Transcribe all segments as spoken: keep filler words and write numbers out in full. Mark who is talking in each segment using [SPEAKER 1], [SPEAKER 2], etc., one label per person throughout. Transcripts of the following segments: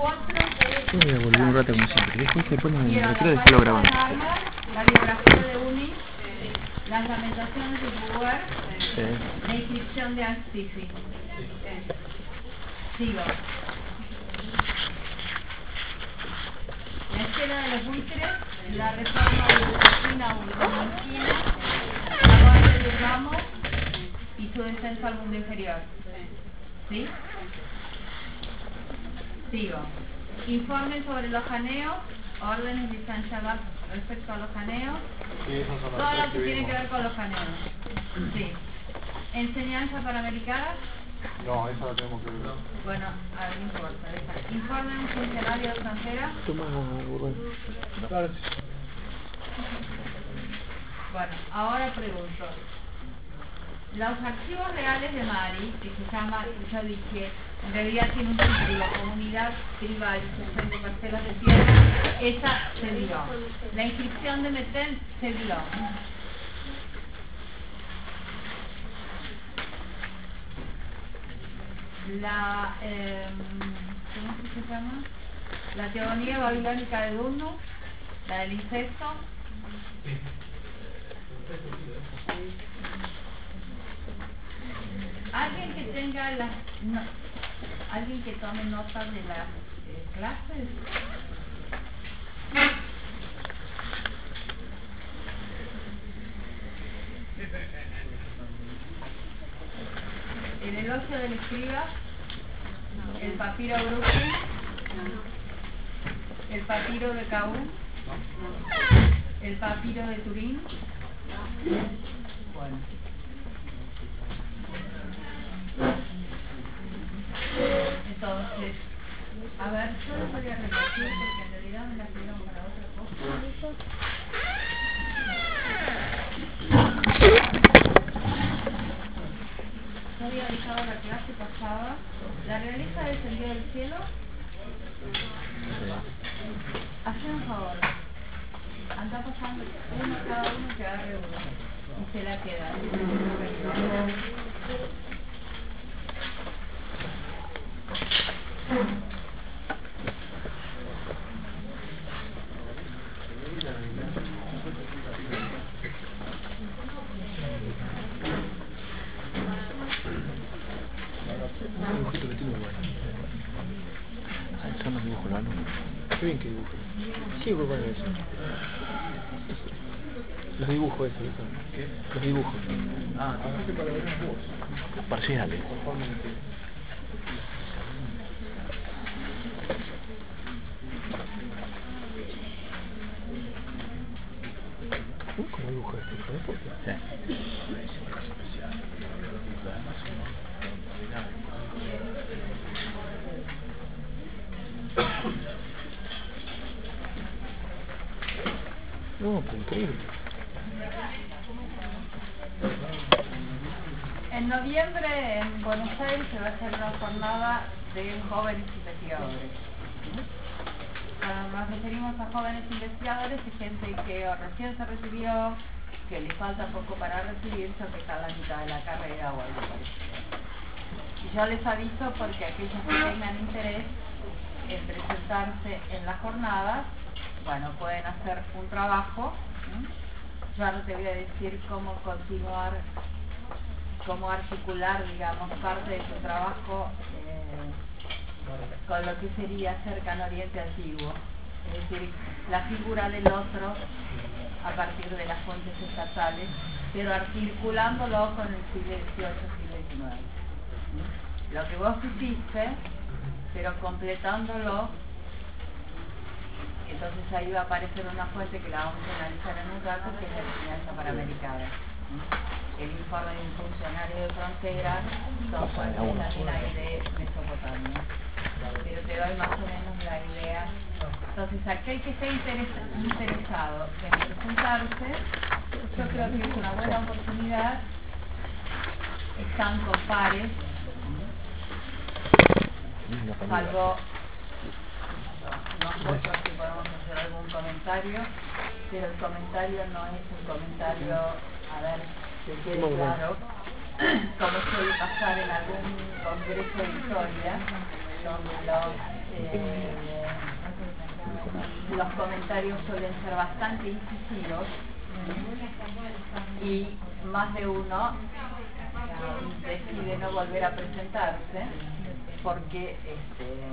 [SPEAKER 1] Voy a volver un rato como siempre. Después se pone en el otro y después lo grabamos.
[SPEAKER 2] La biografía de Uni, las lamentaciones de Buber,
[SPEAKER 1] Sí.
[SPEAKER 2] la inscripción de Anstifi. Sigo. La escena de los buitres, la reforma de Josefina Urbanquina, la muerte de Ramos y su descenso al mundo inferior. ¿Sí? Sigo. Informes sobre los janeos, órdenes de San Shabbat respecto a los janeos,
[SPEAKER 3] Sí, esas son las
[SPEAKER 2] todo
[SPEAKER 3] tres
[SPEAKER 2] lo que
[SPEAKER 3] que
[SPEAKER 2] tiene
[SPEAKER 3] vimos.
[SPEAKER 2] que ver con los janeos. Sí. Enseñanza panamericana.
[SPEAKER 3] No, esa la tenemos que ver.
[SPEAKER 2] Bueno, a ver, no importa. Esa. Informe de un funcionario extranjero.
[SPEAKER 1] Toma, Burban.
[SPEAKER 3] Claro, sí.
[SPEAKER 2] Bueno, ahora pregunto. Los archivos reales de Mari, que se llama, yo dije, en realidad tiene un título, Comunidad Tribal, sesenta parcelas de tierra, esa se dio. La inscripción de Metén se dio. La, eh, ¿cómo se llama? La teogonía babilónica de Durno, la del incesto. Alguien que tenga las, no, alguien que tome nota de las eh, clases. El elogio del escriba, el papiro Brooklyn, el papiro de Caún, el papiro de Turín. Bueno. Entonces, a ver, yo lo voy a repetir porque en realidad me la pidieron para otra cosa. Yo había dejado la clase pasada. La realeza descendió del cielo. Hacé un favor. Anda pasando uno cada uno que agarre uno. Y se la queda.
[SPEAKER 1] El dibujito que tiene bueno. Ah, son los dibujos, ¿no? Qué bien que dibujo. Sí, Burban es eso. Los dibujos esos, eso.
[SPEAKER 3] ¿Qué?
[SPEAKER 1] Los dibujos.
[SPEAKER 3] Ah, así que para ver vos.
[SPEAKER 1] Parciales.
[SPEAKER 3] Totalmente.
[SPEAKER 1] Uh, ¿cómo dibujo este hijo de puta? Sí. No, pero increíble.
[SPEAKER 2] En noviembre en Buenos Aires se va a hacer una jornada de jóvenes investigadores. Cuando nos referimos a jóvenes investigadores es gente que o recién se recibió, que le falta poco para recibirse o que está a la mitad de la carrera o algo parecido. Y yo les aviso porque aquellos que tengan interés en presentarse en las jornadas, bueno, pueden hacer un trabajo. ¿Mm? Yo ahora te voy a decir cómo continuar, cómo articular, digamos, parte de tu trabajo eh, con lo que sería cercano Oriente Antiguo. Es decir, la figura del otro a partir de las fuentes estatales, pero articulándolo con el siglo dieciocho, siglo diecinueve. ¿Mm? Lo que vos hiciste, pero completándolo. Entonces ahí va a aparecer una fuente que la vamos a analizar en un rato, que es la enseñanza panamericana. El informe de un funcionario de frontera son fuentes también hay de Mesopotamia. Pero te doy más o menos la idea. Entonces aquel que esté interesa- interesado en presentarse, yo creo que es una buena oportunidad. Están con pares, salvo nosotros que podemos hacer algún comentario, pero el comentario no es un comentario, a ver, que quede claro, como suele pasar en algún congreso de historia, donde los eh, los comentarios suelen ser bastante incisivos y más de uno decide no volver a presentarse porque este,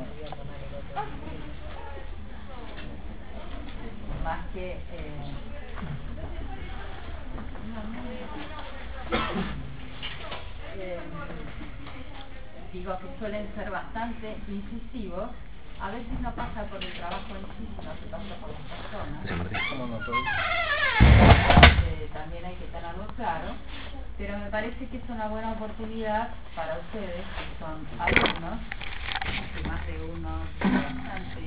[SPEAKER 2] más que eh, eh, digo que suelen ser bastante incisivos. A veces no pasa por el trabajo en sí, sino que pasa por las personas.
[SPEAKER 3] ¿Cómo no todo?
[SPEAKER 2] Eh, también hay que tenerlo claro, pero me parece que es una buena oportunidad para ustedes, que son alumnos, que más de uno tiene bastante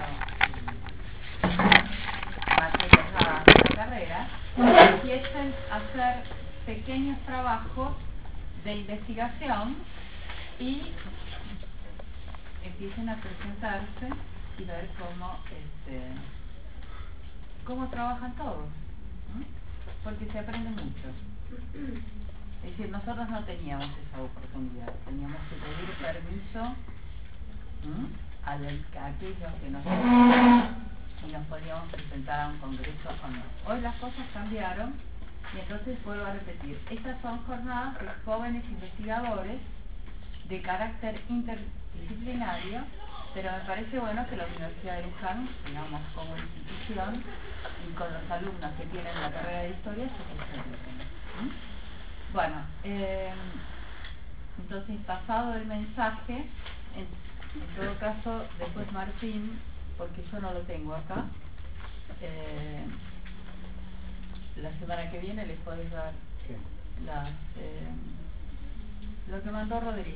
[SPEAKER 2] materias dadas en la carrera, empiecen a hacer pequeños trabajos de investigación y empiecen a presentarse y ver cómo este, cómo trabajan todos, ¿no? Porque se aprende mucho. Es decir, nosotros no teníamos esa oportunidad, teníamos que pedir permiso, ¿no?, a, del, a aquellos que nos y nos podíamos presentar a un congreso o no. Hoy las cosas cambiaron y entonces vuelvo a repetir, estas son jornadas de jóvenes investigadores de carácter interdisciplinario, pero me parece bueno que la Universidad de Luján, digamos, como institución y con los alumnos que tienen la carrera de historia, se presenten. ¿Mm? Bueno, eh, entonces pasado el mensaje, en, en todo caso, después Martín, porque yo no lo tengo acá, eh, la semana que viene les podés dar las, eh, lo que mandó Rodrigo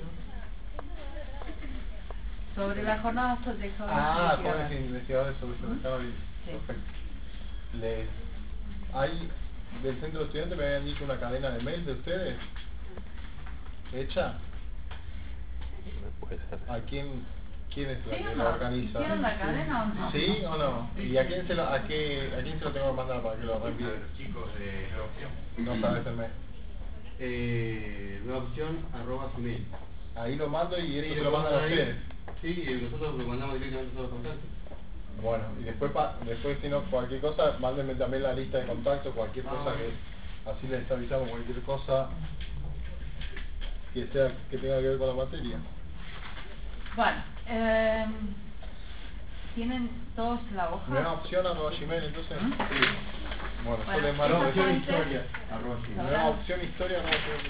[SPEAKER 2] sobre las jornadas de jóvenes
[SPEAKER 3] Ah,
[SPEAKER 2] investigadores.
[SPEAKER 3] jóvenes investigadores sobre
[SPEAKER 2] ¿Mm?
[SPEAKER 3] cannabis.
[SPEAKER 2] Sí.
[SPEAKER 3] Perfecto. Les, hay, del centro de estudiantes me habían dicho una cadena de mail de ustedes hecha.
[SPEAKER 1] Puede ser.
[SPEAKER 3] ¿A quién, quién es la
[SPEAKER 2] ¿Sí
[SPEAKER 3] que
[SPEAKER 2] o
[SPEAKER 3] la
[SPEAKER 2] no?
[SPEAKER 3] organiza?
[SPEAKER 2] ¿Hicieron la cadena o no?
[SPEAKER 3] ¿Sí o no? ¿Y a quién se lo, a qué, a quién se lo tengo que mandar para que lo reenvíe?
[SPEAKER 4] A los chicos de Nueva Opción.
[SPEAKER 3] No sabes el mail.
[SPEAKER 4] Eh, Nueva Opción arroba gmail.
[SPEAKER 3] Ahí lo mando y eso
[SPEAKER 4] Sí,
[SPEAKER 3] se lo mandan a
[SPEAKER 4] ahí.
[SPEAKER 3] ustedes.
[SPEAKER 4] Sí, y nosotros lo mandamos directamente a los contactos.
[SPEAKER 3] Bueno, y después, pa, después si no, cualquier cosa, mándenme también la lista de contactos, cualquier
[SPEAKER 4] Ah,
[SPEAKER 3] cosa
[SPEAKER 4] bueno.
[SPEAKER 3] que así les avisamos, cualquier cosa que sea que tenga que ver con la materia.
[SPEAKER 2] Bueno, eh, tienen todos la hoja.
[SPEAKER 3] Nueva opción arroba gmail, entonces.
[SPEAKER 2] ¿Mm?
[SPEAKER 3] Sí. Bueno,
[SPEAKER 2] Bueno,
[SPEAKER 3] yo les mando
[SPEAKER 2] esa
[SPEAKER 3] opción
[SPEAKER 2] fuente-
[SPEAKER 3] historia.
[SPEAKER 4] Arroba gmail.
[SPEAKER 3] Nueva opción historia arroba gmail.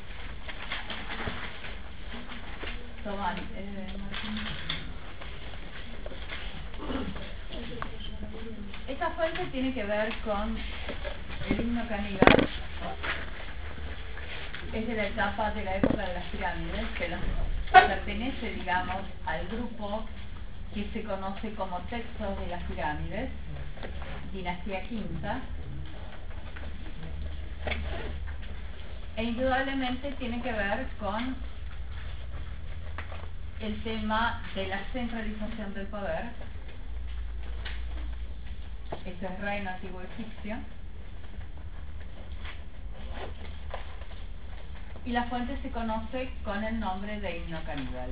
[SPEAKER 2] Tomar, eh, Martín. Esta fuente tiene que ver con el himno caníbal. Es de la etapa de la época de las pirámides, que los, pertenece, digamos, al grupo que se conoce como textos de las pirámides, dinastía quinta. E indudablemente tiene que ver con el tema de la centralización del poder. Esto es reino antiguo egipcio. Y la fuente se conoce con el nombre de himno caníbal.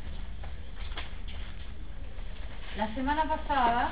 [SPEAKER 2] La semana pasada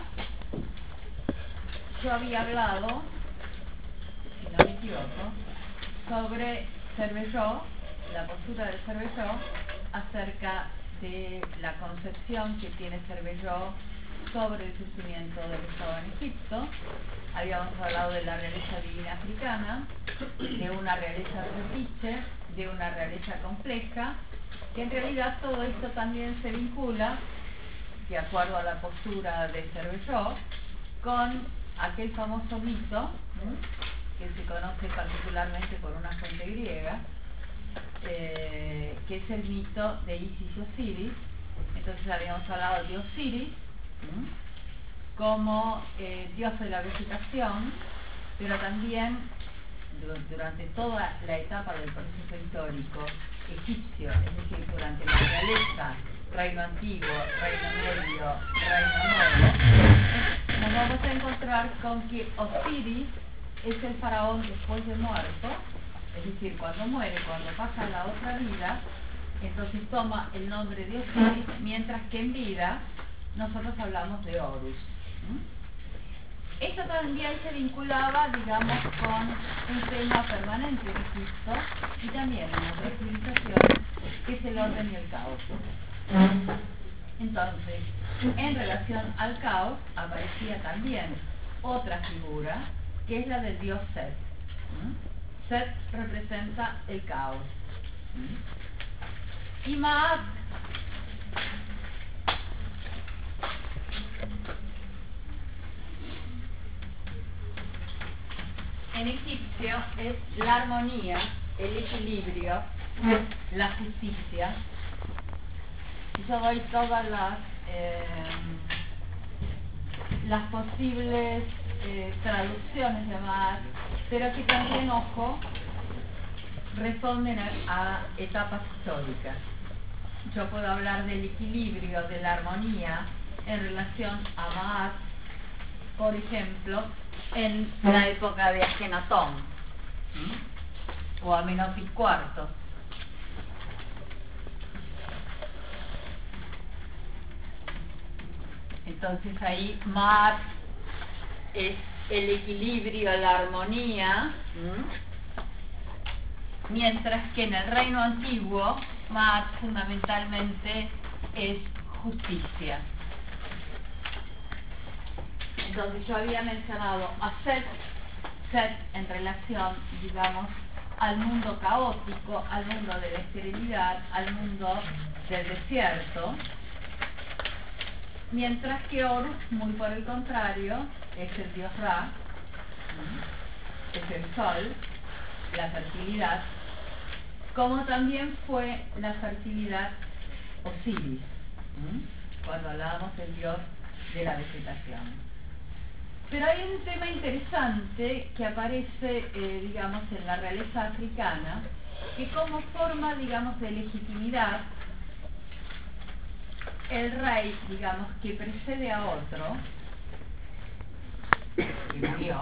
[SPEAKER 2] yo había hablado, si no me equivoco, sobre Cervelló, la postura de Cervelló acerca de la concepción que tiene Cervelló sobre el surgimiento del Estado en Egipto. Habíamos hablado de la realeza divina africana, de una realeza fetiche, de una realeza compleja, que en realidad todo esto también se vincula, de acuerdo a la postura de Cervelló, con aquel famoso mito, ¿sí?, que se conoce particularmente por una fuente griega, eh, que es el mito de Isis y Osiris. Entonces habíamos hablado de Osiris, ¿sí?, como eh, dios de la vegetación, pero también durante toda la etapa del proceso histórico egipcio, es decir, durante la realeza, reino antiguo, reino medio, reino nuevo, nos vamos a encontrar con que Osiris es el faraón después de muerto, es decir, cuando muere, cuando pasa a la otra vida, entonces toma el nombre de Osiris, mientras que en vida nosotros hablamos de Horus. ¿Mm? Esto también se vinculaba, digamos, con un tema permanente de Egipto y también en otras civilizaciones, que es el orden y el caos. Entonces, en relación al caos, aparecía también otra figura, que es la del dios Set. ¿Mm? Set representa el caos. ¿Mm? Y Maat en egipcio es la armonía, el equilibrio, la justicia. Y yo doy todas las eh, las posibles eh, traducciones de Maat, pero que también, ojo, responden a, a etapas históricas. Yo puedo hablar del equilibrio, de la armonía en relación a Maat, por ejemplo, en la época de Akenatón, ¿sí? O Amenofis cuarto. Entonces ahí Maat es el equilibrio, la armonía, ¿sí? Mientras que en el reino antiguo Maat fundamentalmente es justicia. Entonces yo había mencionado a Set, Set en relación, digamos, al mundo caótico, al mundo de la esterilidad, al mundo del desierto, mientras que Horus, muy por el contrario, es el dios Ra, es el sol, la fertilidad, como también fue la fertilidad Osiris, cuando hablábamos del dios de la vegetación. Pero hay un tema interesante que aparece, eh, digamos, en la realeza africana, que como forma, digamos, de legitimidad, el rey, digamos, que precede a otro, que murió,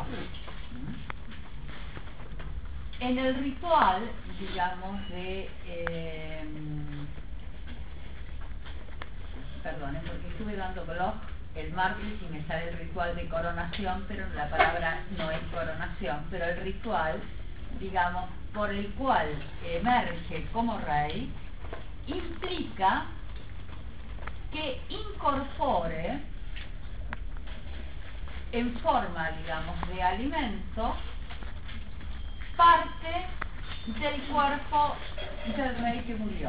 [SPEAKER 2] en el ritual, digamos, de... Eh, perdonen, porque estuve dando blog el martes y me sale el ritual de coronación, pero la palabra no es coronación, pero el ritual, digamos, por el cual emerge como rey, implica que incorpore en forma, digamos, de alimento parte del cuerpo del rey que murió.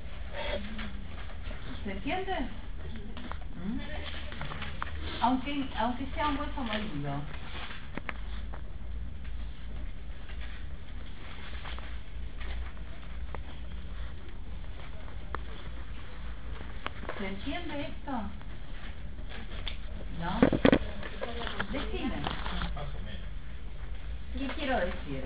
[SPEAKER 2] ¿Se entiende? ¿Mm? Aunque, aunque sea un hueso molido. ¿Se entiende esto? ¿No? Decime. ¿Qué quiero decir?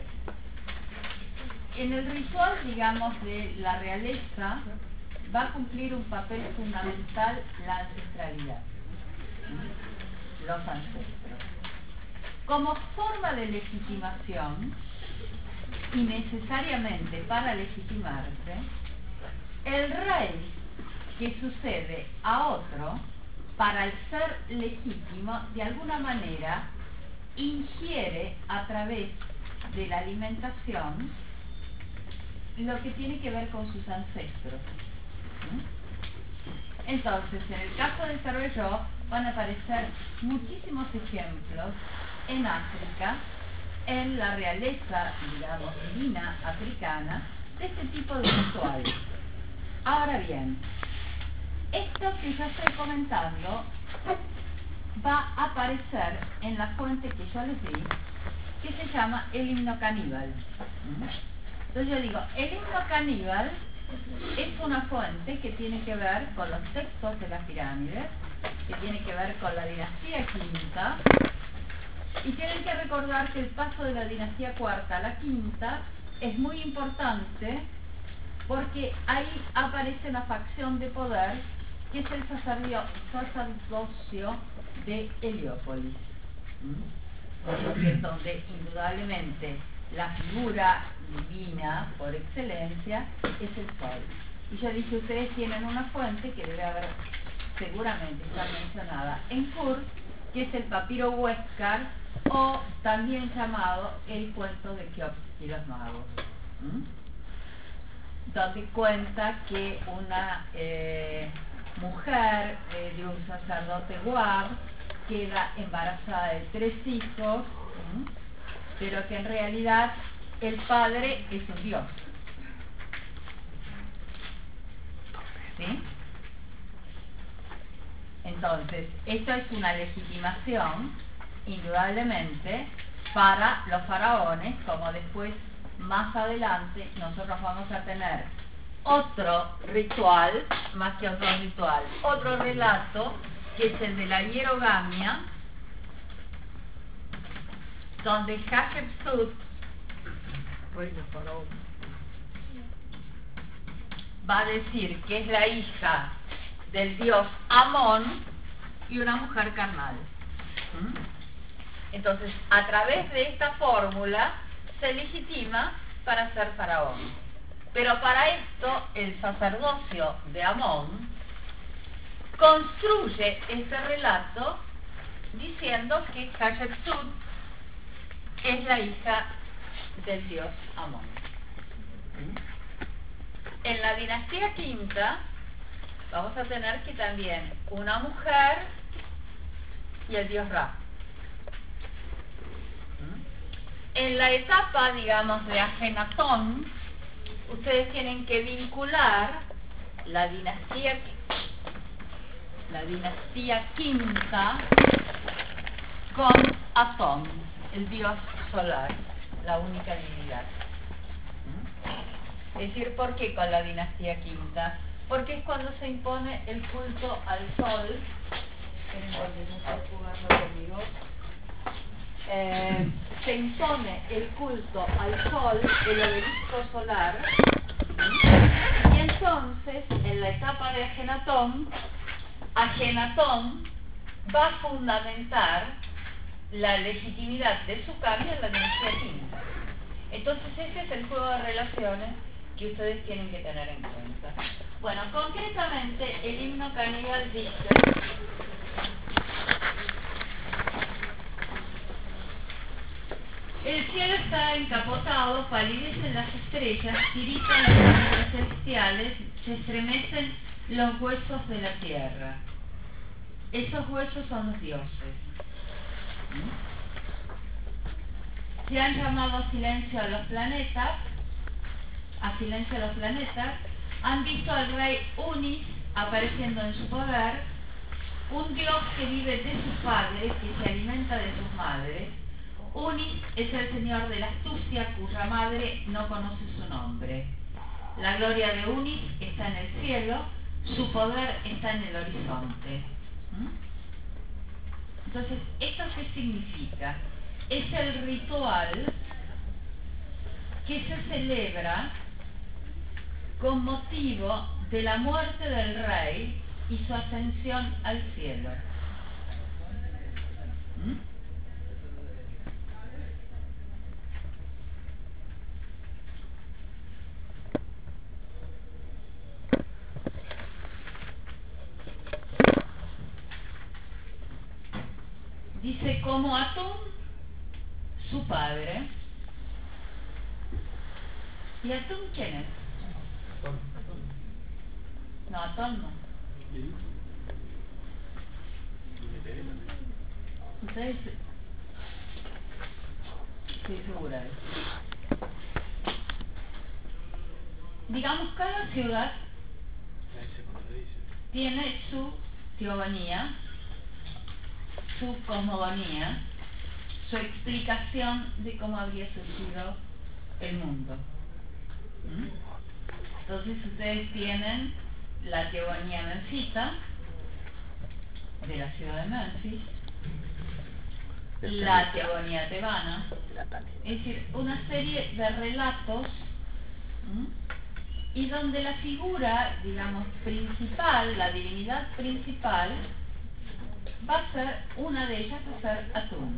[SPEAKER 2] En el ritual, digamos, de la realeza, va a cumplir un papel fundamental la ancestralidad, los ancestros. Como forma de legitimación, y necesariamente para legitimarse, el rey que sucede a otro, para el ser legítimo, de alguna manera, ingiere a través de la alimentación lo que tiene que ver con sus ancestros. Entonces, en el caso de Cervelló van a aparecer muchísimos ejemplos en África, en la realeza, digamos, divina africana, de este tipo de rituales. Ahora bien, esto que yo estoy comentando va a aparecer en la fuente que yo les di, que se llama el himno caníbal. Entonces yo digo, el himno caníbal es una fuente que tiene que ver con los textos de las pirámides, que tiene que ver con la dinastía quinta, y tienen que recordar que el paso de la dinastía cuarta a la quinta es muy importante porque ahí aparece una facción de poder que es el sacerdocio, sacerdocio de Heliópolis, ¿Mm? donde indudablemente la figura divina por excelencia es el sol. Y yo dije, ustedes tienen una fuente que debe haber seguramente está mencionada en Kurt, que es el papiro Huéscar, o también llamado el cuento de Keops y los magos, ¿Mm? donde cuenta que una eh, mujer eh, de un sacerdote Wab queda embarazada de tres hijos, ¿Mm? pero que en realidad el padre es un dios. ¿Sí? Entonces, esto es una legitimación, indudablemente, para los faraones, como después, más adelante, nosotros vamos a tener otro ritual, más que otro ritual, otro relato, que es el de la hierogamia, donde Hatshepsut va a decir que es la hija del dios Amón y una mujer carnal. ¿Mm? Entonces, a través de esta fórmula se legitima para ser faraón. Pero para esto, el sacerdocio de Amón construye este relato diciendo que Hatshepsut es la hija del dios Amón. ¿Mm? En la dinastía quinta vamos a tener que también una mujer y el dios Ra. En la etapa, digamos, de Ajenatón, ustedes tienen que vincular la dinastía la dinastía quinta con Atón, el dios solar, la única divinidad. Es decir, ¿por qué con la dinastía quinta? Porque es cuando se impone el culto al sol. Esperen, porque no estoy jugando conmigo. Eh, se impone el culto al sol, el obelisco solar, y entonces, en la etapa de Ajenatón, Ajenatón va a fundamentar la legitimidad de su cambio en la dinastía quinta. Entonces, ese es el juego de relaciones que ustedes tienen que tener en cuenta. Bueno, concretamente, el himno caníbal dice: el cielo está encapotado, palidecen las estrellas, tiritan los planetas celestiales, se estremecen los huesos de la tierra. Esos huesos son los dioses. ¿Mm? Se han llamado a silencio a los planetas, a silencio a los planetas, han visto al rey Unis apareciendo en su poder, un dios que vive de sus padres, que se alimenta de sus madres. Unis es el señor de la astucia, cuya madre no conoce su nombre. La gloria de Unis está en el cielo, su poder está en el horizonte. ¿Mm? Entonces, ¿esto qué significa? Es el ritual que se celebra con motivo de la muerte del rey y su ascensión al cielo. ¿Mm? Dice, como Atún, su padre. ¿Y Atún quién es? No, Atón no. Ustedes... Estoy segura de eso. Digamos, cada ciudad tiene su teogonía, su cosmogonía, su explicación de cómo habría surgido el mundo. ¿Mm? Entonces ustedes tienen la teogonía mensita de la ciudad de Memphis, la teogonía tebana, es decir, una serie de relatos, ¿Mm? y donde la figura, digamos, principal, la divinidad principal, va a ser, una de ellas va a ser Atún.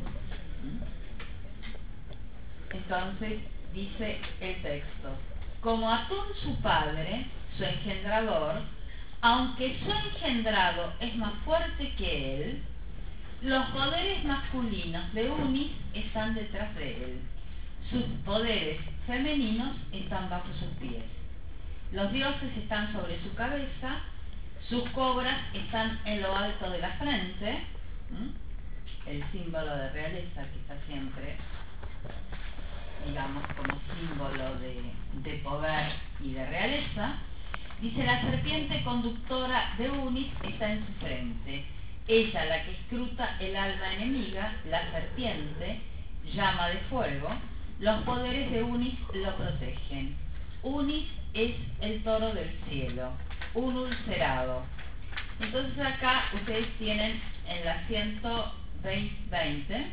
[SPEAKER 2] Entonces, dice el texto, como Atún su padre, su engendrador, aunque su engendrado es más fuerte que él, los poderes masculinos de Unis están detrás de él. Sus poderes femeninos están bajo sus pies. Los dioses están sobre su cabeza, sus cobras están en lo alto de la frente, ¿m? El símbolo de realeza que está siempre, digamos, como símbolo de, de poder y de realeza. Dice, la serpiente conductora de Unis está en su frente. Ella, la que escruta el alma enemiga, la serpiente, llama de fuego, los poderes de Unis lo protegen. Unis es el toro del cielo, un ulcerado. Entonces acá ustedes tienen en la ciento veinte,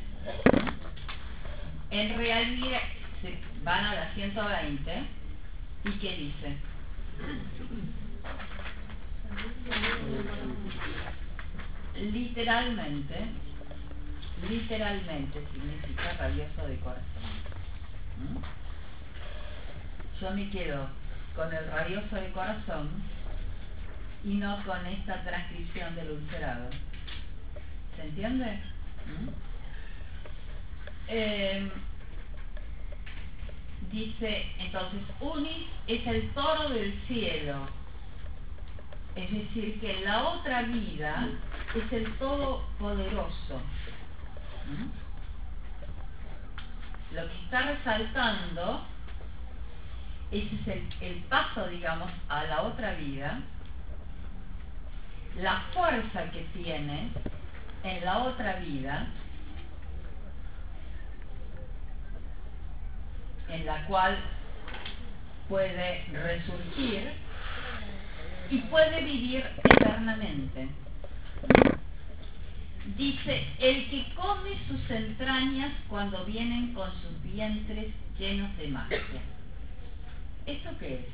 [SPEAKER 2] en realidad se van a la ciento veinte, ¿y qué dice? Literalmente, literalmente significa rabioso de corazón. ¿Mm? Yo me quedo con el rabioso de corazón y no con esta transcripción del ulcerado. ¿Se entiende? ¿Mm? Eh, dice entonces, Unis es el toro del cielo, es decir, que en la otra vida es el todopoderoso. ¿Mm? Lo que está resaltando, ese es el, el paso, digamos, a la otra vida, la fuerza que tiene en la otra vida, en la cual puede resurgir y puede vivir eternamente. Dice, el que come sus entrañas cuando vienen con sus vientres llenos de magia. ¿Esto qué es?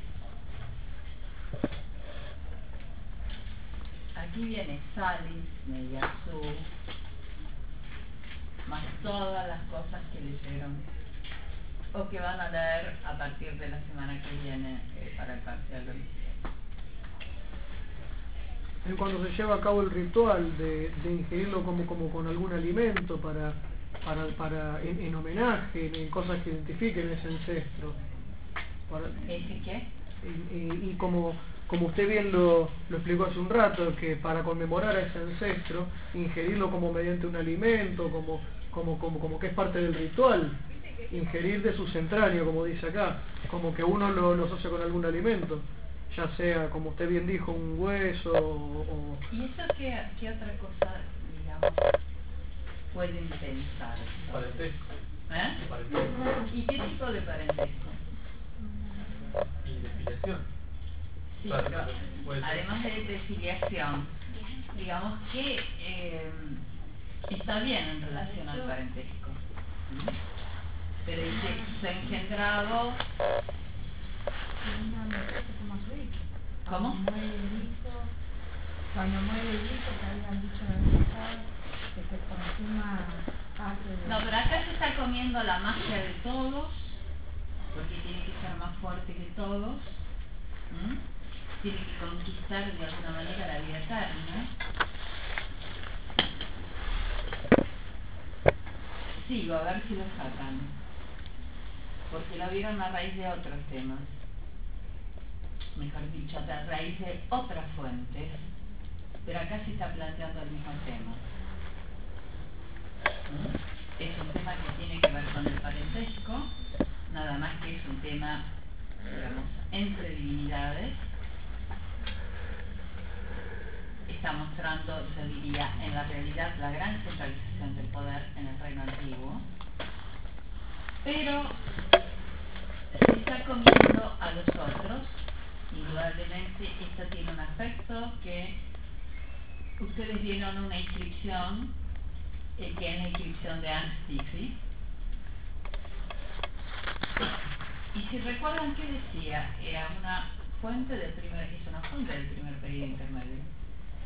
[SPEAKER 2] Aquí viene Salis, Mediasú, más todas las cosas que leyeron o que van a leer a partir de la semana que viene eh, para el parcial de Liceo.
[SPEAKER 5] Cuando se lleva a cabo el ritual de, de ingerirlo como, como con algún alimento para, para, para en, en homenaje, en cosas que identifiquen ese ancestro. Para,
[SPEAKER 2] ¿Ese qué?
[SPEAKER 5] Y, y, y como, como usted bien lo, lo explicó hace un rato, que para conmemorar a ese ancestro, ingerirlo como mediante un alimento, como, como, como, como que es parte del ritual, ingerir de sus entrañas, como dice acá, como que uno lo, lo asocia con algún alimento, ya sea, como usted bien dijo, un hueso o...
[SPEAKER 2] ¿Y eso qué, qué otra cosa, digamos, pueden pensar?
[SPEAKER 3] Parentesco.
[SPEAKER 2] ¿Eh?
[SPEAKER 3] Parentesco.
[SPEAKER 2] ¿Y qué tipo de parentesco?
[SPEAKER 3] Y de filiación.
[SPEAKER 2] Sí,
[SPEAKER 3] Claro,
[SPEAKER 2] pero
[SPEAKER 3] puede ser.
[SPEAKER 2] además de, de filiación, digamos que eh, está bien en relación al parentesco. ¿Mm? Pero dice, se ha engendrado... ¿Cómo?
[SPEAKER 6] Cuando muere el hijo, cuando muere el hijo, que habían dicho en el pasado, que se consuma parte de...
[SPEAKER 2] No, pero acá se está comiendo la magia de todos, porque tiene que ser más fuerte que todos. ¿Mm? Tiene que conquistar de alguna manera la vida eterna. Sigo, a ver si lo sacan, porque lo vieron a raíz de otros temas, mejor dicho, a raíz de otras fuentes, pero acá se está planteando el mismo tema. ¿Mm? Es un tema que tiene que ver con el parentesco, nada más que es un tema, digamos, entre divinidades. Está mostrando, yo diría, en la realidad la gran centralización del poder en el reino antiguo, pero se está comiendo a los otros. Indudablemente esto tiene un aspecto que ustedes vieron una inscripción, eh, que es la inscripción de Anstifi, y si recuerdan qué decía, era una fuente del primer, es una fuente del primer periodo intermedio.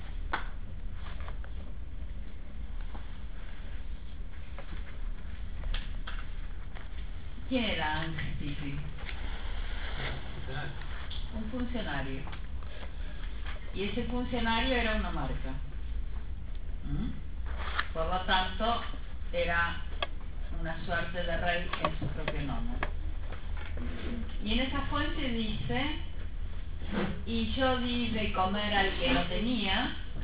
[SPEAKER 2] ¿Quién era Anstifi? Un funcionario. y ese funcionario era una marca. ¿Mm? Por lo tanto, era una suerte de rey en su propio nombre. Y en esa fuente dice: y yo di de comer al que no tenía,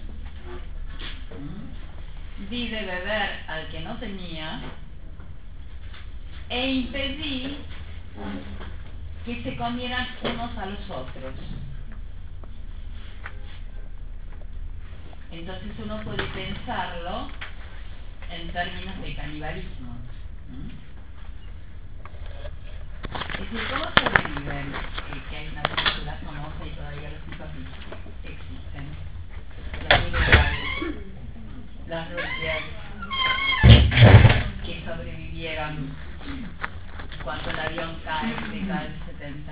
[SPEAKER 2] ¿Mm? di de beber al que no tenía, e impedí que se comieran unos a los otros. Entonces uno puede pensarlo en términos de canibalismo. ¿Mm? Es decir, ¿cómo sobreviven? Eh, que hay una película famosa y todavía los hijos existen. Los ilegales, los Rutgers, que sobrevivieron cuando el avión cae en la década del setenta.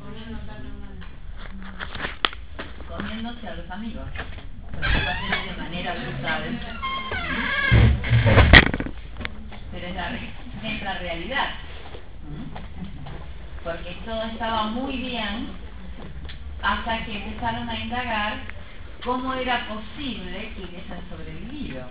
[SPEAKER 2] Comiéndose a los amigos, de manera brutal. Pero es la, es la realidad. Porque todo estaba muy bien hasta que empezaron a indagar cómo era posible que hubiesen sobrevivido.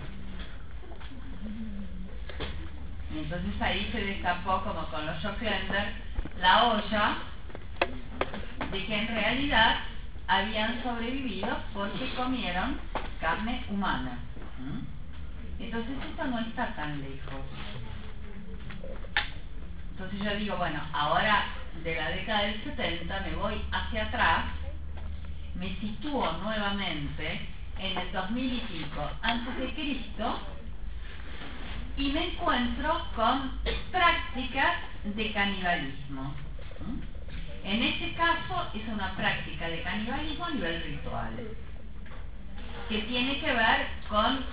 [SPEAKER 2] Y entonces ahí se destapó, como con los Joclender, la olla de que en realidad habían sobrevivido porque comieron carne humana. ¿Mm? Entonces esto no está tan lejos. Entonces yo digo, bueno, ahora de la década del setenta me voy hacia atrás, me sitúo nuevamente en el dos mil y pico antes de Cristo y me encuentro con prácticas de canibalismo. ¿Mm? En este caso es una práctica de canibalismo a nivel ritual, que tiene que ver con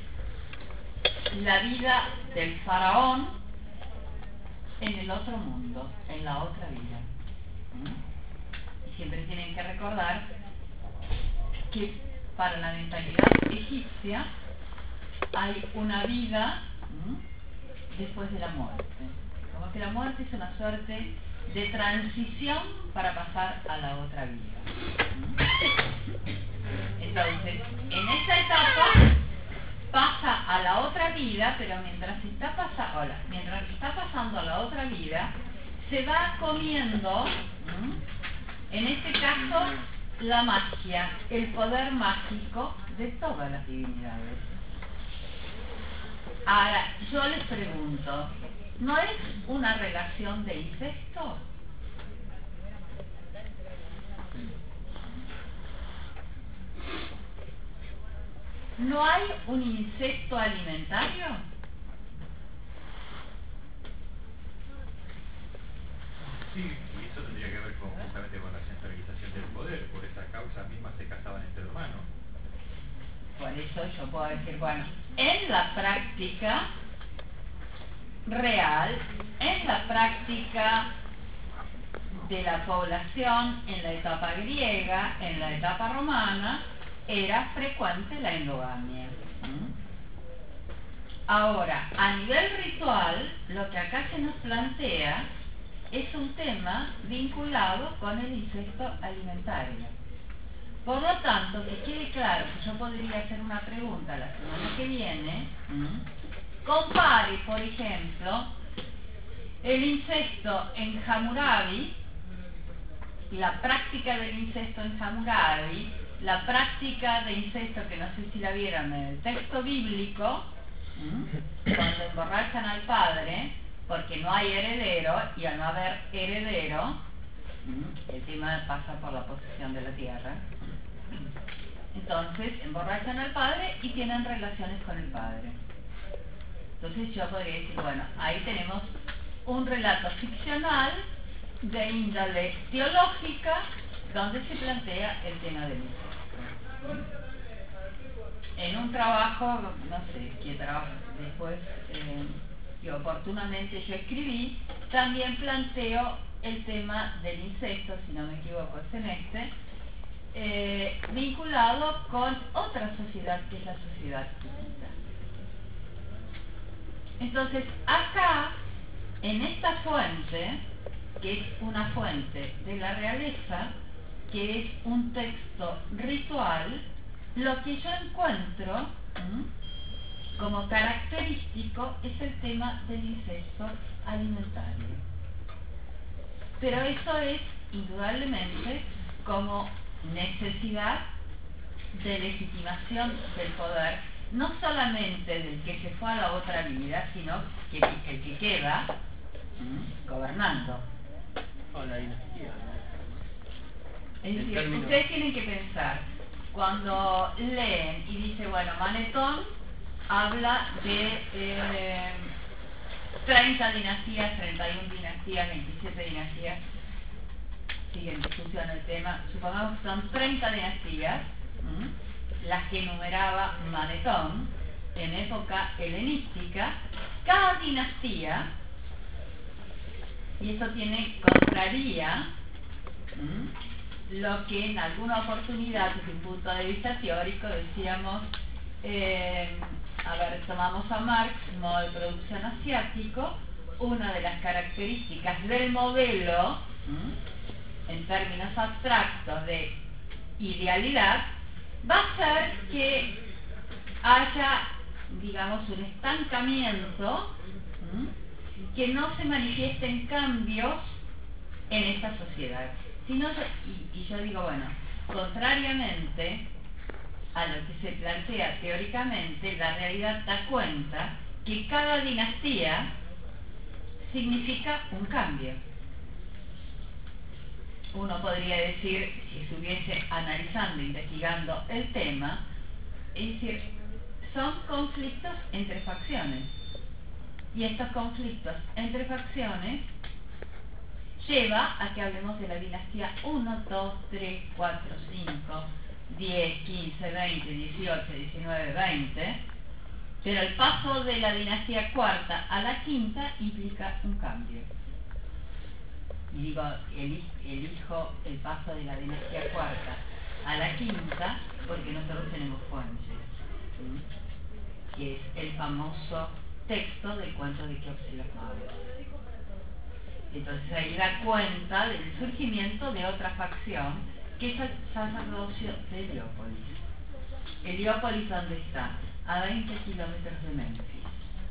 [SPEAKER 2] la vida del faraón en el otro mundo, en la otra vida. ¿Mm? Y siempre tienen que recordar que para la mentalidad egipcia hay una vida, ¿Mm? después de la muerte. Como que la muerte es una suerte de transición para pasar a la otra vida. ¿Mm? Entonces, en esta etapa pasa a la otra vida, pero mientras está, pasa, hola, mientras está pasando a la otra vida, se va comiendo, ¿m? en este caso, la magia, el poder mágico de todas las divinidades. Ahora, yo les pregunto, ¿no es una relación de incesto? ¿No hay un incesto alimentario?
[SPEAKER 7] Sí, y eso tendría que ver con, justamente con la centralización del poder. Por esa causa misma se casaban entre hermanos.
[SPEAKER 2] Por eso yo puedo decir, bueno, en la práctica real, en la práctica de la población, en la etapa griega, en la etapa romana, era frecuente la endogamia. ¿Mm? Ahora, a nivel ritual, lo que acá se nos plantea es un tema vinculado con el incesto alimentario. Por lo tanto, que quede claro que yo podría hacer una pregunta la semana que viene. ¿Mm? Compare, por ejemplo, el incesto en Hammurabi, la práctica del incesto en Hammurabi, la práctica de incesto, que no sé si la vieron en el texto bíblico, ¿m? cuando emborrachan al padre, porque no hay heredero, y al no haber heredero, ¿m? el tema pasa por la posesión de la tierra. Entonces, emborrachan al padre y tienen relaciones con el padre. Entonces yo podría decir, bueno, ahí tenemos un relato ficcional de índole teológica donde se plantea el tema del incesto. En un trabajo, no sé, que trabajo después, eh, que oportunamente yo escribí, también planteo el tema del incesto, si no me equivoco es en este, eh, vinculado con otra sociedad que es la sociedad hitita. Entonces, acá, en esta fuente, que es una fuente de la realeza, que es un texto ritual, lo que yo encuentro ¿m? como característico es el tema del incesto alimentario. Pero eso es indudablemente como necesidad de legitimación del poder, no solamente del que se fue a la otra vida, sino que el que queda ¿m? gobernando.
[SPEAKER 1] O la dinastía.
[SPEAKER 2] Es decir,
[SPEAKER 1] términos...
[SPEAKER 2] ustedes tienen que pensar, cuando leen y dice, bueno, Manetón habla de eh, treinta dinastías, treinta y una dinastías, veintisiete dinastías, sigue en discusión el tema, supongamos que son treinta dinastías, ¿m? las que enumeraba Manetón en época helenística. Cada dinastía, y esto tiene contraría ¿m? lo que en alguna oportunidad, desde un punto de vista teórico, decíamos, eh, a ver, tomamos a Marx, modo de producción asiático, una de las características del modelo, ¿m? en términos abstractos de idealidad, va a ser que haya, digamos, un estancamiento, ¿m? que no se manifiesten cambios en esta sociedad. Sino, y, y yo digo, bueno, contrariamente a lo que se plantea teóricamente, la realidad da cuenta que cada dinastía significa un cambio. Uno podría decir, si estuviese analizando, investigando el tema, es decir, son conflictos entre facciones. Y estos conflictos entre facciones lleva a que hablemos de la dinastía uno, dos, tres, cuatro, cinco, diez, quince, veinte, dieciocho, diecinueve, veinte, pero el paso de la dinastía cuarta a la quinta implica un cambio. Y digo, elijo el paso de la dinastía cuarta a la quinta porque nosotros tenemos fuentes, ¿sí? Que es el famoso texto del cuento de Keops y los magos. Entonces ahí da cuenta del surgimiento de otra facción, que es el sacerdocio de Heliópolis. Heliópolis, ¿dónde está? A veinte kilómetros de Memphis.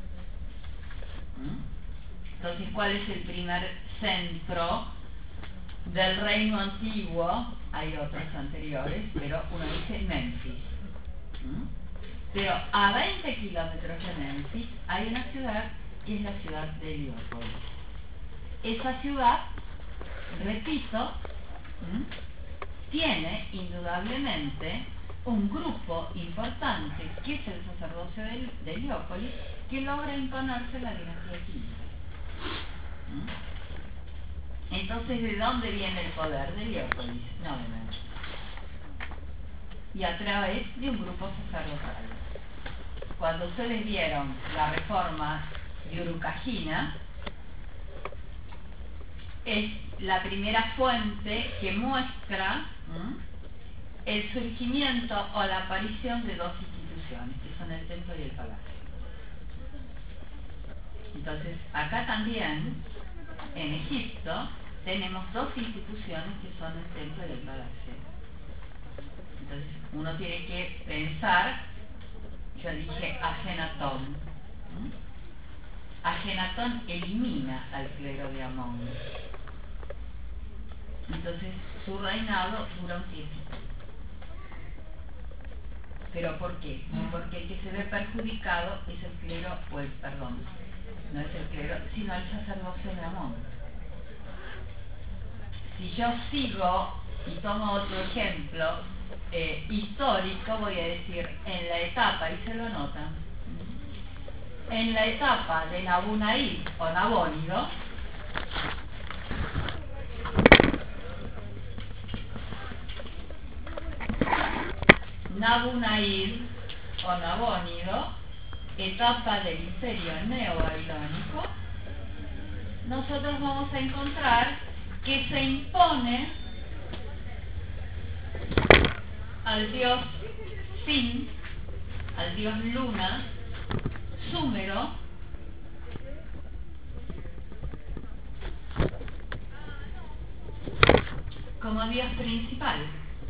[SPEAKER 2] ¿Mm? Entonces, ¿cuál es el primer centro del reino antiguo? Hay otros anteriores, pero uno dice Memphis. ¿Mm? Pero a veinte kilómetros de Memphis hay una ciudad que es la ciudad de Heliópolis. Esa ciudad, repito, ¿m? tiene indudablemente un grupo importante, que es el sacerdocio de, de Heliópolis, que logra imponerse la dinastía quinta. ¿Mm? Entonces, ¿de dónde viene el poder de Heliópolis? No, de Memphis. Y a través de un grupo sacerdotal. Cuando ustedes vieron la reforma de Urukagina, es la primera fuente que muestra ¿m? el surgimiento o la aparición de dos instituciones, que son el templo y el palacio. Entonces, acá también, en Egipto, tenemos dos instituciones que son el templo y el palacio. Entonces, uno tiene que pensar, yo dije Ajenatón. ¿m? Ajenatón elimina al clero de Amón. Entonces su reinado dura un tiempo. ¿Pero por qué? Porque el que se ve perjudicado es el clero, o el, perdón, no es el clero, sino el sacerdocio de Amón. Si yo sigo y tomo otro ejemplo eh, histórico, voy a decir, en la etapa, y se lo notan, en la etapa de Nabunaid o Nabónido, Nabunaid o Nabónido, etapa del imperio neobabilónico, nosotros vamos a encontrar que se impone al dios Sin, al dios Luna, Súmero, como dios principal.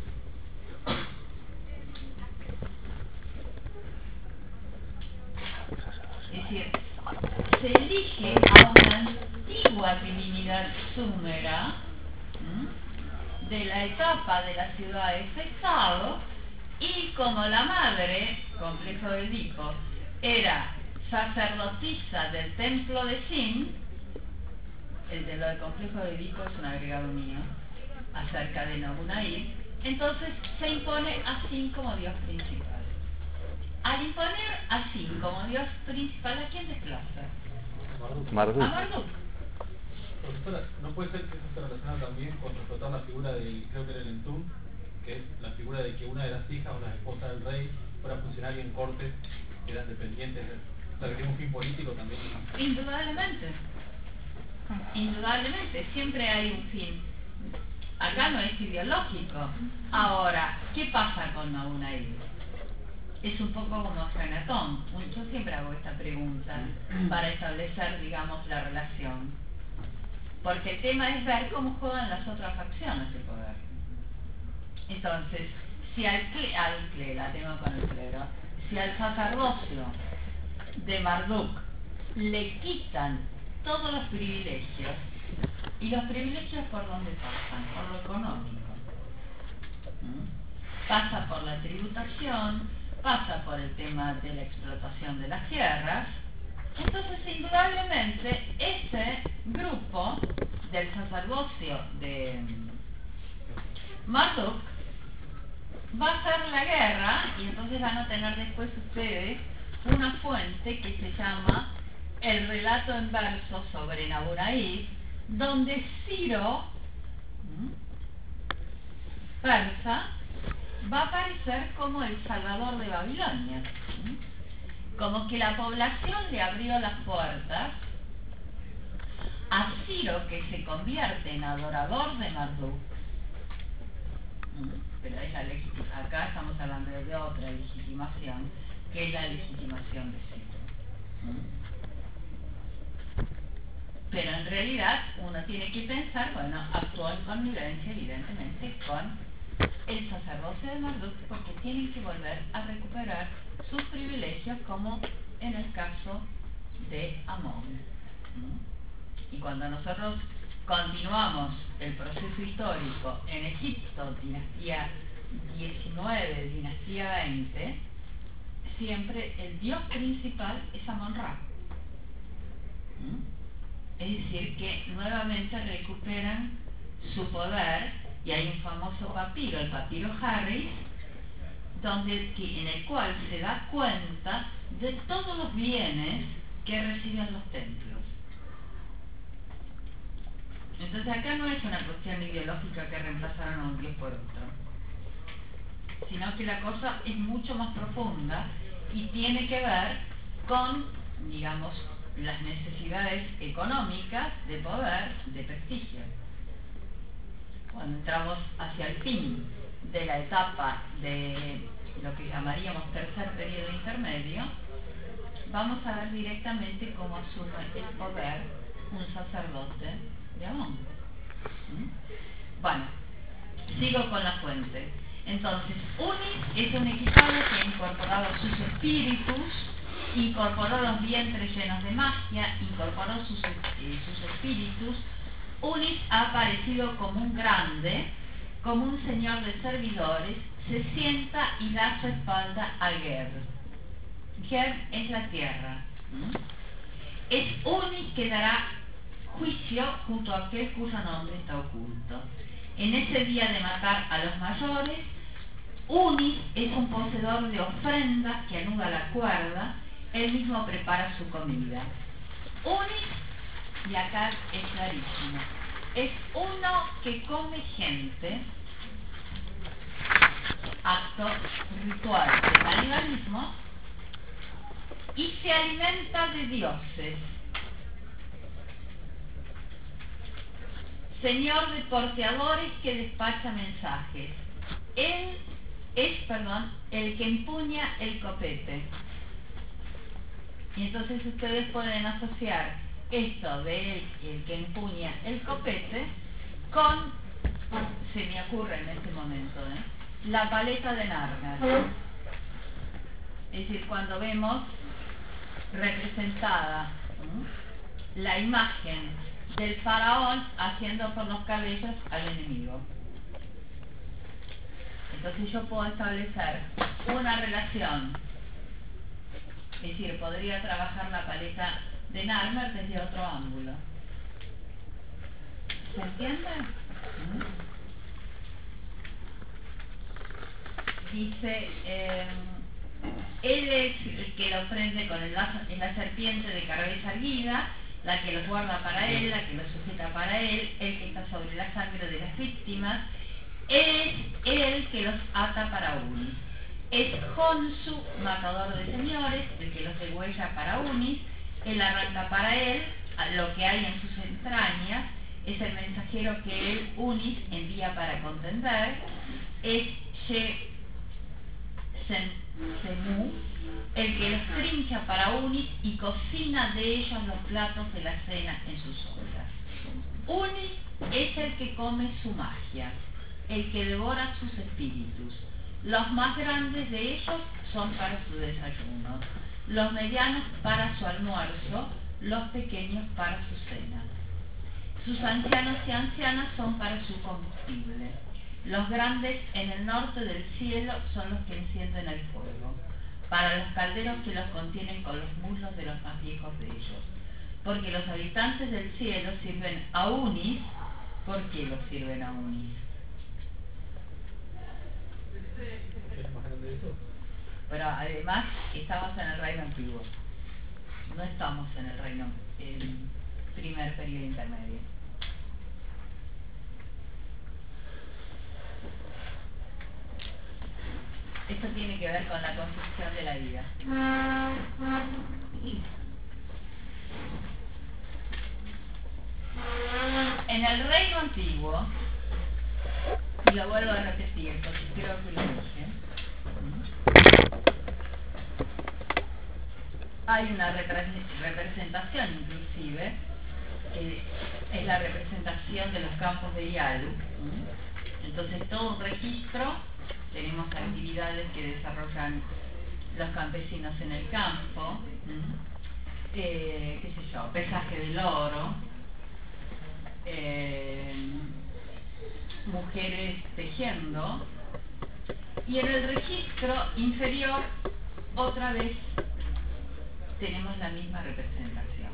[SPEAKER 2] Es decir, se elige a una antigua divinidad súmera, ¿m? de la etapa de las ciudades-estado, y como la madre, complejo de Edipo, era sacerdotisa del templo de Sin, el de lo del complejo de Edipo es un agregado mío, acerca de Nabunaid, entonces se impone a Sin como dios principal. Al imponer a Sin como dios principal, ¿a quién desplaza?
[SPEAKER 1] Marduk.
[SPEAKER 2] A Marduk.
[SPEAKER 8] Profesora, ¿no puede ser que eso se relaciona también con explotar la figura del, creo que era el Entum, que es la figura de que una de las hijas o la esposa del rey fuera funcionaria en cortes que eran dependientes de, o sea, que tiene un fin político también?
[SPEAKER 2] Indudablemente. Indudablemente, siempre hay un fin. Acá no es ideológico. Ahora, ¿qué pasa con Nabunaid? Es un poco como Akhenatón. Yo siempre hago esta pregunta para establecer, digamos, la relación. Porque el tema es ver cómo juegan las otras facciones de poder. Entonces, si al, cle, al cle, la tengo con el clero, si al sacerdocio de Marduk le quitan todos los privilegios, y los privilegios por dónde pasan, por lo económico, ¿Mm? pasa por la tributación, pasa por el tema de la explotación de las tierras. Entonces indudablemente ese grupo del sacerdocio de Marduk va a hacer la guerra, y entonces van a tener después ustedes una fuente que se llama el relato en verso sobre Nabunaid, donde Ciro, ¿m? persa, va a aparecer como el salvador de Babilonia, ¿m? como que la población le abrió las puertas a Ciro, que se convierte en adorador de Marduk. ¿m? Pero es la legit- acá estamos hablando de otra legitimación, que es la legitimación de Ciro. ¿m? Pero en realidad uno tiene que pensar, bueno, actuó en connivencia evidentemente con el sacerdocio de Marduk, porque tienen que volver a recuperar sus privilegios, como en el caso de Amón. ¿Mm? Y cuando nosotros continuamos el proceso histórico en Egipto, dinastía diecinueve, dinastía veinte, siempre el dios principal es Amon-Ra. ¿Mm? Es decir, que nuevamente recuperan su poder, y hay un famoso papiro, el papiro Harris, donde, que, en el cual se da cuenta de todos los bienes que reciben los templos. Entonces acá no es una cuestión ideológica que reemplazaron a un dios por otro, sino que la cosa es mucho más profunda y tiene que ver con, digamos, las necesidades económicas, de poder, de prestigio. Cuando entramos hacia el fin de la etapa de lo que llamaríamos tercer periodo intermedio, vamos a ver directamente cómo asume el poder un sacerdote de Amón. ¿Mm? Bueno, sigo con la fuente. Entonces, Unis es un equipado que ha incorporado sus espíritus, incorporó los vientres llenos de magia, incorporó sus, eh, sus espíritus. Unis ha aparecido como un grande, como un señor de servidores, se sienta y da su espalda a Ger. Ger es la tierra. ¿Mm? Es Unis que dará juicio junto a aquel cuyo nombre está oculto. En ese día de matar a los mayores, Unis es un poseedor de ofrendas que anuda la cuerda, él mismo prepara su comida. Unis, y acá es clarísimo, es uno que come gente, acto ritual de canibalismo, y se alimenta de dioses. Señor de porteadores que despacha mensajes. Él es, perdón, el que empuña el copete. Y entonces ustedes pueden asociar esto de él, el que empuña el copete, con se me ocurre en este momento, ¿eh? La paleta de Narmer. Es decir, cuando vemos representada ¿no? la imagen del faraón haciendo por los cabellos al enemigo. Entonces yo puedo establecer una relación, es decir, podría trabajar la paleta de Narmer desde otro ángulo. ¿Se entiende? Dice, eh, él es el que lo prende con el lazo, en la serpiente de cabeza erguida, la que los guarda para él, la que los sujeta para él, el que está sobre la sangre de las víctimas. Es él que los ata para Unis. Es Honsu, matador de señores, el que los degüella para Unis. Él arranca para él lo que hay en sus entrañas. Es el mensajero que él, Unis, envía para contender. Es She Semu, el que los trincha para Unis y cocina de ellos los platos de la cena en sus ollas. Unis es el que come su magia, el que devora sus espíritus. Los más grandes de ellos son para su desayuno, los medianos para su almuerzo, los pequeños para su cena. Sus ancianos y ancianas son para su combustible. Los grandes en el norte del cielo son los que encienden el fuego, para los calderos que los contienen con los muslos de los más viejos de ellos. Porque los habitantes del cielo sirven a Unis. ¿Por qué los sirven a Unis? Pero además estamos en el reino antiguo, no estamos en el reino el primer periodo intermedio. Esto tiene que ver con la construcción de la vida. En el reino antiguo, y lo vuelvo a repetir porque creo que lo dije, hay una representación inclusive, que es la representación de los campos de Yalu. Entonces todo un registro, tenemos actividades que desarrollan los campesinos en el campo, eh, qué sé yo, pesaje del oro, eh, mujeres tejiendo, y en el registro inferior otra vez tenemos la misma representación.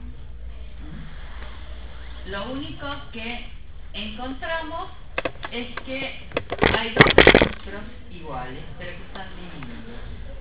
[SPEAKER 2] Lo único que encontramos es que hay dos registros iguales, pero que están divididos.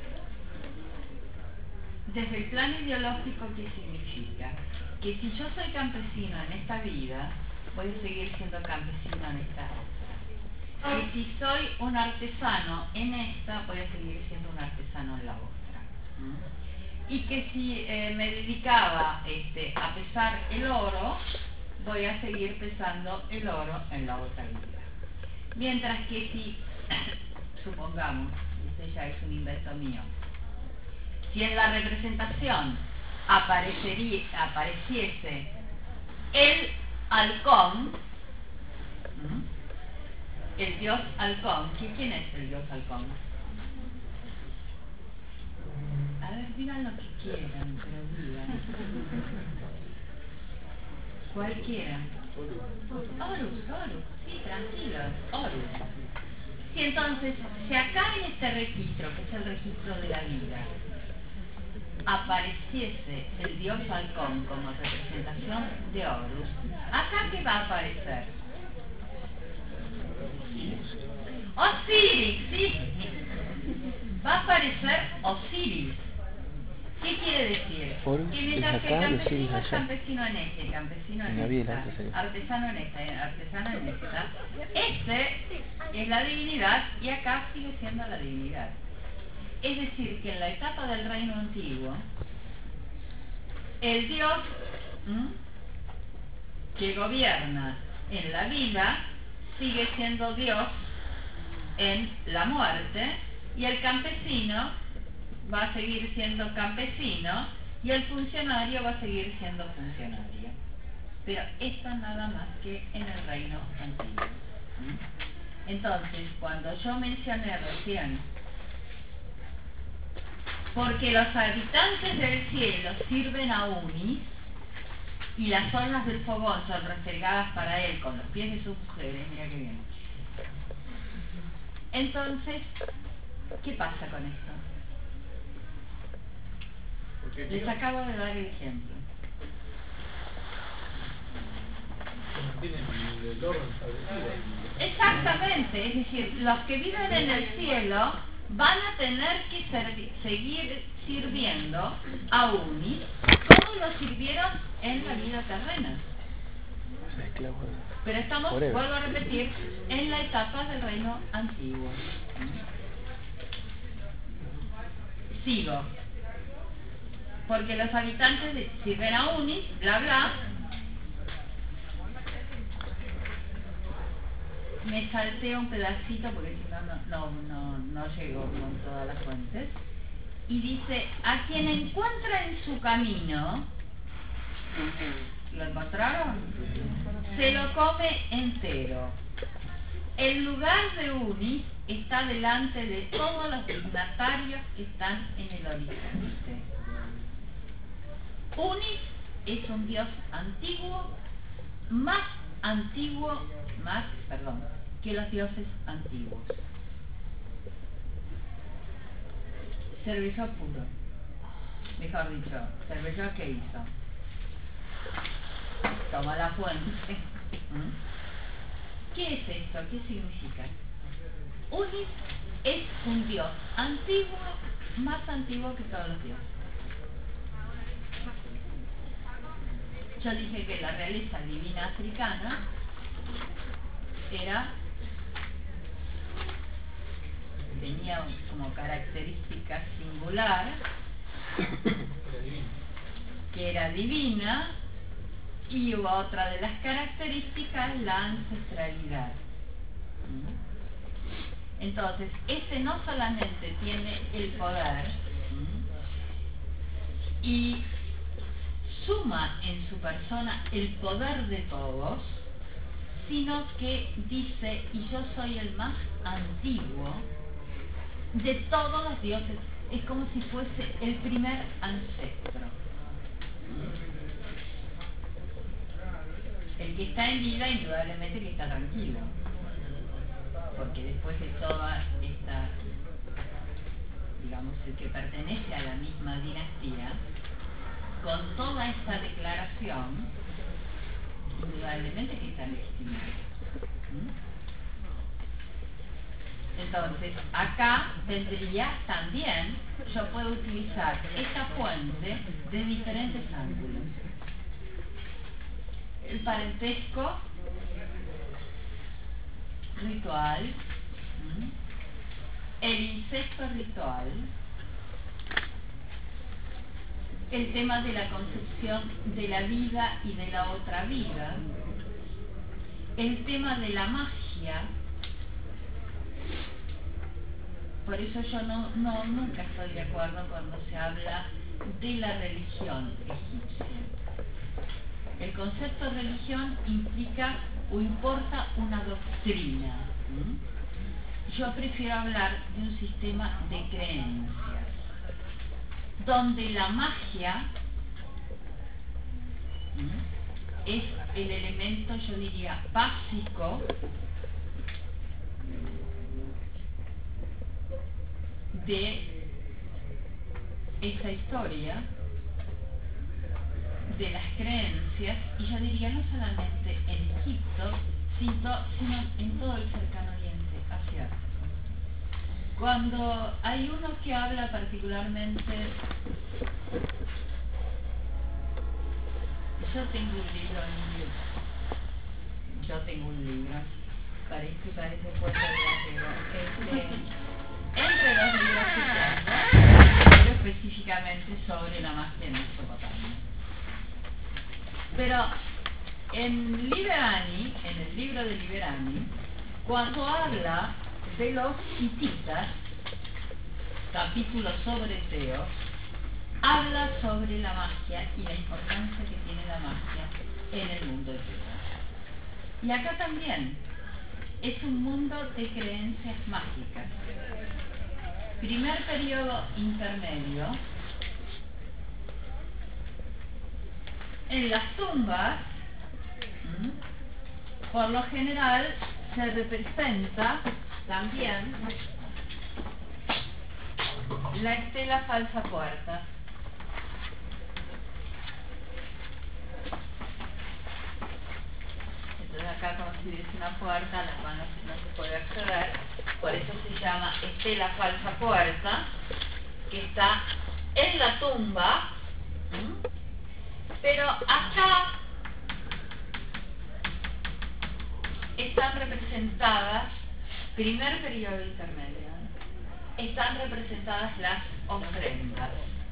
[SPEAKER 2] Desde el plano ideológico, ¿qué significa? Que si yo soy campesino en esta vida, voy a seguir siendo campesino en esta otra. Y si soy un artesano en esta, voy a seguir siendo un artesano en la otra. ¿Mm? Y que si eh, me dedicaba este, a pesar el oro, voy a seguir pesando el oro en la otra vida. Mientras que si, supongamos, este ya es un invento mío, si en la representación aparecería, apareciese el halcón, ¿Mm? el dios halcón, ¿quién es el dios halcón? A ver, digan lo que quieran, pero digan. Cualquiera. Horus, Horus, sí, tranquilos, Horus. Si entonces, si acá en este registro, que es el registro de la vida, apareciese el dios halcón como representación de Horus, ¿acá qué va a aparecer? Osiris, sí. Va a aparecer Osiris. ¿Qué quiere decir?
[SPEAKER 1] Horus
[SPEAKER 2] Que mientras
[SPEAKER 1] es
[SPEAKER 2] que el
[SPEAKER 1] acá y
[SPEAKER 2] campesino
[SPEAKER 1] Osiris
[SPEAKER 2] es
[SPEAKER 1] allá.
[SPEAKER 2] campesino en este, campesino
[SPEAKER 1] En
[SPEAKER 2] en
[SPEAKER 1] la vida,
[SPEAKER 2] esta,
[SPEAKER 1] esa sería.
[SPEAKER 2] artesano en esta, artesano en esta, este es la divinidad y acá sigue siendo la divinidad. Es decir, que en la etapa del reino antiguo, el dios ¿m? que gobierna en la vida sigue siendo dios en la muerte, y el campesino va a seguir siendo campesino y el funcionario va a seguir siendo funcionario. Pero esto nada más que en el reino antiguo. ¿Mm? Entonces, cuando yo mencioné recién, porque los habitantes del cielo sirven a Unis, y las ollas del fogón son restregadas para él con los pies de sus mujeres, mira qué bien. Entonces, ¿qué pasa con esto? Les acabo de dar el ejemplo. Exactamente, es decir, los que viven en el cielo van a tener que ser, seguir sirviendo a Unis como lo sirvieron en la vida terrena. Pero estamos, vuelvo a repetir, en la etapa del reino antiguo. Sigo. Porque los habitantes de, sirven a Unis, bla bla. Me salté un pedacito porque si no, no, no, no, no llego con todas las fuentes. Y dice, a quien encuentra en su camino, ¿lo encontraron? Se lo come entero. El lugar de Unis está delante de todos los dignatarios que están en el horizonte. Unis es un dios antiguo, más antiguo, más, perdón, que los dioses antiguos. Servicio puro. Mejor dicho, servicio que hizo. Toma la fuente. ¿Mm? ¿Qué es esto? ¿Qué significa? Unis es un dios antiguo, más antiguo que todos los dioses. Yo dije que la realeza divina africana era, tenía como característica singular que era divina, y otra de las características, la ancestralidad. Entonces, este no solamente tiene el poder y suma en su persona el poder de todos, sino que dice, y yo soy el más antiguo de todos los dioses. Es como si fuese el primer ancestro. El que está en vida indudablemente que está tranquilo, porque después de toda esta, digamos, el que pertenece a la misma dinastía, con toda esta declaración, indudablemente que está legitimado. Entonces, acá tendría también, yo puedo utilizar esta fuente de diferentes ángulos. El parentesco ritual, el incesto ritual, el tema de la concepción de la vida y de la otra vida, el tema de la magia. Por eso yo no, no nunca estoy de acuerdo cuando se habla de la religión egipcia. El concepto de religión implica o importa una doctrina. ¿Mm? Yo prefiero hablar de un sistema de creencias, donde la magia ¿Mm? es el elemento, yo diría, básico de esa historia, de las creencias, y yo diría no solamente en Egipto, sino, sino en todo el cercano oriente asiático. Cuando hay uno que habla particularmente, yo tengo un libro, yo tengo un libro, parece, parece fuerte de la este, entre los libros que tengo, pero específicamente sobre la magia en Mesopotamia. Pero en Liberani, en el libro de Liberani, cuando habla de los hititas, capítulo sobre Teos, habla sobre la magia y la importancia que tiene la magia en el mundo de Teos. Y acá también, es un mundo de creencias mágicas. Primer periodo intermedio. En las tumbas, ¿m? por lo general, se representa también la estela falsa puerta. Entonces acá, como si hubiese una puerta a la cual no, no se puede acceder, por eso se llama estela falsa puerta, que está en la tumba. ¿m? Pero acá están representadas, primer periodo intermedio, están representadas las ofrendas.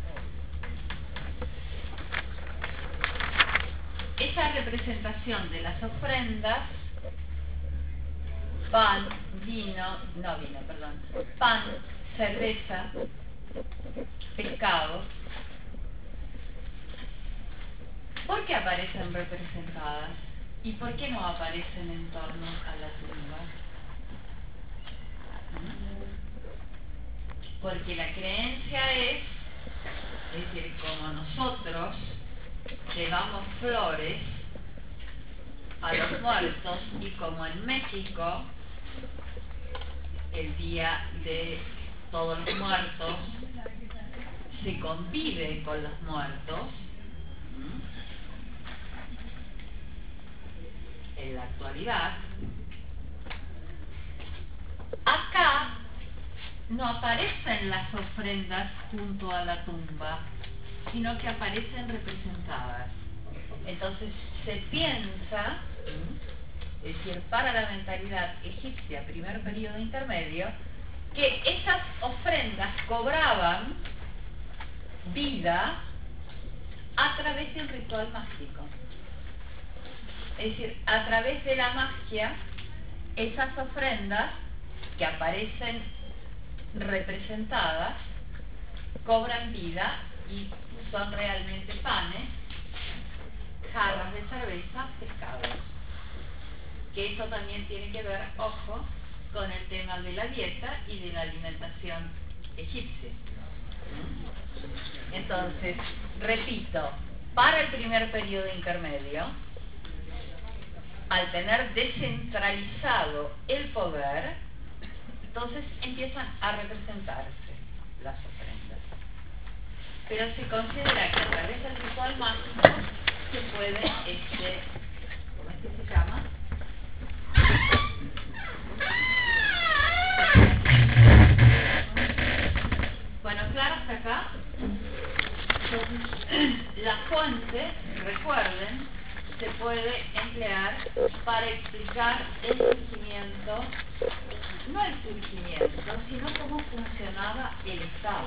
[SPEAKER 2] Esa representación de las ofrendas, pan, vino, no vino, perdón, pan, cerveza, pescado, ¿por qué aparecen representadas? ¿Y por qué no aparecen en torno a la tumba? Porque la creencia es, es decir, como nosotros llevamos flores a los muertos y como en México el día de todos los muertos se convive con los muertos, en la actualidad, acá no aparecen las ofrendas junto a la tumba, sino que aparecen representadas. Entonces se piensa, es decir, para la mentalidad egipcia, primer periodo intermedio, que esas ofrendas cobraban vida a través de un ritual mágico. Es decir, a través de la magia, esas ofrendas que aparecen representadas cobran vida y son realmente panes, jarras de cerveza, pescados. Que eso también tiene que ver, ojo, con el tema de la dieta y de la alimentación egipcia. Entonces, repito, para el primer periodo intermedio, al tener descentralizado el poder, entonces empiezan a representarse las ofrendas. Pero se considera que a través del ritual mágico se puede, este, ¿cómo es que se llama? Bueno, claro, hasta acá. Entonces, la fuente, recuerden, se puede emplear para explicar el surgimiento, no el surgimiento, sino cómo funcionaba el Estado.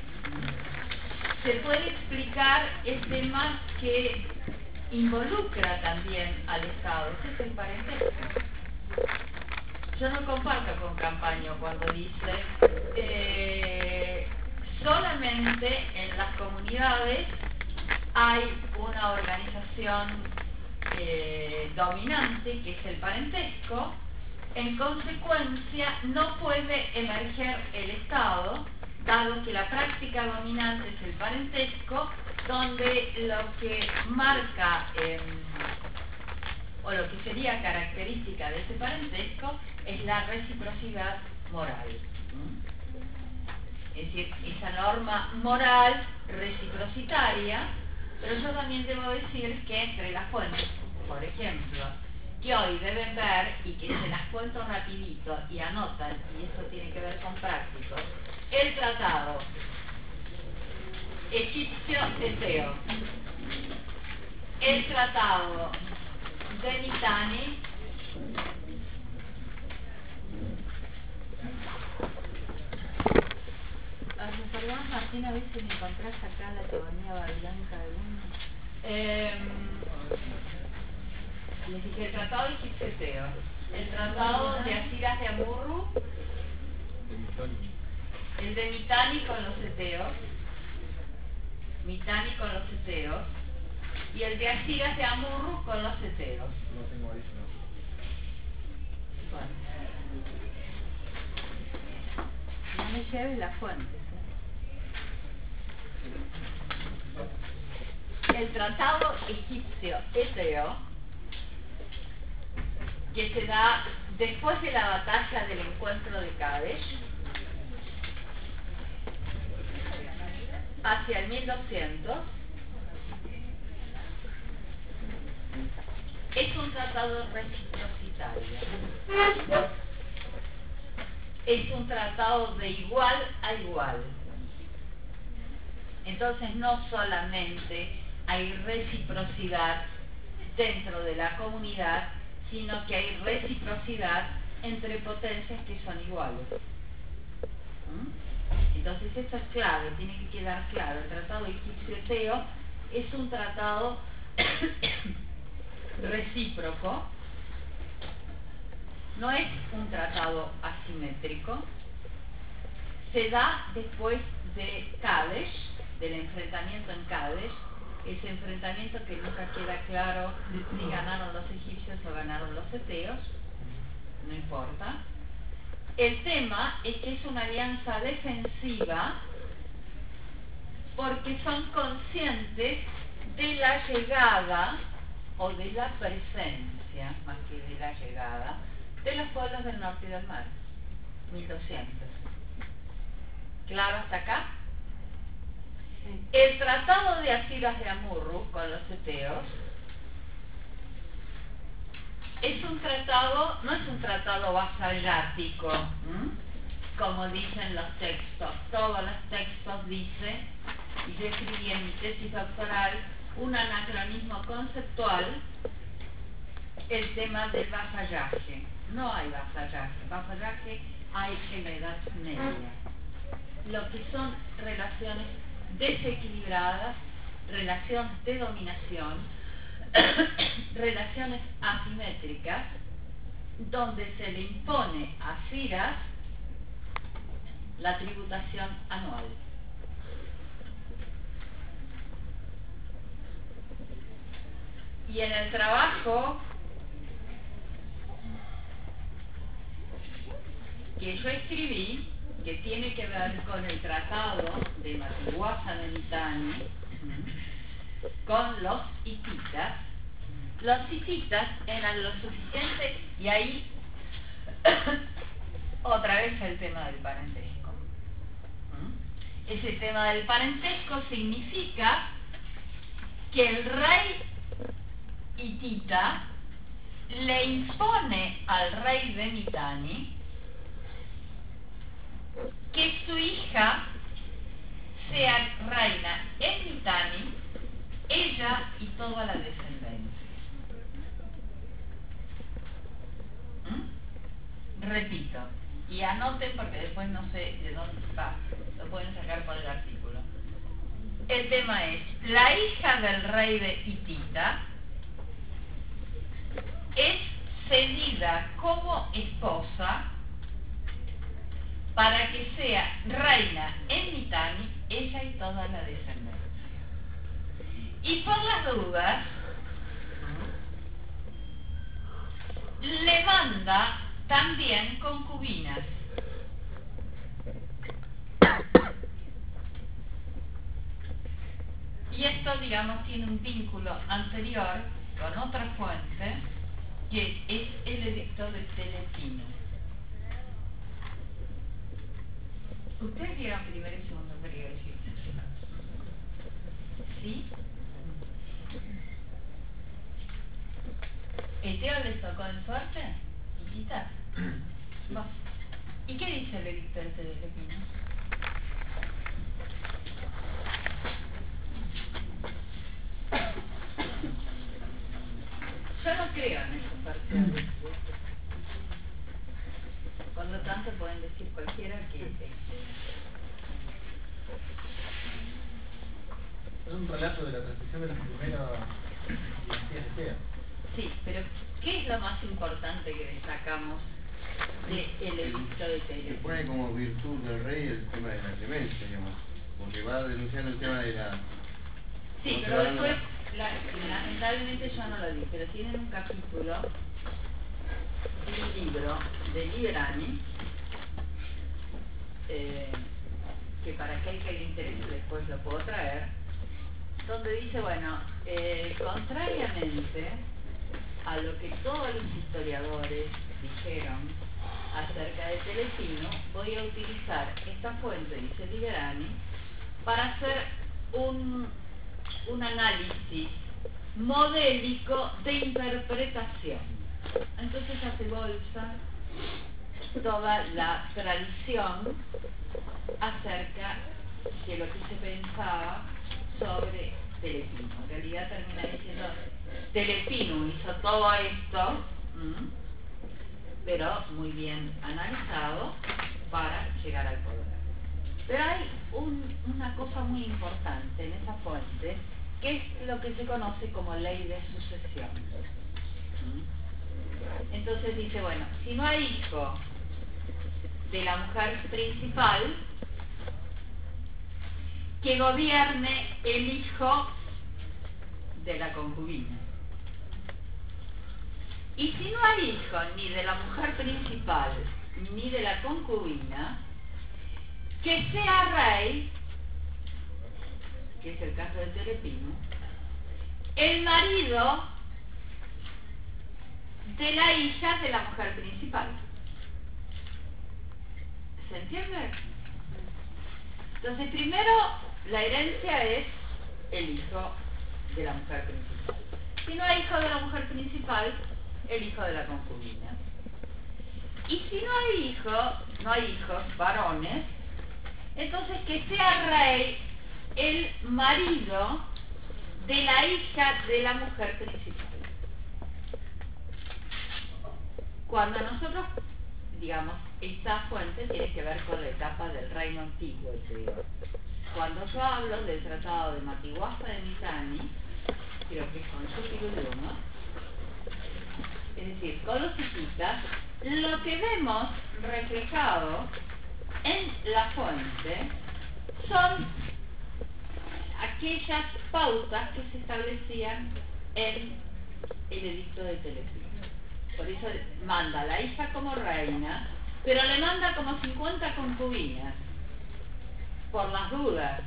[SPEAKER 2] Se puede explicar el tema que involucra también al Estado, que es el parentesco. Yo no comparto con Campaño cuando dice eh, solamente en las comunidades hay una organización eh, dominante, que es el parentesco. En consecuencia, no puede emerger el Estado, dado que la práctica dominante es el parentesco, donde lo que marca eh, o lo que sería característica de ese parentesco es la reciprocidad moral. Es decir, esa norma moral reciprocitaria. Pero yo también debo decir que entre las fuentes, por ejemplo, que hoy deben ver y que se las cuento rapidito y anotan, y eso tiene que ver con prácticos, el tratado egipcio-eteo, el tratado de Mitanni, perdón, Martín, a ver si me encontrás acá la teoría blanca de uno. Eh, les dije el tratado egipcio-eteo, el tratado de Asiras de Amurru, el de Mitanni con los eteos, Mitanni con los eteos, y el de Asiras de Amurru con los eteos.
[SPEAKER 3] No tengo ahí, no.
[SPEAKER 2] Bueno. No me lleves las fuentes. ¿eh? El tratado egipcio Eteo, que se da después de la batalla del encuentro de Kadesh, hacia el mil doscientos, es un tratado reciprocitario. Es un tratado de igual a igual. Entonces no solamente hay reciprocidad dentro de la comunidad, sino que hay reciprocidad entre potencias que son iguales. ¿Mm? Entonces esto es clave, tiene que quedar claro. El tratado egipcio-eteo es un tratado recíproco, no es un tratado asimétrico, se da después de Kadesh, del enfrentamiento en Kadesh, ese enfrentamiento que nunca queda claro si ganaron los egipcios o ganaron los eteos, no importa. El tema es que es una alianza defensiva porque son conscientes de la llegada o de la presencia, más que de la llegada, de los pueblos del norte y del mar. mil doscientos. ¿Claro hasta acá? El tratado de Asiras de Amurru con los eteos es un tratado, no es un tratado vasallático, ¿m? como dicen los textos. Todos los textos dicen, y yo escribí en mi tesis doctoral, un anacronismo conceptual, el tema del vasallaje. No hay vasallaje. Vasallaje hay en la Edad Media. Lo que son relaciones desequilibradas, relaciones de dominación, relaciones asimétricas, donde se le impone a Ciras la tributación anual. Y en el trabajo que yo escribí, que tiene que ver con el tratado de Matihuasa de Mitani, con los hititas, los hititas eran lo suficiente, y ahí otra vez el tema del parentesco. Ese tema del parentesco significa que el rey hitita le impone al rey de Mitani que su hija sea reina en Mitani, ella y toda la descendencia. ¿Mm? Repito, y anoten porque después no sé de dónde va, lo pueden sacar por el artículo. El tema es, la hija del rey de Hitita es cedida como esposa para que sea reina en Mitani, ella y toda la descendencia. Y por las dudas, le manda también concubinas. Y esto, digamos, tiene un vínculo anterior con otra fuente, que es el edicto de Telepino. ¿Ustedes vieron primer y segundo periodo egipcio? ¿Sí? ¿Eteo les tocó en suerte? ¿Hititas? ¿Vos? ¿Y qué dice el edicto de Telepino? Yo no creo en esos parciales. Por lo tanto, pueden decir cualquiera que... Este,
[SPEAKER 8] es un relato de la transición de la primera dinastía egipcia.
[SPEAKER 2] sí, pero ¿qué es lo más importante que destacamos del edicto de
[SPEAKER 4] Se
[SPEAKER 2] Telepino?
[SPEAKER 4] pone como virtud del rey el tema de la clemencia, digamos, porque va denunciando el tema de la...
[SPEAKER 2] Sí,
[SPEAKER 4] como se
[SPEAKER 2] pero
[SPEAKER 4] va dando
[SPEAKER 2] después,
[SPEAKER 4] la-
[SPEAKER 2] la, lamentablemente yo no lo vi, pero tienen un capítulo un libro de Liberani, eh, que para aquel que le interese después lo puedo traer, donde dice, bueno, eh, contrariamente a lo que todos los historiadores dijeron acerca de Telepino, voy a utilizar esta fuente, dice Liberani, para hacer un, un análisis modélico de interpretación. Entonces hace bolsa toda la tradición acerca de lo que se pensaba sobre Telepino. En realidad termina diciendo, Telepino hizo todo esto, ¿m? pero muy bien analizado para llegar al poder. Pero hay un, una cosa muy importante en esa fuente, que es lo que se conoce como ley de sucesión. ¿Mm? Entonces dice, bueno, si no hay hijo de la mujer principal, que gobierne el hijo de la concubina. Y si no hay hijo ni de la mujer principal ni de la concubina, que sea rey, que es el caso de Telepino, el marido de la hija de la mujer principal. ¿Se entiende? Entonces, primero, la herencia es el hijo de la mujer principal. Si no hay hijo de la mujer principal, el hijo de la concubina. Y si no hay hijo, no hay hijos varones, entonces que sea rey el marido de la hija de la mujer principal. Cuando nosotros, digamos, esta fuente tiene que ver con la etapa del reino antiguo, creo. Cuando yo hablo del tratado de Matiwasa de Mitanni, creo que es con Supiluluma, es decir, con los hititas, lo que vemos reflejado en la fuente son aquellas pautas que se establecían en el edicto de Telepino. Por eso manda a la hija como reina, pero le manda como cincuenta concubinas, por las dudas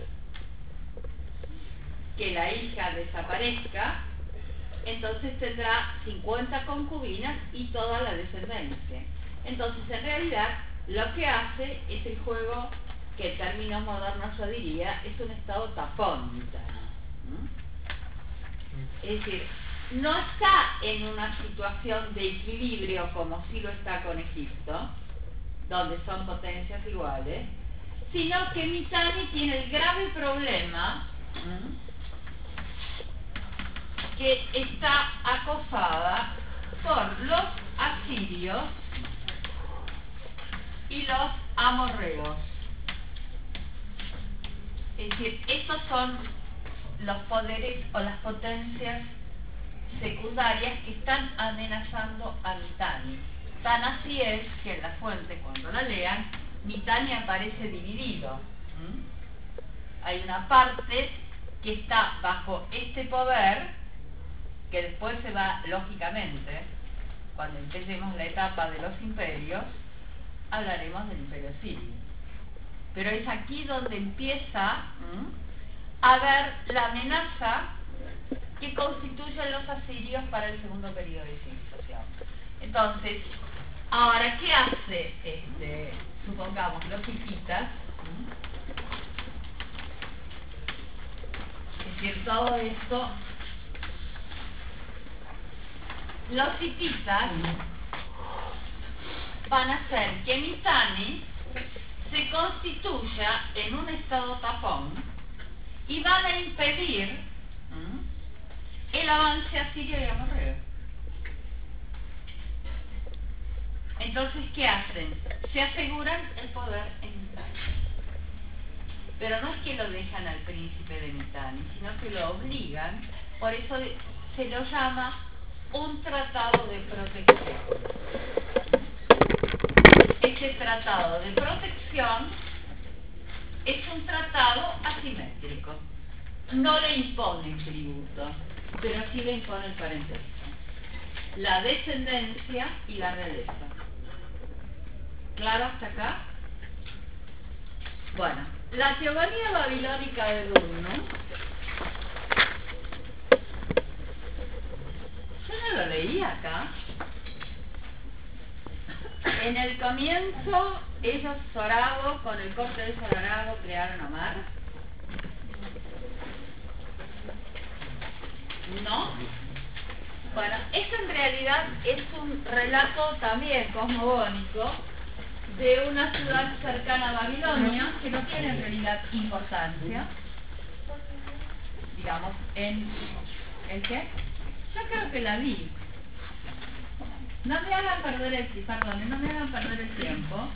[SPEAKER 2] que la hija desaparezca, entonces tendrá cincuenta concubinas y toda la descendencia. Entonces, en realidad, lo que hace es el juego que en términos modernos yo diría es un estado tapón. ¿Mm? Es decir, no está en una situación de equilibrio como si lo está con Egipto, donde son potencias iguales, sino que Mitanni tiene el grave problema ¿m? que está acosada por los asirios y los amorreos. Es decir, estos son los poderes o las potencias secundarias que están amenazando a Mitanni. Tan así es que en la fuente, cuando la lean, Mitanni aparece dividido. ¿Mm? Hay una parte que está bajo este poder, que después se va, lógicamente, cuando empecemos la etapa de los imperios, hablaremos del imperio sirio. Pero es aquí donde empieza ¿m? a ver la amenaza que constituyen los asirios para el segundo periodo de civilización. Entonces, ahora, ¿qué hace, este, supongamos, los hititas? ¿Mm? Es decir, todo esto, los hititas van a hacer que Mitanni se constituya en un estado tapón y van a impedir ¿m? el avance asirio y amorreo. Entonces, ¿qué hacen? Se aseguran el poder en Mitanni. Pero no es que lo dejan al príncipe de Mitanni, sino que lo obligan, por eso se lo llama un tratado de protección. Este tratado de protección es un tratado asimétrico. No le impone el tributo, pero sí le impone el parentesco. la descendencia y la realeza. ¿Claro hasta acá? Bueno, la teogonía babilónica de Dunno, yo no lo leí acá. En el comienzo, ellos Sorabo, con el corte de Sorabo, crearon a Mar. ¿No? Bueno, esto en realidad es un relato también cosmogónico de una ciudad cercana a Babilonia, que no tiene en realidad importancia, digamos, en... ¿el qué? Yo creo que la vi. No me hagan perder el tiempo, perdón, no me hagan perder el tiempo.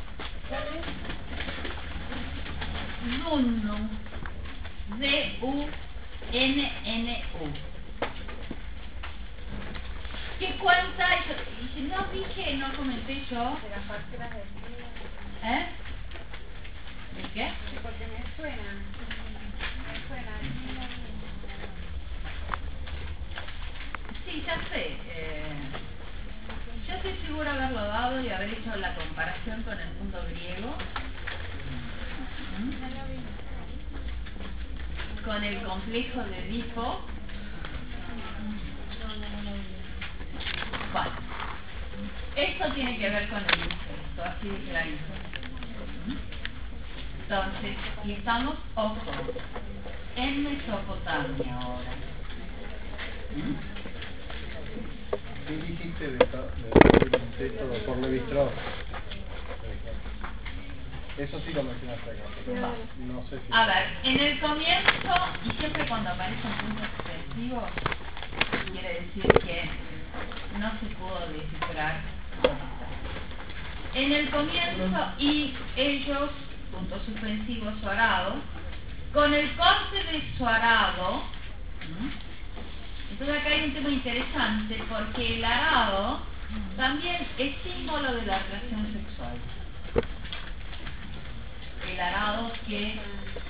[SPEAKER 2] Dunnu, D U N N U. ¿Qué cuenta? Y si no dije, no comenté yo.
[SPEAKER 6] De las parcelas del río.
[SPEAKER 2] ¿Eh? ¿De qué?
[SPEAKER 6] Porque me suena. Me suena.
[SPEAKER 2] Sí, ya sé. Eh, yo estoy segura de haberlo dado y haber hecho la comparación con el mundo griego. ¿Mm? Con el complejo de Edipo. Bueno, esto tiene que ver con el incesto, así de clarito. Entonces, y estamos, ojo, en Mesopotamia ahora.
[SPEAKER 3] ¿Qué dijiste de, de incesto por Levi Strauss? Eso sí lo mencionaste acá. No sé si...
[SPEAKER 2] A ver, en el comienzo, y siempre cuando aparecen puntos suspensivos, quiere decir que no se pudo descifrar. En el comienzo, y ellos, punto suspensivo, su arado, con el corte de su arado, entonces acá hay un tema interesante, porque el arado también es símbolo de la atracción sexual. El arado que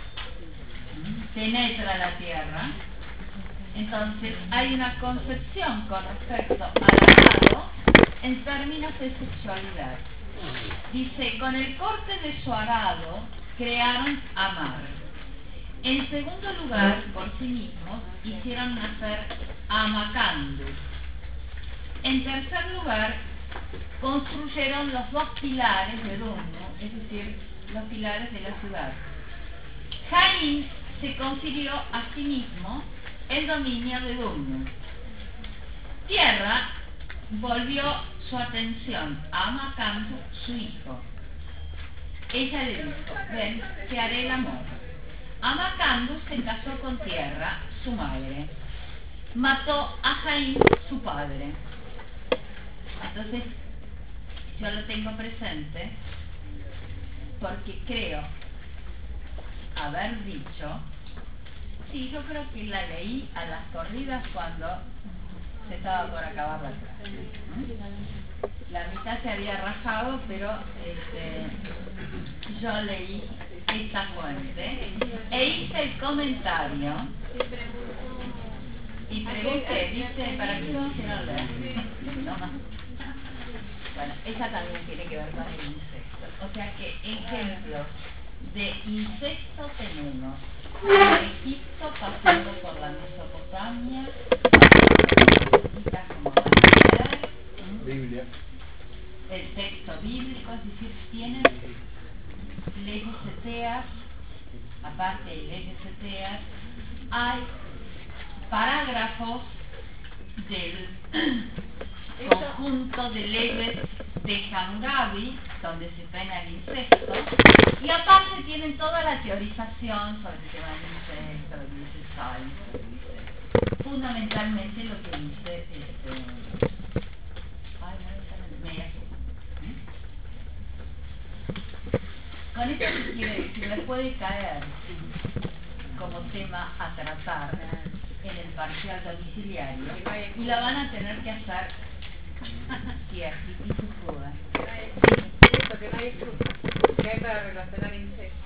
[SPEAKER 2] penetra la tierra. Entonces hay una concepción con respecto al arado en términos de sexualidad. Dice, con el corte de su arado crearon a Mar. En segundo lugar, por sí mismos, hicieron nacer a Macandus. En tercer lugar, construyeron los dos pilares de Dunnu, es decir, los pilares de la ciudad. Jaín se confirió a sí mismo el dominio de Dunnu. Tierra volvió su atención a Macandu, su hijo. Ella le dijo, ven, te haré el amor. Amacandu se casó con Tierra, su madre. Mató a Jaín, su padre. Entonces, yo lo tengo presente porque creo haber dicho, sí, yo creo que la leí a las corridas cuando se estaba por acabar la clase. ¿Mm? La mitad se había rajado, pero este, yo leí esta fuente e hice el comentario y pregunté, dice, ¿para qué lo hicieron leer? No, no. Bueno, ella también tiene que ver con el incesto. O sea que ejemplos de incesto tenemos de Egipto pasando por la Mesopotamia, como van a ver,
[SPEAKER 3] Biblia.
[SPEAKER 2] el texto bíblico, es decir, tienen leyes seteas, aparte de leyes seteas, hay parágrafos del conjunto de leyes de Hammurabi, donde se pena el incesto, y aparte tienen toda la teorización sobre el tema del incesto, lo que dice Sainz, lo que dice, fundamentalmente lo que dice este, ay, no me sale, Meyer. Con esto se quiere decir, les puede caer como tema a tratar en el parcial domiciliario y la van a tener que hacer si aquí y su fuga.
[SPEAKER 6] Eso, que no hay fruta, que hay para relacionar incesto.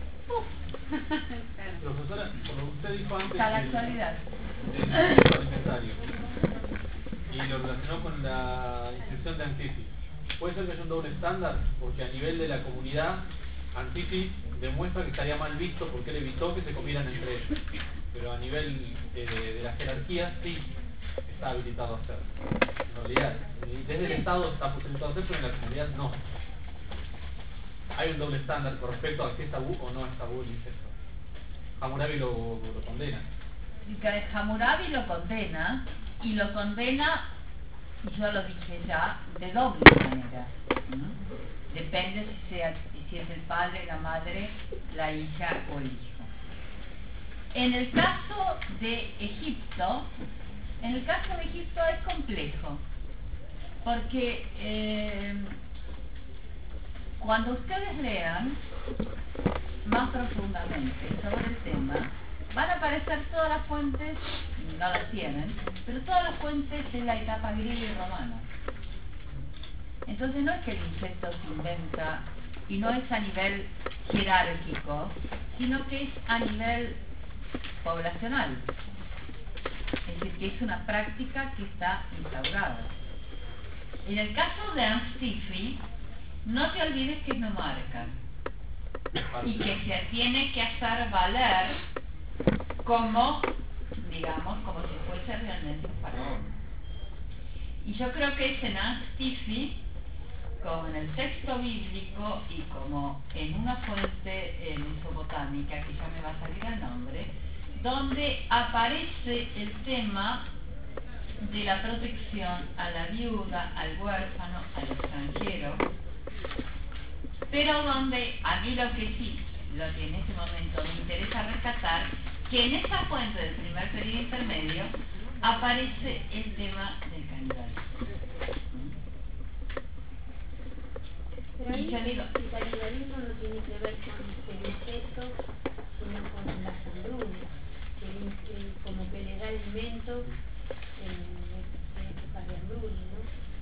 [SPEAKER 8] Profesora, por lo que usted dijo antes
[SPEAKER 2] Hasta la
[SPEAKER 8] del-
[SPEAKER 2] actualidad.
[SPEAKER 8] del incesto alimentario, y lo relacionó con la cuestión de Antifi. Puede ser que haya un doble estándar, porque a nivel de la comunidad, Antifi demuestra que estaría mal visto porque él evitó que se comieran entre ellos. Pero a nivel eh, de la jerarquía, sí está habilitado a hacerlo. En realidad, desde el Estado está posibilitado a hacer, pero en la comunidad no. Hay un doble estándar con respecto a si es tabú o no es tabú el incesto. Hammurabi lo, lo condena.
[SPEAKER 2] Y que Hammurabi lo condena, y lo condena, y yo lo dije ya, de doble manera. ¿No? Depende si, sea, si es el padre, la madre, la hija o el hijo. En el caso de Egipto, en el caso de Egipto es complejo, porque eh, cuando ustedes lean más profundamente sobre el tema, van a aparecer todas las fuentes, no las tienen, pero todas las fuentes de la etapa griega y romana. Entonces no es que el incesto se inventa, y no es a nivel jerárquico, sino que es a nivel poblacional. Es decir, que es una práctica que está instaurada. En el caso de Antifi, no te olvides que es nomarca y que se tiene que hacer valer como, digamos, como si fuese realmente un faraón. Y yo creo que es en Antifi, como en el texto bíblico y como en una fuente eh, mesopotámica, que ya me va a salir el nombre, donde aparece el tema de la protección a la viuda, al huérfano, al extranjero, pero donde a mí lo que sí, lo que en este momento me interesa rescatar, que en esa fuente del primer periodo intermedio aparece el tema del canibalismo.
[SPEAKER 6] Pero ahí
[SPEAKER 2] Y yo digo,
[SPEAKER 6] el canibalismo no tiene que ver con el incesto, sino con las hambrunas, que, que como que le da alimento en épocas de hambruna, ¿no?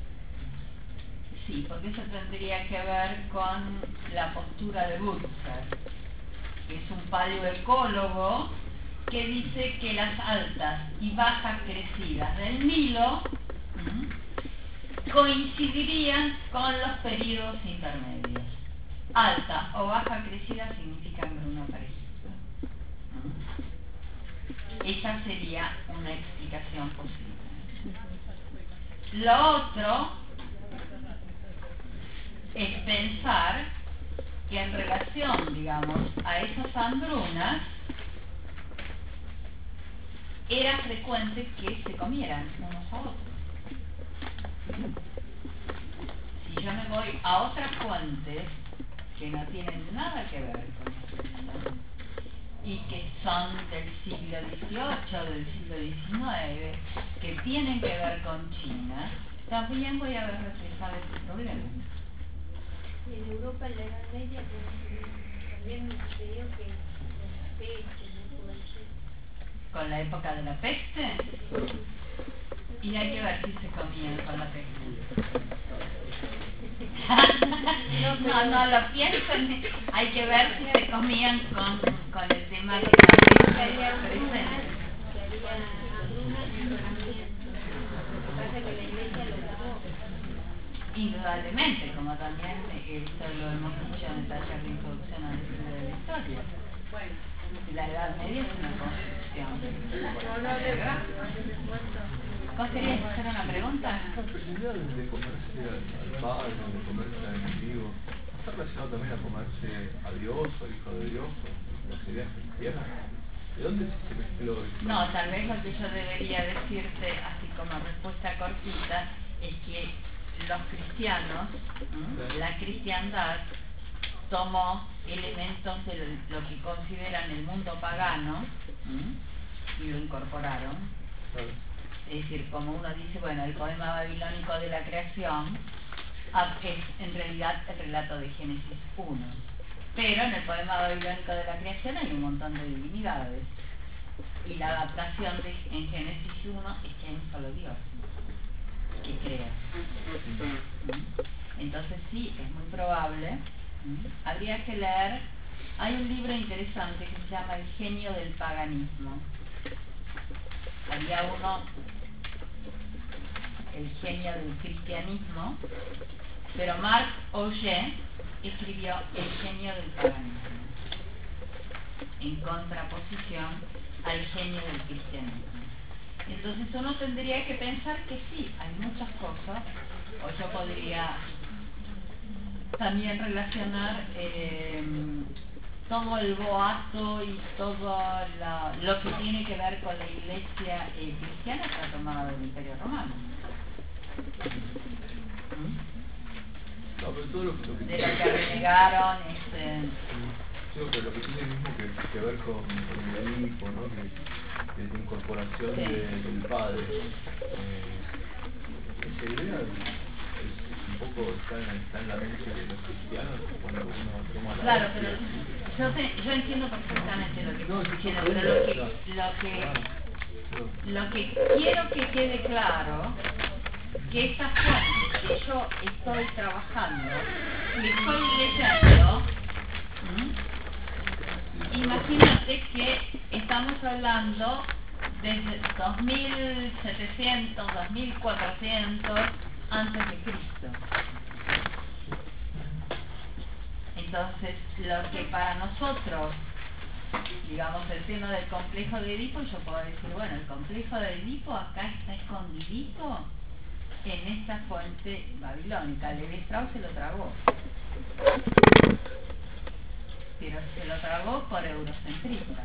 [SPEAKER 2] sí, porque eso tendría que ver con la postura de Butzer, que es un paleoecólogo que dice que las altas y bajas crecidas del Nilo ¿m? coincidirían con los periodos intermedios. Alta o baja crecida significa hambruna para Egipto. ¿m? Esa sería una explicación posible. Lo otro es pensar que en relación, digamos, a esas hambrunas, era frecuente que se comieran unos a otros. Si yo me voy a otras fuentes que no tienen nada que ver con esto y que son del siglo dieciocho, del siglo diecinueve, que tienen que ver con China, también voy a ver reflejado este problema.
[SPEAKER 6] Y en Europa, en la Edad Media, también me sucedió que con la peste, ¿no? Puede ser.
[SPEAKER 2] ¿Con la época de la peste? Y hay que ver si se comían con la peste. No, no lo piensen. Hay que ver si se comían con, con el tema de la peste presente.
[SPEAKER 6] Que había hambrunas y envenenamiento. Lo que pasa es que la iglesia lo grabó.
[SPEAKER 2] Indudablemente, como también esto lo hemos dicho en el taller de introducción al estudio de la historia. La Edad Media es una construcción. ¿Vos querías hacer una pregunta?
[SPEAKER 3] ¿Esta posibilidad de comerse al padre, de comerse al enemigo, está relacionado también a comerse a Dios o al Hijo de Dios, o las ideas cristianas? ¿De dónde se mezcló esto?
[SPEAKER 2] No, tal vez lo que yo debería decirte, así como respuesta cortita, es que los cristianos, ¿m? la cristiandad tomó elementos de lo, lo que consideran el mundo pagano ¿m? y lo incorporaron.
[SPEAKER 3] Claro.
[SPEAKER 2] Es decir, como uno dice, bueno, el poema babilónico de la creación es en realidad el relato de Génesis uno. Pero en el poema babilónico de la creación hay un montón de divinidades. Y la adaptación de, en Génesis uno es que hay un solo Dios que crea. Entonces sí, es muy probable. Habría que leer, hay un libro interesante que se llama El genio del paganismo. Había uno El genio del cristianismo, pero Marc Augé escribió El genio del paganismo, en contraposición al genio del cristianismo. Entonces uno tendría que pensar que sí, hay muchas cosas, o yo podría también relacionar eh, todo el boato y todo la, lo que tiene que ver con la iglesia eh, cristiana está tomado del Imperio Romano. ¿Mm?
[SPEAKER 3] No, pero todo lo, lo que
[SPEAKER 2] De lo que renegaron este...
[SPEAKER 3] Sí, pero lo que tiene mismo que, que ver con, con el Edipo, ¿no? Que, que es la incorporación
[SPEAKER 2] Sí.
[SPEAKER 3] de, del padre. Eh, esa idea es, es un poco está en, está en la mente de los cristianos cuando uno toma la
[SPEAKER 2] Claro,
[SPEAKER 3] hostia.
[SPEAKER 2] pero yo, te, yo entiendo perfectamente lo que
[SPEAKER 3] No,
[SPEAKER 2] estás
[SPEAKER 3] yo
[SPEAKER 2] diciendo,
[SPEAKER 3] comprendo,
[SPEAKER 2] pero lo que,
[SPEAKER 3] claro.
[SPEAKER 2] lo que,
[SPEAKER 3] Claro.
[SPEAKER 2] lo que quiero que quede claro, que esta fuente que yo estoy trabajando y estoy leyendo, ¿m? Imagínate que estamos hablando desde dos mil setecientos, dos mil cuatrocientos antes de Cristo. Entonces, lo que para nosotros, digamos, el tema del complejo de Edipo, yo puedo decir, bueno, el complejo de Edipo acá está escondidito en esta fuente babilónica. Levi Strauss se lo tragó. Pero se lo tragó por eurocentrista.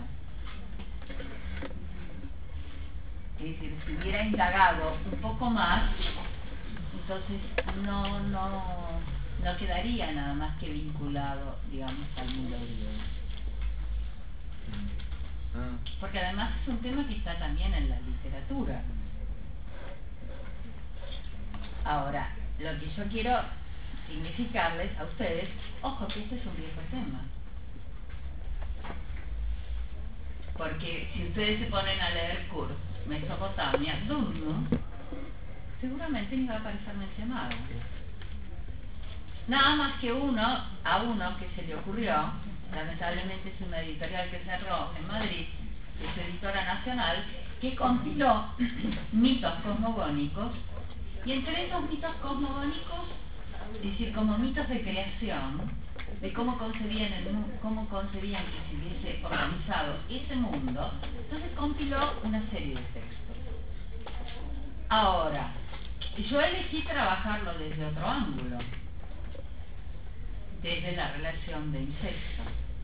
[SPEAKER 2] Es decir, si hubiera indagado un poco más, entonces no, no, no quedaría nada más que vinculado, digamos, al mundo griego.
[SPEAKER 3] Ah.
[SPEAKER 2] Porque además es un tema que está también en la literatura. Ahora, lo que yo quiero significarles a ustedes, ojo que este es un viejo tema. Porque si ustedes se ponen a leer Kurz, Mesopotamia, Dumno, seguramente ni va a aparecer mencionado. Nada más que uno, a uno que se le ocurrió, lamentablemente es una editorial que cerró en Madrid, es Editora Nacional, que compiló mitos cosmogónicos, y entre esos mitos cosmogónicos, es decir, como mitos de creación, de cómo concebían, el, cómo concebían que se hubiese organizado ese mundo, entonces compiló una serie de textos. Ahora, yo elegí trabajarlo desde otro ángulo, desde la relación de incesto.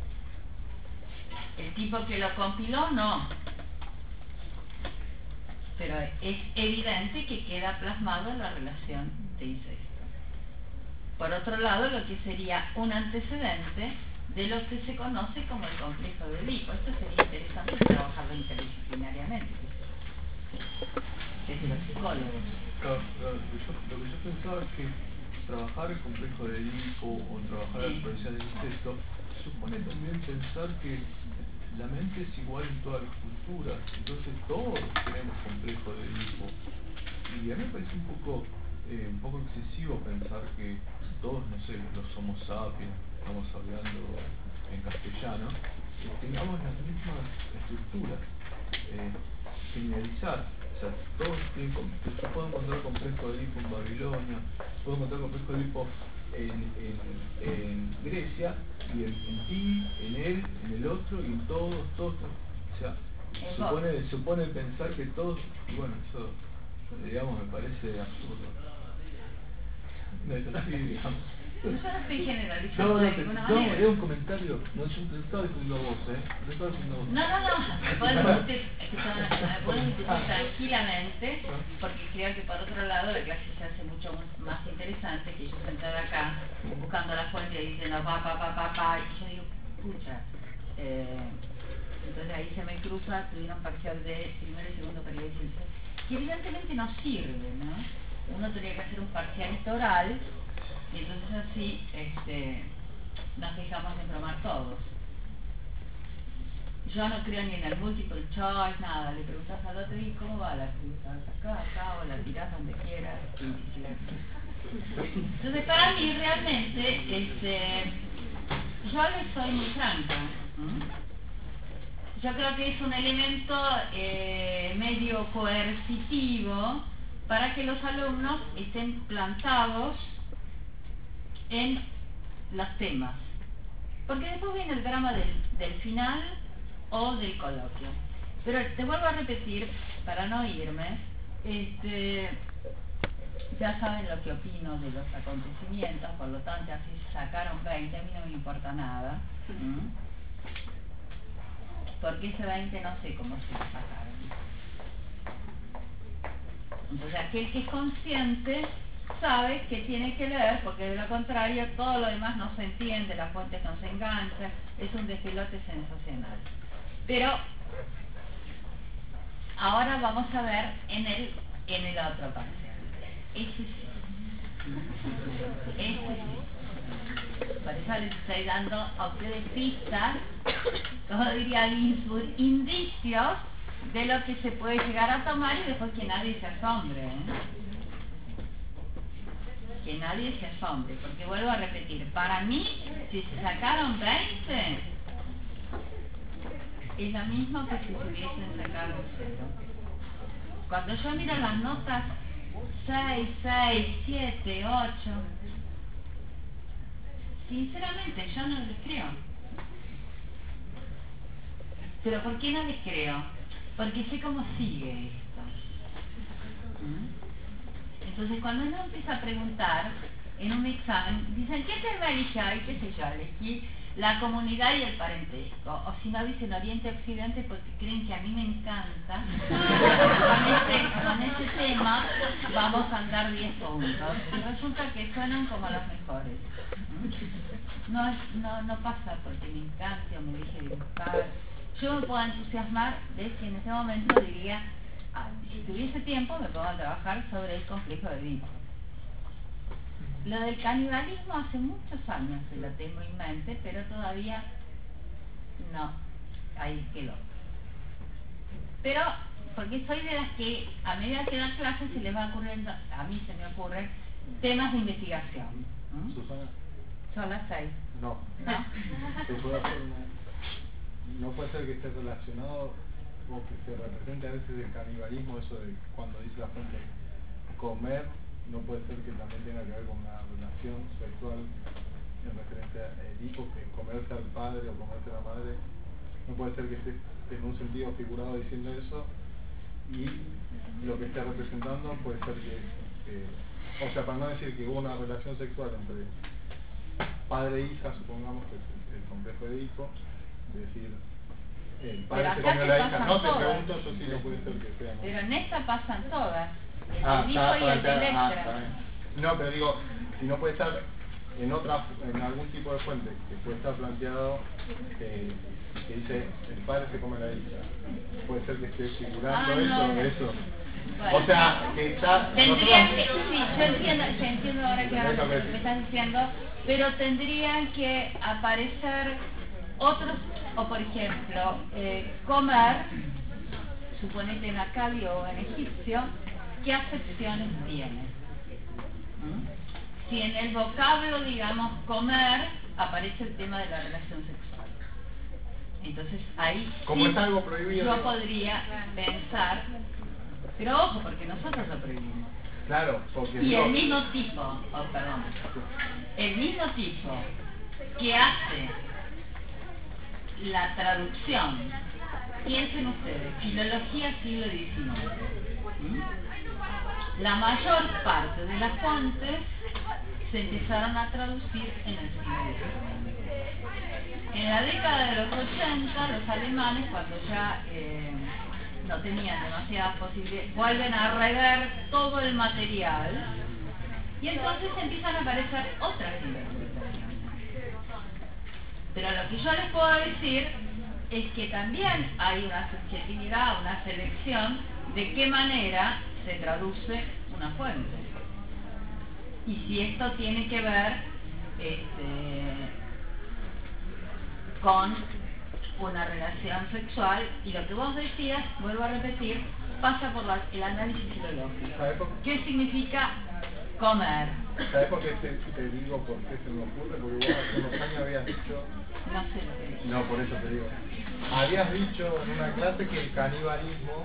[SPEAKER 2] El tipo que lo compiló, no. Pero es evidente que queda plasmado en la relación de incesto. Por otro lado, lo que sería un antecedente de lo que se conoce como el complejo de Edipo. Esto sería interesante trabajarlo interdisciplinariamente, desde los psicólogos.
[SPEAKER 3] Claro, claro, lo, que yo, lo que yo pensaba es que trabajar el complejo de Edipo o trabajar
[SPEAKER 2] Sí.
[SPEAKER 3] la experiencia del incesto supone también pensar que la mente es igual en todas las culturas, entonces todos tenemos complejo de Edipo. Y a mí me parece un poco, eh, un poco excesivo pensar que todos, no sé, los Homo sapiens, estamos hablando en castellano, eh, tengamos las mismas estructuras. Eh, generalizar, o sea, todos tienen, yo puedo encontrar complejo de Edipo en Babilonia, puedo encontrar complejo de Edipo en, en, en Grecia, y en, en ti, en él, en el otro, y en todos, todos, o sea, supone, supone pensar que todos, y bueno, eso, digamos, me parece absurdo. No es así, digamos.
[SPEAKER 2] Yo no estoy
[SPEAKER 3] No,
[SPEAKER 2] generalizando
[SPEAKER 3] no,
[SPEAKER 2] de
[SPEAKER 3] te-
[SPEAKER 2] ninguna
[SPEAKER 3] no,
[SPEAKER 2] manera.
[SPEAKER 3] es un comentario, no, yo te estaba diciendo a vos, ¿eh? Te estaba diciendo a vos.
[SPEAKER 2] No, no, no, me pueden discutir, escuchame, me pueden discutir tranquilamente, porque creo que por otro lado la clase se hace mucho más interesante que yo sentada acá, buscando la fuente y diciendo pa, pa, pa, pa, pa, y yo digo, pucha, eh, entonces ahí se me cruza, tuvieron parcial de primero y segundo periodo de ciencias, que evidentemente no sirve, ¿no? Uno tendría que hacer un parcialito oral, y entonces así, este, nos dejamos de bromar todos. Yo no creo ni en el multiple choice, nada. Le preguntas al otro y cómo va la pregunta, acá, acá, o la tirás donde quieras. Entonces para mí realmente, este, yo les soy muy franca. ¿Mm? Yo creo que es un elemento eh, medio coercitivo para que los alumnos estén plantados en los temas. Porque después viene el drama del, del final o del coloquio. Pero te vuelvo a repetir, para no irme, este, ya saben lo que opino de los acontecimientos, por lo tanto, así sacaron veinte, a mí no me importa nada. ¿Mm? Porque ese veinte no sé cómo se lo sacaron. Entonces, aquel que es consciente sabe que tiene que leer, porque de lo contrario todo lo demás no se entiende, las fuentes no se enganchan, es un despelote sensacional. Pero ahora vamos a ver en el, en el otro parcial. Ese sí. Ese sí. Por eso les estoy dando a ustedes pistas, como diría Ginsburg, indicios de lo que se puede llegar a tomar y después que nadie se asombre, ¿eh? Que nadie se asombre, porque vuelvo a repetir, para mí, si se sacaron veinte, es lo mismo que si se hubiesen sacado cero. Cuando yo miro las notas seis, seis, siete, ocho, sinceramente yo no les creo. ¿Pero por qué no les creo? Porque sé cómo sigue esto. ¿Mm? Entonces cuando uno empieza a preguntar en un examen, dicen, ¿qué tema eligió? Y qué sé yo, elegí la comunidad y el parentesco. O si no, dicen Oriente-Occidente porque creen que a mí me encanta. Con este, con este tema vamos a andar diez puntos. Y resulta que suenan como los mejores. ¿Mm? No, no, no pasa porque me encante o me deje dibujar. Yo me puedo entusiasmar de que en ese momento diría, ah, si tuviese tiempo me pongo a trabajar sobre el complejo de Edipo. Lo del canibalismo hace muchos años que lo tengo en mente, pero todavía no, ahí quedó. Pero, porque soy de las que a medida que dan clases se les va ocurriendo, a mí se me ocurren temas de investigación. ¿Mm?
[SPEAKER 9] Susana.
[SPEAKER 2] Son las seis.
[SPEAKER 9] No.
[SPEAKER 2] ¿No?
[SPEAKER 9] ¿Te puedo hacer una... No puede ser que esté relacionado o que se represente a veces el canibalismo, eso de cuando dice la fuente comer, no puede ser que también tenga que ver con una relación sexual en referencia a Edipo, que comerse al padre o comerse a la madre, no puede ser que esté en un sentido figurado diciendo eso, y lo que esté representando puede ser que, que o sea, para no decir que hubo una relación sexual entre padre e hija, supongamos que es el, el complejo de Edipo, decir, el padre se comió a la hija, no te
[SPEAKER 2] todas.
[SPEAKER 9] pregunto, eso sí no puede ser que sea, ¿no?
[SPEAKER 2] Pero en esta pasan todas, el
[SPEAKER 9] Ah,
[SPEAKER 2] del Edipo
[SPEAKER 9] está,
[SPEAKER 2] y el
[SPEAKER 9] está,
[SPEAKER 2] del
[SPEAKER 9] ah,
[SPEAKER 2] Electra.
[SPEAKER 9] está bien. No, pero digo, si no puede estar en otra, en algún tipo de fuente que puede estar planteado, eh, que dice, el padre se come a la hija, puede ser que esté figurando
[SPEAKER 2] Ah,
[SPEAKER 9] eso,
[SPEAKER 2] no.
[SPEAKER 9] eso.
[SPEAKER 2] Bueno.
[SPEAKER 9] O sea, que está...
[SPEAKER 2] Tendrían que,
[SPEAKER 9] nosotros-
[SPEAKER 2] sí, yo entiendo, yo entiendo ahora que
[SPEAKER 9] Eso
[SPEAKER 2] lo
[SPEAKER 9] que
[SPEAKER 2] que
[SPEAKER 9] sí.
[SPEAKER 2] me estás diciendo, pero tendrían que aparecer otros, o por ejemplo, eh, comer, suponete en acadio o en egipcio, ¿qué acepciones tiene? ¿Mm? Si en el vocablo, digamos, comer, aparece el tema de la relación sexual. Entonces ahí
[SPEAKER 9] Como
[SPEAKER 2] sí
[SPEAKER 9] es algo prohibido,
[SPEAKER 2] yo
[SPEAKER 9] ¿no?
[SPEAKER 2] podría pensar, pero ojo, porque nosotros lo prohibimos.
[SPEAKER 9] Claro, porque...
[SPEAKER 2] Y
[SPEAKER 9] digo,
[SPEAKER 2] el mismo tipo, oh, perdón, el mismo tipo que hace la traducción, piensen ustedes, filología siglo diecinueve, ¿Mm? La mayor parte de las fuentes se empezaron a traducir en el siglo diecinueve. En la década de los ochenta, los alemanes, cuando ya eh, no tenían demasiadas posibilidades, vuelven a rever todo el material y entonces empiezan a aparecer otras interpretaciones. Pero lo que yo les puedo decir es que también hay una subjetividad, una selección de qué manera se traduce una fuente. Y si esto tiene que ver este, con una relación sexual, y lo que vos decías, vuelvo a repetir, pasa por la, el análisis filológico.
[SPEAKER 9] ¿Sabes por-
[SPEAKER 2] ¿Qué significa comer?
[SPEAKER 9] ¿Sabes por qué te, te digo por qué se me ocurre? Porque vos hace unos años habías dicho...
[SPEAKER 2] No sé lo que dice.
[SPEAKER 9] No, por eso te digo. Habías dicho en una clase que el canibalismo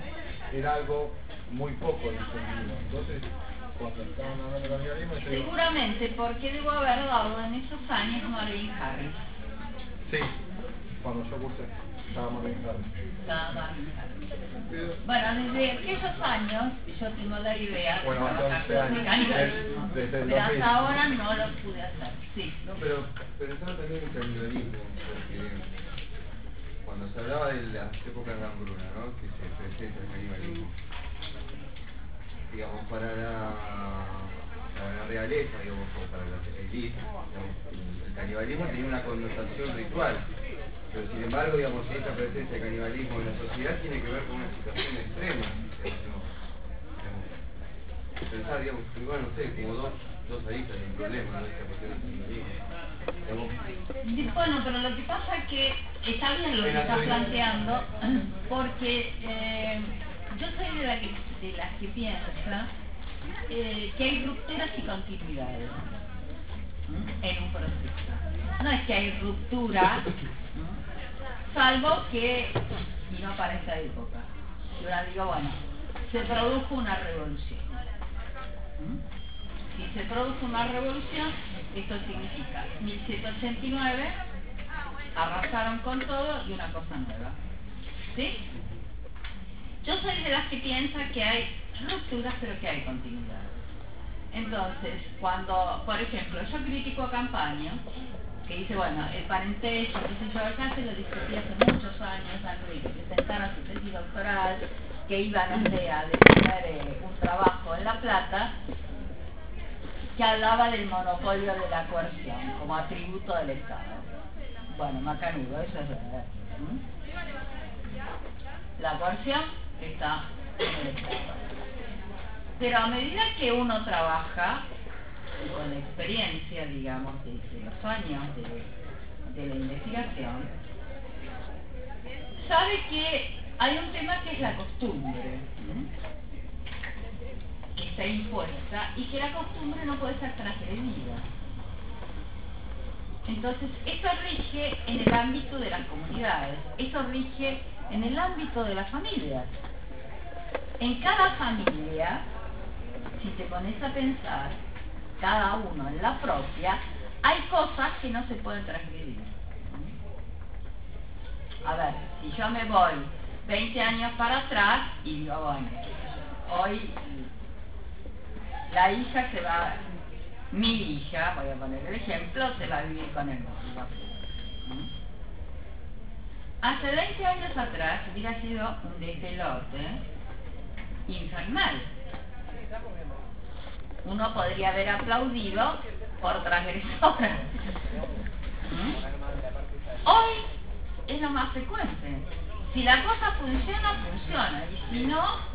[SPEAKER 9] era algo muy poco difundido. Entonces, cuando estaban hablando de canibalismo, yo digo,
[SPEAKER 2] Seguramente porque debo haber dado en esos años Marvin Harris.
[SPEAKER 9] sí, cuando yo cursé, estaba Marvin Harris.
[SPEAKER 2] Estaba Marvin Harris. Bueno, desde aquellos años yo tengo la idea de
[SPEAKER 9] Bueno,
[SPEAKER 2] trabajar
[SPEAKER 9] entonces,
[SPEAKER 2] con el canibalismo,
[SPEAKER 9] desde el
[SPEAKER 2] pero
[SPEAKER 9] dos mil.
[SPEAKER 2] hasta ahora no lo pude hacer. Sí.
[SPEAKER 4] No, pero pensaba también en canibalismo, porque cuando se hablaba de las épocas de hambruna, ¿no? Que se presenta el canibalismo, digamos, para la, para la realeza, digamos, o para la élite, digamos, el canibalismo tenía una connotación ritual, pero sin embargo, digamos, esta presencia de canibalismo en la sociedad tiene que ver con una situación extrema, digamos, digamos, pensar, digamos, igual, no sé, como dos, dos aristas de un problema, ¿no? Esta cuestión del canibalismo. Digamos,
[SPEAKER 2] Y bueno, pero lo que pasa es que está bien lo que estás planteando, porque eh, yo soy de, la que, de las que piensa eh, que hay rupturas y continuidades ¿m? en un proceso. No es que hay ruptura, ¿m? salvo que, y no para esta época, yo ahora digo, bueno, se produjo una revolución. ¿m? Si se produjo una revolución, esto significa mil setecientos ochenta y nueve, arrasaron con todo y una cosa nueva. ¿Sí? Yo soy de las que piensa que hay rupturas pero que hay continuidad. Entonces, cuando, por ejemplo, yo critico a Campaña, que dice, bueno, el parentesco, qué sé yo, acá se lo discutí hace muchos años antes de que presentara su tesis doctoral, que iba, no sé, a defender eh, un trabajo en La Plata, que hablaba del monopolio de la coerción como atributo del Estado. Bueno, macanudo, eso es verdad. ¿Mm? La coerción está en el Estado. Pero a medida que uno trabaja, y con la experiencia, digamos, de, de los años de, de la investigación, sabe que hay un tema que es la costumbre. ¿Mm? Que está impuesta y que la costumbre no puede ser transgredida. Entonces, esto rige en el ámbito de las comunidades, esto rige en el ámbito de las familias. En cada familia, si te pones a pensar, cada uno en la propia, hay cosas que no se pueden transgredir. A ver, si yo me voy veinte años para atrás y digo, bueno, hoy la hija se va, mi hija, voy a poner el ejemplo, se va a vivir con el novio. ¿Mm? Hace veinte años atrás hubiera sido un despelote infernal. Uno podría haber aplaudido por transgresora. ¿Mm? Hoy es lo más frecuente. Si la cosa funciona, funciona. Y si no,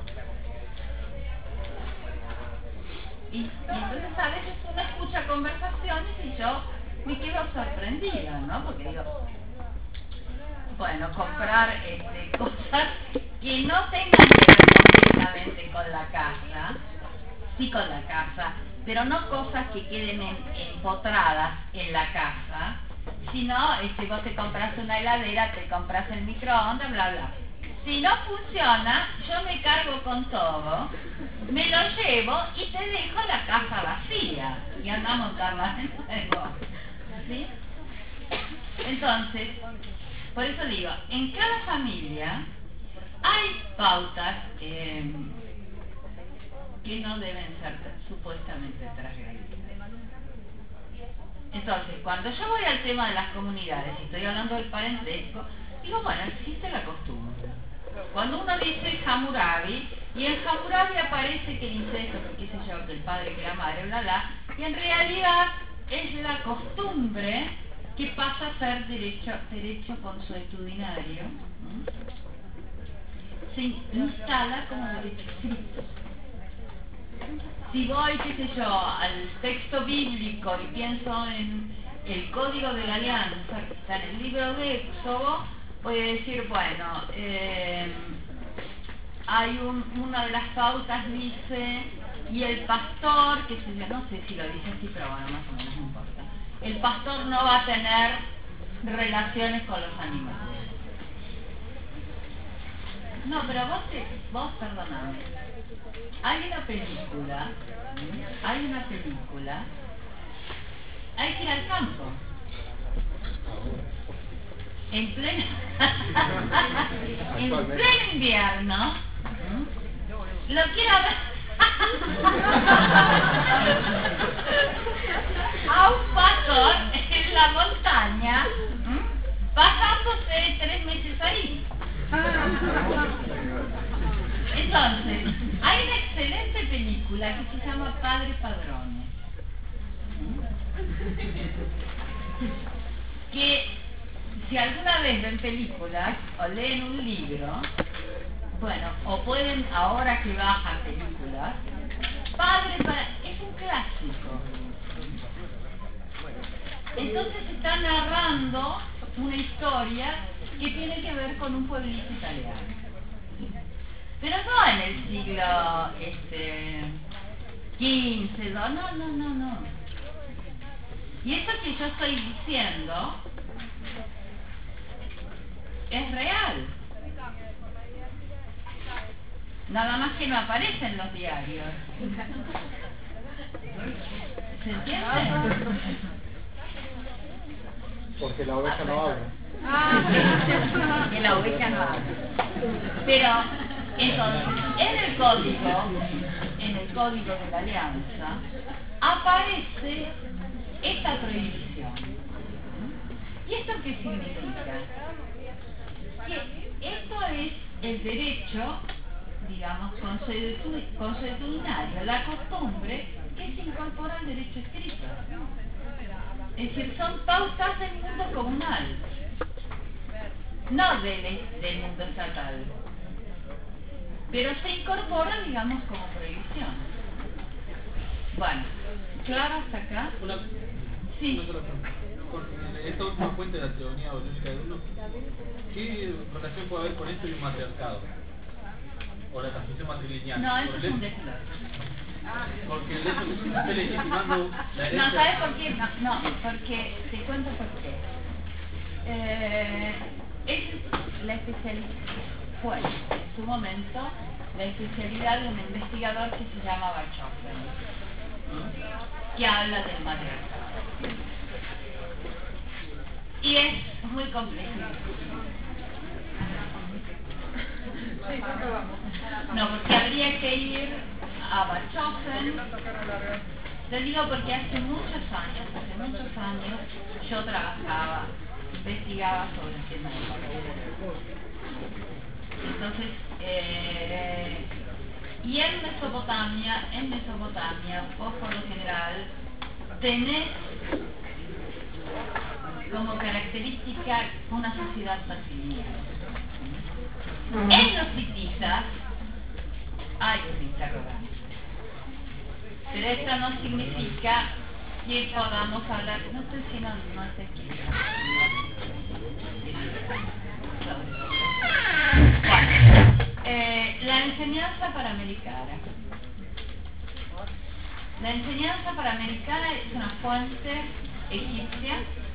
[SPEAKER 2] Y, y entonces a veces uno escucha conversaciones y yo me quedo sorprendida, ¿no? Porque digo, bueno, comprar este, cosas que no tengan que ver completamente con la casa, sí con la casa, pero no cosas que queden en, empotradas en la casa, sino este, vos te compras una heladera, te compras el microondas, bla, bla. Si no funciona, yo me cargo con todo, me lo llevo y te dejo la casa vacía y anda a montarla de nuevo. ¿Sí? Entonces, por eso digo, en cada familia hay pautas eh, que no deben ser supuestamente transgredidas. Entonces, cuando yo voy al tema de las comunidades y estoy hablando del parentesco, digo, bueno, existe la costumbre. Cuando uno dice Hammurabi, y en Hammurabi aparece que el incesto, qué sé yo, que el padre, que la madre, bla, bla, y en realidad es la costumbre que pasa a ser derecho, derecho consuetudinario, ¿no? Se instala como derecho escrito. Si voy, qué sé yo, al texto bíblico y pienso en el Código de la Alianza, que está en el libro de Éxodo, voy a decir, bueno, eh, hay un, una de las pautas dice, y el pastor, que sé yo, no sé si lo dice así, pero bueno, más o menos no importa. El pastor no va a tener relaciones con los animales. No, pero vos, te, vos perdoname. Hay una película, hay una película, hay que ir al campo. En pleno, en pleno invierno, lo quiero ver. A un pastor en la montaña, pasándose tres meses ahí. Entonces, hay una excelente película que se llama Padre Padrone, que si alguna vez ven películas o leen un libro, bueno, o pueden, ahora que bajan películas, Padre para es un clásico. Entonces está narrando una historia que tiene que ver con un pueblito italiano. Pero no en el siglo este, quince, no, no, no, no, no. Y esto que yo estoy diciendo es real. Nada más que no aparece en los diarios. ¿Se entiende?
[SPEAKER 9] Porque la oveja no habla.
[SPEAKER 2] Ah, sí. Que la oveja no habla. Pero, entonces, en el código, en el código de la alianza, aparece esta prohibición. ¿Y esto qué significa? Que esto es el derecho, digamos, consuetu- consuetudinario, la costumbre que se incorpora al derecho escrito. Es decir, son pautas del mundo comunal, no del, del mundo estatal, pero se incorporan, digamos, como prohibición. Bueno, ¿claro hasta acá?
[SPEAKER 8] Una,
[SPEAKER 2] Sí.
[SPEAKER 8] una sola pregunta. Con esta última fuente de la teoría holística de uno, ¿qué relación puede haber con esto y un matriarcado? O la transmisión matrilineal.
[SPEAKER 2] No, eso
[SPEAKER 8] Por
[SPEAKER 2] es
[SPEAKER 8] el
[SPEAKER 2] un
[SPEAKER 8] hecho-
[SPEAKER 2] desglose.
[SPEAKER 8] Porque el hecho que se esté legitimando la herencia...
[SPEAKER 2] No, ¿sabes por qué? No, no, porque te cuento por qué. Eh, es la especialidad, fue en su momento la especialidad de un investigador que se llama Bachofen, que habla del matriarcado. Y es muy complejo. No, porque habría que ir a Bachofen. Te digo porque hace muchos años, hace muchos años, yo trabajaba, investigaba sobre el tema del matriarcado. Entonces, eh, y en Mesopotamia, en Mesopotamia, vos por lo general tenés como característica una sociedad patrilineal. En los hititas hay un interrogante. Pero esto no significa que podamos hablar, no sé si no, no sé qué. Bueno, eh, la enseñanza paramericana. La enseñanza paramericana es una fuente egipcia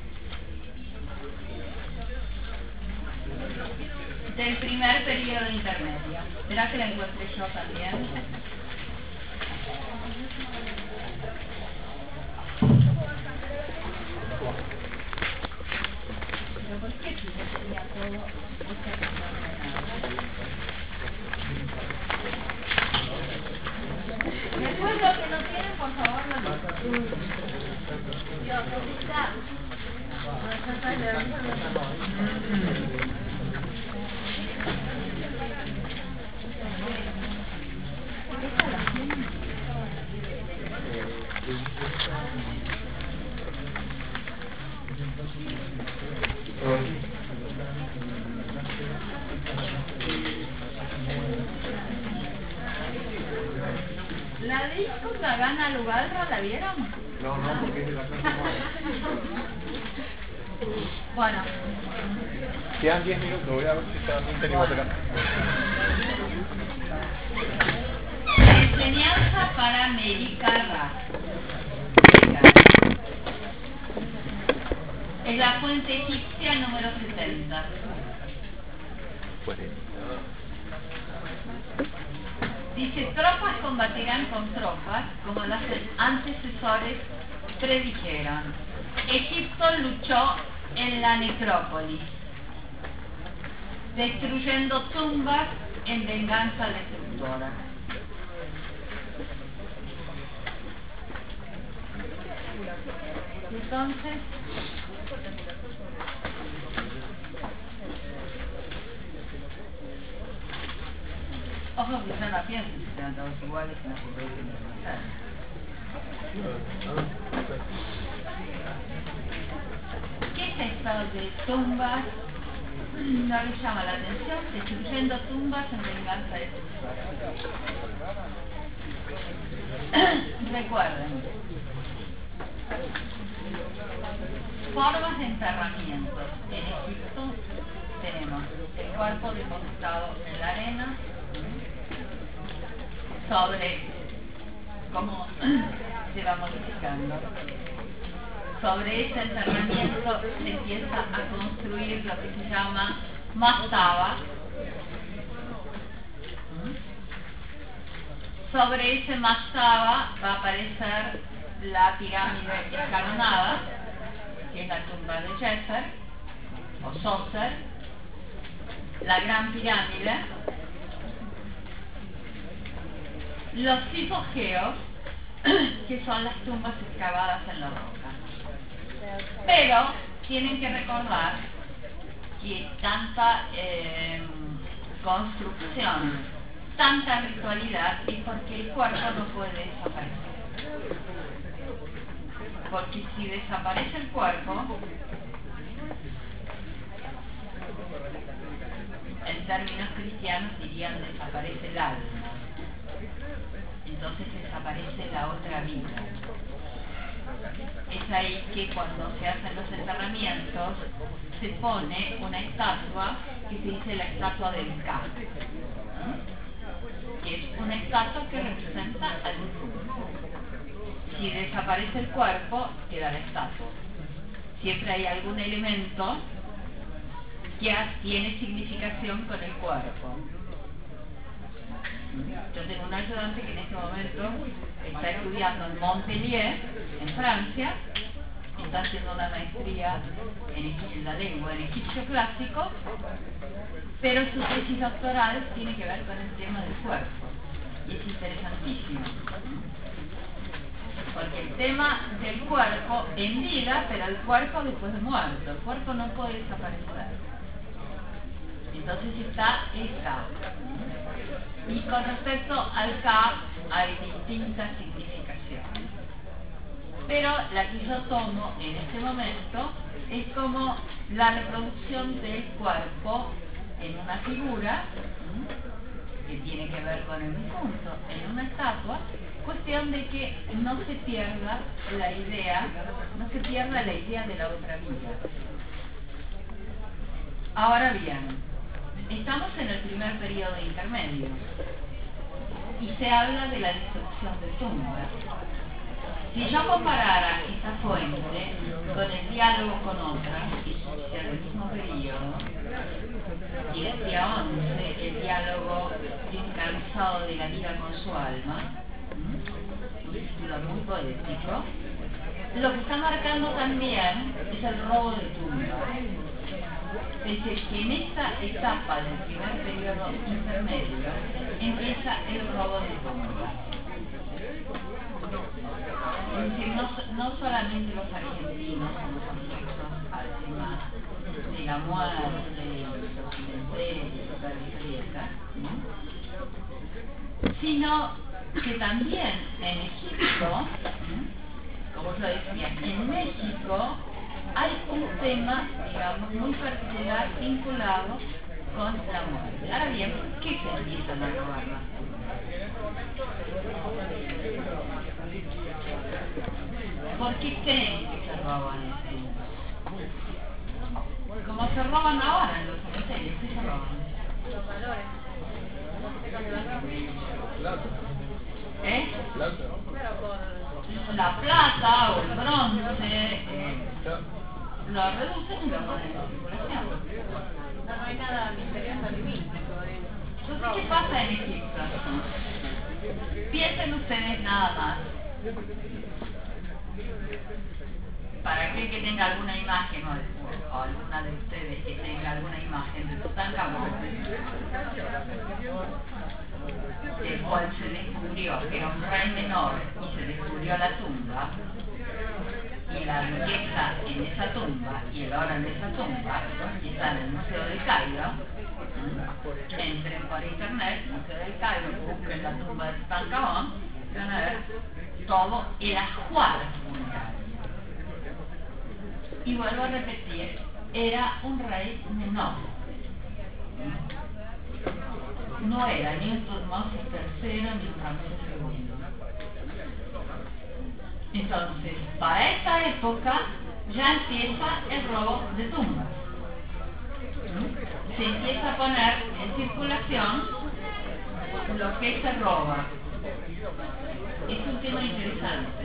[SPEAKER 2] del primer periodo intermedio. ¿Será que la encontré yo también? ¿Pero por qué tenía todo después lo que no tienen, por favor, lo digo. Dios, ¿dónde está? La disputa gana lugar, ¿la vieron?
[SPEAKER 9] No, no, porque es de la clase nueva.
[SPEAKER 2] Bueno,
[SPEAKER 9] Quedan diez minutos, voy a ver si está bien tenido acá.
[SPEAKER 2] enseñanza para América Ra. Es la fuente egipcia número setenta. Dice, tropas combatirán con tropas, como los antecesores predijeron. Egipto luchó en la necrópolis, destruyendo tumbas en venganza destructora. Entonces, ojo que yo no pienso si sean todos iguales en la superficie universal. ¿Qué es esto de tumbas? No les llama la atención, destruyendo tumbas en venganza de sus Recuerden, formas de enterramiento. En Egipto tenemos el cuerpo depositado en la arena, sobre cómo se va modificando. Sobre ese enterramiento se empieza a construir lo que se llama mastaba. Sobre ese mastaba va a aparecer la pirámide escalonada, que es la tumba de Djeser o Djoser, la gran pirámide, los hipogeos, que son las tumbas excavadas en la roca. Pero tienen que recordar que tanta eh, construcción, tanta ritualidad es porque el cuerpo no puede desaparecer. Porque si desaparece el cuerpo, en términos cristianos dirían desaparece el alma. Entonces desaparece la otra vida. Es ahí que cuando se hacen los enterramientos se pone una estatua que se dice la estatua del Ka, que es una estatua que representa al difunto. Si desaparece el cuerpo, queda la estatua. Siempre hay algún elemento que tiene significación con el cuerpo. Yo tengo un ayudante que en este momento está estudiando en Montpellier, en Francia, está haciendo una maestría en, en la lengua, en egipcio clásico, pero su tesis doctoral tiene que ver con el tema del cuerpo, y es interesantísimo, porque el tema del cuerpo en vida, pero el cuerpo después de muerto, el cuerpo no puede desaparecer. Entonces está esa. Y con respecto al Ka hay distintas significaciones. Pero la que yo tomo en este momento es como la reproducción del cuerpo en una figura, ¿sí?, que tiene que ver con el difunto, en una estatua, cuestión de que no se pierda la idea, no se pierda la idea de la otra vida. Ahora bien, estamos en el primer periodo intermedio y se habla de la destrucción de tumbas. Si yo comparara esta fuente con el diálogo con otras egipcias del mismo periodo, y decía once, el diálogo encansado de la vida con su alma, un título muy poético, lo que está marcando también es el robo de tumbas. Es decir, que en esta etapa del primer periodo intermedio empieza el robo de tumbas. Es decir, no, no solamente los argentinos somos objetos al tema de la muerte, los cementerios, las historietas, ¿no?, sino que también en Egipto, ¿no?, como yo decía, en México hay un tema, digamos, muy particular vinculado con la muerte. Ahora bien, ¿por qué se empiezan a robar las tumbas? ¿Por qué creen que se roban las tumbas? Como se roban ahora en los cementerios, ¿qué se roban?
[SPEAKER 6] Los valores.
[SPEAKER 2] ¿Eh?
[SPEAKER 6] Pero por...
[SPEAKER 2] La plata o el bronce, eh, lo reducen y lo ponen en circulación.
[SPEAKER 6] No hay nada misterioso ni místico, ¿eh?
[SPEAKER 2] Entonces, ¿qué pasa en Egipto? Piensen ustedes nada más. Para aquel que tenga alguna imagen o, o alguna de ustedes que tenga alguna imagen de Tutankamón, el cual se descubrió que era un rey menor y se descubrió la tumba, y la riqueza en esa tumba y el oro en esa tumba, y está en el Museo del Cairo. Entren por internet, Museo del Cairo, busquen la tumba de Tutankamón, van a ver todo el ajuar funerario. Y vuelvo a repetir, era un rey menor. No era ni un Tutmosis tercero ni un Ramsés segundo. Entonces, para esta época ya empieza el robo de tumbas. Se empieza a poner en circulación lo que se roba. Es un tema interesante.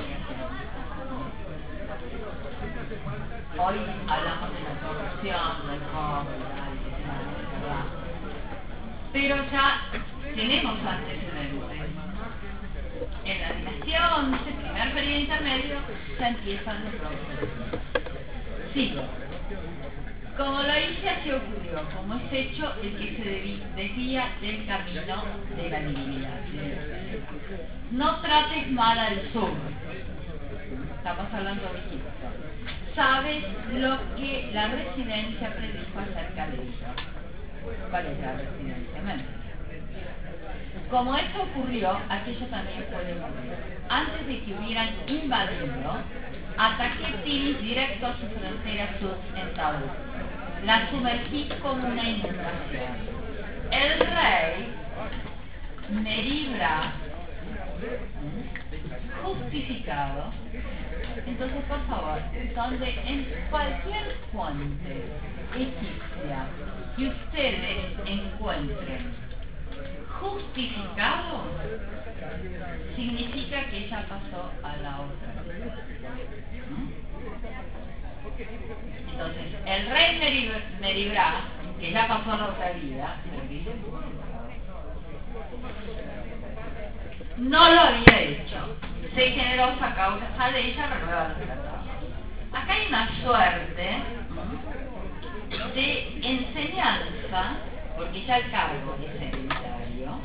[SPEAKER 2] Hoy hablamos de la corrupción, del robo, ¿verdad? Pero ya tenemos antecedentes. En la dinastía once, primer periodo intermedio, ya empiezan los robos. Sí, como lo hice, así ocurrió. Como es hecho el que se desvía del camino de la divinidad. No trates mal al sur. Estamos hablando de Egipto. Sabes lo que la residencia predijo acerca de ella. ¿Cuál es la residencia? Bueno, como esto ocurrió, aquello también puede ocurrir. Antes de que hubieran invadido, ataqué Tiris directo a su frontera sur en Tabú. La sumergí como una inundación. El rey Meribra, justificado. Entonces, por favor, donde en cualquier fuente egipcia que ustedes encuentren justificado, significa que ella pasó a la otra vida. Entonces, el rey Meribra, que ya pasó a la otra vida, no lo había hecho. Se generó a causa de ella renueva los tratados. Acá hay una suerte de enseñanza, porque ya el cargo es hereditario,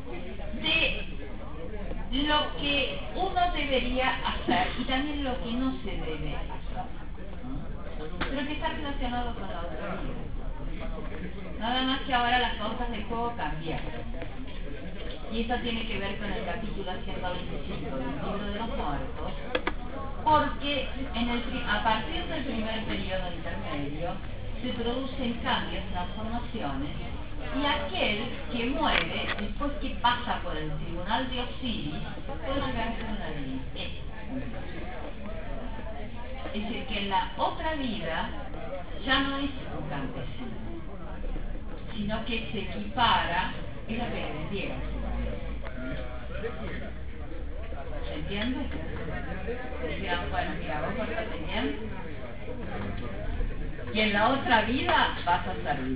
[SPEAKER 2] de lo que uno debería hacer y también lo que no se debe hacer, pero que está relacionado con la otra vida. Nada más que ahora las cosas del juego cambiaron. Y esto tiene que ver con el capítulo ciento veinticinco del libro de los muertos, porque en el, a partir del primer periodo intermedio se producen cambios, transformaciones, y aquel que muere, después que pasa por el tribunal de Osiris, puede llegar a ser una divinidad. Es decir, que en la otra vida ya no es un campesino, sino que se equipara, es lo que le vendieron. ¿Se entiende? Decían, bueno, mira, vos portate bien y en la otra vida vas a servir.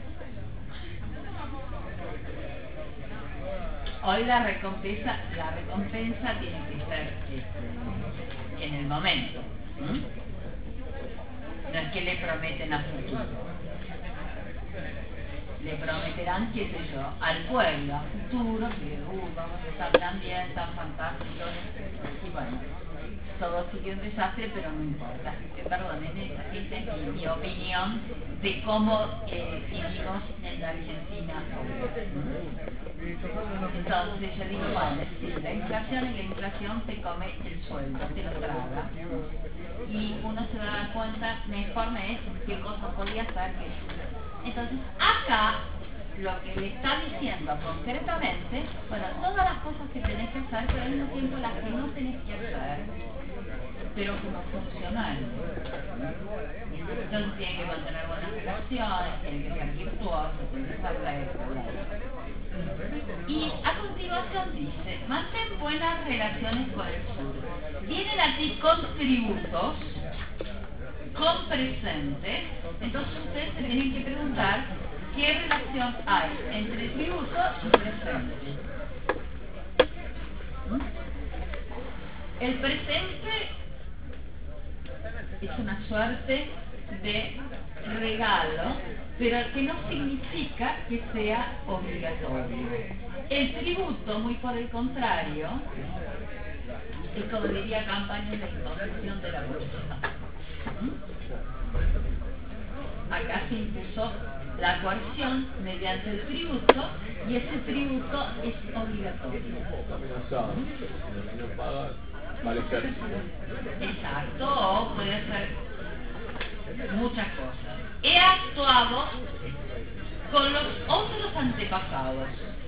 [SPEAKER 2] Hoy la recompensa, la recompensa tiene que ser este, en el momento. ¿Mm? No es que le prometen a futuro. Le prometerán, qué sé yo, al pueblo, a futuro, que uh, vamos a estar tan bien, tan fantásticos, y bueno, todo sigue un desastre, pero no importa. Que perdonen, esa, esa es mi, mi opinión de cómo eh, vivimos en la Argentina hoy. Entonces yo digo, bueno, sí, la inflación y la inflación te come el sueldo, te lo traga, y uno se da cuenta, mejor me es qué cosa podía hacer que... Entonces, acá, lo que le está diciendo concretamente, bueno, todas las cosas que tenés que hacer, pero al mismo tiempo las que no tenés que hacer, pero como funcionales. Entonces tiene que mantener buenas relaciones, tiene que ser virtuoso, tiene que ser recto. Y a continuación dice, mantén buenas relaciones con el sur. Vienen a ti con tributos, con presentes. Entonces ustedes se tienen que preguntar ¿qué relación hay entre tributo y presente? El presente es una suerte de regalo, pero que no significa que sea obligatorio. El tributo, muy por el contrario, es, como diría Campaña, la imposición de la voluntad. Acá se impuso la coerción mediante el tributo, y ese tributo es obligatorio.
[SPEAKER 3] Amenazado. Si no paga, vale cárcel.
[SPEAKER 2] Exacto, o puede ser muchas cosas. He actuado con los otros antepasados.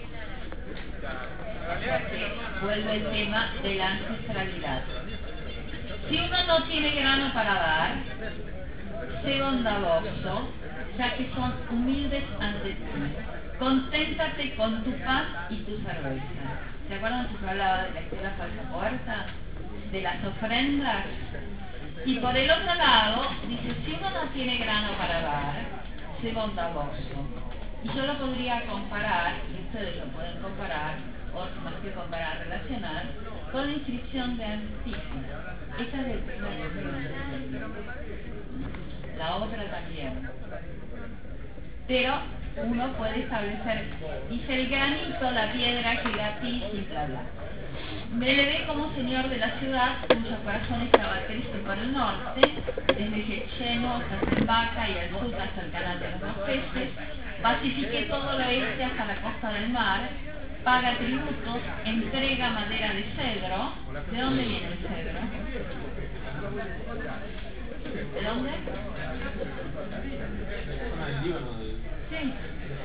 [SPEAKER 2] O sea que vuelve el tema de la ancestralidad. Si uno no tiene grano para dar, sé bondadoso, ya que son humildes ante ti. Conténtate con tu pan y tu cerveza. ¿Se acuerdan que se hablaba de la escuela falsa puerta? De las ofrendas. Y por el otro lado, dice, si uno no tiene grano para dar, sé bondadoso. Y yo lo podría comparar, y ustedes lo pueden comparar, o más que comparar, relacionar, con la inscripción de Antígona. Esta es del primer siglo. La otra también. Pero uno puede establecer, dice el granito, la piedra que latí y bla bla. Me elevé como señor de la ciudad, cuyo corazón estaba triste por el norte, desde Gecheno hasta Sembaca y al sur hasta el canal de los dos peces. Pacifiqué todo lo oeste hasta la costa del mar, paga tributos, entrega madera de cedro. ¿De dónde viene el cedro? ¿De dónde? Sí.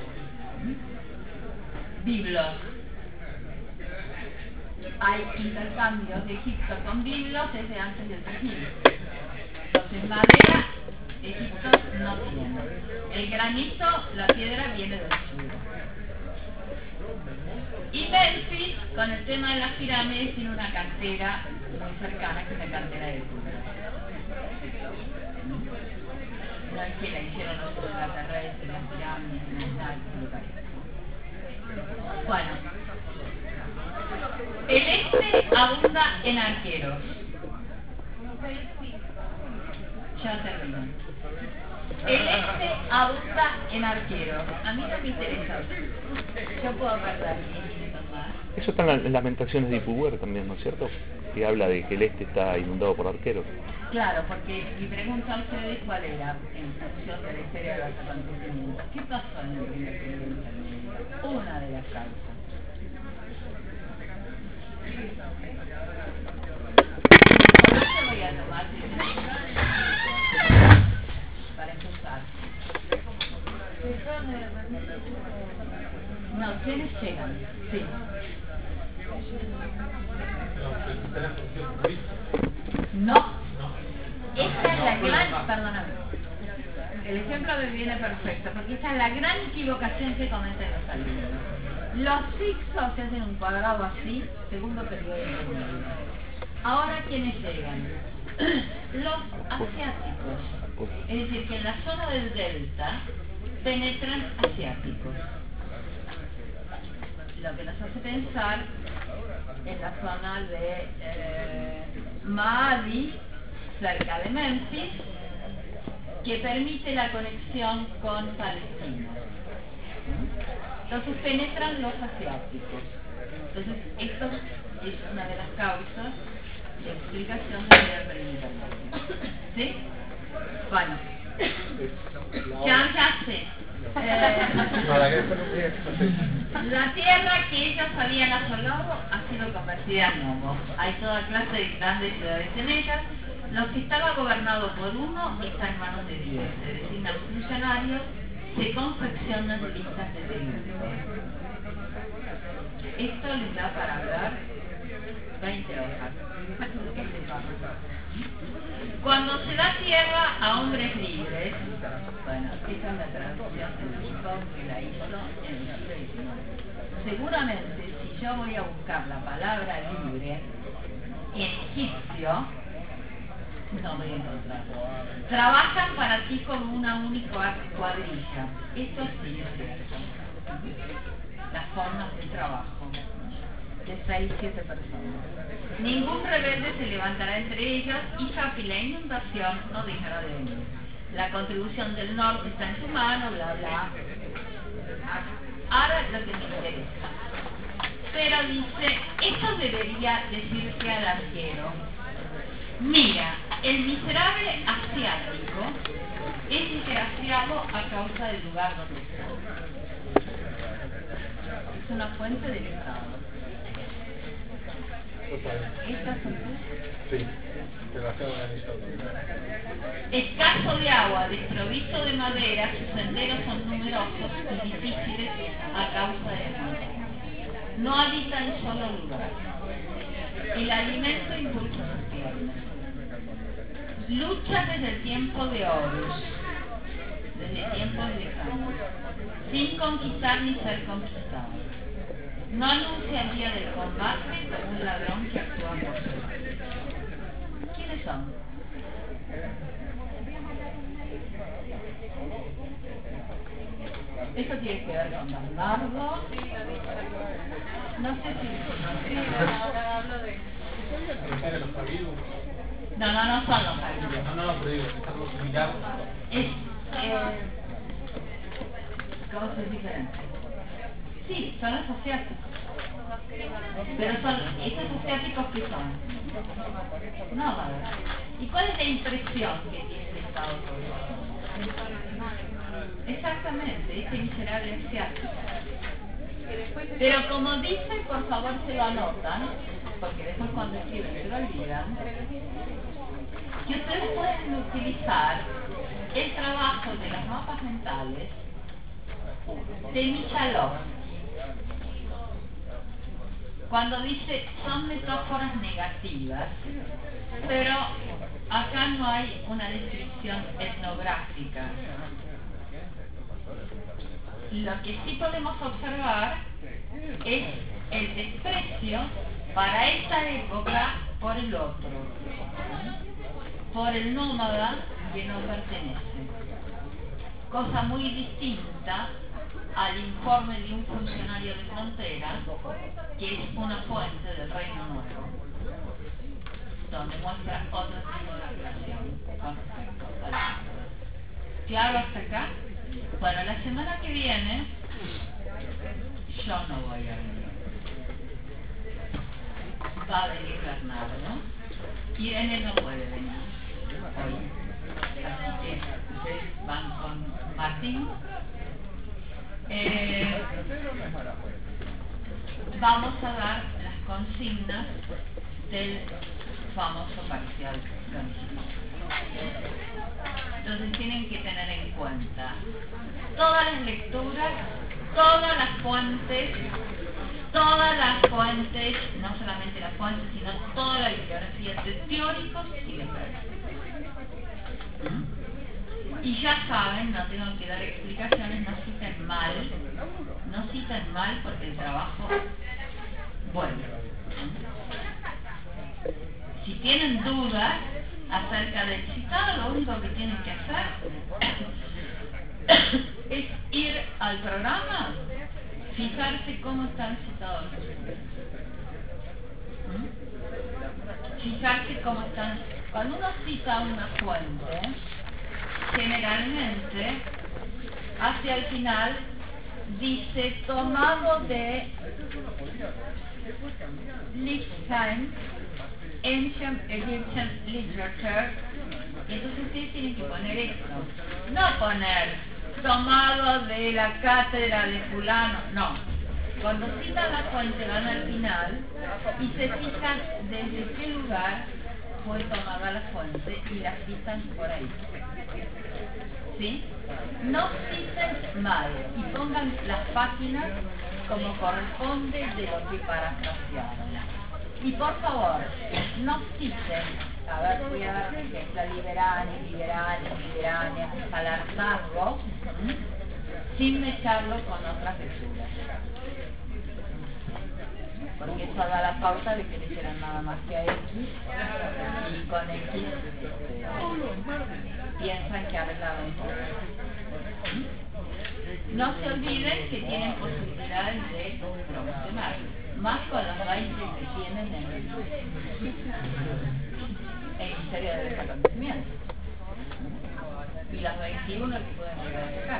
[SPEAKER 2] Biblos. Hay intercambios de Egipto con biblos desde antes del tres mil. Entonces, madera, Egipto no tiene. El granito, la piedra, viene del sur. Y Memphis, con el tema de las pirámides, tiene una cantera muy cercana, que es la cantera de Cura. No es que la hicieron los extraterrestres, las pirámides, no es nada que lo parezca. Bueno, el este abunda en arqueros. Ya termino. El este abunda en arqueros. A mí no me interesa. Yo puedo perder diez minutos más.
[SPEAKER 1] Eso está en las Lamentaciones de Ipuwer también, ¿no es cierto? Que habla de que el este está inundado por arqueros.
[SPEAKER 2] Claro, porque mi pregunta a ustedes cuál era, en función de la historia de los acontecimientos. ¿Qué pasó en el primer periodo intermedio? Una de las causas. Ahora yo voy a tomar para empezar. No, ¿quiénes llegan? Sí. No. Esta es la gran, perdóname, el ejemplo me viene perfecto, porque esta es la gran equivocación que cometen los alumnos. Los fixos se hacen un cuadrado así, segundo periodo intermedio. Ahora, ¿quiénes llegan? Los asiáticos. Es decir, que en la zona del delta penetran asiáticos. Lo que nos hace pensar en la zona de eh, Maadi, cerca de Memphis, que permite la conexión con Palestina. Entonces penetran los asiáticos. Entonces esto es una de las causas de explicación del primer periodo intermedio. ¿Sí? Bueno, ya, ya sé. Eh, la tierra que ellos habían asolado ha sido convertida en lomo. Hay toda clase de grandes ciudades en ellas. Los que estaba gobernado por uno está en manos de diez. Se designan funcionarios, se confeccionan listas de denuncia. Esto les da para hablar veinte hojas. Cuando se da tierra a hombres libres, bueno, esta es la traducción del tipo que la hizo en el siglo diecinueve. Seguramente, si yo voy a buscar la palabra libre en egipcio, No voy a encontrar. Trabajan para ti como una única cuadrilla. Esto sí es cierto. Las formas de trabajo. De seis, siete personas. Ningún rebelde se levantará entre ellas y ya que la inundación no dejará de venir. La contribución del norte está en su mano, bla, bla. Ahora lo que me interesa. Pero dice, esto debería decirse al arquero. Mira, el miserable asiático es desgraciado a causa del lugar donde está. Es una fuente del Estado. ¿Estas son tus?
[SPEAKER 9] Sí, demasiado organizado.
[SPEAKER 2] Escaso de agua, desprovisto de madera, sus senderos son numerosos y difíciles a causa de la montaña. No habita en solo lugar. El alimento impulsa sus piernas. Lucha desde el tiempo de Horus, desde tiempos lejanos, sin conquistar ni ser conquistado. No anuncia el día del combate como un ladrón que actúa por su. ¿Quiénes son? Esto tiene que ver con Bernardo. No sé si...
[SPEAKER 6] Ahora hablo de...
[SPEAKER 8] ¿Eran los Fabius?
[SPEAKER 2] No, no, no son los Fabius.
[SPEAKER 8] No, no, no, pero digo, es algo similar.
[SPEAKER 2] Es... Eh, ¿Cómo es diferente? Sí, son los asiáticos. Pero son, ¿estos asiáticos qué son? Nómadas. ¿Y cuál es la impresión que tiene el Estado sobre eso? Exactamente, este miserable asiático. Pero como dice, por favor se lo anotan, porque después cuando escriben se lo olvidan, que ustedes pueden utilizar el trabajo de los mapas mentales de Michalov. Cuando dice, son metáforas negativas, pero acá no hay una descripción etnográfica. Lo que sí podemos observar es el desprecio para esta época por el otro, por el nómada que no pertenece. Cosa muy distinta al informe de un funcionario de frontera, que es una fuente del Reino Nuevo, donde muestra otro tipo de relación con respecto al mundo. ¿Claro hasta acá? Bueno, la semana que viene yo no voy a venir. Va a venir Bernardo. Irene no puede venir hoy. Así que ustedes van con Martín. Eh, vamos a dar las consignas del famoso parcial González. Entonces tienen que tener en cuenta todas las lecturas, todas las fuentes, todas las fuentes, no solamente las fuentes, sino toda la bibliografía de teóricos y de prácticos. Y ya saben, no tengo que dar explicaciones, no citen mal, no citen mal porque el trabajo vuelve. Si tienen dudas acerca del citado, lo único que tienen que hacer es ir al programa, fijarse cómo están citados los estudios. Fijarse cómo están. Cuando uno cita una fuente, generalmente hacia el final dice tomado de Lichtenstein Ancient Egyptian Literature, y entonces ustedes tienen que poner esto, no poner tomado de la cátedra de fulano, no. Cuando citan la fuente van al final y se fijan desde qué lugar fue tomada la fuente y la citan por ahí. ¿Sí? No citen mal y pongan las páginas como corresponde de lo que parafrasearon. Y por favor, no citen, a ver, voy a dar un ejemplo, liberani, liberani, liberani, hasta el hartazgo, sin mecharlo con otras lecturas. porque eso da la pauta de que le quieran nada más que a X, y con X este, piensan que arreglaron todo. No se olviden que tienen posibilidades de promocionar, más con los veinte que tienen en el, en historia de los acontecimientos. Y los veintiuno que pueden llegar a sacar.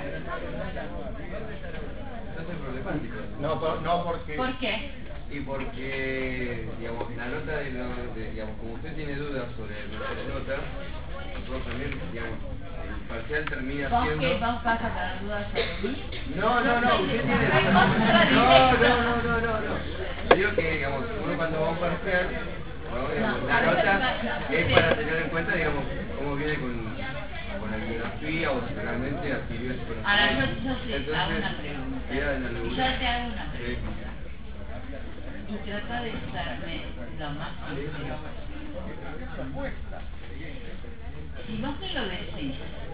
[SPEAKER 4] Entonces es problemático.
[SPEAKER 9] No, por- no porque...
[SPEAKER 2] ¿Por qué?
[SPEAKER 4] Y porque, digamos, en la nota, de, lo, de digamos, como usted tiene dudas sobre nuestra nota, nosotros también, digamos, el parcial termina
[SPEAKER 2] ¿Vos
[SPEAKER 4] siendo...
[SPEAKER 2] que vos vas a tener dudas sobre mí?
[SPEAKER 4] No, no, no, usted tiene
[SPEAKER 2] Hay
[SPEAKER 4] dudas.
[SPEAKER 2] contra
[SPEAKER 4] No,
[SPEAKER 2] directa.
[SPEAKER 4] no, no, no, no, no. Digo que, digamos, uno cuando va a un parcial, ¿no? Digamos,
[SPEAKER 2] No,
[SPEAKER 4] la
[SPEAKER 2] a ver,
[SPEAKER 4] nota
[SPEAKER 2] no,
[SPEAKER 4] es
[SPEAKER 2] sí.
[SPEAKER 4] para tener en cuenta, digamos, cómo viene con, con la bibliografía o si realmente adquirió ese conocimiento.
[SPEAKER 2] Ahora yo, yo te
[SPEAKER 4] Entonces,
[SPEAKER 2] hago una pregunta.
[SPEAKER 4] queda en la
[SPEAKER 2] Yo
[SPEAKER 4] luna.
[SPEAKER 2] te hago una
[SPEAKER 4] Sí.
[SPEAKER 2] pregunta. Y trata de serme lo más sincero. Si vos me lo decís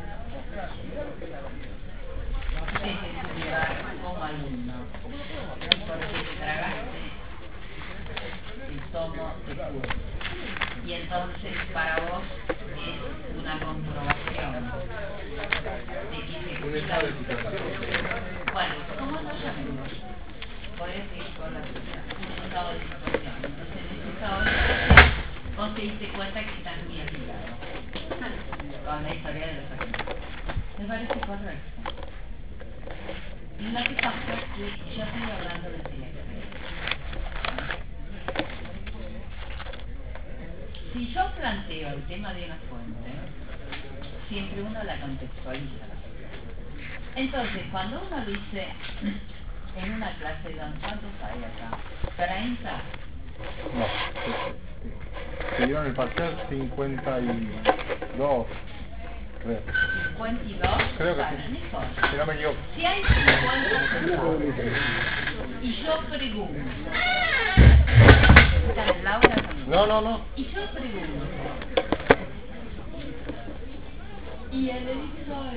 [SPEAKER 2] desde tu lugar como alumno, porque te tragaste el tomo de curso, y entonces para vos es una comprobación de que se
[SPEAKER 4] Un estado de situación.
[SPEAKER 2] bueno, ¿cómo no llamemos? Podés seguir con la tuya, un estado de situación. Entonces en ese estado de situación vos te diste cuenta que estás muy afiliado con la historia de los acontecimientos. Me parece correcto. Y lo que pasa es que yo estoy hablando de silencio. Si yo planteo el tema de una fuente, siempre uno la contextualiza. Entonces, cuando uno dice en una clase, ¿de cuántos hay acá? ¿treinta?
[SPEAKER 9] No, se dieron el parcial cincuenta y dos, creo.
[SPEAKER 2] ¿cincuenta y dos?
[SPEAKER 9] Creo que
[SPEAKER 2] Bueno,
[SPEAKER 9] sí.
[SPEAKER 2] no importa.
[SPEAKER 9] Si no me equivoco.
[SPEAKER 2] Si hay cincuenta sentados y yo pregunto, ¿está Laura conmigo?
[SPEAKER 9] No, no, no.
[SPEAKER 2] Y yo pregunto, y el editor,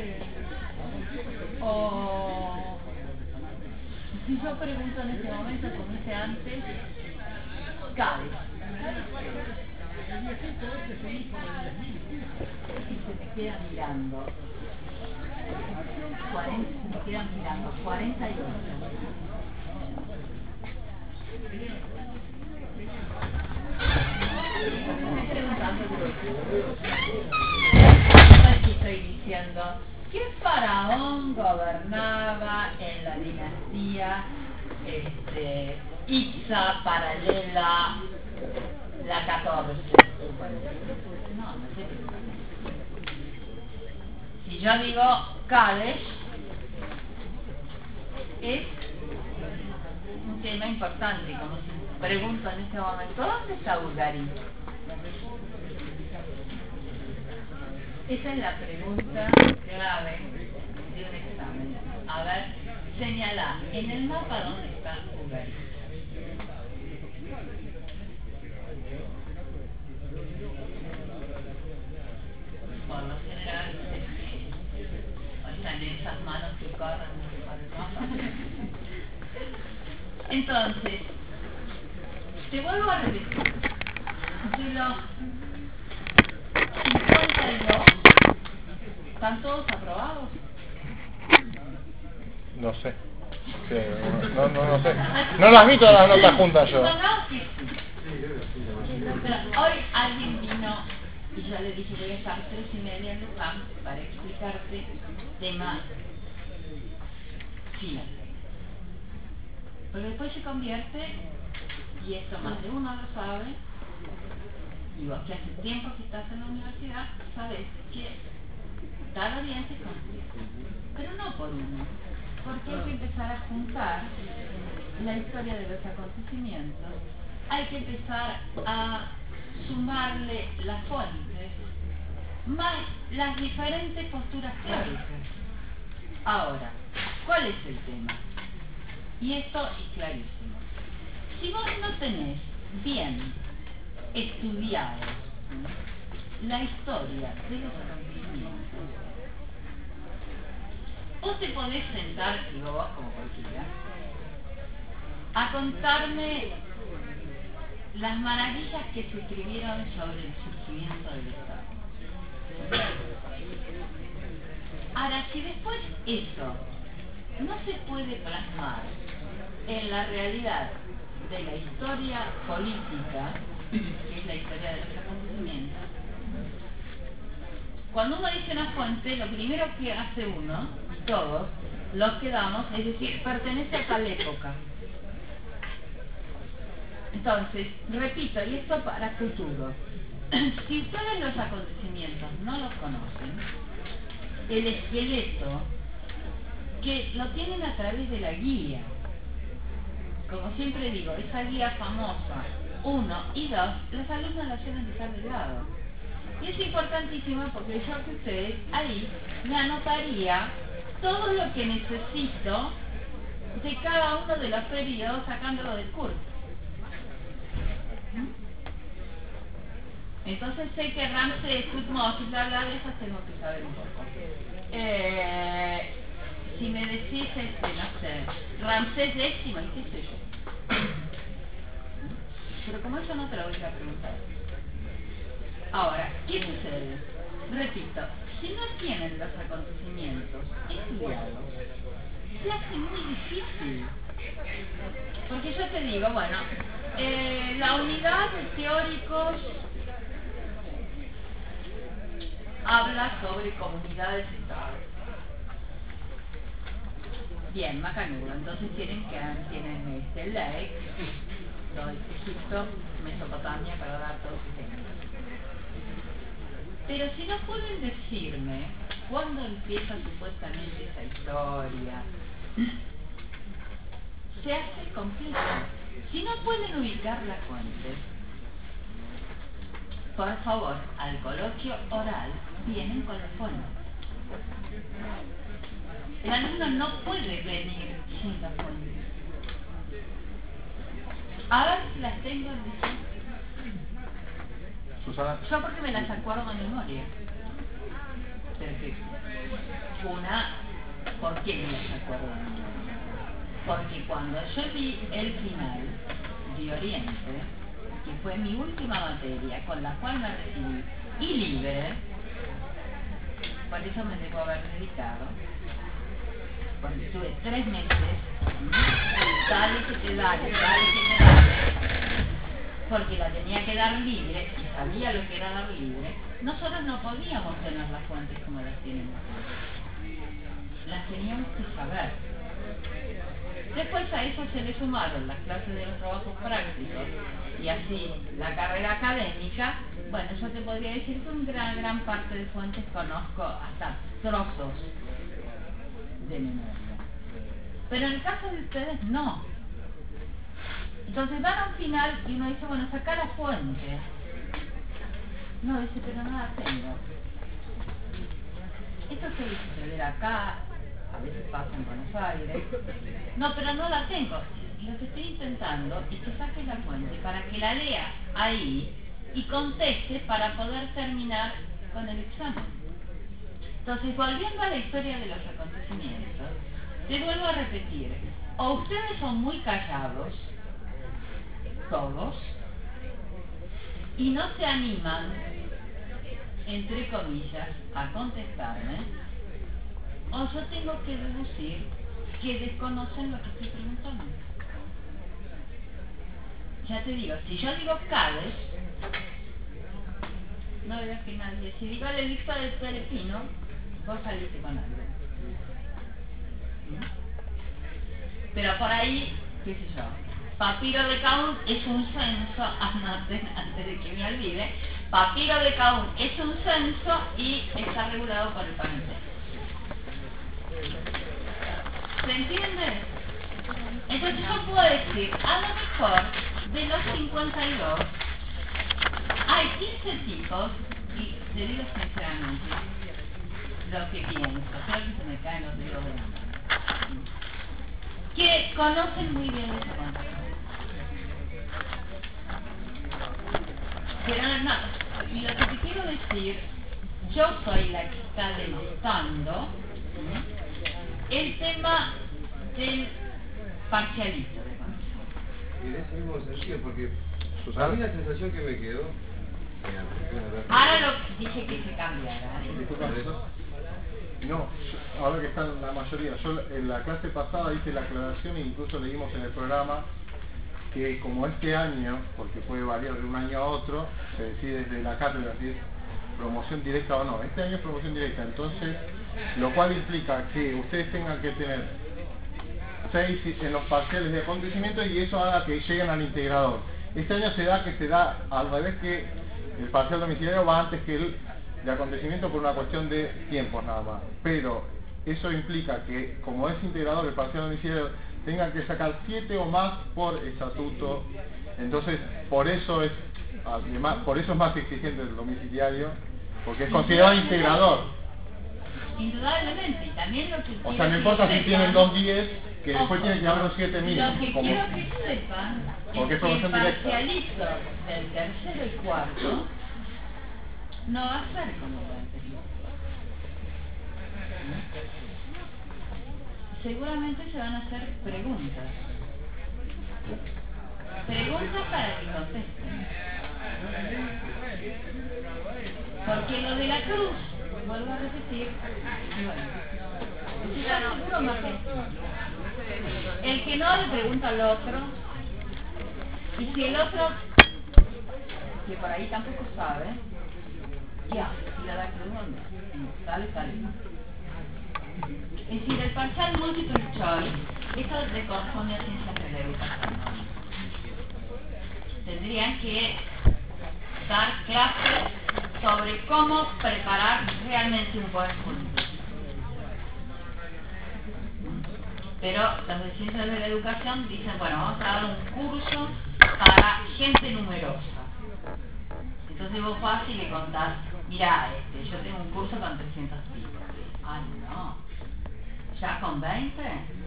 [SPEAKER 2] o si yo pregunto en este momento, como hice antes, cabe. Y se me queda mirando, cuarenta, se me quedan mirando, cuarenta y ocho. Estoy preguntando, aquí estoy diciendo, ¿qué faraón gobernaba en la dinastía este, Ixa paralela la catorce? No, no sé. Si yo digo Kadesh, es un tema importante, como si pregunto en este momento, ¿dónde está Bulgaria? Esa es la pregunta clave de un examen. A ver, señala en el mapa dónde está Bulgaria. Por lo general, están en esas manos que corren por el mapa. Entonces, te vuelvo a repetir. De los cincuenta y dos, ¿están todos aprobados?
[SPEAKER 9] No sé. Sí, no, no, no sé. No las vi todas las notas juntas yo.
[SPEAKER 2] Supongamos que sí. Pero hoy alguien vino y yo le dije voy a estar tres y media en Luján para explicarte temas chinos. Pero después se convierte, y esto más de uno lo sabe, y vos que hace tiempo que estás en la universidad, sabes que cada bien se convierte, pero no por uno, porque hay que empezar a juntar la historia de los acontecimientos, hay que empezar a sumarle las fuentes, más las diferentes posturas teóricas. Ahora, ¿cuál es el tema? Y esto es clarísimo. Si vos no tenés bien estudiado la historia de los acontecimientos, vos te podés sentar, digo vos como cualquiera, a contarme las maravillas que se escribieron sobre el surgimiento del Estado. Ahora, si después eso no se puede plasmar en la realidad de la historia política, que es la historia de los acontecimientos, cuando uno dice una fuente, lo primero que hace uno, y todos, los que damos, es decir, pertenece a tal época. Entonces, repito, y esto para futuro, si ustedes los acontecimientos no los conocen, el esqueleto, que lo tienen a través de la guía, como siempre digo, esa guía famosa, uno y dos, los alumnos la suelen dejar de lado. Y es importantísimo porque yo que ustedes ahí me anotaría todo lo que necesito de cada uno de los periodos sacándolo del curso. Entonces sé que Ramsés, Tutmosis, bla bla, de esas tengo que saber un poco. Eh, si me decís, este, no sé, Ramsés décimo, y qué sé yo. Pero como eso no te lo voy a preguntar. Ahora, ¿qué sucede? Repito, si no tienen los acontecimientos estudiados, se hace muy difícil. Porque yo te digo, bueno, eh, la unidad de teóricos habla sobre comunidades estados. Bien, macanudo, entonces tienen que tienen este ley, todo Egipto, Mesopotamia, para dar todos los ejemplos. Pero si no pueden decirme cuándo empieza supuestamente esa historia, se hace complejo. Si no pueden ubicar la fuente, por favor, al coloquio oral vienen con la fuente. El alumno no puede venir sin la fuente. A ver si las tengo en mi...
[SPEAKER 9] Susana.
[SPEAKER 2] Yo porque me las acuerdo de memoria. Perfecto. Una, ¿por qué me las acuerdo de memoria? Porque cuando yo vi el final de Oriente, que fue mi última materia con la cual me recibí, y libre, por eso me debo haber dedicado, porque estuve tres meses, dale que te dale, dale que te dale, porque la tenía que dar libre, y sabía lo que era dar libre, nosotros no podíamos tener las fuentes como las tienen ustedes. Las teníamos que saber. Después a eso se le sumaron las clases de los trabajos prácticos, y así la carrera académica. Bueno, yo te podría decir que una gran, gran parte de fuentes conozco hasta trozos de memoria. Pero en el caso de ustedes, no. Entonces van a un final y uno dice, bueno, saca la fuente. No, dice, pero no la tengo. Esto suele suceder acá, a veces pasa en Buenos Aires. No, pero no la tengo. Lo que estoy intentando es que saques la fuente para que la leas ahí y conteste para poder terminar con el examen. Entonces, volviendo a la historia de los acontecimientos, te vuelvo a repetir, o ustedes son muy callados, todos, y no se animan, entre comillas, a contestarme, o yo tengo que deducir que desconocen lo que estoy preguntando. Ya te digo, si yo digo Cádiz, no veo que nadie, si digo el elixir del Perepino, vos saliste con algo. Pero por ahí, qué sé yo, Papiro de Caún es un censo, antes, antes de que me olvide, Papiro de Caún es un censo y está regulado por el parentesco. ¿Se entiende? Entonces yo puedo decir, a lo mejor de los cincuenta y dos hay quince tipos, y te digo sinceramente lo que pienso, creo que se me caen los dedos de la mano, que conocen muy bien esa condición. Pero no, y lo que te quiero decir, yo soy la que está denostando el tema del parcialito de condición.
[SPEAKER 4] Y en ese mismo sentido, porque
[SPEAKER 9] sus
[SPEAKER 4] A mí la sensación que me quedó...
[SPEAKER 2] Ahora lo dije que se cambiara.
[SPEAKER 9] Disculpa. No, yo- ahora que están la mayoría, yo en la clase pasada hice la aclaración e incluso leímos en el programa que como este año, porque puede variar de un año a otro, se decide desde la cátedra si es promoción directa o no. Este año es promoción directa, entonces, lo cual implica que ustedes tengan que tener seis en los parciales de acontecimiento y eso haga que lleguen al integrador. Este año se da que se da al revés, que el parcial domiciliario va antes que el de acontecimiento por una cuestión de tiempos nada más. Pero eso implica que como es integrador el parcial domiciliario tengan que sacar siete o más por estatuto. Entonces por eso es además, por eso es más exigente el domiciliario, porque es considerado integrador.
[SPEAKER 2] Indudablemente, y también lo que
[SPEAKER 9] O
[SPEAKER 2] quiero
[SPEAKER 9] sea, no
[SPEAKER 2] que
[SPEAKER 9] importa si
[SPEAKER 2] sepan-
[SPEAKER 9] tienen dos diez, que después
[SPEAKER 2] Ojo,
[SPEAKER 9] tienen que haber un siete mínimo.
[SPEAKER 2] Lo que
[SPEAKER 9] como-
[SPEAKER 2] quiero que sepan
[SPEAKER 9] Porque
[SPEAKER 2] es
[SPEAKER 9] es
[SPEAKER 2] que el
[SPEAKER 9] promoción directa.
[SPEAKER 2] parcialito del tercero y cuarto no va a ser como el anterior. Seguramente se van a hacer preguntas. Preguntas para que contesten. Porque lo de la cruz, vuelvo a repetir, bueno, estoy tan seguro más que el que no le pregunta al otro, y si el otro, que por ahí tampoco sabe, ya, si la da cruz, ¿dónde? Sale, sale. Es decir, el parcial multiple choice, eso le corresponde a ciencias de la educación. Tendrían que dar clases sobre cómo preparar realmente un buen curso. Pero los de ciencias de la educación dicen, bueno, vamos a dar un curso para gente numerosa. Entonces vos vas y le contás, mirá, este, yo tengo un curso con trescientos tipos. Ay, no. ¿Ya con veinte?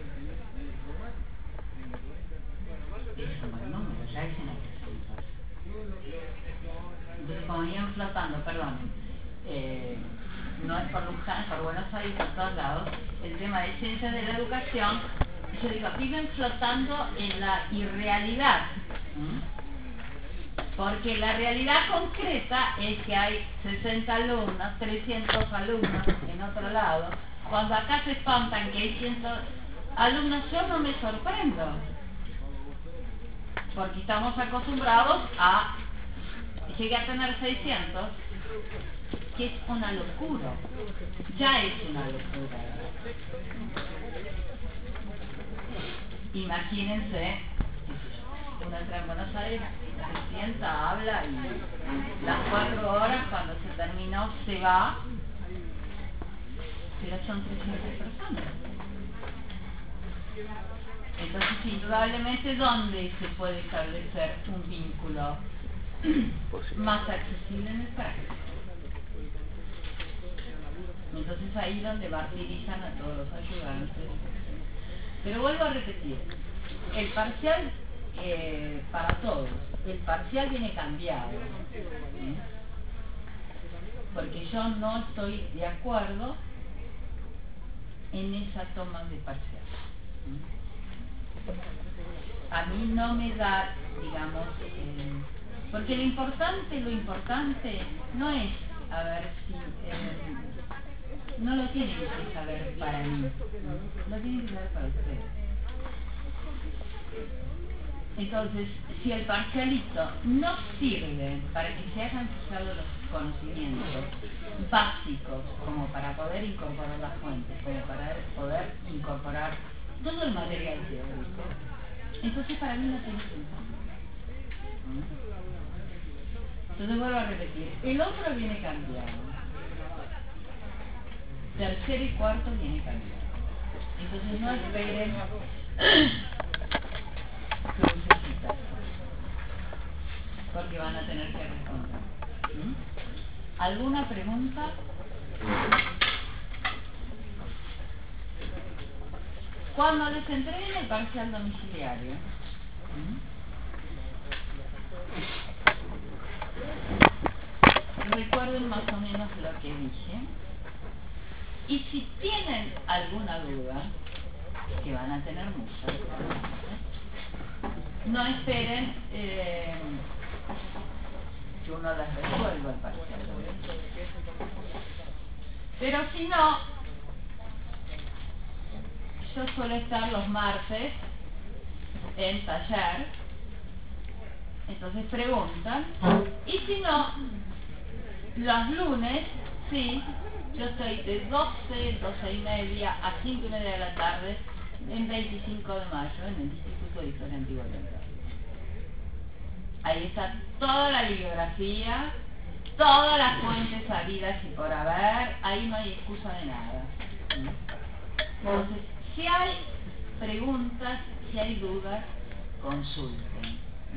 [SPEAKER 2] Es un buen número, ya dicen trescientos. Entonces, como iban flotando, perdón, eh, no es por Luján, es por Buenos Aires, por todos lados, el tema de ciencias de la educación, yo digo, viven flotando en la irrealidad. ¿Mm? Porque la realidad concreta es que hay sesenta alumnos, trescientos alumnos en otro lado. Cuando acá se espantan que hay cientos alumnos, yo no me sorprendo. Porque estamos acostumbrados a llegar a tener seiscientos, que es una locura. Ya es una locura. Imagínense, uno entra en Buenos Aires, se sienta, habla y las cuatro horas cuando se terminó se va, pero son trescientas personas. Entonces, indudablemente, ¿dónde se puede establecer un vínculo más accesible en el práctico? Entonces ahí es donde martirizan a todos los ayudantes. Pero vuelvo a repetir, el parcial eh, para todos, el parcial viene cambiado, ¿sí? Porque yo no estoy de acuerdo en esa toma de parcial. ¿Sí? A mí no me da, digamos, eh, porque lo importante, lo importante no es a ver si, eh, no lo tienen que saber para mí, ¿no? Lo tienen que saber para ustedes. Entonces, si el parcialito no sirve para que se hayan fijado los conocimientos básicos, como para poder incorporar las fuentes, como para poder incorporar todo el material teórico, entonces para mí no tiene sentido. Entonces vuelvo a repetir, el otro viene cambiado, tercero y cuarto viene cambiado. Entonces no esperen crucecitas, porque van a tener que responder. ¿Mm? ¿Alguna pregunta? Cuando les entreguen el parcial domiciliario, ¿sí? Recuerden más o menos lo que dije. Y si tienen alguna duda, que van a tener muchas, no esperen eh, que uno les resuelva el parcial. Pero si no, yo suelo estar los martes en taller, entonces preguntan, y si no, los lunes, sí, yo estoy de doce, doce y media a cinco y media de la tarde en veinticinco de mayo en el Instituto de Historia Antigua Oriental. Ahí está toda la bibliografía, todas las fuentes sabidas y por haber, ahí no hay excusa de nada. Entonces, si hay preguntas, si hay dudas, consulten.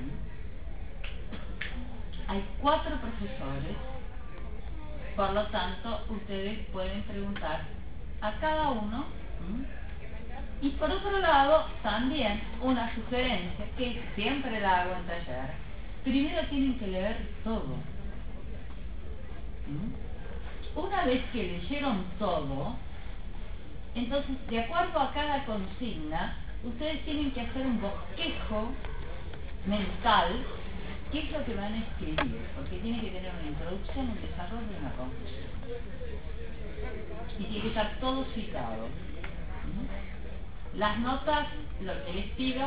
[SPEAKER 2] Hay cuatro profesores, por lo tanto, ustedes pueden preguntar a cada uno. Y por otro lado, también una sugerencia que siempre la hago en taller. Primero tienen que leer todo. Una vez que leyeron todo, entonces, de acuerdo a cada consigna, ustedes tienen que hacer un bosquejo mental, qué es lo que van a escribir, porque tiene que tener una introducción, un desarrollo y una conclusión. Y tiene que estar todo citado. Las notas, lo que les pido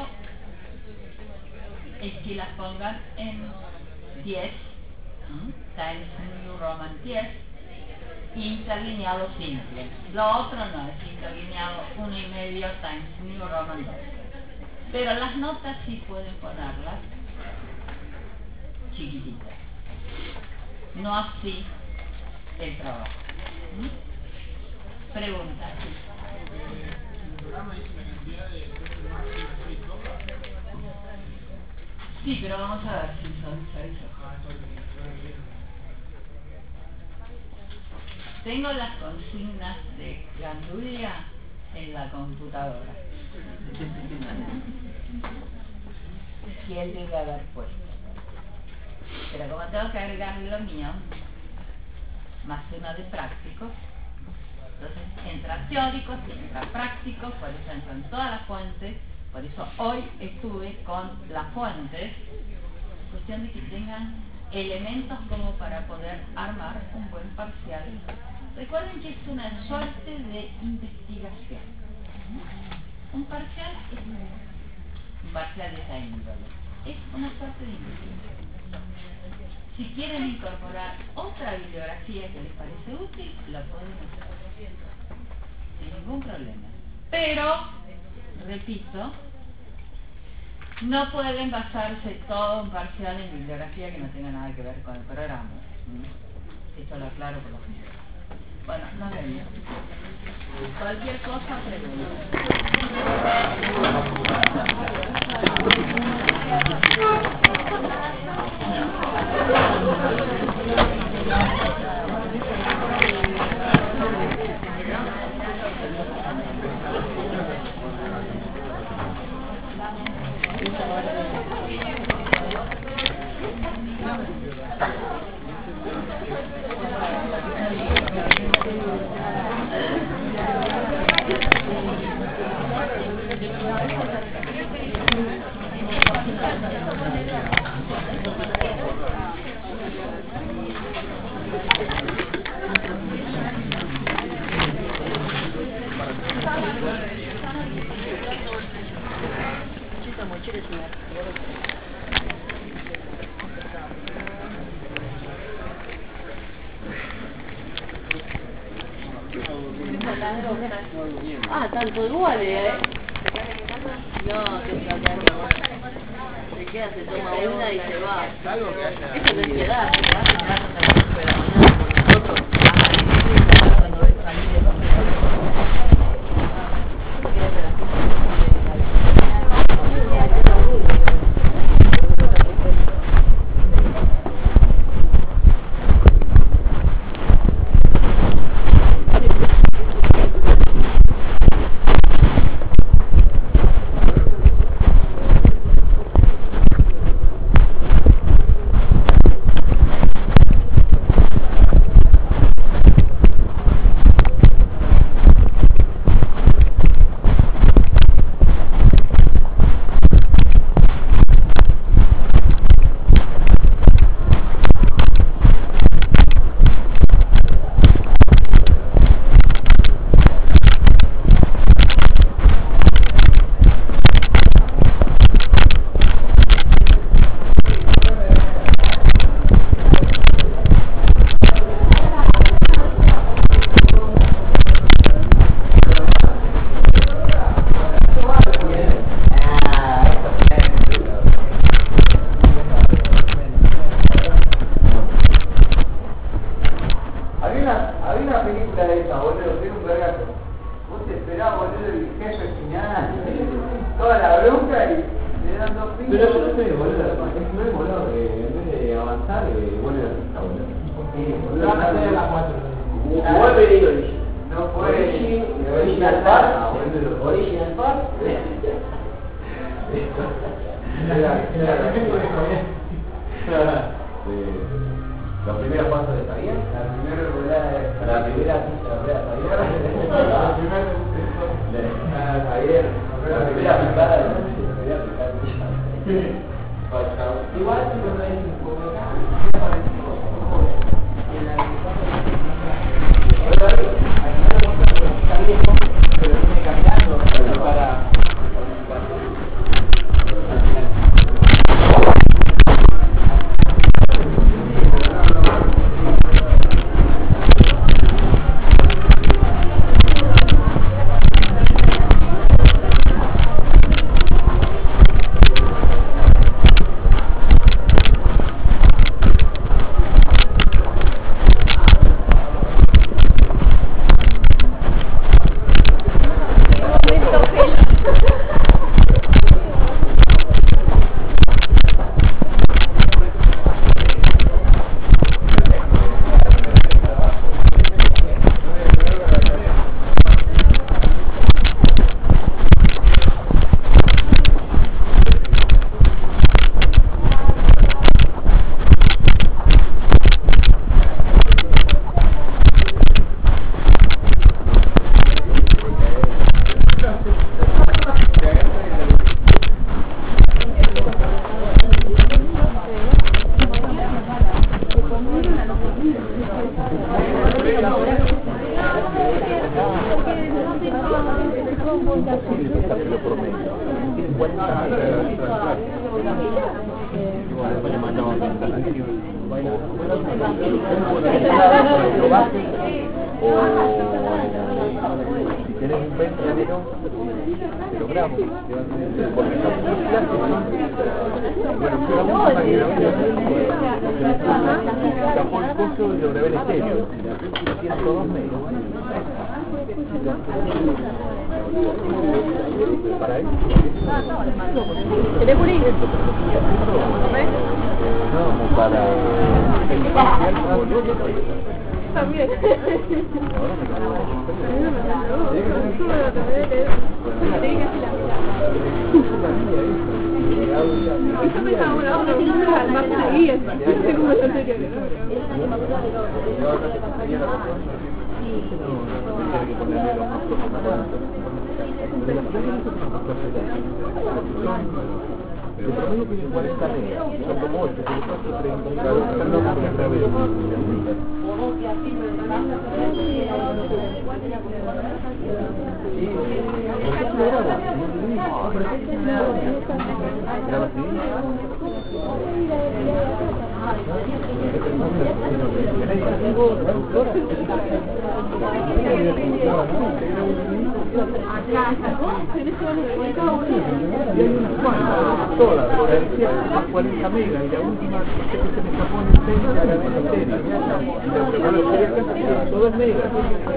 [SPEAKER 2] es que las pongan en diez, Times New Roman diez, interlineado simple. Lo otro no, es interlineado uno y medio Times New Roman dos. Pero las notas sí pueden ponerlas chiquititas. No así el trabajo. ¿Mm? Preguntas. Sí, pero vamos a ver si son seis hojas. Tengo las consignas de Gandulia en la computadora. Que él debe haber puesto. Pero como tengo que agregarle lo mío, más una de prácticos, entonces entra teóricos y entra prácticos, por eso entran todas las fuentes. Por eso hoy estuve con las fuentes, cuestión de que tengan elementos como para poder armar un buen parcial. Recuerden que es una suerte de investigación. Un parcial es un parcial de esa índole. Es una suerte de investigación. Si quieren incorporar otra bibliografía que les parece útil, lo pueden hacer. Sin ningún problema. Pero, repito, no pueden basarse todo un parcial en bibliografía que no tenga nada que ver con el programa. ¿Mm? Esto lo aclaro por los míos. Bueno, nos vemos. Cualquier cosa,
[SPEAKER 10] Ah, tanto iguales, ¿eh? No, se queda, se queda, se toma una y se va. Eso no es piedad,
[SPEAKER 11] película esa, boludo, tiene un vergazo. Vos te esperás, boludo, el jefe final, toda la bronca y le dan dos piñas.
[SPEAKER 12] Pero yo no sé, boludo, es nuevo, boludo, que en vez de avanzar, eh, vuelve a la pista, boludo. Sí, boludo.
[SPEAKER 5] Van a hacer las cuatro.
[SPEAKER 12] Wolverine Origin.
[SPEAKER 11] No fue
[SPEAKER 12] Origin, Original Part, Original Part. Los primeros pasos de Javier, la primera rueda de la primera pista de rueda de Javier, la primera picada de la primera picada de igual si lo traes un poco pero viene cambiando para cuarenta megas y la última que se me escapó en el centro era la serie. Todo es megas.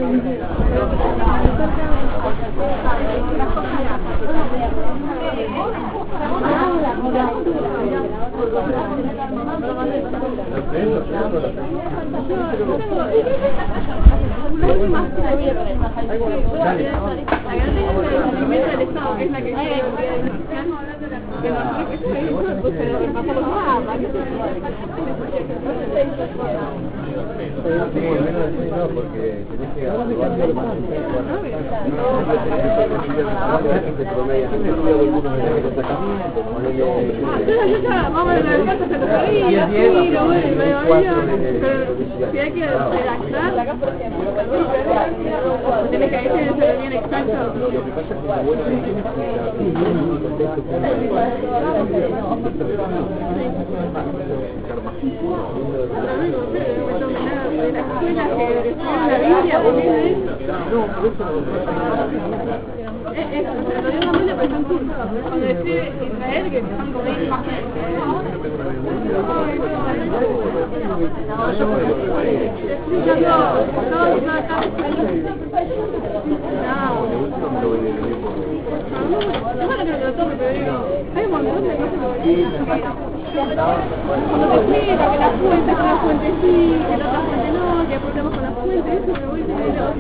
[SPEAKER 12] Porque tenés que averiguar más.
[SPEAKER 13] Vamos a ver la cosa, se lo sabía, sí, lo bueno, pero si hay que redactar, tenés que decir bien exacto.
[SPEAKER 12] Lo que pasa es que lo bueno que tiene
[SPEAKER 13] de la escuela que escribe la Biblia, ¿por qué es eso?
[SPEAKER 12] No, por eso no.
[SPEAKER 13] Es eso, se lo dio una Biblia pero son turcos. Cuando decide Israel, que son como veinte páginas. Hay un montón de cosas cuando te explica que la fuente con la fuente sí, que la otra fuente no, que después tenemos con la fuente, eso me voy primero.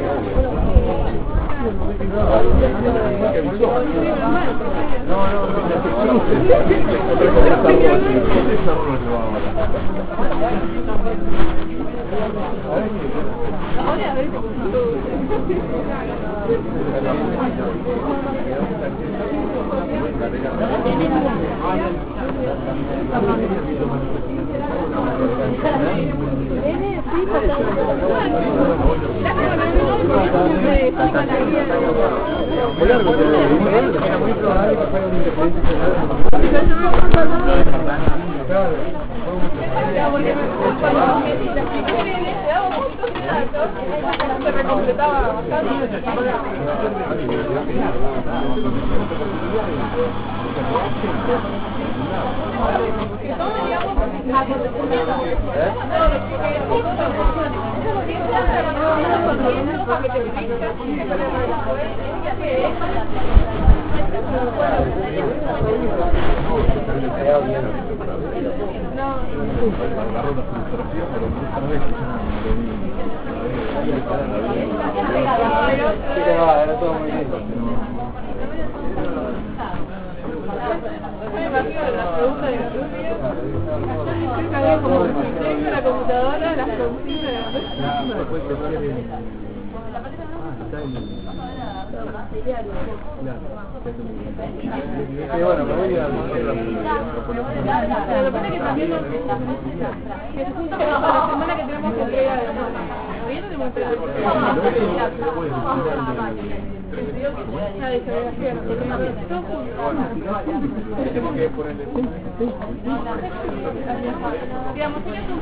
[SPEAKER 13] Ahora a ver se recompletaba bastante. Me imagino la pregunta de la rubia. Creo que había como en la computadora las consignas de
[SPEAKER 9] Sí, bueno, me voy a
[SPEAKER 13] pero lo que pasa es que también nos que se junta con la semana que tenemos que entregar. Todavía no tenemos que entregar. La discografía, todo
[SPEAKER 9] tenemos que ponerle
[SPEAKER 13] digamos, ella es un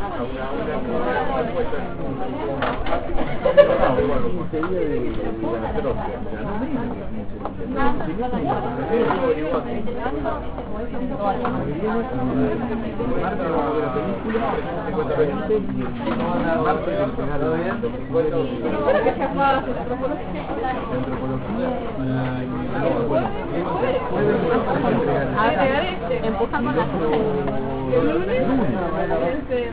[SPEAKER 13] empujar con la el lunes este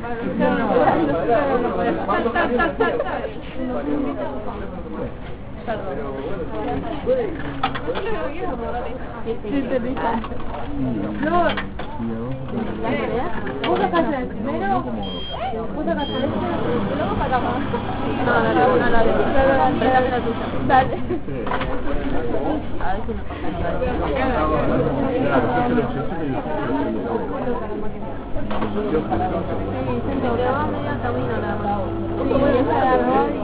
[SPEAKER 13] Flor, vos sacás el primero, vos sacás el este y luego sacamos. No, no, no, no, la de la tuya. Dale. A ver si sí, te va medio camino nada más. Sí, voy a estar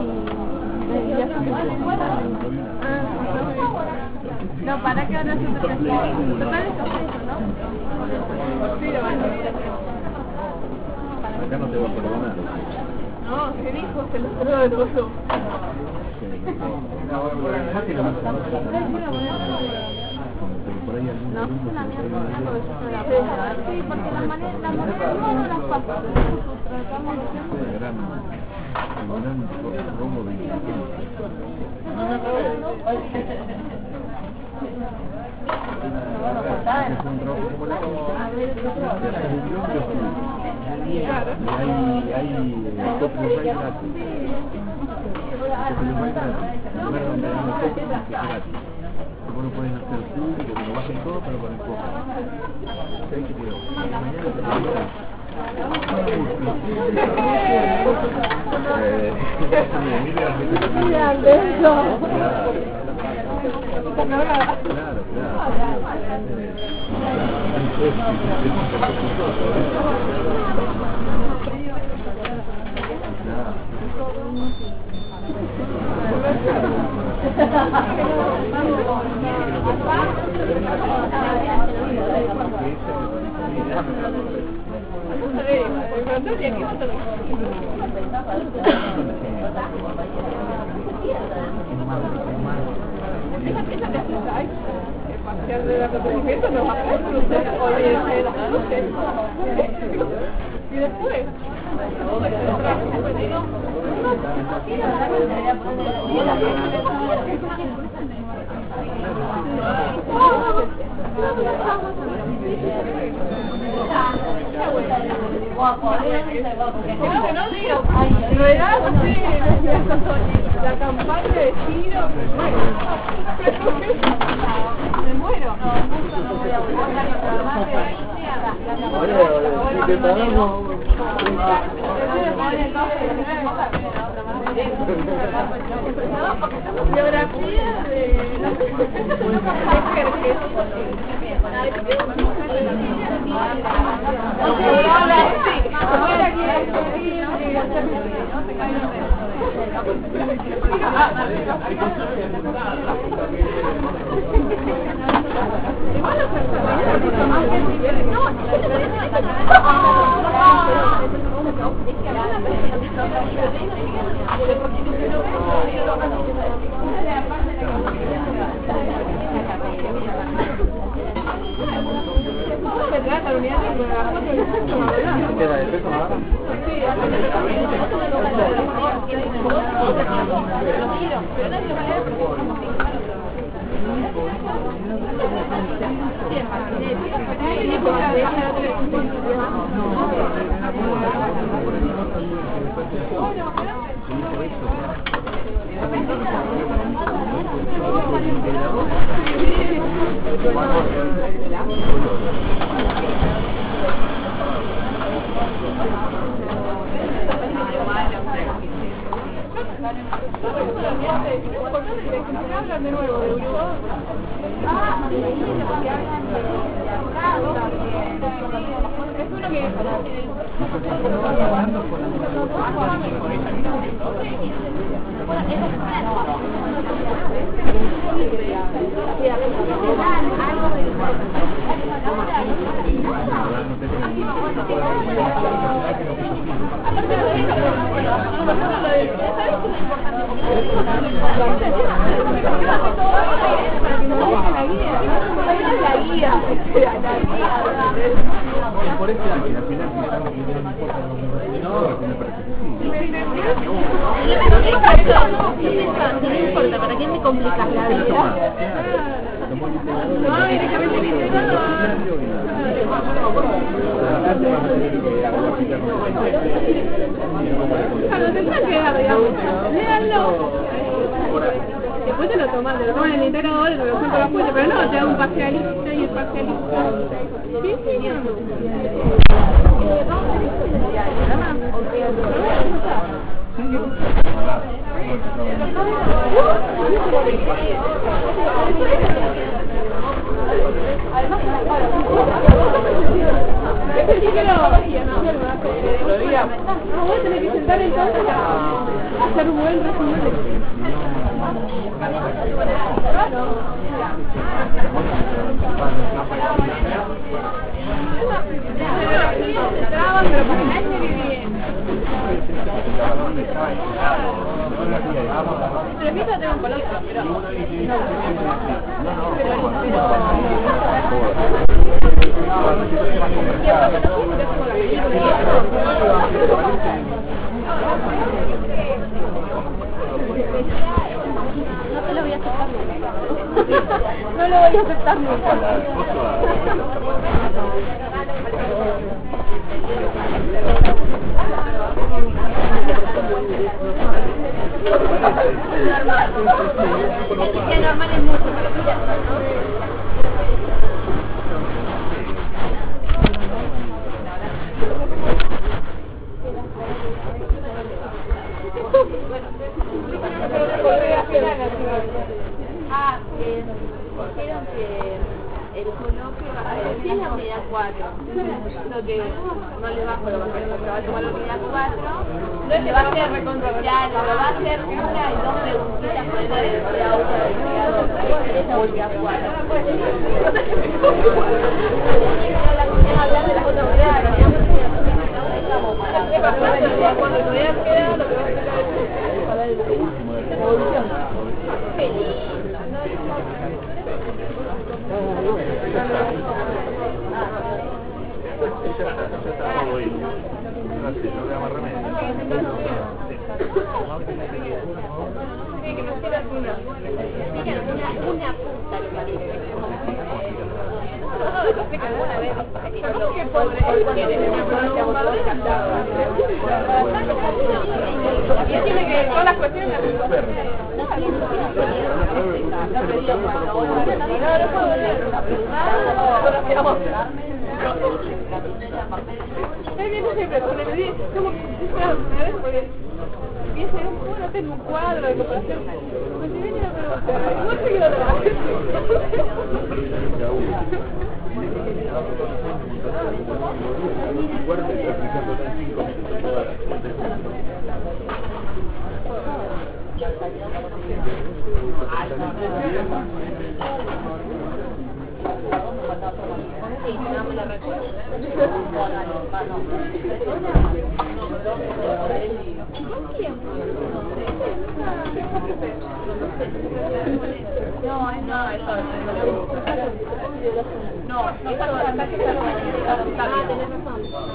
[SPEAKER 13] no, para que ahora se te total es ¿no? Sí, lo van a decir.
[SPEAKER 1] Acá no te va a perdonar.
[SPEAKER 13] No, se dijo, se lo cerró de todo. No, es una mierda, sí, porque la manera, la manera no las papas. Tratamos de
[SPEAKER 1] gran, gran robo de es un trabajo como la y hay, hay copyright gratis. Copyright gratis. En lugar donde hay una copia que es gratis. Vos lo puedes hacer público, que lo bajen todo, pero con el copy. ¿Sabés qué digo? Mañana te lo digo. Claro,
[SPEAKER 13] parcial del acontecimiento nos va a hacer cruces o de las cruces. Y después, no digo, regalo, sí, la campaña de Giro, me muero. No voy a volver a biografía de de nuevo de Uruguay. Ah, es uno que
[SPEAKER 1] por eso la que al final
[SPEAKER 13] no importa, ¿para qué me complicas la vida? No, directamente el internado. Cuando te puedas quedar, digamos, léanlo. Después te lo toman, te lo toman en el integrador y te lo junto a la fuente, pero no, te da un parcialista y el parcialista. Sí, señor. No voy a tener que sentar entonces a hacer un buen resumen de pero para el año que viene. Pero mi tengo un color, pero no, no te lo voy a aceptar nunca. No lo voy a aceptar nunca. Que normal es mucho, ah, eh, dijeron que el coloquio va a ser la unidad cuatro, lo que no le bajo lo va a hacer, va a tomar la unidad cuatro, no le va a hacer recontrollar, lo va a hacer una y dos preguntitas por el de la uno de la unidad dos, esa unidad cuatro. La comunidad hablar de las otras unidades, es bastante, cuando la unidad queda, lo que va a hacer es para el evolución. Qué lindo. Sí, que nos quieran una. Digan una, una punta que parece. No, lo explico alguna vez para que no lo que pobre porque de una forma muy encantada. Y tiene que todas las cuestiones las no sabían no pedían cuando no no puedo leer la es que no siempre pone me dice como una vez porque empieza a bueno tengo un cuadro de comparación pues si viene a preguntar no sé qué lo sí, no me lo recuerdo. No, no, eso no, no, esa no, acá que está ah, tenés razón.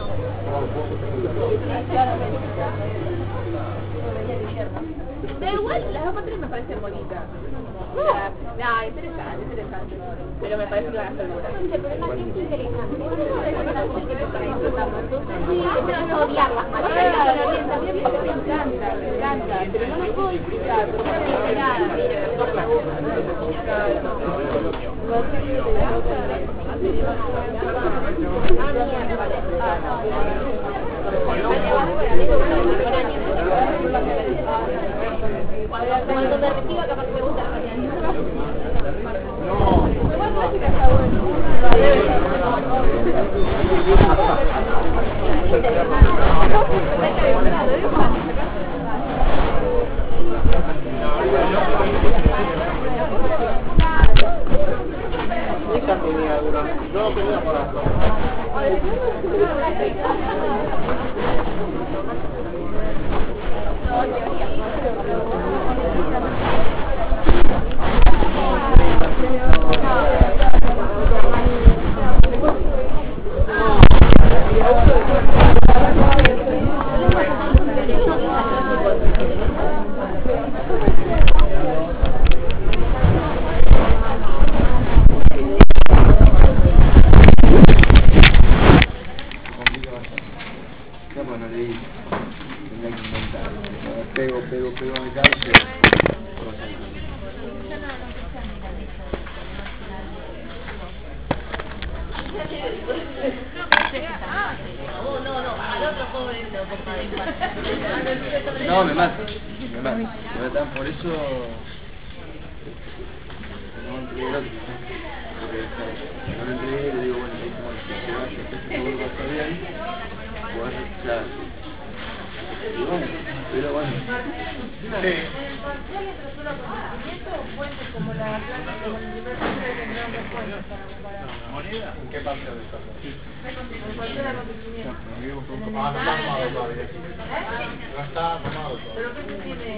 [SPEAKER 13] Pero igual, las dos patrones me parecen bonitas. No, interesante, interesante. Pero me parece que van a ser duras. Pero es más que interesante. Es para disfrutarlo. Entonces, sí, pero no odiarlas. También me encanta, me encanta. Pero no me puedo disfrutar. Porque no me dice nada. Mira, no me gusta. Cuando te reciba capaz me gusta la mañana. No. Igual música está bueno.
[SPEAKER 12] Esa tenía dura. No tenía para pego, pego, pego en el calcio. No, me mata, me mata, me matan, por eso no entregué el otro, porque no lo entregué y le digo, bueno, que se vaya, que se vuelva a estar bien, pues claro. Y bueno, pero bueno. Sí.
[SPEAKER 9] ¿En qué parte de esto? Ah, no está armado todavía. No está armado todavía.
[SPEAKER 2] ¿Pero qué se tiene?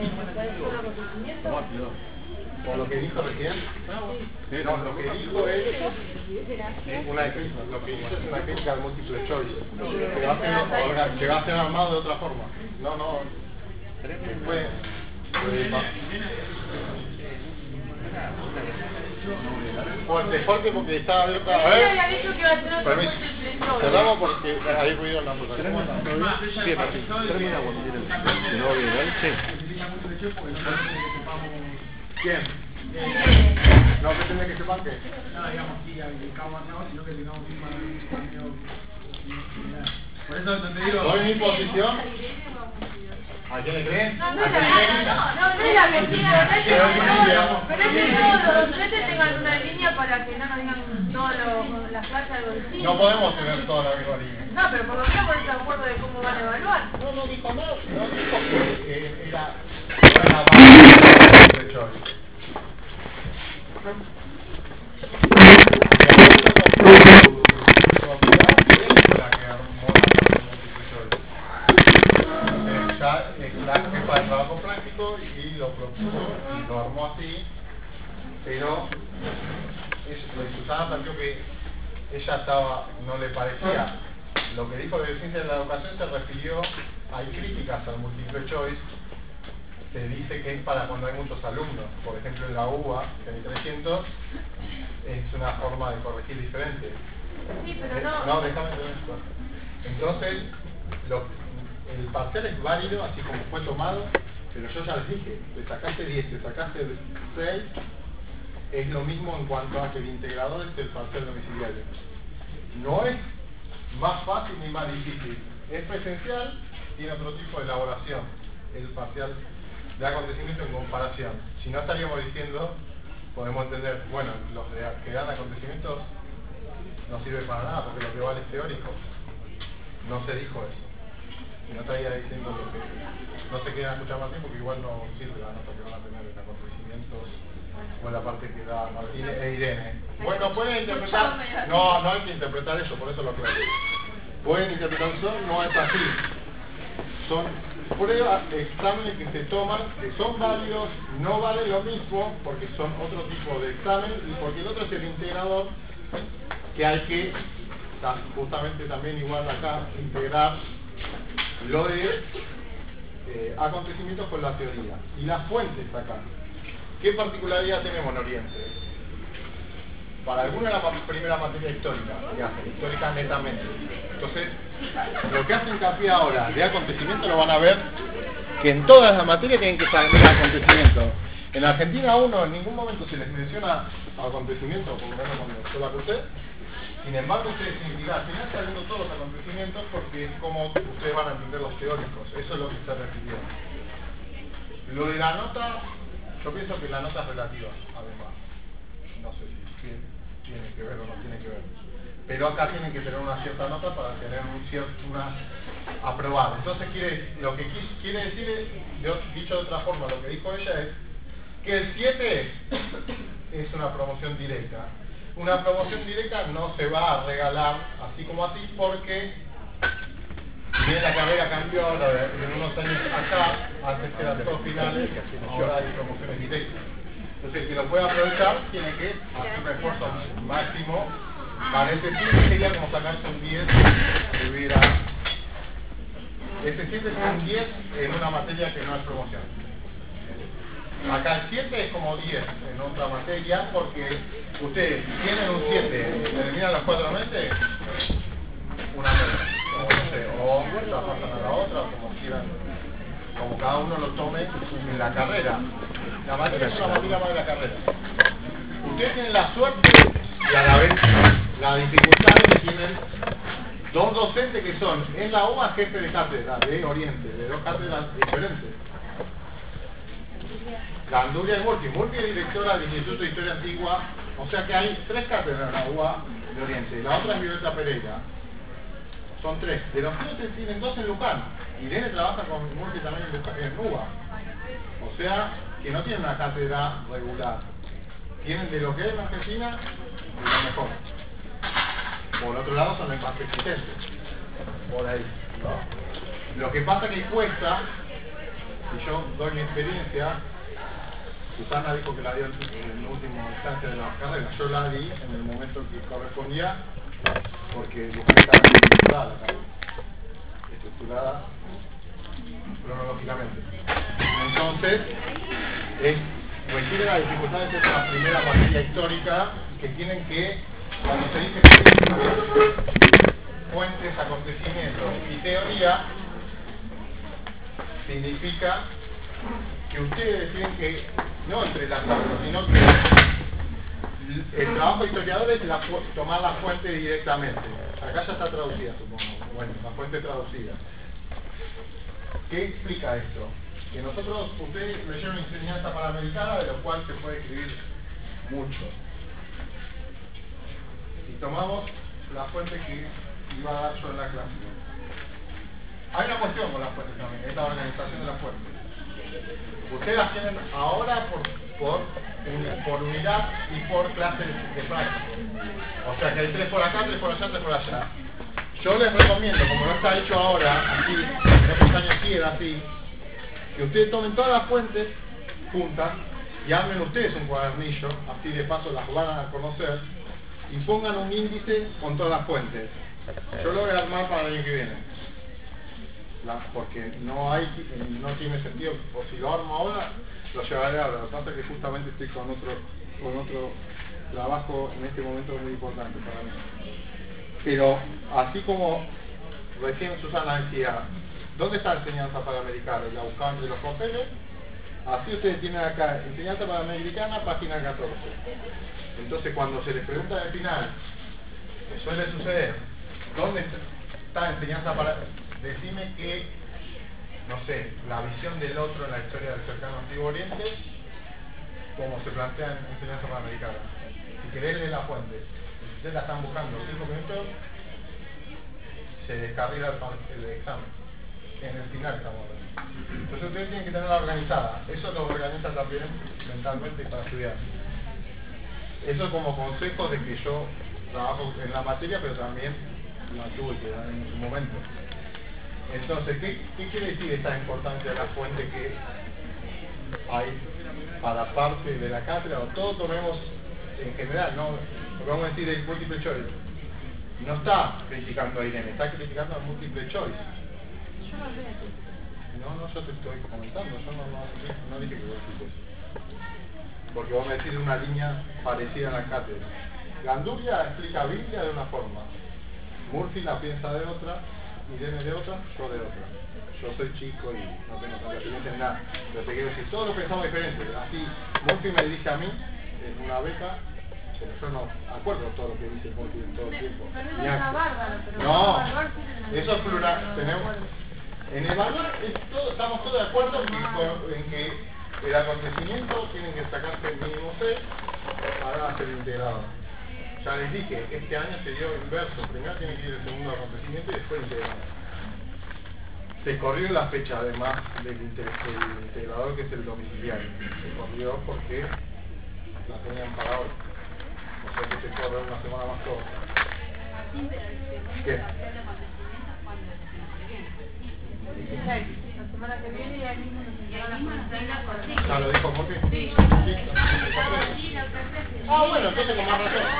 [SPEAKER 9] Por lo que dijo recién, no, lo que dijo es una lo que dijo es una crítica al multiple choice, que va a ser, que va a ser armado de otra forma. No, no, después fuerte, fuerte porque está abierta. A ver, permiso, cerramos porque hay ruido en la puerta. Sí, Martín, tráeme una guantera. ¿No viene ahí? Sí. ¿Quién? No, que tiene que sepan que. No, digamos, sí, al cabo no, sino que tengamos un partido. Por eso te digo. ¿Doy mi posición? ¿A quién le creen?
[SPEAKER 2] No, no, no, no, no, no es la mentira, no es que todos los docentes tengan una línea para que no nos digan todas las clases algo distinto.
[SPEAKER 9] No podemos tener toda la misma línea.
[SPEAKER 2] No, pero por lo menos ponerse de acuerdo de cómo van a evaluar.
[SPEAKER 9] No, no dijo nada, no dijo que era la base de choice. La jefa de trabajo práctico y lo propuso y lo armó así, pero es, Susana planteó que ella estaba, no le parecía, lo que dijo de ciencia de la educación se refirió, hay críticas al multiple choice,
[SPEAKER 14] se dice que es para cuando hay muchos alumnos. Por ejemplo, en la U B A, que hay trescientos, es una forma de corregir diferente.
[SPEAKER 2] Sí, pero no...
[SPEAKER 14] No, déjame ver esto. Entonces, lo, el parcial es válido, así como fue tomado, pero yo ya les dije, te sacaste diez, te sacaste seis, es lo mismo en cuanto a que el integrador es el parcial domiciliario. No es más fácil ni más difícil. Es presencial, tiene otro tipo de elaboración, el parcial de acontecimiento en comparación. Si no estaríamos diciendo, podemos entender, bueno, los de, que dan acontecimientos no sirve para nada porque lo que vale es teórico. No se dijo eso. Y no estaría diciendo lo que no se quieran escuchar más tiempo, porque igual no sirve la nota que van a tener en acontecimientos o en la parte que da Martín e Irene. Bueno, pueden interpretar, no, no hay que interpretar eso, por eso lo aclaro. Pueden interpretar eso, no es así. Son pruebas, exámenes que se toman, que son válidos, no vale lo mismo porque son otro tipo de examen y porque el otro es el integrador, que hay que justamente también igual acá integrar lo de eh, acontecimientos con la teoría y las fuentes acá. ¿Qué particularidad tenemos en Oriente? Para algunos la primera materia histórica, que hacen histórica netamente. Entonces, lo que hacen hincapié ahora de acontecimiento lo van a ver que en todas las materias tienen que saber acontecimientos. En Argentina a uno en ningún momento se les menciona acontecimientos, por lo menos cuando yo la cursé. Sin embargo, ustedes tienen que ir al final sabiendo todos los acontecimientos porque es como ustedes van a entender los teóricos. Eso es lo que se refirió. Lo de la nota, yo pienso que la nota es relativa, además. No sé si tiene que ver o no tiene que ver. Pero acá tienen que tener una cierta nota para tener un cierto, una aprobada. Entonces quiere, lo que quiere decir es, dicho de otra forma, lo que dijo ella es que el siete es una promoción directa. Una promoción directa no se va a regalar así como así porque bien la carrera cambió ahora en unos años acá, antes eran todos finales, ahora hay promociones directas. Entonces el que lo pueda aprovechar tiene que hacer un esfuerzo máximo para ese siete sería como sacarse un diez si hubiera ese siete es un diez en una materia que no es promoción. Acá el siete es como diez en otra materia porque ustedes tienen un siete y terminan los cuatro meses, una nota, o no sé, o la pasan a la otra, o como quieran, como cada uno lo tome en la carrera. La materia es una materia más de la carrera. Ustedes tienen la suerte y a la vez la dificultad que tienen dos docentes que son en la U B A jefe de cátedra de Oriente, de dos cátedras diferentes. Ganduria y Murphy. Murphy es directora del Instituto de Historia Antigua, o sea que hay tres cátedras en la U B A de Oriente. La otra es Violeta Pereira. Son tres. De los tres tienen dos en Luján. Irene trabaja con Murphy también en, en U B A. O sea que no tienen una cátedra regular. Tienen de lo que hay en Argentina de lo mejor. Por otro lado son los más exigentes. Por ahí, ¿no? Lo que pasa que cuesta, y yo doy mi experiencia, Susana dijo que la dio en última instancia de la carrera. Yo la di en el momento que correspondía, porque Luján estaba estructurada la carrera. Estructurada cronológicamente. Entonces, es, requiere la dificultad de ser la primera materia histórica que tienen que, cuando se dice fuentes, acontecimientos y teoría, significa que ustedes tienen que no entrelazarlo, sino que el trabajo de historiador es la, tomar la fuente directamente. Acá ya está traducida, supongo. Bueno, la fuente traducida. ¿Qué explica esto? Que nosotros, ustedes leyeron enseñanza panamericana, de lo cual se puede escribir mucho. Y tomamos la fuente que iba a dar yo en la clase. Hay una cuestión con las fuentes también, es la organización de las fuentes. Ustedes las tienen ahora por, por, por unidad y por clases de práctica. O sea que hay tres por acá, tres por allá, tres por allá. Yo les recomiendo, como no está hecho ahora, así, en otros años sí era así, que ustedes tomen todas las fuentes juntas y armen ustedes un cuadernillo, así de paso las van a conocer, y pongan un índice con todas las fuentes. Yo lo voy a armar para el año que viene. la, porque no hay, no tiene sentido, o si lo armo ahora, lo llevaré ahora. Lo que pasa es que justamente estoy con otro, con otro trabajo en este momento muy importante para mí. Pero así como recién Susana decía, ¿dónde está enseñanza panamericana? Y la buscaban entre los papeles. Así ustedes tienen acá, enseñanza panamericana, página catorce. Entonces cuando se les pregunta al final, que suele suceder, ¿dónde está enseñanza para...? Decime que, no sé, la visión del otro en la historia del cercano Antiguo Oriente, como se plantea en enseñanza panamericana. Si querés leer la fuente, si ustedes la están buscando cinco minutos, se descarrila el, el examen. En el final estamos hablando. Entonces ustedes tienen que tenerla organizada. Eso lo organiza también mentalmente para estudiar. Eso como consejo de que yo trabajo en la materia, pero también la tuve que dar en su momento. Entonces, ¿qué, qué quiere decir esta importancia de la fuente que hay para parte de la cátedra? O todos tomemos en general, ¿no? Lo que vamos a decir el múltiple choice. No está criticando a Irene, está criticando al múltiple choice. No, no, yo te estoy comentando, yo no, no, no dije que vos decís eso. Porque vos me decís una línea parecida en la cátedra. Gandulia explica Biblia de una forma, Murphy la piensa de otra, Irene de otra, yo de otra. Yo soy chico y no tengo tanta experiencia en nada, pero te quiero decir, todos lo pensamos diferente. Así, Murphy me dirige a mí en una beca, pero yo no acuerdo todo lo que dice Murphy en todo el tiempo. No, eso es plural. Tenemos, en evaluar es todo, estamos todos de acuerdo en que el acontecimiento tienen que sacarse el mínimo seis para ser integrado. Ya les dije, este año se dio inverso. Primero tiene que ir el segundo acontecimiento y después integrado. Se corrió la fecha además del integrador, que es el domiciliario. Se corrió porque la tenían para hoy. O sea que se corre una semana más todo. ¿Qué?
[SPEAKER 2] La semana que viene y ahí mismo nos entregan.
[SPEAKER 14] ¿Ya lo dijo Murphy?
[SPEAKER 2] Sí.
[SPEAKER 14] Ah, bueno, entonces con más razón.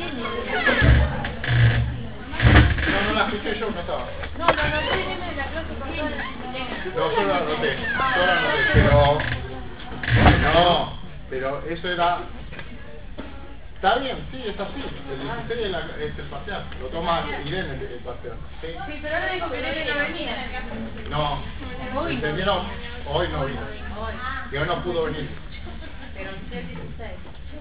[SPEAKER 14] No, no la escuché yo, no estaba.
[SPEAKER 2] No, no, no estoy viendo de la clase con toda la...
[SPEAKER 14] No, yo la anoté, yo la anoté, pero... No, pero eso era... Está bien, sí, es así. El dieciséis es, la, es el parcial. Lo toma Irene el, el parcial. ¿Sí?
[SPEAKER 2] Sí, pero ahora dijo que Irene no venía.
[SPEAKER 14] No. ¿Entendieron? Hoy no vino. Y hoy no pudo venir.
[SPEAKER 2] Pero el dieciséis.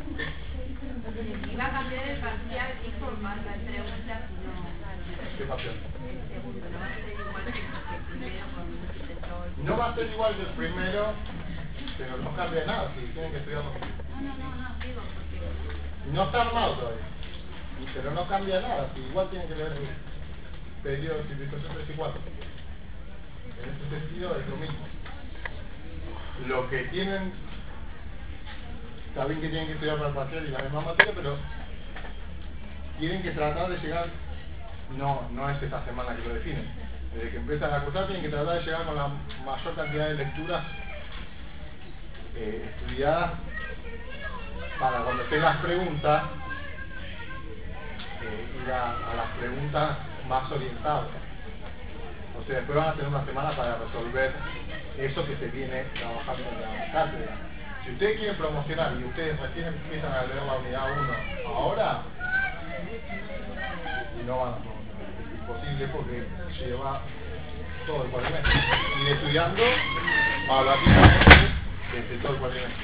[SPEAKER 6] Y va a cambiar el parcial, dijo, más la pregunta, si no...
[SPEAKER 14] ¿Qué parcial?
[SPEAKER 6] El segundo, no va a ser igual que el primero con múltiple choice.
[SPEAKER 14] No va a ser igual que el primero, pero no cambia nada, si tienen que estudiarlo.
[SPEAKER 6] No, no, no, no, digo, porque...
[SPEAKER 14] No está armado todavía, pero no cambia nada, si igual tienen que leer el periodo de civilización tres y cuatro. En ese sentido es lo mismo. Lo que tienen, está bien que tienen que estudiar para el parcial y la misma materia, pero tienen que tratar de llegar, no, no es esta semana que lo definen, desde que empiezan a cursar tienen que tratar de llegar con la mayor cantidad de lecturas eh, estudiadas para cuando estén las preguntas, eh, ir a, a las preguntas más orientadas. O sea, después van a tener una semana para resolver eso que se viene trabajando en la cátedra. Si ustedes quieren promocionar y ustedes recién empiezan a leer la unidad uno ahora, no van a promocionar. Es imposible porque lleva todo el cuatrimestre. Ir estudiando paulatinamente desde todo el cuatrimestre.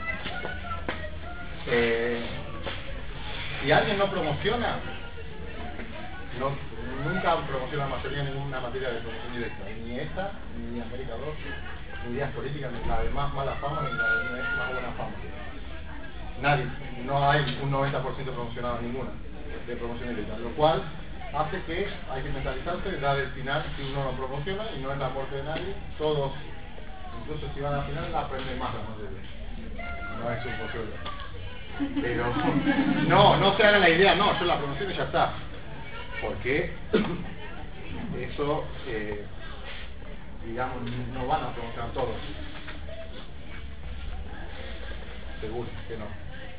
[SPEAKER 14] Eh, si alguien no promociona, no, nunca promociona la mayoría en ninguna materia de promoción directa, ni esta, ni América dos, ni ideas políticas, ni la de más mala fama, ni la de más buena fama. Nadie, no hay un noventa por ciento promocionado ninguna de promoción directa, lo cual hace que hay que mentalizarse, dar el final si uno no promociona y no es la muerte de nadie, todos, incluso si van al final, aprenden más la materia. No es imposible. Pero no, no se hagan la idea, no, yo la promociono y ya está. Porque eso, eh, digamos, no van a promocionar todos. Seguro que no.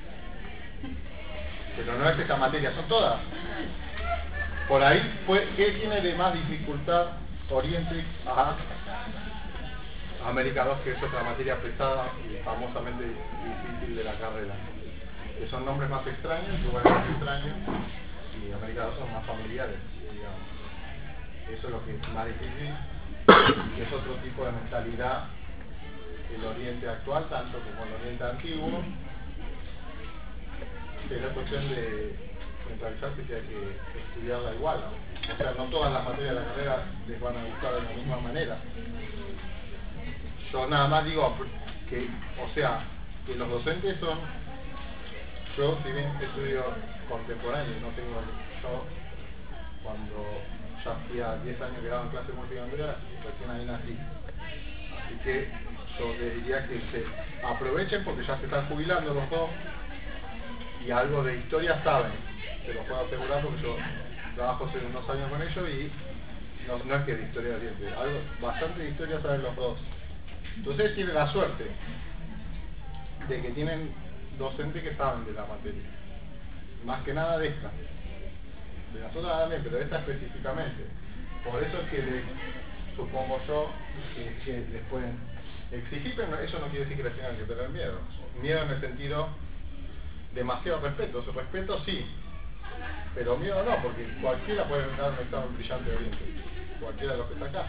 [SPEAKER 14] Pero no es esta materia, son todas. Por ahí, pues, ¿qué tiene de más dificultad Oriente a América dos, que es otra materia pesada y famosamente difícil de la carrera. Que son nombres más extraños, lugares más extraños, y América dos son más familiares, digamos. Eso es lo que es más difícil, y es otro tipo de mentalidad el Oriente actual, tanto como el Oriente antiguo, pero es cuestión de mentalizarse que hay que estudiarla igual. O sea, no todas las materias de la carrera les van a gustar de la misma manera. Yo nada más digo que, o sea, que los docentes son, yo si bien estudio contemporáneo, no tengo, yo cuando ya hacía diez años que daba en clase multimedia, recién ahí nací. Así que yo les diría que se aprovechen porque ya se están jubilando los dos y algo de historia saben, se los puedo asegurar porque yo trabajo hace unos años con ellos y no, no es que de historia siempre, algo bastante de historia saben los dos. Entonces tienen la suerte de que tienen docentes que saben de la materia, más que nada de esta, de las otras también, pero de esta específicamente. Por eso es que les, supongo yo que, que les pueden exigir, pero eso no quiere decir que les tengan que tener miedo. Miedo en el sentido demasiado respeto, su respeto sí, pero miedo no, porque cualquiera puede dar un examen brillante de Oriente, cualquiera de los que está acá.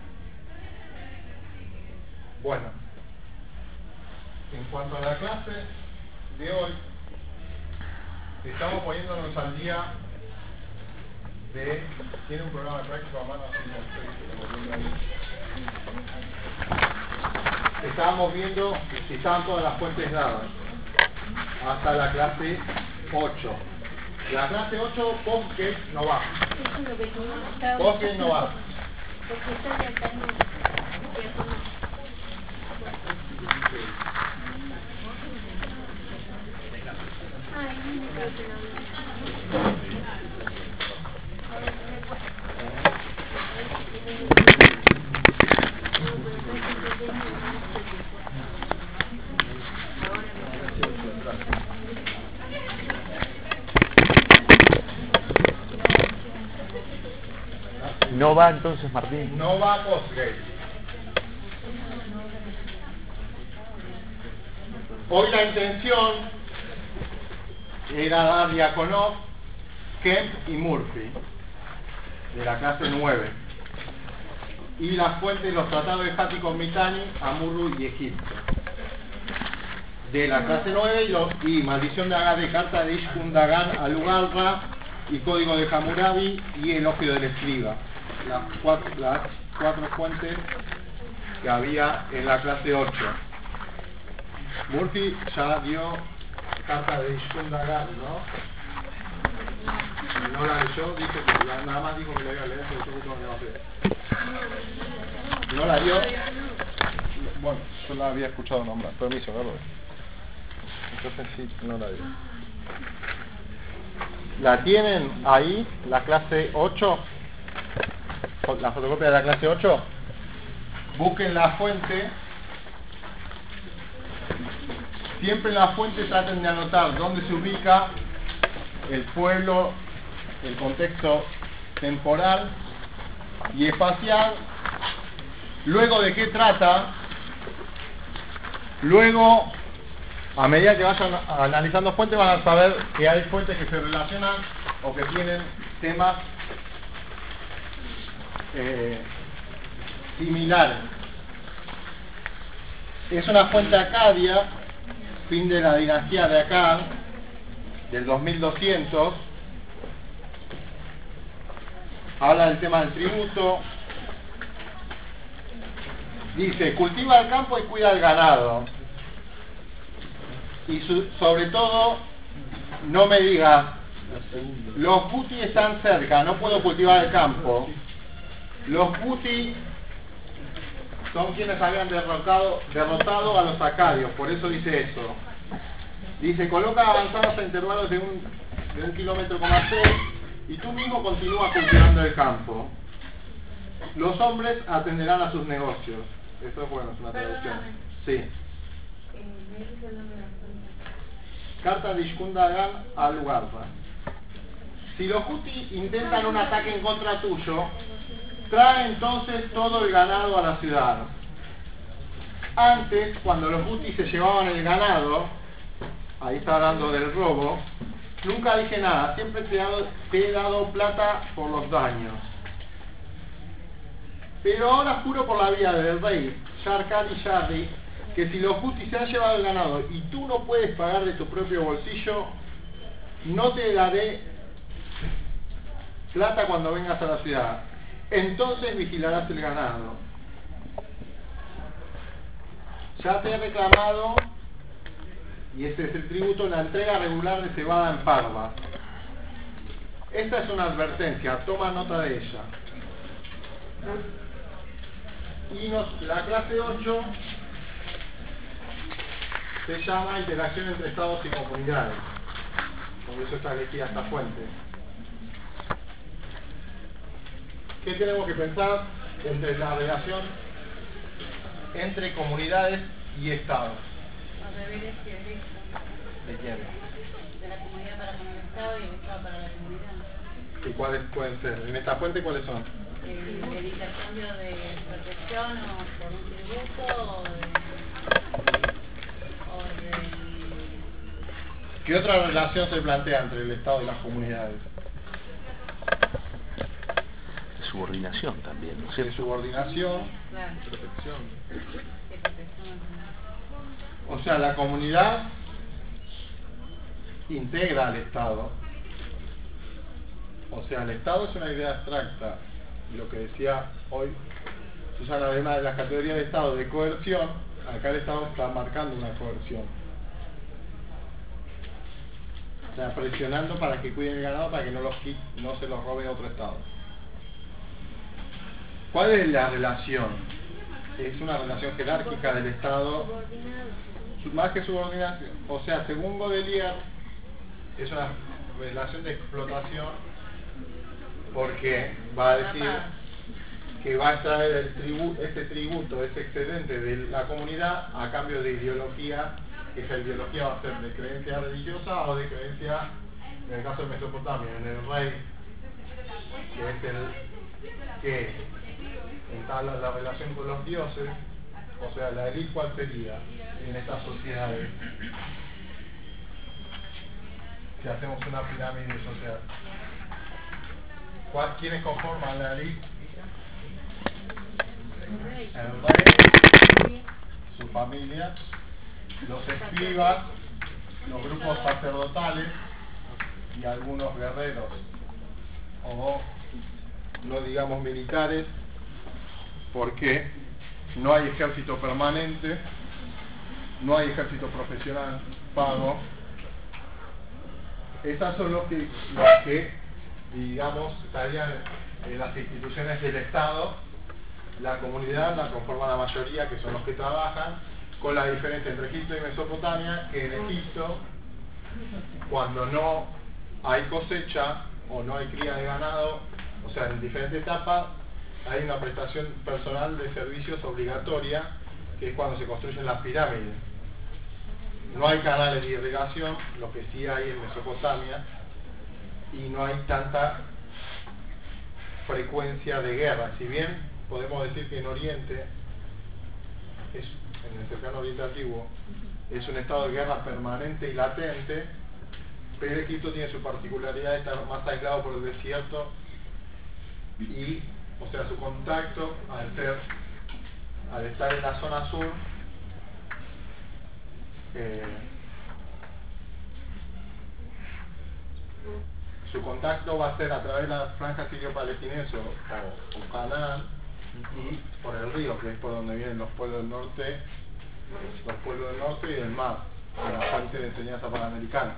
[SPEAKER 14] Bueno, en cuanto a la clase de hoy, estamos poniéndonos al día de... ¿Tiene un programa de práctica a mano? Así no estoy ahí. Estábamos viendo si estaban todas las fuentes dadas hasta la clase ocho. La clase ocho, Postgres no va. Postgres no va.
[SPEAKER 6] Porque está de acá, no. Ay, no me creo que no.
[SPEAKER 1] No va entonces, Martín.
[SPEAKER 14] No va Postgres. Hoy la intención era dar Diakonov, Kemp y Murphy de la clase nueve y las fuentes de los tratados de Jático Mitani, Amurru y Egipto de la clase nueve y, los, y Maldición de Agá de Carta de Ishkun Dagan al Ugalra y Código de Hammurabi y Elogio del Escriba, las cuatro, las cuatro fuentes que había en la clase ocho. Murphy ya dio Carta de Ishkun Dagan, ¿no? Y no la leyó, dijo que la, nada más dijo que la iba a leer, pero yo no la sé. No la dio. Bueno, yo la había escuchado nombrar. Permiso, ¿no? Entonces sí, no la dio. ¿La tienen ahí, la clase ocho? La fotocopia de la clase ocho. Busquen la fuente. Siempre en la fuente traten de anotar dónde se ubica el pueblo, el contexto temporal y espacial, luego de qué trata, luego a medida que vayan analizando fuentes van a saber que hay fuentes que se relacionan o que tienen temas eh, similares. Es una fuente acadia, fin de la dinastía de Akkad, del dos mil doscientos, habla del tema del tributo, dice, cultiva el campo y cuida el ganado, y su, sobre todo, no me digas, los Guti están cerca, no puedo cultivar el campo. Los Guti son quienes habían derrotado, derrotado a los acadios, por eso dice eso. Dice, coloca avanzadas a intervalos de un, de un kilómetro coma seis y tú mismo continúa cultivando el campo. Los hombres atenderán a sus negocios. Esto es bueno, es una traducción. Sí. Carta de Ishkun Dagan al Ugalra. Si los Huti intentan un ataque en contra tuyo, trae entonces todo el ganado a la ciudad. Antes, cuando los hutis se llevaban el ganado, ahí está hablando del robo, nunca dije nada, siempre te he dado, te he dado plata por los daños. Pero ahora juro por la vida del rey, Sharkari Shari, que si los hutis se han llevado el ganado y tú no puedes pagar de tu propio bolsillo, no te daré plata cuando vengas a la ciudad. Entonces vigilarás el ganado. Ya te he reclamado, y este es el tributo, la entrega regular de cebada en parva. Esta es una advertencia, toma nota de ella. Y nos, la clase ocho se llama interacción entre estados y comunidades. Por eso está elegida esta fuente. ¿Qué tenemos que pensar entre la relación entre comunidades y estados?
[SPEAKER 6] Los deberes y derechos
[SPEAKER 14] ¿De quién?
[SPEAKER 6] de la comunidad para con el Estado y el Estado para la comunidad.
[SPEAKER 14] ¿Y cuáles pueden ser? En esta fuente, ¿cuáles son?
[SPEAKER 6] El, el intercambio de protección o por un tributo o de, o de
[SPEAKER 14] ¿Qué otra relación se plantea entre el Estado y las comunidades?
[SPEAKER 12] De subordinación también, ¿no es cierto?
[SPEAKER 14] De subordinación,
[SPEAKER 6] claro,
[SPEAKER 14] protección.
[SPEAKER 6] de protección.
[SPEAKER 14] O sea, la comunidad integra al Estado. O sea, el Estado es una idea abstracta. Lo que decía hoy Susana, además de las categorías de Estado de coerción, acá el Estado está marcando una coerción. O sea, presionando para que cuiden el ganado para que no, los, no se los robe otro Estado. ¿Cuál es la relación? Es una relación jerárquica del Estado, más que subordinación. O sea, según Baudelaire, es una relación de explotación, porque va a decir que va a extraer el tribu ese tributo, ese excedente de la comunidad a cambio de ideología, que esa ideología va a ser de creencia religiosa o de creencia, en el caso de Mesopotamia, en el rey, que es el que entabla la relación con los dioses. O sea, la élite, ¿cuál sería en estas sociedades? Si hacemos una pirámide social, ¿quiénes conforman la élite? El rey, su familia, los escribas, los grupos sacerdotales y algunos guerreros, o no digamos militares, porque no hay ejército permanente, no hay ejército profesional pago. Esas son los que, los que digamos, estarían en las instituciones del Estado. La comunidad la conforma la mayoría, que son los que trabajan, con la diferencia entre Egipto y Mesopotamia, que en Egipto, cuando no hay cosecha o no hay cría de ganado, o sea, en diferentes etapas, hay una prestación personal de servicios obligatoria, que es cuando se construyen las pirámides. No hay canales de irrigación, lo que sí hay en Mesopotamia, y no hay tanta frecuencia de guerra. Si bien podemos decir que en Oriente, es, en el cercano Oriente Antiguo, es un estado de guerra permanente y latente, pero Egipto tiene su particularidad de estar más aislado por el desierto y, o sea, su contacto al ser, al estar en la zona sur, eh, su contacto va a ser a través de la franja sirio-palestinense o, o Canaán y por el río, que es por donde vienen los pueblos del norte, los pueblos del norte y del mar, de la fuente de enseñanza panamericana.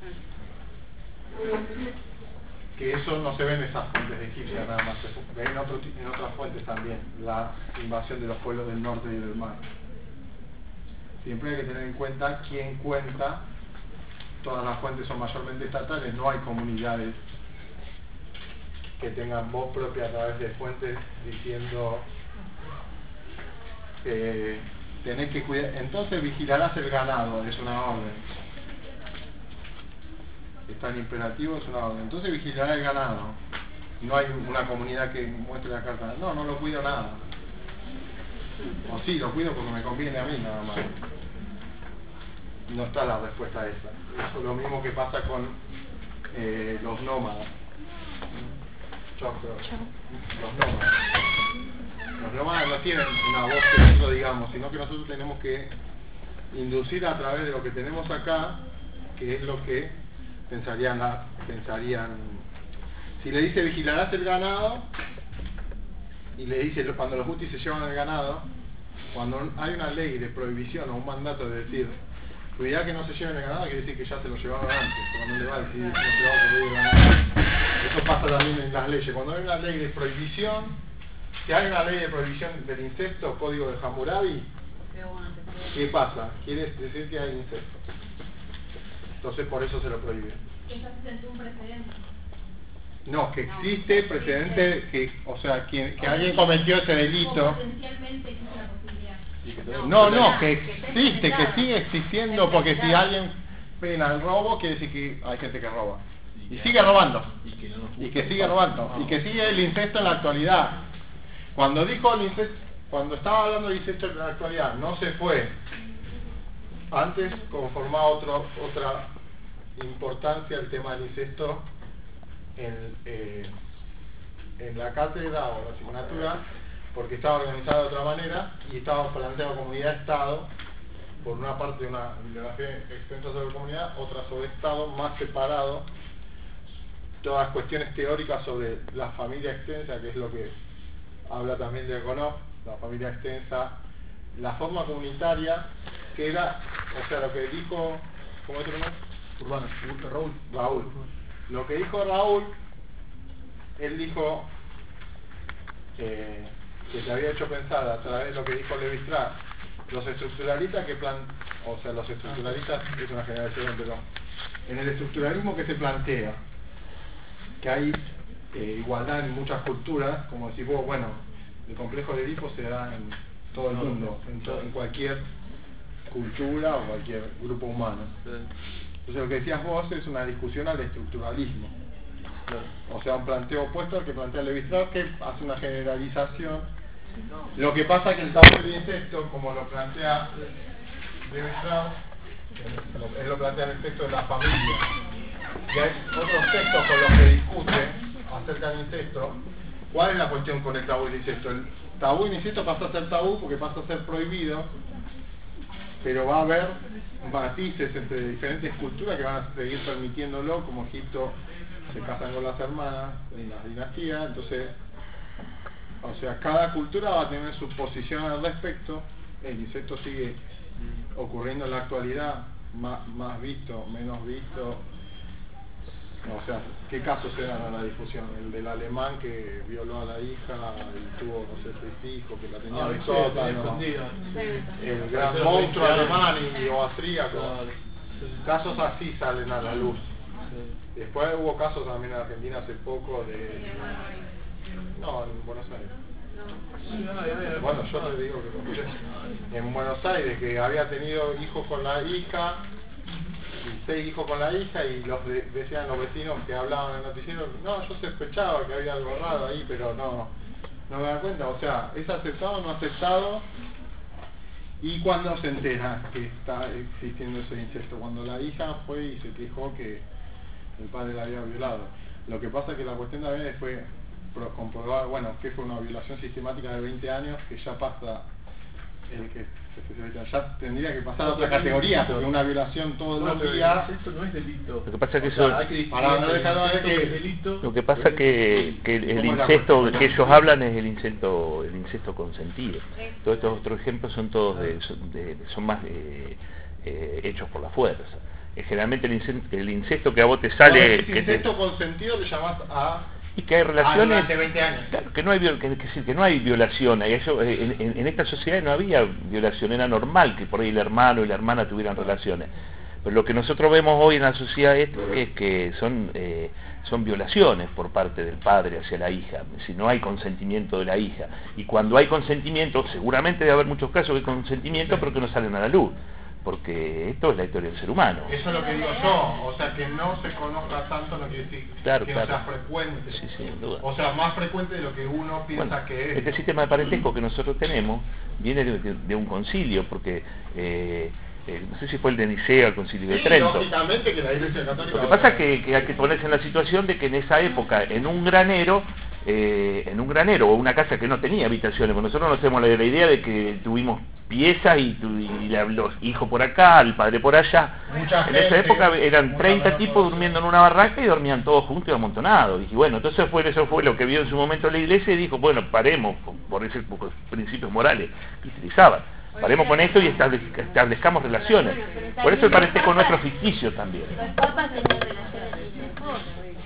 [SPEAKER 14] Que eso no se ve en esas fuentes egipcias nada más, se ve en, otro, en otras fuentes también, la invasión de los pueblos del norte y del mar. Siempre hay que tener en cuenta quién cuenta. Todas las fuentes son mayormente estatales, no hay comunidades que tengan voz propia a través de fuentes diciendo que tenés que cuidar, entonces vigilarás el ganado, es una orden. Es tan imperativo, es una orden. Entonces vigilará el ganado. no hay una comunidad que muestre la carta. No, no lo cuido nada. O sí, lo cuido porque me conviene a mí nada más. No está la respuesta a esa. Eso es lo mismo que pasa con eh, los nómadas. Chau, los nómadas. Los nómadas no tienen una voz que nosotros digamos, sino que nosotros tenemos que inducir a través de lo que tenemos acá, que es lo que pensarían, pensarían si le dice vigilarás el ganado, y le dice cuando los hutis se llevan el ganado, cuando hay una ley de prohibición o un mandato de decir cuidado que no se lleven el ganado, quiere decir que ya se lo llevaron antes, cuando no le va a decir no se va a poder el ganado. Eso pasa también en las leyes. Cuando hay una ley de prohibición, si hay una ley de prohibición del incesto, código de Hammurabi, ¿qué pasa? Quiere decir que hay incesto. Entonces por eso se lo prohíbe.
[SPEAKER 15] Eso es un precedente.
[SPEAKER 14] No, que existe precedente, que, o sea, que, que alguien cometió ese delito.
[SPEAKER 15] Potencialmente existe la posibilidad.
[SPEAKER 14] No, no, que existe, que sigue existiendo, porque si alguien pena el robo, quiere decir que hay gente que roba. Y sigue robando. Y que sigue robando. Y que sigue el incesto en la actualidad. Cuando dijo el incesto, cuando estaba hablando de incesto en la actualidad, no se fue. Antes conformaba otro, otra importancia el tema del incesto en, eh, en la cátedra o la asignatura, porque estaba organizada de otra manera y estaba planteado comunidad-estado, por una parte una bibliografía extensa sobre comunidad, otra sobre estado, más separado, todas las cuestiones teóricas sobre la familia extensa, que es lo que habla también de Econof, la familia extensa, la forma comunitaria, que era, o sea, lo que dijo, ¿cómo es tu nombre?
[SPEAKER 3] Urbano, Raúl.
[SPEAKER 14] Raúl. Lo que dijo Raúl, él dijo eh, que te había hecho pensar a través de lo que dijo Levi-Strauss, los estructuralistas que plan, o sea, los estructuralistas es una generación, pero en el estructuralismo que se plantea, que hay eh, igualdad en muchas culturas, como decís vos, bueno, el complejo de Edipo se da en todo el mundo, en, to, en cualquier cultura o cualquier grupo humano. Entonces lo que decías vos es una discusión al estructuralismo. O sea, un planteo opuesto al que plantea Levi-Strauss, que hace una generalización. Lo que pasa es que el tabú del incesto, como lo plantea Levi-Strauss, él lo plantea en el texto de la familia, y hay otros textos con los que discute acerca del incesto. ¿Cuál es la cuestión con el tabú del incesto? El tabú del incesto pasa a ser tabú porque pasa a ser prohibido, pero va a haber matices entre diferentes culturas que van a seguir permitiéndolo, como Egipto se casan con las hermanas en las dinastías. Entonces, o sea, cada cultura va a tener su posición al respecto. El incesto sigue ocurriendo en la actualidad, más, más visto, menos visto. O sea, ¿qué casos se dan a la difusión? El del alemán que violó a la hija y tuvo, no sé, seis hijos, que la tenía
[SPEAKER 3] ah,
[SPEAKER 14] de
[SPEAKER 3] sí,
[SPEAKER 14] sótano. El gran monstruo alemán y o austríaco. Casos así salen a la luz. Después hubo casos también en Argentina hace poco de... No, en Buenos Aires. Bueno, yo te digo que lo escuché. En Buenos Aires, que había tenido hijos con la hija, y seis hijos con la hija, y los de, decían los vecinos que hablaban en el noticiero, no, yo sospechaba que había algo raro ahí, pero no, no me dan cuenta. O sea, ¿es aceptado o no aceptado? ¿Y cuándo se entera que está existiendo ese incesto? Cuando la hija fue y se quejó que el padre la había violado. Lo que pasa es que la cuestión también fue comprobar, bueno, que fue una violación sistemática de veinte años, que ya pasa, el que ya tendría que pasar a otra categoría, porque una violación todos los días...
[SPEAKER 3] Esto no es delito.
[SPEAKER 12] Lo que pasa que eso...
[SPEAKER 14] Para no dejar de que...
[SPEAKER 3] delito.
[SPEAKER 12] Lo que pasa que, que el, el incesto que ellos hablan es el incesto el incesto consentido. Todos estos otros ejemplos son todos de, son, de, son más de, eh, hechos por la fuerza. Eh, generalmente el incesto, el incesto que a vos te sale...
[SPEAKER 14] No, que incesto te, consentido le llamás a...
[SPEAKER 12] Y que hay relaciones...
[SPEAKER 14] Ah, veinte años.
[SPEAKER 12] Claro, que no hay, que, que, que no hay violación. Eso, en, en, en esta sociedad no había violación, era normal que por ahí el hermano y la hermana tuvieran relaciones. Pero lo que nosotros vemos hoy en la sociedad es, es que son, eh, son violaciones por parte del padre hacia la hija, si no hay consentimiento de la hija. Y cuando hay consentimiento, seguramente debe haber muchos casos de consentimiento, pero que no salen a la luz.
[SPEAKER 16] porque esto es la historia del ser humano.
[SPEAKER 14] Eso es lo que digo yo, o sea, que no se conozca tanto no quiere decir
[SPEAKER 16] Claro,
[SPEAKER 14] que
[SPEAKER 16] claro.
[SPEAKER 14] no sea frecuente.
[SPEAKER 16] Sí, sí, sin duda.
[SPEAKER 14] O sea, más frecuente de lo que uno piensa
[SPEAKER 16] Bueno,
[SPEAKER 14] que es.
[SPEAKER 16] este sistema de parentesco que nosotros tenemos viene de, de- de un concilio, porque eh, eh, no sé si fue el de Nicea o el concilio de
[SPEAKER 14] Sí,
[SPEAKER 16] Trento.
[SPEAKER 14] lógicamente que la Iglesia Católica...
[SPEAKER 16] Lo que pasa es que, que hay que ponerse en la situación de que en esa época, en un granero, eh, en un granero o una casa que no tenía habitaciones, porque nosotros nos hacemos la, la idea de que tuvimos piezas y, tu- y la- los hijos por acá, el padre por allá.
[SPEAKER 14] Mucha
[SPEAKER 16] En esa
[SPEAKER 14] gente,
[SPEAKER 16] época eran
[SPEAKER 14] mucha
[SPEAKER 16] treinta
[SPEAKER 14] menos
[SPEAKER 16] tipos durmiendo en una barraca y dormían todos juntos y amontonados. Y bueno, entonces fue, eso fue lo que vio en su momento la iglesia y dijo, bueno, paremos, por- por esos pocos principios morales que utilizaban. Paremos con esto y establez- establezcamos relaciones. Por eso el parentesco nuestro es ficticio también.
[SPEAKER 6] Los papas tenían relaciones incestuosas.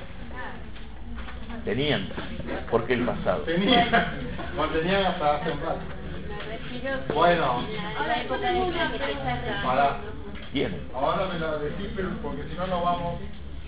[SPEAKER 16] Tenían, porque el pasado.
[SPEAKER 14] Tenía, no tenían hasta hace un rato.
[SPEAKER 6] Me refiero que
[SPEAKER 14] Bueno.
[SPEAKER 6] en la época de la que se
[SPEAKER 14] Para,
[SPEAKER 16] Tienen.
[SPEAKER 14] ahora me lo decís, pero porque si no, no vamos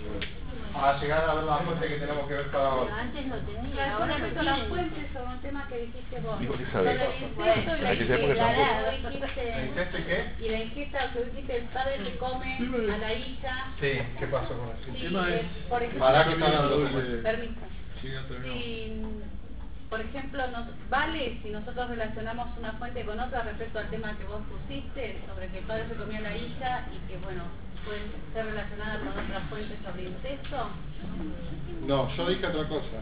[SPEAKER 14] a llegar a ver la fuente que tenemos que ver para
[SPEAKER 6] Pero
[SPEAKER 14] ahora.
[SPEAKER 6] antes no tenía,
[SPEAKER 15] Claro,
[SPEAKER 6] ahora
[SPEAKER 15] con
[SPEAKER 6] no
[SPEAKER 15] respecto a las
[SPEAKER 6] tienen.
[SPEAKER 15] fuentes sobre un tema que dijiste vos.
[SPEAKER 16] ¿Y por qué
[SPEAKER 15] Lo
[SPEAKER 16] sabés?
[SPEAKER 15] del incesto y la
[SPEAKER 16] Hay que saber porque
[SPEAKER 15] ingesta.
[SPEAKER 16] tampoco.
[SPEAKER 15] Dijiste-
[SPEAKER 14] ¿El incesto y qué?
[SPEAKER 15] Y la ingesta, o que dijiste el padre que come a la hija.
[SPEAKER 14] Sí, ¿qué pasó con eso?
[SPEAKER 15] Sí, eh, por ejemplo,
[SPEAKER 14] Para que está hablando
[SPEAKER 15] permiso.
[SPEAKER 9] Sí, no terminó.
[SPEAKER 15] Si, por ejemplo, nos, vale si nosotros relacionamos una fuente con otra respecto al tema que vos pusiste, sobre que el padre se comía a la hija y que, bueno, puede ser relacionada con otras fuentes sobre incesto.
[SPEAKER 14] No, yo dije otra cosa.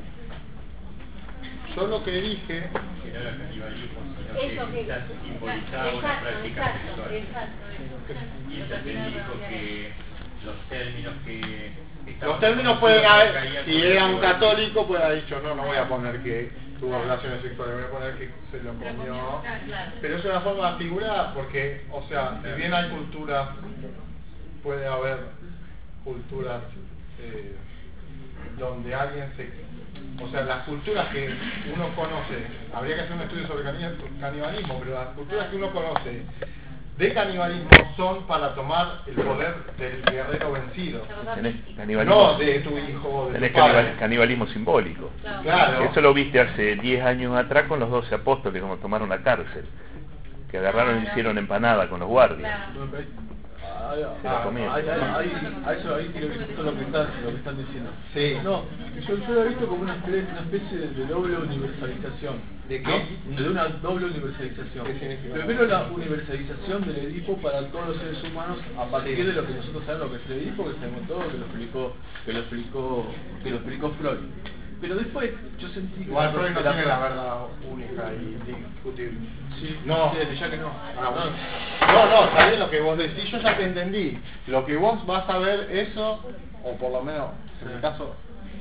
[SPEAKER 14] Yo lo que dije...
[SPEAKER 7] Que no era canibalismo, sino
[SPEAKER 15] Eso
[SPEAKER 7] que
[SPEAKER 15] que...
[SPEAKER 7] quizás simbolizaba una
[SPEAKER 15] Exacto,
[SPEAKER 7] práctica
[SPEAKER 15] exacto,
[SPEAKER 7] sexual.
[SPEAKER 15] exacto.
[SPEAKER 7] Y él también dijo que los términos que... estaban
[SPEAKER 14] Los términos
[SPEAKER 7] reconocidos
[SPEAKER 14] pueden haber,
[SPEAKER 7] caían
[SPEAKER 14] si
[SPEAKER 7] sobre
[SPEAKER 14] era
[SPEAKER 7] el
[SPEAKER 14] un católico, puede haber dicho, no, no voy a poner que tuvo relaciones sexuales, voy a poner que se lo comió. Pero es una forma figurada porque, o sea, si bien hay culturas, puede haber culturas eh, donde alguien se... O sea, las culturas que uno conoce, habría que hacer un estudio sobre cani- canibalismo, pero las culturas que uno conoce de canibalismo son para tomar el poder del guerrero vencido.
[SPEAKER 16] Tenés canibalismo,
[SPEAKER 14] No de tu hijo, de
[SPEAKER 16] tenés
[SPEAKER 14] tu padre.
[SPEAKER 16] canibal- canibalismo simbólico.
[SPEAKER 14] Claro.
[SPEAKER 16] Eso lo viste hace diez años atrás con los doce apóstoles, como tomaron la cárcel. Que agarraron y hicieron empanada con los guardias.
[SPEAKER 8] Ahí,
[SPEAKER 16] Se la
[SPEAKER 8] ah,
[SPEAKER 16] comieron.
[SPEAKER 8] ahí, ahí, ahí, a eso ahí creo que es lo que están, lo que están diciendo.
[SPEAKER 14] Sí.
[SPEAKER 8] No, yo, yo lo he visto como una especie, una especie de, de doble universalización.
[SPEAKER 14] ¿De qué?
[SPEAKER 8] ¿No? De una doble universalización.
[SPEAKER 14] ¿Qué significa?
[SPEAKER 8] Primero la universalización del Edipo para todos los seres humanos a partir
[SPEAKER 14] Sí.
[SPEAKER 8] de lo que nosotros sabemos lo que es el Edipo, que sabemos todo, que lo explicó, que lo explicó, que lo explicó Freud. Pero después yo sentí que...
[SPEAKER 14] Igual Freud no
[SPEAKER 8] la-
[SPEAKER 14] tiene la verdad única y discutible.
[SPEAKER 8] Sí,
[SPEAKER 14] No.
[SPEAKER 8] sí, desde ya que no.
[SPEAKER 14] Ah, bueno. No, no, está bien lo que vos decís, yo ya te entendí. Lo que vos vas a ver eso, o por lo menos en mi caso,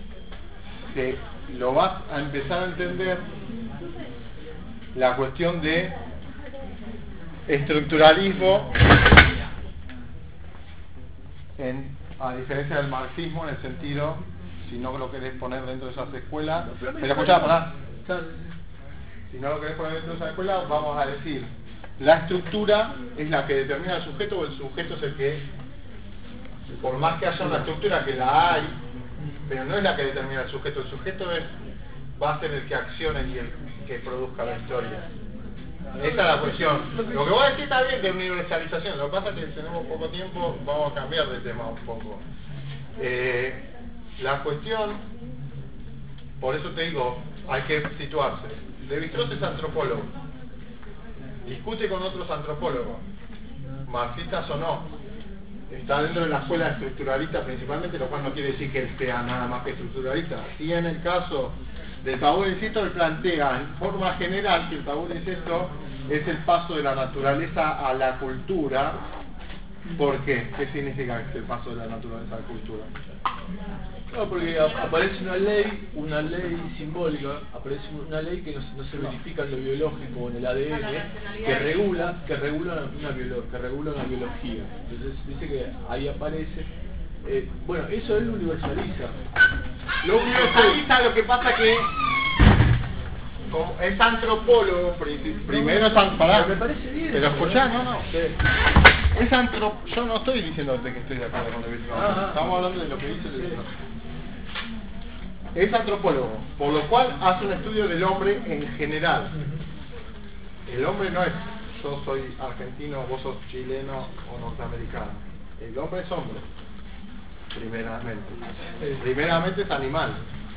[SPEAKER 14] que lo vas a empezar a entender la cuestión de estructuralismo en, a diferencia del marxismo en el sentido, si no lo querés poner dentro de esas escuelas, pero escuchá, pará. Si no lo querés poner dentro de esa escuela, vamos a decir, la estructura es la que determina el sujeto o el sujeto es el que, por más que haya una estructura que la hay, pero no es la que determina el sujeto, el sujeto es va a ser el que accione y el que produzca la historia. Esa es la cuestión. Lo que vos decís está bien de universalización, lo que pasa es que tenemos poco tiempo, vamos a cambiar de tema un poco. Eh, la cuestión, por eso te digo, hay que situarse. Lévi-Strauss es antropólogo, discute con otros antropólogos, marxistas o no, está dentro de la escuela estructuralista principalmente, lo cual no quiere decir que él sea nada más que estructuralista. Si en el caso del tabú de incesto, él plantea en forma general que el tabú de incesto es el paso de la naturaleza a la cultura. ¿Por qué? ¿Qué significa que es el paso de la naturaleza a la cultura?
[SPEAKER 8] No, porque ap- aparece una ley, una ley simbólica, aparece una ley que no, se- no se verifica en lo biológico o en el A D N, que regula, que regula una biolo- que regula una biología. Entonces dice que ahí aparece, eh, bueno, eso él lo universaliza.
[SPEAKER 14] Lo universaliza, lo que pasa que como es antropólogo, pri- primero es an- pará,
[SPEAKER 8] Me parece bien.
[SPEAKER 14] pero
[SPEAKER 8] eso,
[SPEAKER 14] escuchá,
[SPEAKER 8] ¿eh?
[SPEAKER 14] no, no. Es antro, yo no estoy diciéndote que estoy de acuerdo con Levi-Strauss,
[SPEAKER 8] Ah, ah.
[SPEAKER 14] estamos hablando de lo que dice Levi-Strauss. Es antropólogo, por lo cual hace un estudio del hombre en general. El hombre no es yo soy argentino, vos sos chileno o norteamericano. El hombre es hombre, primeramente. Primeramente es animal.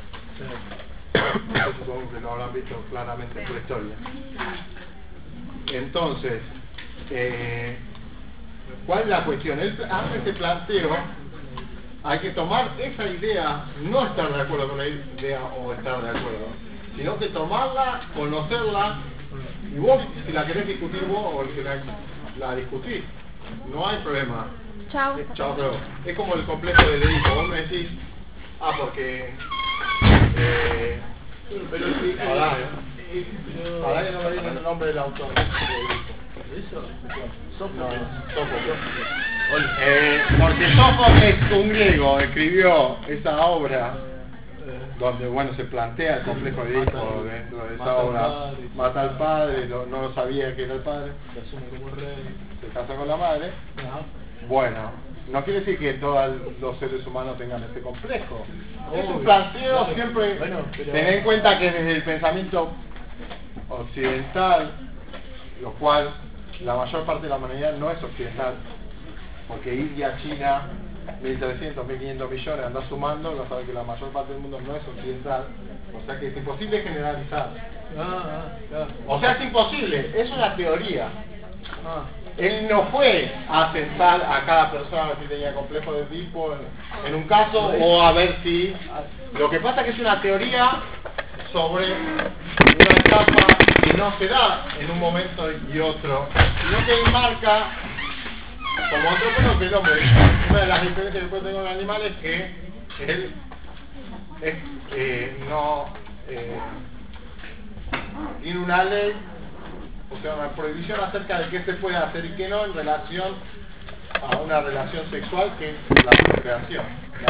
[SPEAKER 14] Eso supongo que lo habrán visto claramente en su historia. Entonces, eh, ¿cuál es la cuestión? Él hace ese planteo, hay que tomar esa idea, no estar de acuerdo con la idea o estar de acuerdo, sino que tomarla, conocerla, y vos, si la querés discutir vos o el que la, la discutís, no hay problema.
[SPEAKER 13] Chao.
[SPEAKER 14] Eh, chao, pero es como el complejo de Edipo. Vos me decís, ah, porque eh, pero sí, ahora, ahora no me viene el nombre del autor de Edipo. ¿Eso? Sófocles. Sófocles. Eh, porque Sófocles, un griego, escribió esa obra donde, bueno, se plantea el complejo de Edipo dentro de esa obra. Mata al padre, no, no sabía que era el padre, se asume como rey, se casa con la madre. Bueno, no quiere decir que todos los seres humanos tengan ese complejo. Es un planteo siempre, bueno, pero... ten en cuenta que desde el pensamiento occidental, lo cual la mayor parte de la humanidad no es occidental, porque India, China, mil trescientos, mil quinientos millones, anda sumando, vas a ver que la mayor parte del mundo no es occidental, o sea que es imposible generalizar. Ah, ah, claro. O sea, es imposible, es una teoría. Ah. Él no fue a censar a cada persona a ver si tenía complejo de Edipo en, en un caso o a ver si... Lo que pasa es que es una teoría sobre una etapa que no se da en un momento y otro, sino que marca, como antropólogo que el hombre, una de las diferencias que puede tener con el animal es que él es, eh, no eh, tiene una ley, o sea, una prohibición acerca de qué se puede hacer y qué no en relación a una relación sexual que es la procreación.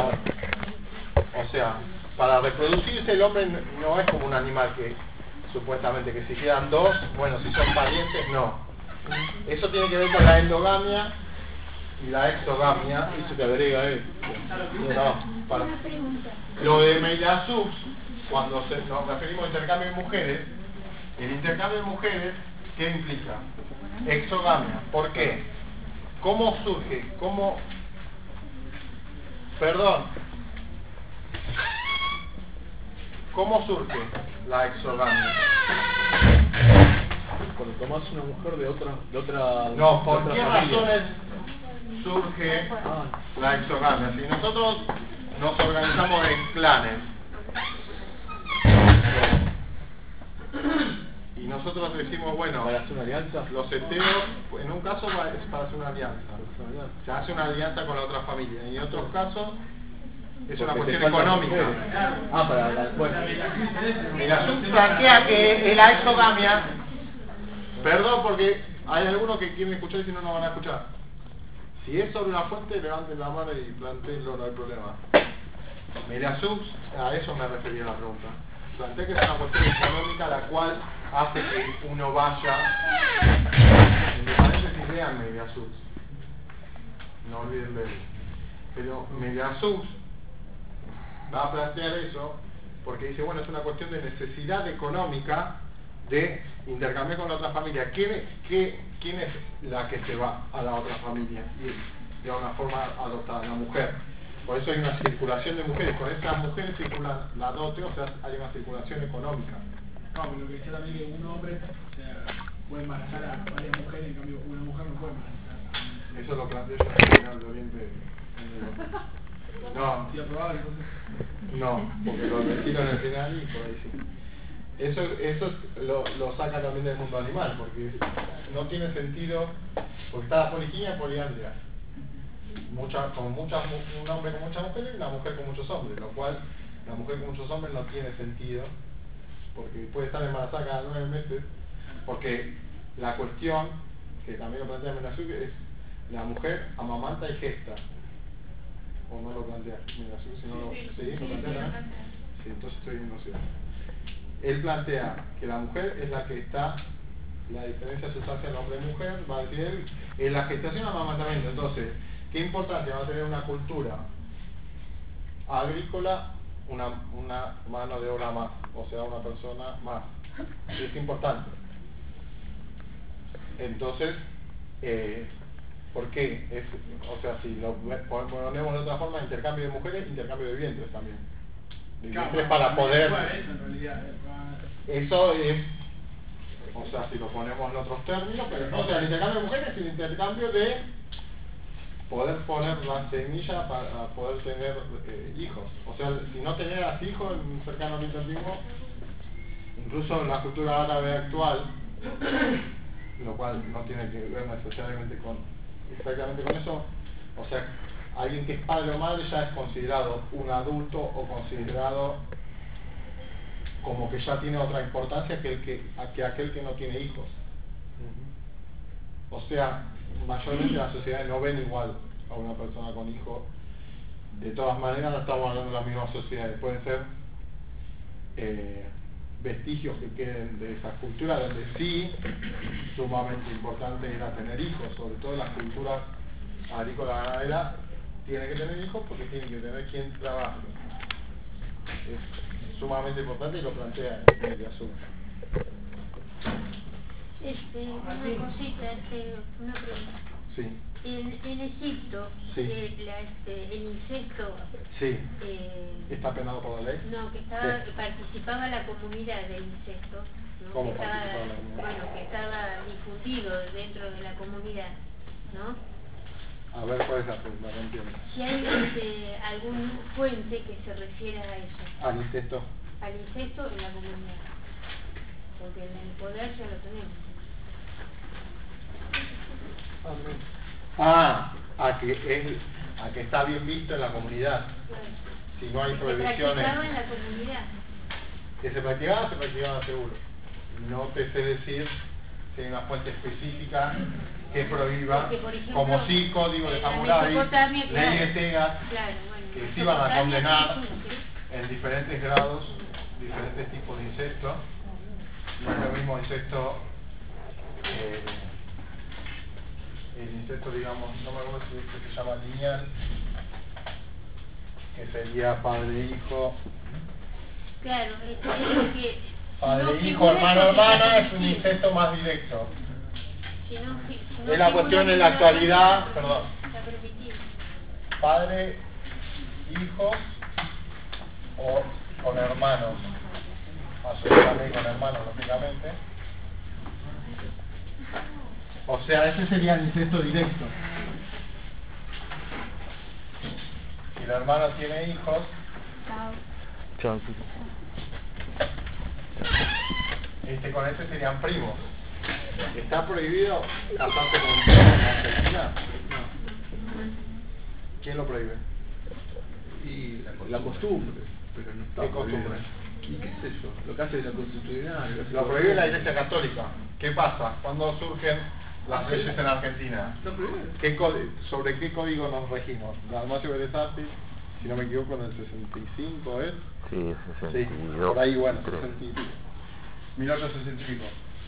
[SPEAKER 14] O sea, para reproducirse el hombre no es como un animal que supuestamente que si quedan dos, bueno, si son parientes, no. Eso tiene que ver con la endogamia y la exogamia, y se te agrega esto. No, para. Lo de Meillasux, cuando se, nos referimos a intercambio de mujeres, el intercambio de mujeres, ¿qué implica? Exogamia. ¿Por qué? ¿Cómo surge? ¿Cómo? Perdón. ¿Cómo surge la exogamia?
[SPEAKER 9] Cuando tomas una mujer de otra... De otra
[SPEAKER 14] no, ¿por
[SPEAKER 9] de
[SPEAKER 14] qué
[SPEAKER 9] otra familia?
[SPEAKER 14] razones surge la exogamia? Si nosotros nos organizamos en clanes y nosotros decimos, bueno,
[SPEAKER 9] ¿para hacer una alianza?
[SPEAKER 14] Los heteros, en un caso es para hacer una alianza, se hace una alianza con la otra familia, y en otros casos es una
[SPEAKER 9] porque
[SPEAKER 14] cuestión económica.
[SPEAKER 9] Ah, para la... Bueno.
[SPEAKER 14] Mira, plantea que la exogamia, perdón porque hay algunos que quieren escuchar y si no, no van a escuchar. Si es sobre una fuente, levanten la mano y planteenlo, no hay problema. Mira, Sux, a eso me refería la pregunta. Plantea que es una cuestión económica la cual hace que uno vaya, me parece que lean Mediasux, no olviden verlo, pero Mediasux va a plantear eso porque dice, bueno, es una cuestión de necesidad económica de intercambiar con la otra familia. ¿Quién, qué, ¿Quién es la que se va a la otra familia y de una forma adoptada? La mujer. Por eso hay una circulación de mujeres. Con esas mujeres circula la dote, o sea, hay una circulación económica.
[SPEAKER 5] No, pero lo que decía también que un hombre, o sea, puede embarazar a varias mujeres, en cambio una mujer no puede embarazar.
[SPEAKER 14] Eso lo planteó yo en el Tribunal de Oriente. No.
[SPEAKER 5] ¿Sí aprobado entonces?
[SPEAKER 14] No, porque lo retiro en el final y por ahí sí. Eso, eso lo, lo saca también del mundo animal, porque no tiene sentido, porque está la poliginia y poliandria. Mucha, con muchas, un hombre con muchas mujeres y una mujer con muchos hombres, lo cual la mujer con muchos hombres no tiene sentido, porque puede estar embarazada cada nueve meses, porque la cuestión, que también lo plantea Menazuc, es la mujer amamanta y gesta. ¿O no lo plantea Menazuc? Si no lo, ¿sí? ¿Sí? ¿Lo plantea? Sí, entonces estoy en noción. Él plantea que la mujer es la que está, la diferencia sustancial entre hombre y mujer, va a decir él, en la gestación amamantamiento. Entonces, ¿qué importancia va a tener una cultura agrícola? Una, una mano de obra más, o sea, una persona más. Es importante. Entonces, eh, ¿por qué? Es, o sea, si lo ponemos de otra forma, intercambio de mujeres, intercambio de vientres también. De vientres para poder... Eso es, o sea, si lo ponemos en otros términos, pero no, o sea, el intercambio de mujeres es el intercambio de poder poner la semilla para poder tener eh, hijos. O sea, si no tenías hijos en un cercano oriente antiguo, incluso en la cultura árabe actual, lo cual no tiene que ver necesariamente con exactamente con eso, o sea, alguien que es padre o madre ya es considerado un adulto o considerado como que ya tiene otra importancia que, el que, que aquel que no tiene hijos. O sea, mayormente las sociedades no ven igual a una persona con hijos. De todas maneras no estamos hablando de las mismas sociedades, pueden ser eh, vestigios que queden de esa cultura donde sí sumamente importante era tener hijos, sobre todo en las culturas agrícolas ganaderas tienen que tener hijos porque tienen que tener quien trabaje. Es sumamente importante y lo plantea en el asunto.
[SPEAKER 6] Este, una cosita, este, una pregunta.
[SPEAKER 14] Sí.
[SPEAKER 6] En, en Egipto,
[SPEAKER 14] Sí.
[SPEAKER 6] eh, la, este, el incesto,
[SPEAKER 14] Sí.
[SPEAKER 6] eh,
[SPEAKER 14] ¿Está penado por la ley?
[SPEAKER 6] no, que estaba,
[SPEAKER 14] Sí.
[SPEAKER 6] participaba la comunidad del incesto, ¿no?
[SPEAKER 14] ¿Cómo
[SPEAKER 6] que estaba,
[SPEAKER 14] participaba la comunidad?
[SPEAKER 6] bueno, que estaba difundido dentro de la comunidad, ¿no?
[SPEAKER 14] A ver, ¿cuál es la pregunta? No entiendo.
[SPEAKER 6] Si hay este, algún fuente que se refiera a eso,
[SPEAKER 14] Al incesto.
[SPEAKER 6] al incesto en la comunidad, porque en el poder ya lo tenemos.
[SPEAKER 14] Ah, a que, es, a que está bien visto en la comunidad. Si no hay
[SPEAKER 6] Se
[SPEAKER 14] prohibiciones.
[SPEAKER 6] practicaba en la comunidad.
[SPEAKER 14] Que se practicaba, se practicaba seguro. No te sé decir si hay una fuente específica que prohíba,
[SPEAKER 6] Porque, por ejemplo,
[SPEAKER 14] como sí, código de
[SPEAKER 6] en la
[SPEAKER 14] Hammurabi,
[SPEAKER 6] Mesopotamia,
[SPEAKER 14] ley
[SPEAKER 6] claro,
[SPEAKER 14] de Tegas,
[SPEAKER 6] claro, bueno,
[SPEAKER 14] que se iban a condenar
[SPEAKER 6] Mesopotamia, sí,
[SPEAKER 14] en diferentes grados, diferentes tipos de incesto. No es lo mismo incesto, eh, el incesto, digamos, no me acuerdo si este se llama lineal, que sería padre-hijo.
[SPEAKER 6] claro, es es que
[SPEAKER 14] Padre,
[SPEAKER 6] no
[SPEAKER 14] hijo,
[SPEAKER 6] figura
[SPEAKER 14] hermano,
[SPEAKER 6] porque
[SPEAKER 14] hermana
[SPEAKER 6] está
[SPEAKER 14] es un
[SPEAKER 6] permitido.
[SPEAKER 14] incesto más directo.
[SPEAKER 6] Si no, fi- si no
[SPEAKER 14] Es la
[SPEAKER 6] figura
[SPEAKER 14] cuestión en la
[SPEAKER 6] ninguna
[SPEAKER 14] actualidad,
[SPEAKER 6] fuente,
[SPEAKER 14] perdón,
[SPEAKER 6] está permitido.
[SPEAKER 14] padre, hijos o con hermanos, absolutamente con hermanos, lógicamente. O sea, ese sería el incesto directo. Si el hermano tiene hijos,
[SPEAKER 16] Chao.
[SPEAKER 14] este, con este serían primos. ¿Está prohibido casarse con un primo en Argentina? ¿Quién lo prohíbe?
[SPEAKER 1] Y la, la costumbre, pero no está
[SPEAKER 14] ¿Qué costumbre?
[SPEAKER 1] prohibido. Y qué sé yo, lo que hace la constitucional. Lo, que hace
[SPEAKER 14] Lo prohíbe la Iglesia Católica. ¿Qué pasa? ¿Cuándo surgen las leyes en Argentina?
[SPEAKER 1] ¿Lo prohíbe?
[SPEAKER 14] ¿Qué código- ¿Sobre qué código nos regimos? Dalmacio Beresati, si no me equivoco, en el sesenta y cinco ¿es?
[SPEAKER 16] Sí,
[SPEAKER 14] Sí,
[SPEAKER 16] sesenta y dos.
[SPEAKER 14] por ahí, bueno,
[SPEAKER 16] creo.
[SPEAKER 14] sesenta y pico. mil ochocientos sesenta y pico.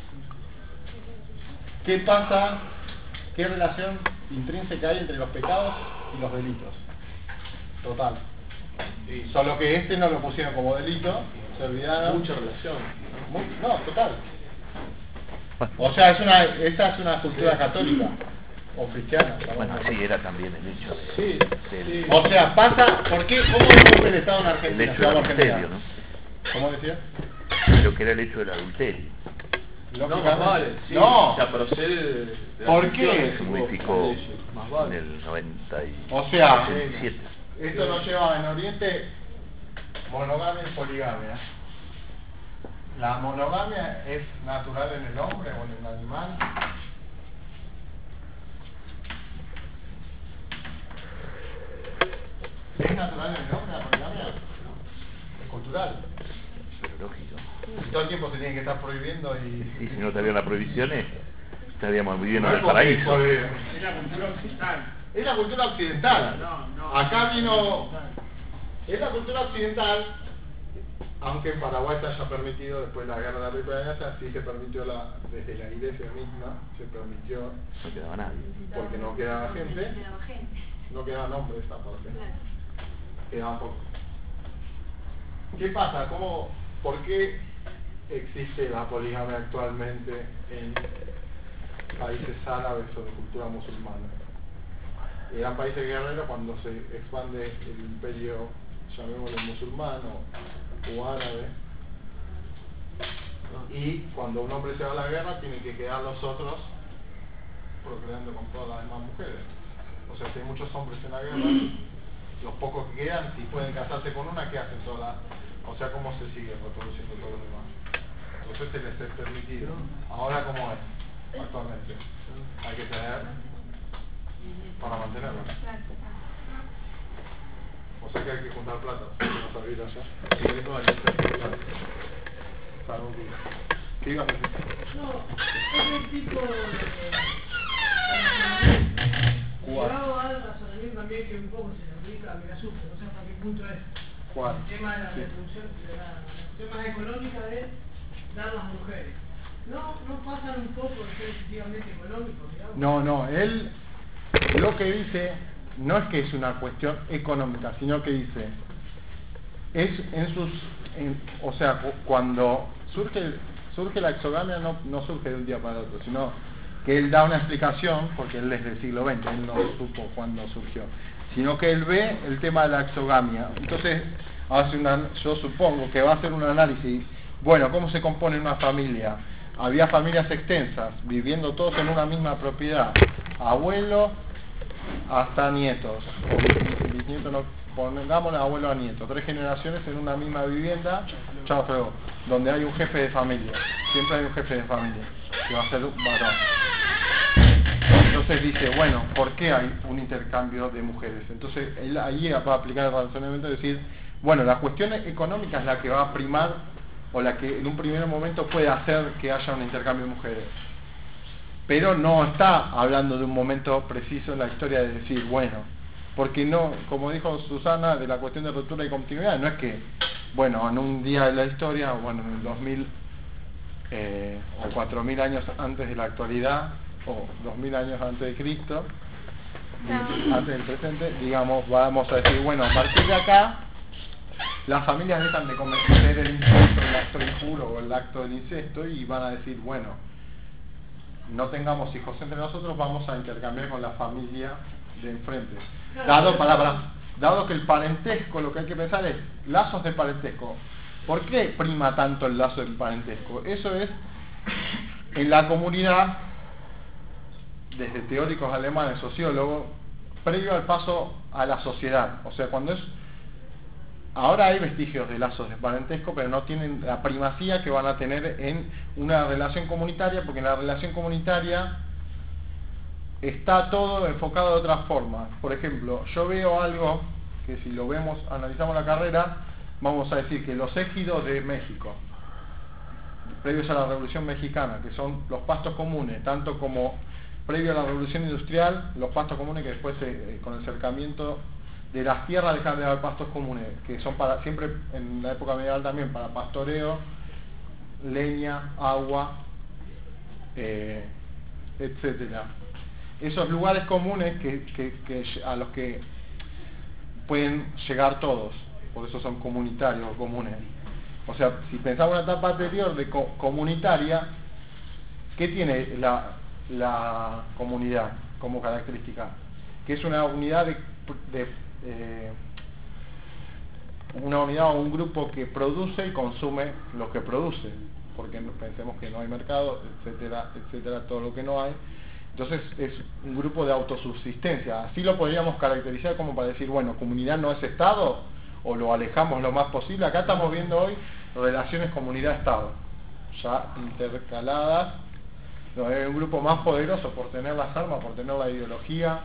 [SPEAKER 14] ¿Qué pasa? ¿Qué relación intrínseca hay entre los pecados y los delitos? Total. Solo que este no lo pusieron como delito, se olvidaron.
[SPEAKER 1] Mucha relación.
[SPEAKER 14] Mu- No, total. O sea, es una, esa es una cultura católica o cristiana.
[SPEAKER 16] Bueno, sí, era también el hecho de,
[SPEAKER 14] Sí,
[SPEAKER 16] del,
[SPEAKER 14] O sea, pasa, ¿por qué? ¿Cómo rompe el Estado en
[SPEAKER 16] el
[SPEAKER 14] Argentina?
[SPEAKER 16] hecho del
[SPEAKER 14] Vamos a
[SPEAKER 16] adulterio,
[SPEAKER 14] generar.
[SPEAKER 16] ¿no?
[SPEAKER 14] ¿Cómo decía?
[SPEAKER 16] Lo que era el hecho del adulterio.
[SPEAKER 1] No, más vale, sí,
[SPEAKER 14] No.
[SPEAKER 1] o sea, procede de, de las
[SPEAKER 14] ¿Por
[SPEAKER 1] ficciones,
[SPEAKER 14] qué?
[SPEAKER 16] Se
[SPEAKER 1] hubo
[SPEAKER 16] modificó
[SPEAKER 1] leyes, más vale.
[SPEAKER 16] en el noventa y
[SPEAKER 14] O sea,
[SPEAKER 16] siete.
[SPEAKER 14] esto nos lleva en Oriente monogamia y poligamia. La monogamia es natural en el hombre o en el animal. ¿Es natural en el hombre la poligamia? Es cultural.
[SPEAKER 16] Pero lógico.
[SPEAKER 14] Y todo el tiempo se tiene que estar prohibiendo y...
[SPEAKER 16] Y si no estarían las prohibiciones, estaríamos viviendo
[SPEAKER 14] No
[SPEAKER 16] en
[SPEAKER 14] es
[SPEAKER 16] el paraíso.
[SPEAKER 14] porque-
[SPEAKER 17] Es la cultura occidental.
[SPEAKER 14] Es la cultura occidental.
[SPEAKER 17] No, no.
[SPEAKER 14] Acá vino... Es la cultura occidental, aunque en Paraguay se haya permitido, después de la guerra de la independencia, sí se permitió, la, desde la iglesia misma, se permitió,
[SPEAKER 16] No quedaba nadie.
[SPEAKER 14] porque no quedaba gente,
[SPEAKER 6] Quedaba gente.
[SPEAKER 14] no quedaba nombre esta parte,
[SPEAKER 6] Claro.
[SPEAKER 14] quedaba poco. ¿Qué pasa? ¿Cómo, ¿Por qué existe la poligamia actualmente en países árabes o de cultura musulmana. Eran países guerreros cuando se expande el imperio, llamémoslo musulmán o, o árabe, y cuando un hombre se va a la guerra tienen que quedar los otros procreando con todas las demás mujeres. O sea, si hay muchos hombres en la guerra, los pocos que quedan, si pueden casarse con una, ¿qué hacen todas? O sea, ¿cómo se sigue reproduciendo todos los demás? Entonces se les es permitido. Ahora, ¿cómo es actualmente? Hay que tener para mantenerlo. O sea que hay que juntar plata. No sabía allá. Si querés no hay que hacer. ¿Qué ibas a decir?
[SPEAKER 5] No, es el tipo de... Llevado al razonamiento también que un poco se le aplica a Mirasur, no sé hasta qué punto es.
[SPEAKER 14] ¿Cuál?
[SPEAKER 5] El tema de la
[SPEAKER 14] Sí.
[SPEAKER 5] reproducción, de la, la cuestión más económica de dar las mujeres. No, no pasan un poco de ser excesivamente económicos, digamos.
[SPEAKER 14] No, no, él lo que dice no es que es una cuestión económica, sino que dice, es en sus, en, o sea, cu- cuando surge surge la exogamia no, no surge de un día para otro, sino que él da una explicación, porque él es del siglo veinte, él no supo cuándo surgió, sino que él ve el tema de la exogamia. Entonces, hace una, yo supongo que va a hacer un análisis, bueno, ¿cómo se compone una familia? Había familias extensas, viviendo todos en una misma propiedad, abuelo hasta nietos, o bis- bisnietos, no, pongámosle abuelo a nieto, tres generaciones en una misma vivienda, chao feo, donde hay un jefe de familia, siempre hay un jefe de familia, que va a ser un varón. Entonces dice, bueno, ¿por qué hay un intercambio de mujeres? Entonces él ahí va a aplicar el razonamiento de decir, bueno, la cuestión económica es la que va a primar, o la que en un primer momento puede hacer que haya un intercambio de mujeres. Pero no está hablando de un momento preciso en la historia de decir, bueno, porque no, como dijo Susana, de la cuestión de ruptura y continuidad, no es que, bueno, en un día de la historia, o bueno, en el dos mil eh, o cuatro mil años antes de la actualidad, o dos mil años antes de Cristo, di- antes del presente, digamos, vamos a decir, bueno, a partir de acá, las familias dejan de cometer el incesto, el acto impuro o el acto del incesto, y van a decir, bueno, no tengamos hijos entre nosotros, vamos a intercambiar con la familia de enfrente. Dado, para, para, dado que el parentesco, lo que hay que pensar es lazos de parentesco. ¿Por qué prima tanto el lazo del parentesco? Eso es, en la comunidad, desde teóricos alemanes, sociólogos, previo al paso a la sociedad. O sea, cuando es... Ahora hay vestigios de lazos de parentesco, pero no tienen la primacía que van a tener en una relación comunitaria, porque en la relación comunitaria está todo enfocado de otra forma. Por ejemplo, yo veo algo que si lo vemos, analizamos la carrera, vamos a decir que los ejidos de México, previos a la Revolución Mexicana, que son los pastos comunes, tanto como previo a la Revolución Industrial, los pastos comunes que después eh, con el acercamiento de las tierras dejan de haber pastos comunes, que son para siempre en la época medieval también para pastoreo, leña, agua, eh, etcétera. Esos lugares comunes que, que, que a los que pueden llegar todos, por eso son comunitarios o comunes. O sea, si pensamos en una etapa anterior de co comunitaria, ¿qué tiene la, la comunidad como característica? Que es una unidad de, de eh, una unidad o un grupo que produce y consume lo que produce, porque pensemos que no hay mercado, etcétera, etcétera, todo lo que no hay. Entonces es un grupo de autosubsistencia. Así lo podríamos caracterizar como para decir, bueno, comunidad no es Estado, o lo alejamos lo más posible. Acá estamos viendo hoy relaciones comunidad-Estado, ya intercaladas. No, es un grupo más poderoso por tener las armas, por tener la ideología.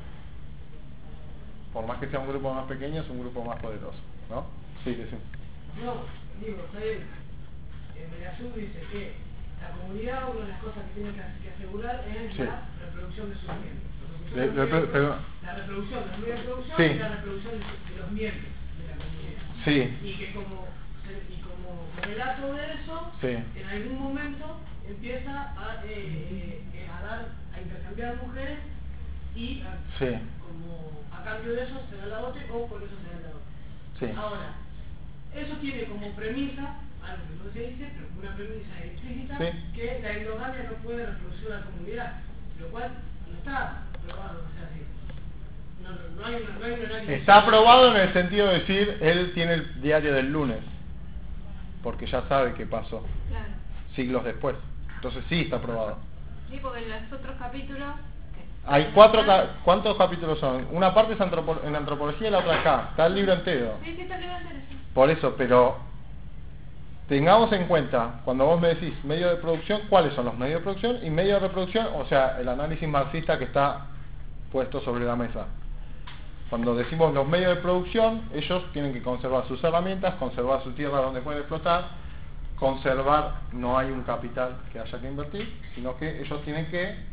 [SPEAKER 14] Por más que sea un grupo más pequeño, es un grupo más poderoso, ¿no? Sí, que sí.
[SPEAKER 5] No, digo, está bien. En Mediasur dice que la comunidad, una de las cosas que tiene que, que asegurar es
[SPEAKER 14] Sí.
[SPEAKER 5] la reproducción de sus miembros. La
[SPEAKER 14] Le-
[SPEAKER 5] reproducción,
[SPEAKER 14] le-
[SPEAKER 5] de,
[SPEAKER 14] pero-
[SPEAKER 5] la reproducción de los medios de producción
[SPEAKER 14] Sí.
[SPEAKER 5] y la reproducción de, de los miembros de la comunidad.
[SPEAKER 14] Sí.
[SPEAKER 5] Y que como, y como relato de eso,
[SPEAKER 14] Sí.
[SPEAKER 5] en algún momento empieza a, eh, eh, a dar, a intercambiar mujeres y a,
[SPEAKER 14] Sí.
[SPEAKER 5] como a cambio de eso se da la dote o por eso se da la dote.
[SPEAKER 14] Sí.
[SPEAKER 5] Ahora, eso tiene como premisa
[SPEAKER 18] algo que no se dice, pero como una premisa explícita,
[SPEAKER 14] Sí.
[SPEAKER 18] que la endogamia no puede reproducir la comunidad, lo cual no está probado, o sea, sí. No, no, no hay una, no hay un análisis.
[SPEAKER 14] Está aprobado en el sentido de decir, él tiene el diario del lunes, porque ya sabe qué pasó,
[SPEAKER 13] Claro.
[SPEAKER 14] siglos después. Entonces sí está aprobado.
[SPEAKER 13] Sí, porque en los otros capítulos...
[SPEAKER 14] Hay cuatro, ca- ¿cuántos capítulos son? Una parte es antropo- en antropología y la otra acá. Está el libro entero.
[SPEAKER 13] Sí, sí, está el libro entero, sí.
[SPEAKER 14] Por eso, pero tengamos en cuenta, cuando vos me decís medio de producción, ¿cuáles son los medios de producción? Y medio de reproducción, o sea, el análisis marxista que está puesto sobre la mesa. Cuando decimos los medios de producción, ellos tienen que conservar sus herramientas, conservar su tierra donde pueden explotar, conservar, no hay un capital que haya que invertir, sino que ellos tienen que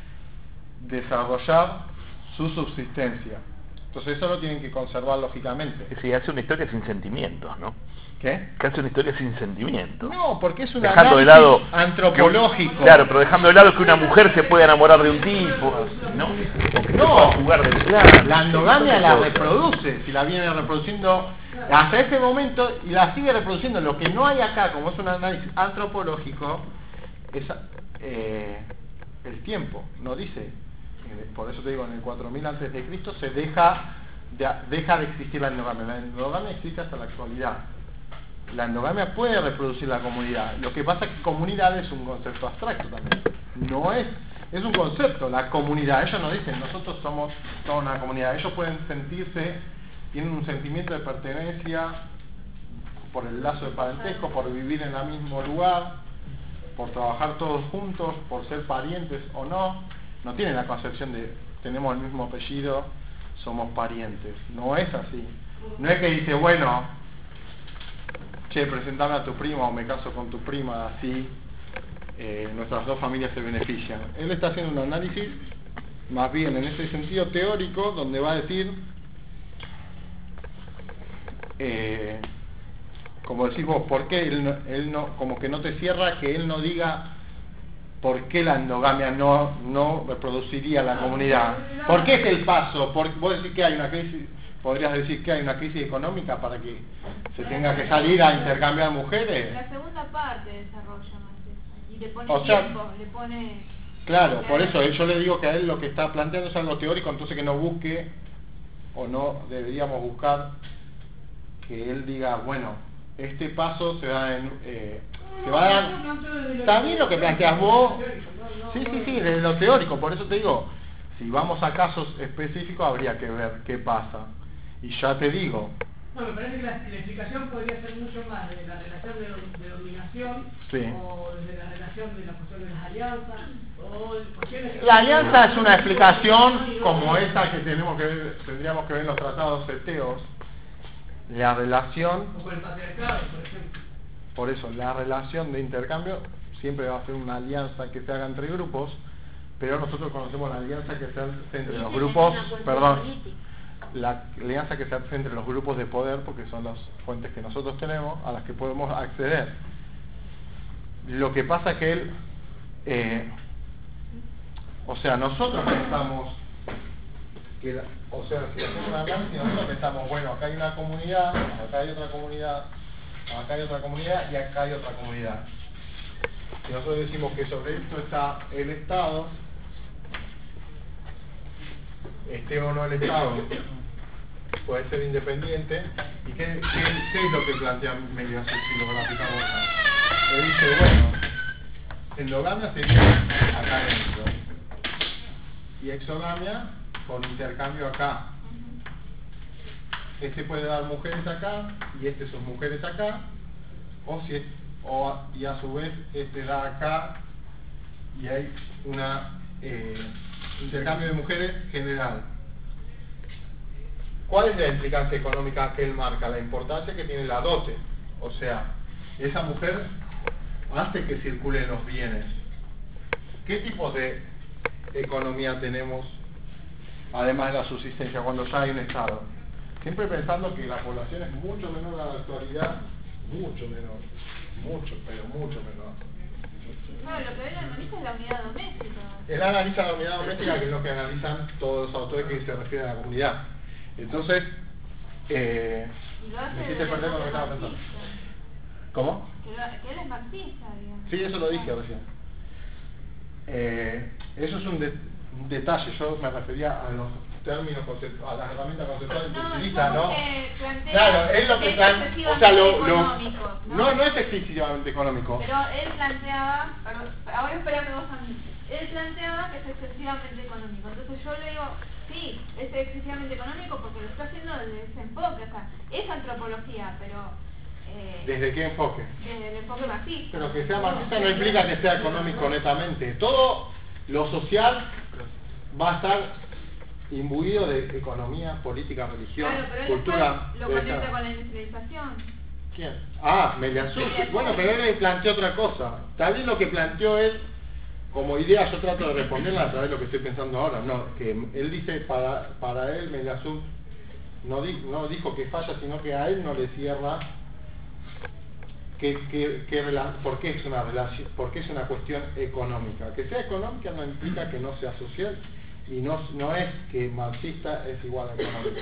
[SPEAKER 14] desarrollar su subsistencia. Entonces eso lo tienen que conservar lógicamente.
[SPEAKER 16] Sí, hace una historia sin sentimientos, ¿no?
[SPEAKER 14] ¿Qué?
[SPEAKER 16] Que hace una historia sin sentimientos.
[SPEAKER 14] No, porque es un
[SPEAKER 16] dejando de
[SPEAKER 14] análisis
[SPEAKER 16] lado
[SPEAKER 14] antropológico.
[SPEAKER 16] Que, claro, pero dejando de lado que una mujer se puede enamorar de un tipo, ¿no? O que
[SPEAKER 14] No,
[SPEAKER 16] pueda jugar de claro,
[SPEAKER 14] la endogamia la reproduce, si la viene reproduciendo hasta ese momento y la sigue reproduciendo. Lo que no hay acá, como es un análisis antropológico, es eh, el tiempo. No dice, eh, por eso te digo, en el cuatro mil antes de Cristo se deja de, deja de existir la endogamia. La endogamia existe hasta la actualidad. La endogamia puede reproducir la comunidad. Lo que pasa es que comunidad es un concepto abstracto también. No es, es un concepto, la comunidad. Ellos no dicen, nosotros somos toda una comunidad. Ellos pueden sentirse, tienen un sentimiento de pertenencia por el lazo de parentesco, por vivir en el mismo lugar, por trabajar todos juntos, por ser parientes o no. No tienen la concepción de, tenemos el mismo apellido, somos parientes. No es así. No es que dice, bueno, che, presentame a tu prima o me caso con tu prima, así eh, nuestras dos familias se benefician. Él está haciendo un análisis más bien en ese sentido teórico, donde va a decir, eh, como decís vos, ¿por qué él no, él no, como que no te cierra que él no diga por qué la endogamia no, no reproduciría la comunidad? ¿Por qué es el paso? ¿Por, vos decís que hay una crisis? ¿Podrías decir que hay una crisis económica para que se tenga que salir a intercambiar mujeres?
[SPEAKER 13] La segunda parte desarrolla más eso. Y le pone
[SPEAKER 14] O sea,
[SPEAKER 13] tiempo, le pone...
[SPEAKER 14] Claro, por eso yo le digo que a él lo que está planteando es algo teórico, entonces que no busque, o no deberíamos buscar, que él diga, bueno, este paso se da en... Eh, se va a dar... Está bien lo que planteas vos. Sí, sí, sí, desde lo teórico, por eso te digo, si vamos a casos específicos habría que ver qué pasa. Y ya te digo...
[SPEAKER 18] Bueno, me parece que la, la explicación podría ser mucho más de la relación de, de dominación,
[SPEAKER 14] Sí.
[SPEAKER 18] o de la relación de la cuestión de las alianzas, o de cuestiones que...
[SPEAKER 14] La alianza es una explicación como esa que tenemos que ver, tendríamos que ver en los tratados eteos. La relación...
[SPEAKER 18] O con el patriarcado, por ejemplo.
[SPEAKER 14] Por eso, la relación de intercambio siempre va a ser una alianza que se haga entre grupos, pero nosotros conocemos la alianza que se hace entre los grupos, perdón, la alianza que se hace entre los grupos de poder, porque son las fuentes que nosotros tenemos, a las que podemos acceder. Lo que pasa es que él, eh, o sea, nosotros pensamos, que la, o sea, si hacemos una análisis, nosotros pensamos, bueno, acá hay una comunidad, acá hay otra comunidad, acá hay otra comunidad y acá hay otra comunidad. Y nosotros decimos que sobre esto está el Estado, esté o no el Estado, puede ser independiente. ¿Y qué, qué, qué es lo que plantea medio así, si lo graficamos acá? Él dice, bueno, endogamia sería acá dentro y exogamia con intercambio acá. Este puede dar mujeres acá y este sus mujeres acá, o si o y a su vez este da acá y hay una eh, intercambio de mujeres general. ¿Cuál es la implicancia económica que él marca? La importancia que tiene la dote, o sea, esa mujer hace que circulen los bienes. ¿Qué tipo de economía tenemos además de la subsistencia cuando ya hay un Estado? Siempre pensando que la población es mucho menor a la actualidad, mucho menor, mucho, pero mucho menor.
[SPEAKER 13] Bueno, lo que él analiza es la unidad doméstica.
[SPEAKER 14] Él analiza la unidad doméstica, que es lo que analizan todos los autores que se refieren a la comunidad. Entonces, eh,
[SPEAKER 13] Y lo hace
[SPEAKER 14] me hiciste
[SPEAKER 13] desde
[SPEAKER 14] perder
[SPEAKER 13] el
[SPEAKER 14] lo que estaba
[SPEAKER 13] punto
[SPEAKER 14] pensando. ¿Cómo?
[SPEAKER 13] Que, lo- que él es marxista, digamos.
[SPEAKER 14] Sí, eso lo dije recién. Eh, eso es un, de- un detalle, yo me refería a los términos conceptuales, a las herramientas conceptuales que
[SPEAKER 13] No,
[SPEAKER 14] utiliza, ¿no?
[SPEAKER 13] que plantea
[SPEAKER 14] Claro, es lo que
[SPEAKER 13] es
[SPEAKER 14] plan- o sea, lo, lo,
[SPEAKER 13] económico, ¿no?
[SPEAKER 14] no, no es excesivamente económico.
[SPEAKER 13] Pero él planteaba, perdón, ahora espérame vos a mí, él planteaba que es excesivamente económico. Entonces yo le digo, sí, es excesivamente económico porque lo está haciendo desde ese enfoque, o sea, es antropología, pero eh,
[SPEAKER 14] ¿Desde qué enfoque?
[SPEAKER 13] desde el enfoque marxista.
[SPEAKER 14] Pero que sea marxista no implica que sea económico netamente. Todo lo social va a estar imbuido de economía, política, religión,
[SPEAKER 13] Claro, pero él
[SPEAKER 14] cultura.
[SPEAKER 13] después lo
[SPEAKER 14] de
[SPEAKER 13] conecta
[SPEAKER 14] esa-
[SPEAKER 13] con la industrialización.
[SPEAKER 14] ¿Quién? Ah, Meliasú. Bueno, pero él planteó otra cosa. Tal vez lo que planteó él como idea, yo trato de responderla a través de lo que estoy pensando ahora. No, que él dice, para, para él Meliasú no, di, no dijo que falla, sino que a él no le cierra que, que, que rela- por qué es una relación, por qué es una cuestión económica. Que sea económica no implica que no sea social, y no, no es que marxista es igual a económico.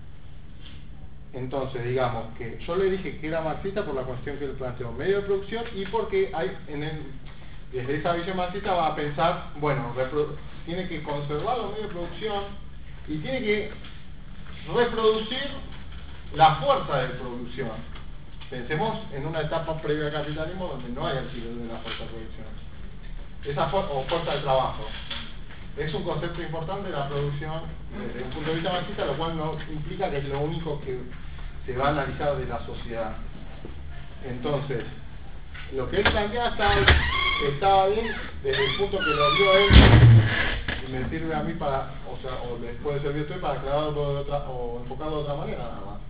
[SPEAKER 14] Entonces, digamos que yo le dije que era marxista por la cuestión que él planteó, medio de producción, y porque hay en el, desde esa visión marxista va a pensar, bueno, repro- tiene que conservar los medios de producción y tiene que reproducir la fuerza de producción. Pensemos en una etapa previa al capitalismo donde no hay alquiler de la fuerza de producción. Esa fu- o fuerza de trabajo. Es un concepto importante la producción desde un punto de vista marxista, lo cual no implica que es lo único que se va a analizar de la sociedad. Entonces, lo que él plantea estaba, estaba bien desde el punto que lo vio él, y me sirve a mí para, o sea, o les puede servir a usted para aclararlo de otra, o enfocarlo de otra manera nada más.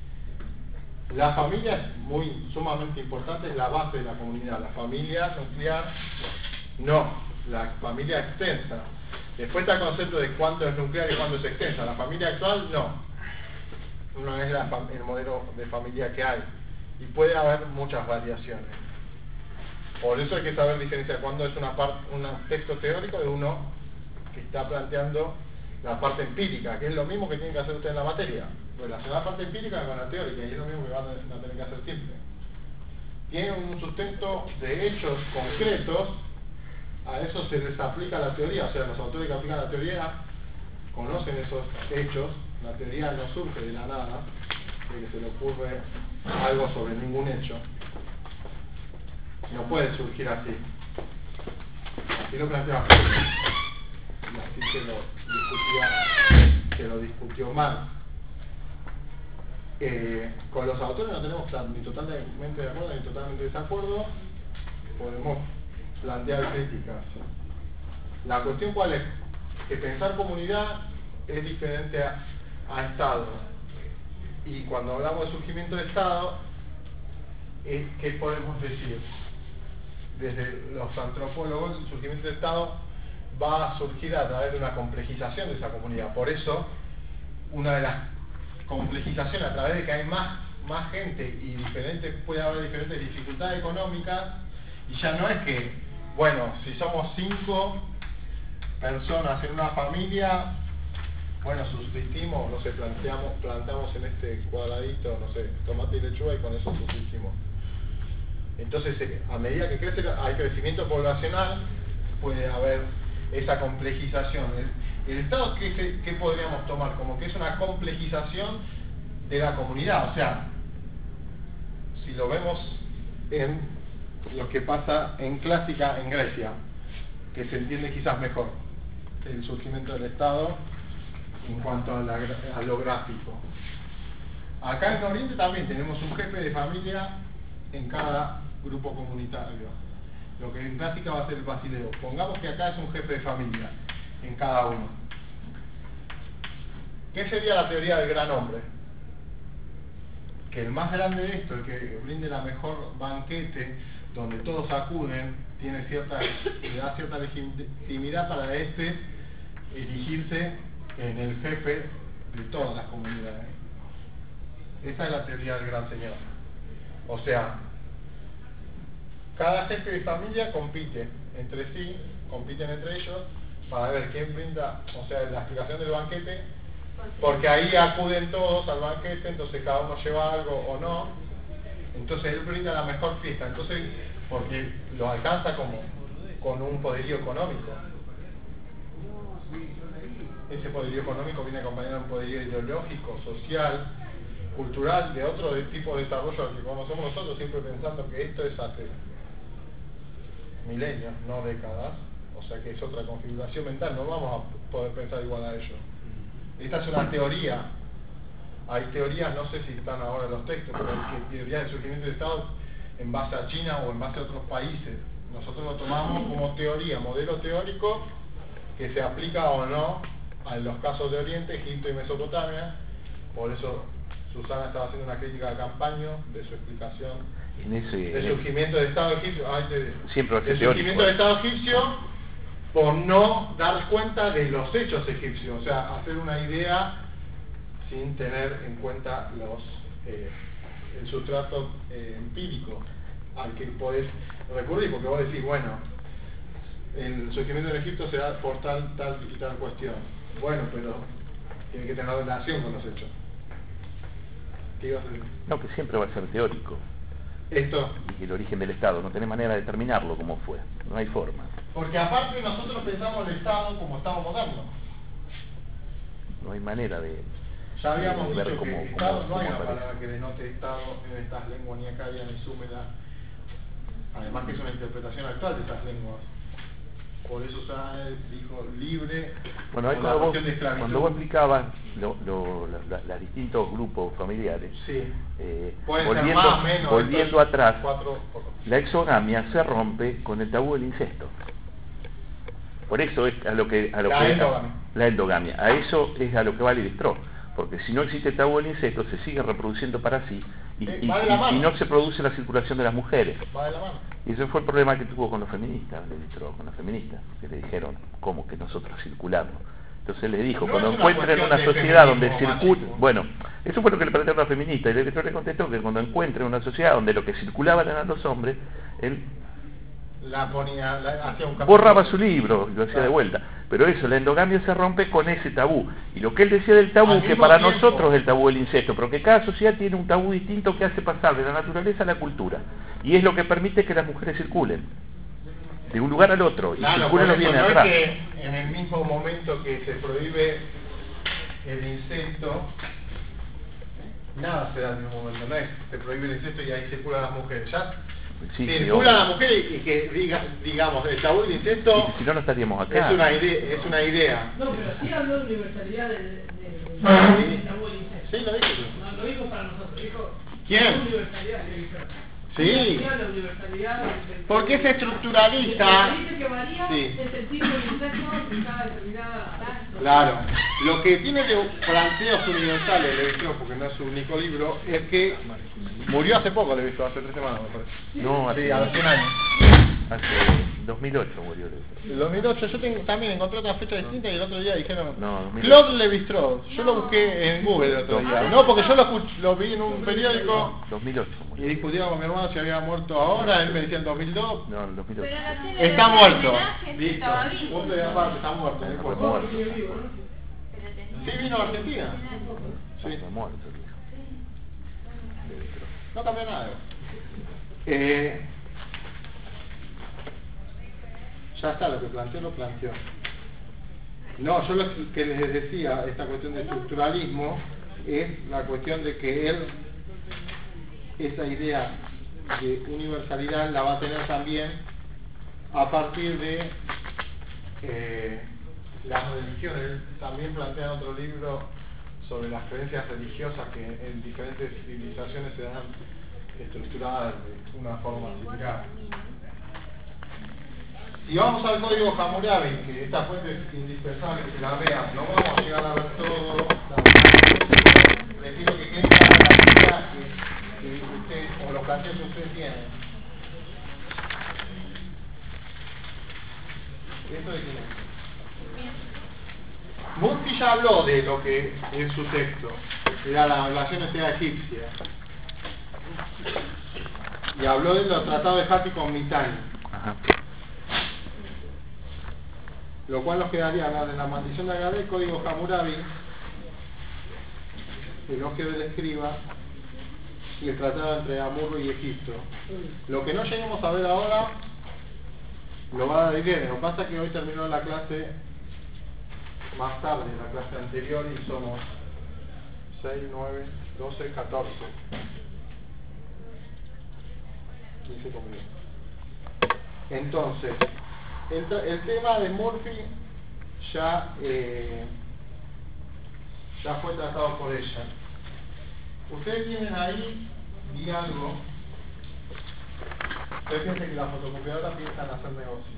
[SPEAKER 14] La familia es muy sumamente importante, es la base de la comunidad. La familia nuclear, no, la familia extensa. Después está el concepto de cuánto es nuclear y cuánto es extensa. La familia actual, no. No es la fam- el modelo de familia que hay. Y puede haber muchas variaciones. Por eso hay que saber diferenciar cuándo es una parte, un texto teórico de uno que está planteando la parte empírica, que es lo mismo que tienen que hacer ustedes en la materia. Relacionar la parte empírica con la teórica, y es lo mismo que van a tener que hacer siempre. Tienen un sustento de hechos concretos. A eso se les aplica la teoría, o sea, los autores que aplican la teoría conocen esos hechos. La teoría no surge de la nada, de que se le ocurre algo sobre ningún hecho. No puede surgir así. Así lo planteaba y así se lo discutía, se lo discutió Marx. Eh, con los autores no tenemos tan, ni totalmente de acuerdo ni totalmente de desacuerdo. Podemos plantear críticas. La cuestión cuál es, que pensar comunidad es diferente a, a Estado, y cuando hablamos de surgimiento de Estado, eh, ¿qué podemos decir? Desde los antropólogos, el surgimiento de Estado va a surgir a través de una complejización de esa comunidad. Por eso, una de las complejizaciones, a través de que hay más, más gente y diferentes, puede haber diferentes dificultades económicas, y ya no es que, bueno, si somos cinco personas en una familia, bueno, subsistimos, no sé, planteamos, plantamos en este cuadradito, no sé, tomate y lechuga y con eso subsistimos. Entonces, a medida que crece, hay crecimiento poblacional, puede haber esa complejización. El, el Estado, ¿qué, se, ¿qué podríamos tomar? Como que es una complejización de la comunidad. O sea, si lo vemos en lo que pasa en clásica en Grecia, que se entiende quizás mejor el surgimiento del Estado en cuanto a, la, a lo gráfico. Acá en Oriente también tenemos un jefe de familia en cada grupo comunitario. Lo que en clásica va a ser el basileo. Pongamos que acá es un jefe de familia en cada uno. ¿Qué sería la teoría del gran hombre? Que el más grande de esto, el que brinde la mejor banquete, donde todos acuden, tiene cierta, le da cierta legitimidad para este erigirse en el jefe de todas las comunidades. Esa es la teoría del gran señor. O sea, cada jefe de familia compite entre sí, compiten entre ellos para ver quién brinda, o sea, la explicación del banquete, porque ahí acuden todos al banquete, entonces cada uno lleva algo o no, Entonces él brinda la mejor fiesta, entonces porque lo alcanza como con un poderío económico. Ese poderío económico viene acompañado de un poderío ideológico, social, cultural, de otro de tipo de desarrollo al que conocemos nosotros, siempre pensando que esto es hace milenios, no décadas, o sea que es otra configuración mental, no vamos a poder pensar igual a ello. Esta es una teoría, hay teorías, no sé si están ahora los textos, pero hay teorías del surgimiento del Estado en base a China o en base a otros países. Nosotros lo tomamos como teoría, modelo teórico, que se aplica o no a los casos de Oriente, Egipto y Mesopotamia. Por eso Susana estaba haciendo una crítica a Campaño de su explicación
[SPEAKER 16] en ese,
[SPEAKER 14] del
[SPEAKER 16] en
[SPEAKER 14] surgimiento del Estado egipcio, ay, de,
[SPEAKER 16] siempre
[SPEAKER 14] del surgimiento del Estado egipcio, por no dar cuenta de los hechos egipcios, o sea, hacer una idea sin tener en cuenta los eh, el sustrato eh, empírico al que podés recurrir, porque vos decís, bueno, el surgimiento del Egipto se da por tal, tal y tal cuestión. Bueno, pero tiene que tener relación con los hechos. ¿Qué ibas a decir?
[SPEAKER 16] No, que siempre va a ser teórico.
[SPEAKER 14] Esto.
[SPEAKER 16] Y el origen del Estado, no tenés manera de determinarlo como fue, no hay forma.
[SPEAKER 14] Porque aparte nosotros pensamos el Estado como Estado moderno.
[SPEAKER 16] No hay manera de...
[SPEAKER 14] Ya habíamos
[SPEAKER 16] de ver
[SPEAKER 14] dicho
[SPEAKER 16] cómo,
[SPEAKER 14] que Estado
[SPEAKER 16] cómo,
[SPEAKER 14] no hay
[SPEAKER 16] cómo
[SPEAKER 14] una
[SPEAKER 16] aparece.
[SPEAKER 14] palabra que denote Estado en estas lenguas ni acadias ni súmera. Además que es una interpretación actual de estas lenguas. Por eso Sáenz dijo libre,
[SPEAKER 16] Bueno, ahí
[SPEAKER 14] por la
[SPEAKER 16] cuando, vos,
[SPEAKER 14] cuestión de esclavitud.
[SPEAKER 16] cuando vos explicabas lo, lo, la- la- los distintos grupos familiares,
[SPEAKER 14] Sí.
[SPEAKER 16] eh,
[SPEAKER 14] Pueden ser
[SPEAKER 16] volviendo,
[SPEAKER 14] más, menos,
[SPEAKER 16] volviendo
[SPEAKER 14] estos
[SPEAKER 16] atrás,
[SPEAKER 14] cuatro-
[SPEAKER 16] la exogamia se rompe con el tabú del incesto. Por eso es a lo que... A lo
[SPEAKER 14] La
[SPEAKER 16] que
[SPEAKER 14] endogamia.
[SPEAKER 16] La endogamia. A eso es a lo que va Levi-Strauss. Porque si no existe el tabú del incesto, se sigue reproduciendo para sí y,
[SPEAKER 14] Eh,
[SPEAKER 16] y-
[SPEAKER 14] va de la
[SPEAKER 16] y-
[SPEAKER 14] mano.
[SPEAKER 16] y no se produce la circulación de las mujeres.
[SPEAKER 14] Va de la mano.
[SPEAKER 16] Y ese fue el problema que tuvo con los feministas, Levi-Strauss, con las feministas, que le dijeron, ¿cómo que nosotros circulamos? Entonces le dijo,
[SPEAKER 14] No
[SPEAKER 16] cuando
[SPEAKER 14] es una
[SPEAKER 16] encuentren
[SPEAKER 14] cuestión
[SPEAKER 16] una
[SPEAKER 14] de
[SPEAKER 16] sociedad donde
[SPEAKER 14] feminismo,
[SPEAKER 16] circula...
[SPEAKER 14] machismo.
[SPEAKER 16] Bueno, eso fue lo que le plantearon a los feministas, y Levi-Strauss le contestó que cuando encuentren una sociedad donde lo que circulaba eran los hombres, él
[SPEAKER 14] La ponía, la, hacía un
[SPEAKER 16] borraba su libro y lo hacía de vuelta. Pero eso, la endogamia se rompe con ese tabú. Y lo que él decía del tabú,
[SPEAKER 14] Al
[SPEAKER 16] que
[SPEAKER 14] mismo
[SPEAKER 16] para
[SPEAKER 14] tiempo-
[SPEAKER 16] nosotros es el tabú del incesto, pero que cada sociedad tiene un tabú distinto que hace pasar de la naturaleza a la cultura. Y es lo que permite que las mujeres circulen de un lugar al otro, y
[SPEAKER 14] Claro,
[SPEAKER 16] circulen los
[SPEAKER 14] por eso
[SPEAKER 16] bienes
[SPEAKER 14] no
[SPEAKER 16] atrás.
[SPEAKER 14] es que en el mismo momento que se prohíbe el incesto, nada se da en el mismo momento, no es se prohíbe el incesto y ahí circulan las mujeres, ya
[SPEAKER 16] Sí, sí,
[SPEAKER 14] circulan
[SPEAKER 16] obvio.
[SPEAKER 14] las mujeres y que diga, digamos, el tabú del incesto
[SPEAKER 16] Y si no, no estaríamos acá.
[SPEAKER 14] es una idea, es una idea.
[SPEAKER 18] No, pero sí habló de universalidad del de, de,
[SPEAKER 14] Ah,
[SPEAKER 18] del
[SPEAKER 14] sí.
[SPEAKER 18] tabú del incesto.
[SPEAKER 14] Sí, lo dije yo.
[SPEAKER 18] No, lo dijo para nosotros, dijo...
[SPEAKER 14] ¿Quién?
[SPEAKER 18] la universalidad, le dijo.
[SPEAKER 14] Sí.
[SPEAKER 18] Sí, la universalidad del- del-
[SPEAKER 14] Porque es estructuralista.
[SPEAKER 18] Que dice que varía
[SPEAKER 14] Sí.
[SPEAKER 18] el sentido del incesto en cada determinada...
[SPEAKER 14] Claro, lo que tiene de planteos universales Levi-Strauss, porque no es su único libro, es que murió hace poco Levi-Strauss, hace tres semanas me parece.
[SPEAKER 16] No,
[SPEAKER 14] Sí,
[SPEAKER 16] hace,
[SPEAKER 14] a los cien años.
[SPEAKER 16] hace dos mil ocho murió Levi-Strauss.
[SPEAKER 14] En dos mil ocho yo tengo, también encontré otra fecha distinta y el otro día dijeron
[SPEAKER 16] No, dos mil ocho.
[SPEAKER 14] Claude Levi-Strauss, yo lo busqué en Google el otro día. No, porque yo lo, escuch- lo vi en un periódico
[SPEAKER 16] dos mil ocho murió.
[SPEAKER 14] y discutía con mi hermano si había muerto ahora, él me decía en dos mil dos.
[SPEAKER 16] No, en dos mil ocho.
[SPEAKER 15] Pero la tele
[SPEAKER 14] Está
[SPEAKER 15] de
[SPEAKER 14] muerto.
[SPEAKER 15] homenaje,
[SPEAKER 14] Listo.
[SPEAKER 15] estaba vivo.
[SPEAKER 14] Punto y aparte, está muerto. no
[SPEAKER 16] Está
[SPEAKER 14] importa.
[SPEAKER 16] muerto.
[SPEAKER 14] Sí, vino a Argentina. Sí.
[SPEAKER 16] Está muerto el viejo. Levi-Strauss.
[SPEAKER 14] No cambió nada. Eh, ya está, lo que planteó, lo planteó. No, yo lo que les decía, esta cuestión de estructuralismo, es la cuestión de que él, esa idea de universalidad la va a tener también a partir de eh, las religiones. Él también plantea en otro libro sobre las creencias religiosas que en diferentes civilizaciones se dan estructuradas de una forma similar. Si vamos al código Hammurabi, que esta fuente es indispensable que la veas, no vamos a llegar a ver todo, prefiero que quede clara la idea que, que usted, o los planteos que usted tiene. ¿Esto de quién es? Murphy ya habló de lo que es su texto, era la relación entre egipcia, y habló de los tratados de Hati con Mitanni.
[SPEAKER 16] Ajá.
[SPEAKER 14] Lo cual nos quedaría hablar de la maldición de Agade, código Hammurabi, elogio del escriba el tratado entre Amurrio y Egipto. Lo que no lleguemos a ver ahora lo va a dar Irene. Lo que pasa es que hoy terminó la clase más tarde, la clase anterior, y somos seis, nueve, doce, catorce. quince conmigo. Entonces, el, el tema de Murphy ya, eh, ya fue tratado por ella. Ustedes tienen ahí, di algo. Ustedes piensan que las fotocopiadoras piensan hacer negocio.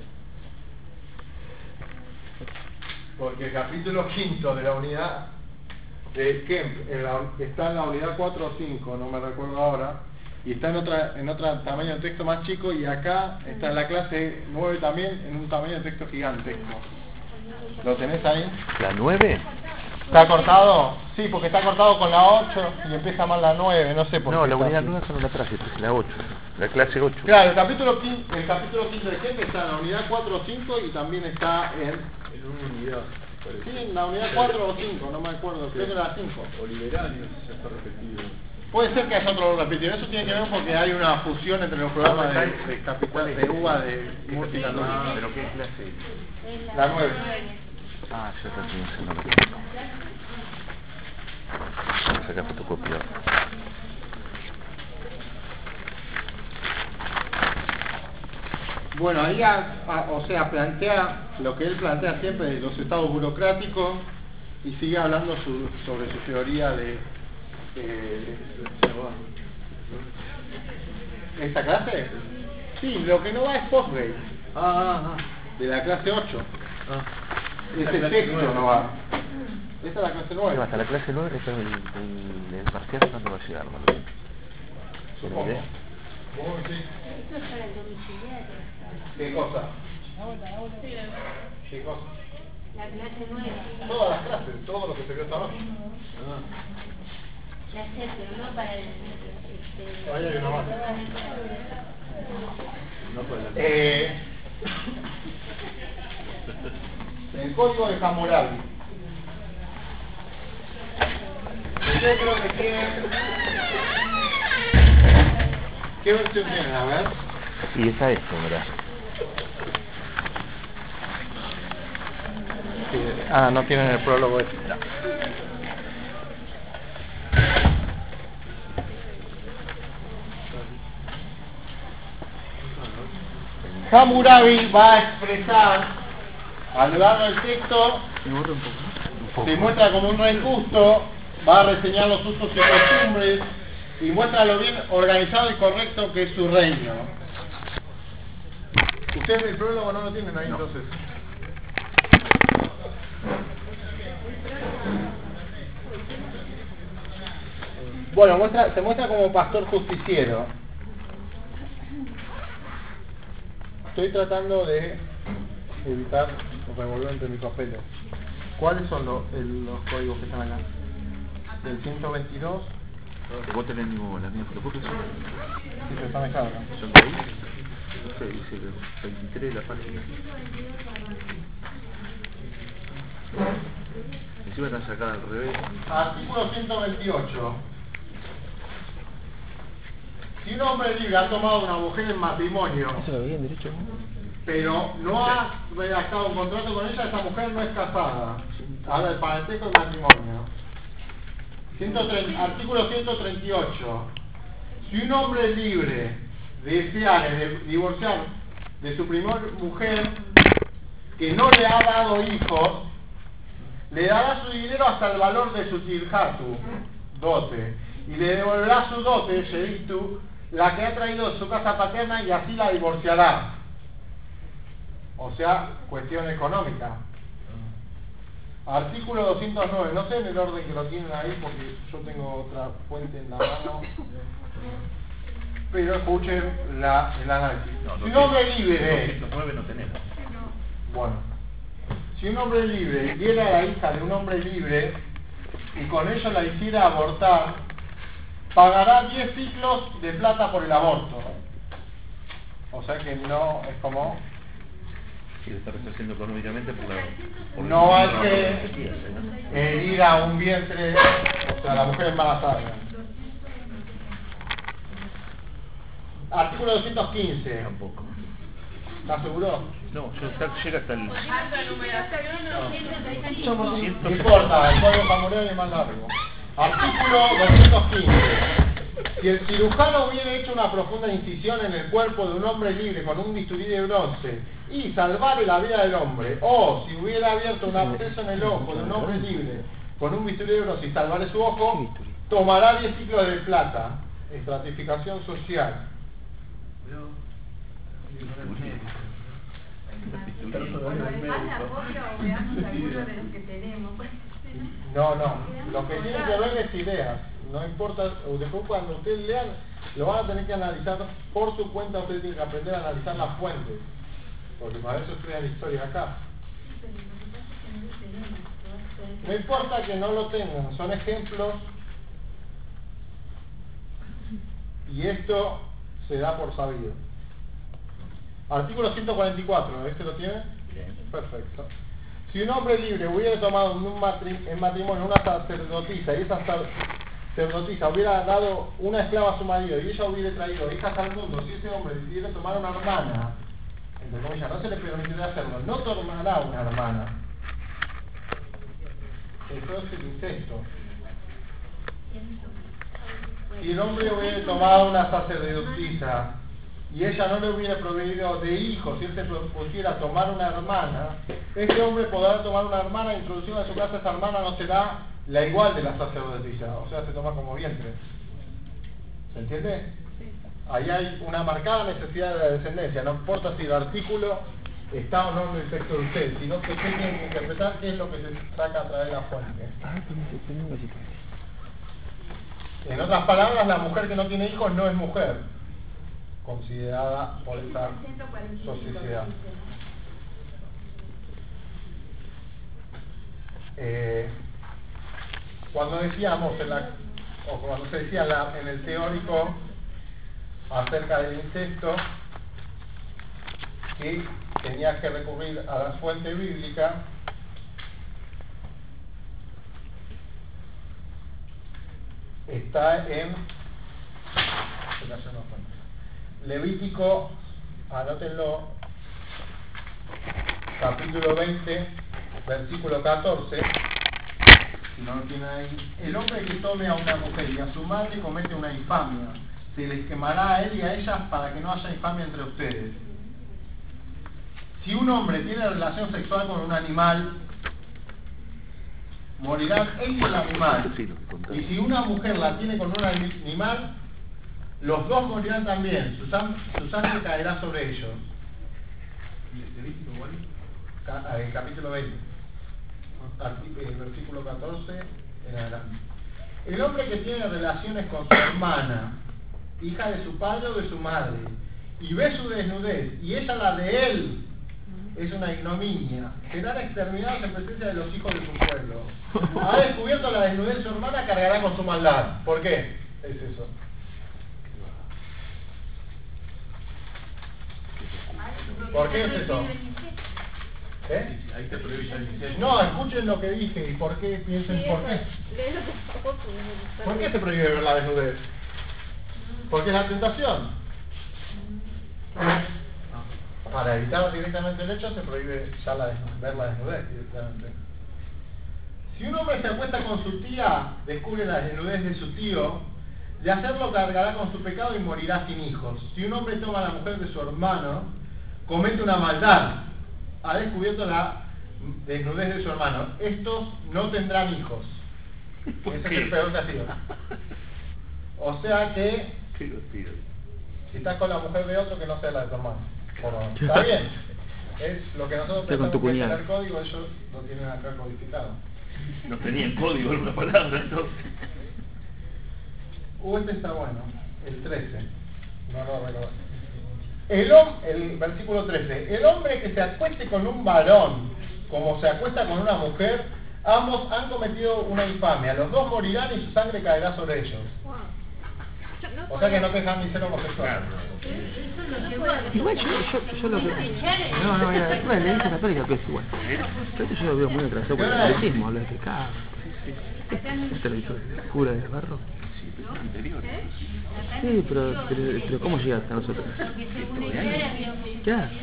[SPEAKER 14] Porque el capítulo quinto de la unidad de Kemp en la, está en la unidad cuatro o cinco, no me recuerdo ahora, y está en otra en otro tamaño de texto más chico, y acá está en la clase nueve también en un tamaño de texto gigantesco. ¿Lo tenés ahí?
[SPEAKER 16] ¿La nueve?
[SPEAKER 14] ¿Está cortado? Sí, porque está cortado con la ocho y empieza mal la nueve, no sé por
[SPEAKER 16] no,
[SPEAKER 14] qué.
[SPEAKER 16] No, la unidad
[SPEAKER 14] así.
[SPEAKER 16] nueve no la traje, traje la ocho, la clase ocho.
[SPEAKER 14] Claro, el capítulo quinto, el capítulo quinto de Kemp está en la unidad cuatro o cinco y también está en...
[SPEAKER 3] En una unidad.
[SPEAKER 14] Sí, en la unidad cuatro o cinco, no me acuerdo, creo que era la cinco.
[SPEAKER 3] O liberal, no sé si está repetido.
[SPEAKER 14] Puede ser que haya otro repetido, eso tiene que ver porque hay una fusión entre los programas de, de Capital de U B A de Murphy y la nueve.
[SPEAKER 16] Ah, ¿pero qué clase?
[SPEAKER 14] La nueve.
[SPEAKER 16] Ah, yo también se no lo tengo. Vamos a sacar fotocopia.
[SPEAKER 14] Bueno, ahí, a, a, o sea, plantea lo que él plantea siempre de los estados burocráticos y sigue hablando su, sobre su teoría de... Eh, ¿Esta clase? Sí, lo que no va es Postgres.
[SPEAKER 3] Ah, ah, ah.
[SPEAKER 14] De la clase ocho.
[SPEAKER 3] Ah.
[SPEAKER 14] Ese texto no va. Esta es la clase nueve.
[SPEAKER 16] Hasta la clase nueve, después el, el, el parcial no va a llegar, ¿no? ¿Tiene idea?
[SPEAKER 14] Oh, sí.
[SPEAKER 6] Esto es para el domiciliario.
[SPEAKER 14] ¿Qué cosa? ¿Qué cosa?
[SPEAKER 6] La clase nueve.
[SPEAKER 14] Todas las clases, todo lo que se vio esta noche.
[SPEAKER 3] Ah.
[SPEAKER 6] Ya sé, pero no para el... Este,
[SPEAKER 14] Ahí hay una más.
[SPEAKER 3] No para la
[SPEAKER 14] Eh, el código de Hammurabi. Ustedes creo que tienen... ¿Qué versión tienen? A ver.
[SPEAKER 16] Y esa es, ¿verdad?
[SPEAKER 14] Sí. Ah, no tienen el prólogo ese. No. Hammurabi va a expresar a lo largo del texto, se muestra como un rey justo, va a reseñar los usos y costumbres y muestra lo bien organizado y correcto que es su reino. Ustedes el prólogo no lo tienen ahí, no. Entonces. Bueno, muestra, se muestra como pastor justiciero. Estoy tratando de evitar revolver entre mis papeles. ¿Cuáles son los, el, los códigos que están acá? Del ciento veintidós.
[SPEAKER 16] Vos tenés mismo las mismas fotocopias.
[SPEAKER 14] Sí, pero están acá, ¿no?
[SPEAKER 16] ¿Son de ahí? No sé, dice el veintitrés la página. Encima están sacadas al revés.
[SPEAKER 14] Artículo ciento veintiocho. Si un hombre libre ha tomado a una mujer en matrimonio,
[SPEAKER 16] ¿Eso lo veía en derecho?
[SPEAKER 14] pero no ha redactado un contrato con ella, esa mujer no es casada. Habla del parentesco y matrimonio. ciento treinta, artículo ciento treinta y ocho. Si un hombre libre deseare de divorciar de su primera mujer que no le ha dado hijos, le dará su dinero hasta el valor de su tirhatu, dote, y le devolverá su dote, sheritu, la que ha traído de su casa paterna, y así la divorciará. O sea, cuestión económica. Artículo doscientos nueve, no sé en el orden que lo tienen ahí porque yo tengo otra fuente en la mano, pero escuchen la, el análisis.
[SPEAKER 16] No,
[SPEAKER 14] si un hombre libre,
[SPEAKER 16] doscientos nueve no tenemos.
[SPEAKER 14] bueno, si un hombre libre diera a la hija de un hombre libre y con ello la hiciera abortar, pagará diez ciclos de plata por el aborto. O sea que no es como...
[SPEAKER 16] Y lo está restringiendo económicamente por la... Por
[SPEAKER 14] no hay
[SPEAKER 16] no,
[SPEAKER 14] que
[SPEAKER 16] ¿no?
[SPEAKER 14] herir a un vientre, o sea, a la mujer embarazada. Artículo doscientos quince.
[SPEAKER 16] Tampoco.
[SPEAKER 14] ¿Estás seguro?
[SPEAKER 16] No, yo hasta- llega hasta el...
[SPEAKER 14] No importa, el código camorreano es más largo. Artículo doscientos quince. Si el cirujano hubiera hecho una profunda incisión en el cuerpo de un hombre libre con un bisturí de bronce y salvare la vida del hombre, o si hubiera abierto un absceso en el ojo de un hombre libre con un bisturí de bronce y salvare su ojo, tomará diez ciclos de plata. Estratificación social. No, no, lo que tiene que ver es ideas, no importa, después cuando ustedes lean, lo van a tener que analizar por su cuenta, ustedes tienen que aprender a analizar las fuentes, porque para eso estudian historia acá. No importa que no lo tengan, son ejemplos, y esto se da por sabido. Artículo ciento cuarenta y cuatro, ¿este lo tiene? Perfecto. Si un hombre libre hubiera tomado en, un matri en matrimonio una sacerdotisa y esa sacerdotisa hubiera dado una esclava a su marido y ella hubiera traído hijas al mundo, si ese hombre decidiera tomar una hermana, entre comillas, no se le permitirá hacerlo, no tomará una hermana. Eso es el incesto. Si el hombre hubiera tomado una sacerdotisa y ella no le hubiera proveído de hijos, si él se propusiera tomar una hermana, este hombre podrá tomar una hermana e introducirla en su casa. Esa hermana no será la igual de la sacerdotisa, o sea, se toma como vientre. ¿Se entiende? Ahí hay una marcada necesidad de la descendencia, no importa si el artículo está o no en el texto de usted, sino que usted tiene que interpretar qué es lo que se saca a través de la fuente. En otras palabras, la mujer que no tiene hijos no es mujer, considerada por esta sociedad. Eh, cuando decíamos en la, o cuando se decía en, la, en el teórico acerca del incesto, que tenía que recurrir a la fuente bíblica, está en Levítico, anótenlo, capítulo veinte, versículo catorce, si no lo tienen ahí. El hombre que tome a una mujer y a su madre comete una infamia, se les quemará a él y a ellas para que no haya infamia entre ustedes. Si un hombre tiene relación sexual con un animal, morirán él y el animal. Y si una mujer la tiene con un animal, los dos morirán también, su, sang su sangre caerá sobre ellos. El capítulo veinte, el versículo catorce en adelante. El hombre que tiene relaciones con su hermana, hija de su padre o de su madre, y ve su desnudez, y ella la de él, es una ignominia, serán exterminados en presencia de los hijos de su pueblo. Ha descubierto la desnudez de su hermana, cargará con su maldad. ¿Por qué? Es eso. ¿Por qué es eso? ¿Eh?
[SPEAKER 7] Ahí te prohíbe ya el incesto.
[SPEAKER 14] No, escuchen lo que dije y por qué piensen por qué. ¿Por qué se prohíbe ver la desnudez? Porque es la tentación. Para evitar directamente el hecho se prohíbe ya la ver la desnudez directamente. Si un hombre se acuesta con su tía, descubre la desnudez de su tío, de hacerlo cargará con su pecado y morirá sin hijos. Si un hombre toma a la mujer de su hermano, comete una maldad, ha descubierto la desnudez de su hermano. Estos no tendrán hijos. Ese es el peor castigo. O sea que si estás con la mujer de otro, que no sea la de tu hermano. Está bien. Es lo que nosotros pensamos que es el código, ellos lo tienen acá codificado.
[SPEAKER 16] No tenían código en una palabra, entonces.
[SPEAKER 14] Uh, este está bueno. El trece. No lo recuerdo. El, el versículo trece. El hombre que se acueste con un varón, como se acuesta con una mujer, ambos han cometido una infamia. Los dos morirán y su sangre caerá sobre ellos. O sea que no te dejan ni ser homosexual.
[SPEAKER 12] Igual yo, yo, yo lo que... No, no, mira, la iglesia católica que es igual. Pero esto yo lo veo muy atrasado por el catolicismo, habla de pecado. ¿Este lo hizo el cura de Barro?
[SPEAKER 16] anterior.
[SPEAKER 12] Sí, pero, pero, pero ¿cómo llega hasta nosotros? Ya.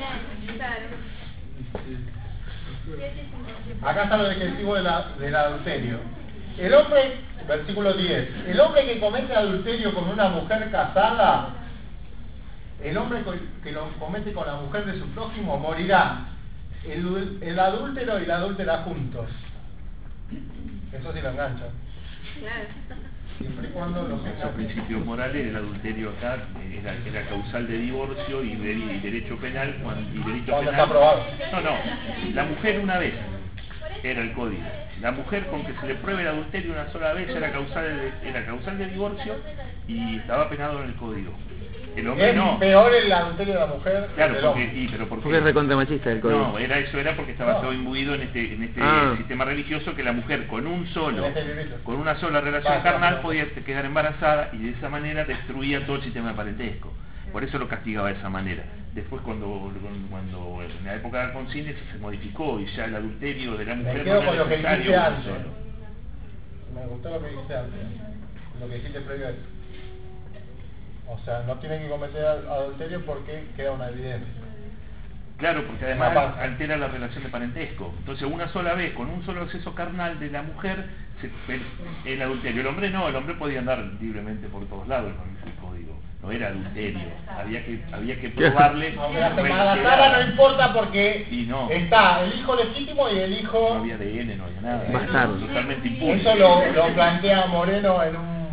[SPEAKER 14] Acá está lo descriptivo de la, del adulterio. El hombre, versículo diez, el hombre que comete adulterio con una mujer casada, el hombre que lo comete con la mujer de su prójimo morirá. El, el adúltero y la adúltera juntos. Eso sí lo engancha. Siempre y cuando los
[SPEAKER 16] Los principios morales, el adulterio acá era, era causal de divorcio y, de, y derecho penal cuando, y delito
[SPEAKER 14] cuando
[SPEAKER 16] penal.
[SPEAKER 14] está aprobado.
[SPEAKER 16] No, no. La mujer una vez era el código. La mujer con que se le pruebe el adulterio una sola vez era causal de, era causal de divorcio y estaba penado en el código. El hombre
[SPEAKER 14] es
[SPEAKER 16] no.
[SPEAKER 14] peor el adulterio de la mujer.
[SPEAKER 16] Claro,
[SPEAKER 14] del
[SPEAKER 16] porque,
[SPEAKER 14] hombre.
[SPEAKER 16] y, pero porque,
[SPEAKER 12] Porque es recontra machista el código.
[SPEAKER 16] no, era eso era porque estaba
[SPEAKER 14] No.
[SPEAKER 16] todo imbuido en este, en este
[SPEAKER 12] Ah.
[SPEAKER 16] sistema religioso que la mujer con un solo,
[SPEAKER 14] En este librito.
[SPEAKER 16] con una sola relación
[SPEAKER 14] Basta,
[SPEAKER 16] carnal
[SPEAKER 14] no.
[SPEAKER 16] podía quedar embarazada y de esa manera destruía todo el sistema de parentesco. Por eso lo castigaba de esa manera. Después cuando, cuando en la época de Alfonsín eso se modificó y ya el adulterio de la
[SPEAKER 14] Me
[SPEAKER 16] mujer
[SPEAKER 14] quedo
[SPEAKER 16] no
[SPEAKER 14] con
[SPEAKER 16] era
[SPEAKER 14] lo que
[SPEAKER 16] necesario
[SPEAKER 14] dijiste
[SPEAKER 16] uno
[SPEAKER 14] antes.
[SPEAKER 16] solo.
[SPEAKER 14] Me gustó lo que dijiste antes. Lo que dijiste previo a eso. O sea, no tienen que cometer adulterio porque queda una evidencia.
[SPEAKER 16] Claro, porque
[SPEAKER 14] Una
[SPEAKER 16] además
[SPEAKER 14] paz.
[SPEAKER 16] altera la relación de parentesco. Entonces una sola vez, con un solo acceso carnal de la mujer, se, el, el adulterio. El hombre no, el hombre podía andar libremente por todos lados con el código. No era adulterio. Había que, había que probarle.
[SPEAKER 14] Aunque la embarazada no importa porque
[SPEAKER 16] Y no.
[SPEAKER 14] está el hijo legítimo y el
[SPEAKER 16] No
[SPEAKER 14] hijo...
[SPEAKER 16] había A D N, no había nada.
[SPEAKER 12] Bastardo.
[SPEAKER 16] Totalmente impune.
[SPEAKER 14] Eso lo, lo plantea Moreno en un...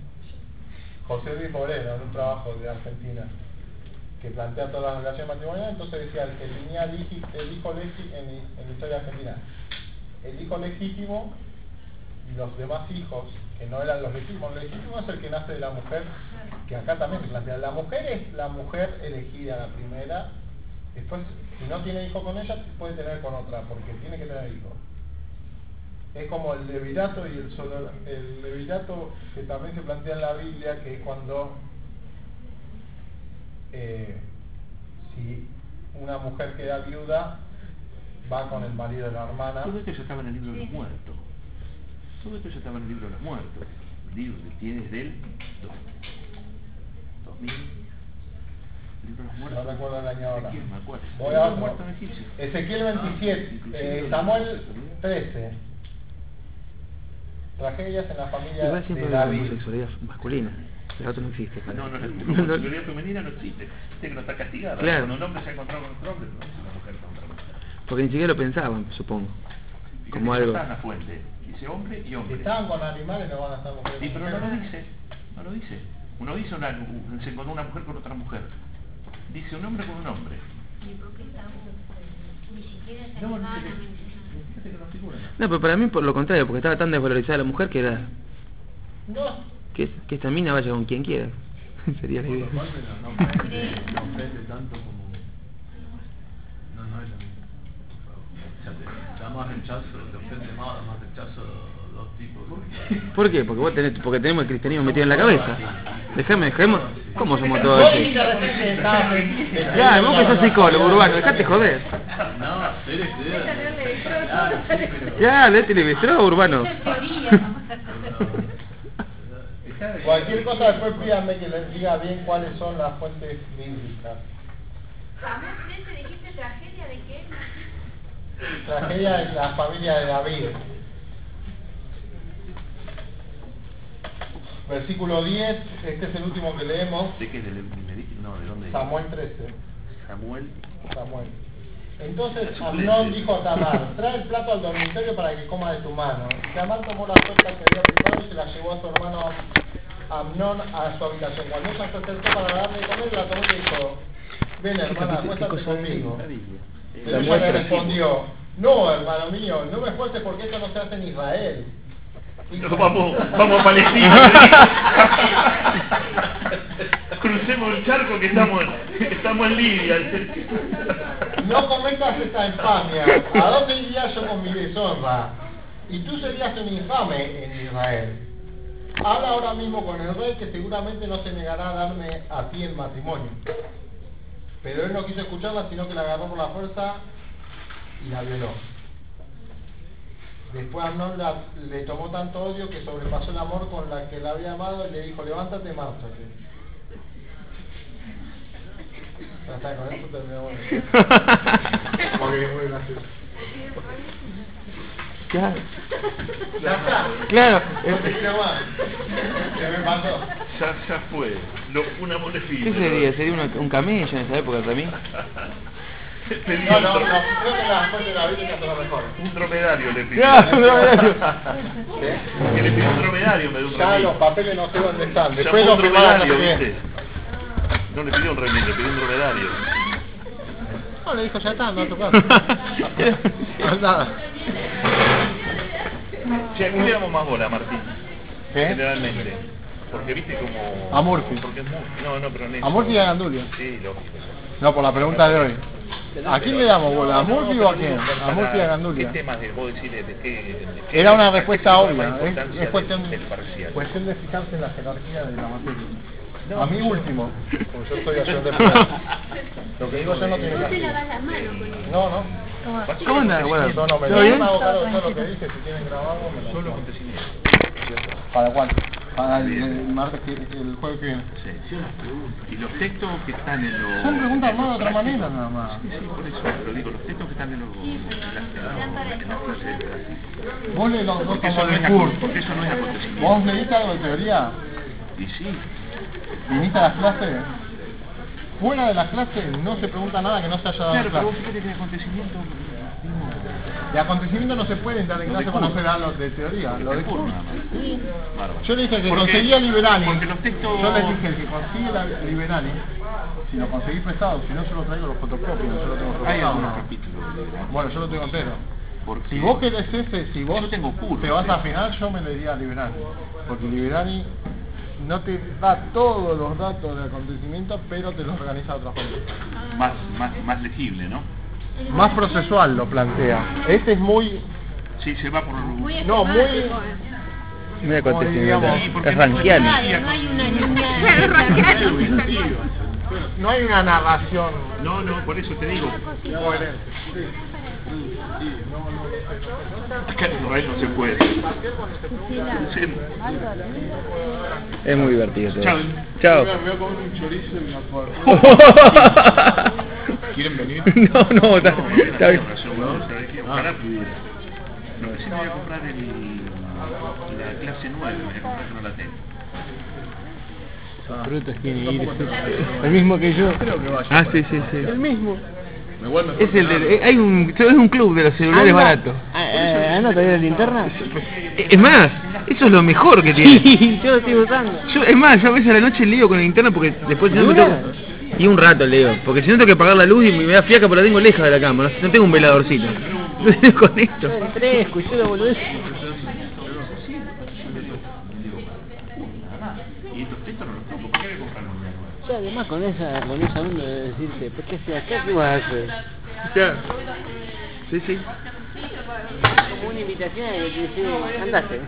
[SPEAKER 14] José Luis Moreno, en un trabajo de Argentina, que plantea todas las relaciones matrimoniales. Entonces decía el que tenía el, hijo, el hijo legítimo en, en la historia argentina, el hijo legítimo y los demás hijos que no eran los legítimos. Lo legítimo es el que nace de la mujer, que acá también se plantea. La mujer es la mujer elegida, la primera. Después, si no tiene hijo con ella, puede tener con otra, porque tiene que tener hijos. Es como el levirato y el solo, el levirato que también se plantea en la Biblia, que es cuando eh, si una mujer queda viuda, va con el marido de la hermana.
[SPEAKER 16] Todo esto ya estaba en el libro de los muertos. Todo esto ya estaba en el libro de los muertos. El libro que tienes del dos mil. El libro de los muertos.
[SPEAKER 14] No recuerdo el año ahora.
[SPEAKER 16] Ezequiel, me acuerdo.
[SPEAKER 14] Voy
[SPEAKER 16] El
[SPEAKER 14] a
[SPEAKER 16] libro de los
[SPEAKER 14] otro.
[SPEAKER 16] muertos egipcios.
[SPEAKER 14] Ezequiel veintisiete,
[SPEAKER 16] Ah, inclusive
[SPEAKER 14] eh,
[SPEAKER 16] los
[SPEAKER 14] Samuel
[SPEAKER 16] muertos.
[SPEAKER 14] trece. Tragedias en la familia
[SPEAKER 12] Igual
[SPEAKER 14] de
[SPEAKER 12] siempre habla de
[SPEAKER 14] David.
[SPEAKER 12] homosexualidad masculina. La otra no existe.
[SPEAKER 16] No, no, la
[SPEAKER 12] No, no.
[SPEAKER 16] homosexualidad femenina no existe. Viste que no está castigada.
[SPEAKER 12] Claro.
[SPEAKER 16] Cuando un hombre se ha encontrado con otro hombre, no es una mujer contra mujer.
[SPEAKER 12] Porque ni siquiera lo pensaban, supongo.
[SPEAKER 16] Fíjate
[SPEAKER 12] Como
[SPEAKER 16] que
[SPEAKER 12] algo.
[SPEAKER 16] no está en la fuente. Dice hombre y
[SPEAKER 14] Si
[SPEAKER 16] hombre.
[SPEAKER 14] estaban con animales no van a estar mujeres.
[SPEAKER 16] Sí,
[SPEAKER 14] con
[SPEAKER 16] pero no lo
[SPEAKER 14] mujeres.
[SPEAKER 16] dice. No lo dice. Uno dice una, se encontró una mujer con otra mujer. Dice un hombre con un hombre. No, no dice que, fíjate que no figura.
[SPEAKER 12] No, pero para mí por lo contrario, porque estaba tan desvalorizada la mujer que era...
[SPEAKER 14] No.
[SPEAKER 12] Que, que esta mina vaya con quien quiera. Sería la
[SPEAKER 1] Por
[SPEAKER 12] idea.
[SPEAKER 1] otra parte, no, no ofende, no ofende tanto como... No, no es lo mismo. O sea, te da más rechazo, te ofende más, da más rechazo dos tipos.
[SPEAKER 12] ¿Por qué? Porque vos tenés, porque tenemos el cristianismo metido en la cabeza. Déjame, dejemos. ¿Cómo somos todos
[SPEAKER 14] Vos
[SPEAKER 12] así?
[SPEAKER 14] sí de repente estabas en-
[SPEAKER 12] Ya, vos que sos psicólogo urbano, dejate joder.
[SPEAKER 1] No, estoy estudiando.
[SPEAKER 12] Ya, léete el Bestró urbano.
[SPEAKER 14] Cualquier cosa después pídanme que les diga bien cuáles son las fuentes bíblicas.
[SPEAKER 6] Samuel trece, dijiste tragedia de qué?
[SPEAKER 14] Tragedia de la familia de David. Versículo diez, este es el último que leemos.
[SPEAKER 16] ¿De qué? ¿De Levítico? No, ¿de dónde?
[SPEAKER 14] Samuel trece.
[SPEAKER 16] Samuel.
[SPEAKER 14] Samuel. Entonces
[SPEAKER 16] Suplente.
[SPEAKER 14] Amnón dijo a Tamar, trae el plato al dormitorio para que coma de tu mano. Y Tamar tomó la torta que había preparado y se la llevó a su hermano Amnón a su habitación. Cuando ella se acercó para darle de comer, la tomó y le dijo, ven hermana, acuéstate conmigo. Pero ella le respondió, no hermano mío, no me esfuerces porque esto no se hace en Israel.
[SPEAKER 16] No, vamos, vamos a Palestina. Crucemos el charco que estamos, estamos en Libia.
[SPEAKER 14] No cometas esta infamia. ¿A dónde iría yo con mi deshonra? Y tú serías un infame en Israel. Habla ahora mismo con el rey, que seguramente no se negará a darme a ti el matrimonio. Pero él no quiso escucharla, sino que la agarró por la fuerza y la violó. Después Amnón la- le tomó tanto odio que sobrepasó el amor con la que la había amado y le dijo, levántate, márchate. Ya está, con eso terminamos. Porque es muy gracioso.
[SPEAKER 16] Claro.
[SPEAKER 14] Ya está.
[SPEAKER 16] Claro.
[SPEAKER 14] No te quiero más. Se me pasó.
[SPEAKER 16] Ya, ya fue. No, una monefina.
[SPEAKER 19] ¿Qué sería? ¿Sería una- un camello en esa época también?
[SPEAKER 14] No, no, no. Creo que la fuente de la Biblia es lo mejor.
[SPEAKER 16] Un dromedario le pidió.
[SPEAKER 19] Claro, un dromedario.
[SPEAKER 14] ¿Qué?
[SPEAKER 16] Que le pidió un dromedario, me dio un
[SPEAKER 14] Ya
[SPEAKER 16] remil.
[SPEAKER 14] los papeles no sé dónde están.
[SPEAKER 16] Ya
[SPEAKER 14] Después
[SPEAKER 16] fue
[SPEAKER 14] los
[SPEAKER 16] un
[SPEAKER 14] firmaron
[SPEAKER 16] dromedario,
[SPEAKER 14] también.
[SPEAKER 16] ¿viste? No le pidió un remil, le pidió un dromedario.
[SPEAKER 14] No, le dijo, ya está, anda a tu casa. Nada.
[SPEAKER 16] Si aquí le damos más bola, Martín.
[SPEAKER 14] ¿Qué?
[SPEAKER 16] Generalmente. Porque viste como...
[SPEAKER 14] A Murphy.
[SPEAKER 16] Porque es Murphy. No, no, pero en eso.
[SPEAKER 14] A Murphy y a Gandulio.
[SPEAKER 16] Sí, lógico.
[SPEAKER 14] No, por la pregunta de hoy. ¿A quién le damos bola? ¿A Murphy o a quién? A Murphy y a
[SPEAKER 16] ¿Qué
[SPEAKER 14] Gandulia.
[SPEAKER 16] temas de vos decís de, de qué? de qué-
[SPEAKER 14] Era una
[SPEAKER 16] de qué
[SPEAKER 14] respuesta
[SPEAKER 16] sitúa
[SPEAKER 14] obvia.
[SPEAKER 16] la
[SPEAKER 14] Es,
[SPEAKER 16] importancia
[SPEAKER 14] es cuestión,
[SPEAKER 16] del, del parcial?
[SPEAKER 14] cuestión de fijarse en la jerarquía de la materia.
[SPEAKER 16] No,
[SPEAKER 14] A mí
[SPEAKER 16] yo-
[SPEAKER 14] último, como yo estoy ayudante final. Lo que digo yo no tiene
[SPEAKER 6] No te
[SPEAKER 14] castigo.
[SPEAKER 6] lavas las manos con él.
[SPEAKER 14] No, no.
[SPEAKER 19] ¿Cómo anda? Bueno,
[SPEAKER 14] No, no, me
[SPEAKER 19] ¿todo bien?
[SPEAKER 14] lo hago cargo de todo lo que dije, si tienen grabado me lo
[SPEAKER 16] Solo acontecimientos.
[SPEAKER 14] ¿Para cuándo? Para el, el martes que, el jueves que viene.
[SPEAKER 16] Sí, sí, las preguntas. Y los textos que están en los...
[SPEAKER 14] Son preguntas más de otra
[SPEAKER 16] prácticos.
[SPEAKER 14] manera nada más.
[SPEAKER 16] Sí, sí, por eso. Pero digo, los textos que están en los... en las, en las, en las clases de práctica.
[SPEAKER 14] Vos lees los dos
[SPEAKER 16] Porque eso no
[SPEAKER 14] tomos
[SPEAKER 16] es
[SPEAKER 14] de curso.
[SPEAKER 16] porque eso no es acontecimiento.
[SPEAKER 14] ¿Vos leíste algo de teoría?
[SPEAKER 16] Y sí.
[SPEAKER 14] ¿Viniste a las clases? Fuera de las clases no se pregunta nada que no se haya dado en
[SPEAKER 16] Claro, pero vos
[SPEAKER 14] clase.
[SPEAKER 16] fíjate que acontecimiento...
[SPEAKER 14] De acontecimiento no se puede entrar en
[SPEAKER 16] Lo de
[SPEAKER 14] clase cuando
[SPEAKER 16] curso.
[SPEAKER 14] se da lo de teoría. Lo de curso. Sí.
[SPEAKER 16] Bárbaro.
[SPEAKER 14] Yo le dije que
[SPEAKER 16] Porque-
[SPEAKER 14] conseguía Liberani.
[SPEAKER 16] Porque los textos...
[SPEAKER 14] Yo les dije el que consigue la Liberani, si lo conseguí prestado, si no yo lo traigo los fotocopios, yo lo tengo
[SPEAKER 16] Hay
[SPEAKER 14] prestado.
[SPEAKER 16] algunos capítulos.
[SPEAKER 14] Bueno, yo lo tengo entero.
[SPEAKER 16] Porque
[SPEAKER 14] Si vos querés ese, si vos
[SPEAKER 16] yo tengo curso,
[SPEAKER 14] te vas
[SPEAKER 16] sí.
[SPEAKER 14] a afinar, yo me leería Liberani. Porque Liberani no te da todos los datos del acontecimiento, pero te los organiza de otra forma.
[SPEAKER 16] Más, más, más legible, ¿no?
[SPEAKER 14] Más procesual lo plantea. Este es muy...
[SPEAKER 16] Sí, se va por...
[SPEAKER 6] Muy
[SPEAKER 14] No, muy...
[SPEAKER 6] esquemático, eh.
[SPEAKER 19] Muy acontecimiento.
[SPEAKER 14] digamos,
[SPEAKER 16] Sí, porque
[SPEAKER 19] Es
[SPEAKER 16] no-
[SPEAKER 19] ranquiano.
[SPEAKER 6] Claro, no hay una línea.
[SPEAKER 14] No hay una narración
[SPEAKER 16] No, no, por eso te digo.
[SPEAKER 14] coherente.
[SPEAKER 16] Acá en Israel no se puede. Sí.
[SPEAKER 19] Es muy divertido todo.
[SPEAKER 16] Chao.
[SPEAKER 19] Chao.
[SPEAKER 9] Me voy a comer un chorizo en la puerta.
[SPEAKER 16] ¿Quieren venir?
[SPEAKER 19] No, no, está,
[SPEAKER 16] No,
[SPEAKER 19] está bien.
[SPEAKER 16] no, ¿sabes qué? Ojalá pudiera. No, sí me voy a comprar el, la clase nueve, me voy a comprar que no la tengo.
[SPEAKER 19] Bruto tiene ir. El mismo que yo. Ah, sí, sí, sí. El mismo. Es el de, eh, hay un, es un club de los celulares
[SPEAKER 5] Anda.
[SPEAKER 19] baratos.
[SPEAKER 5] ¿Anda todavía la linterna?
[SPEAKER 19] Es más, eso es lo mejor que tiene.
[SPEAKER 5] Sí, yo lo estoy usando.
[SPEAKER 19] Yo, es más, yo a veces a la noche leo con la linterna porque después si no me
[SPEAKER 5] ¿Dura?
[SPEAKER 19] tengo- y un rato leo, porque si no tengo que apagar la luz y me da fiaca, pero la tengo lejos de la cama, no, no tengo un veladorcito. Con esto.
[SPEAKER 5] Yo entré, escuché la boludez.
[SPEAKER 16] Y estos textos no los tengo, ¿por qué voy a comprar una nueva?
[SPEAKER 5] Yo además con esa, con esa onda de decirte, ¿por qué estoy acá? ¿Qué vas a hacer?
[SPEAKER 19] Claro. Sí, sí.
[SPEAKER 5] Como una invitación a que dice, andate.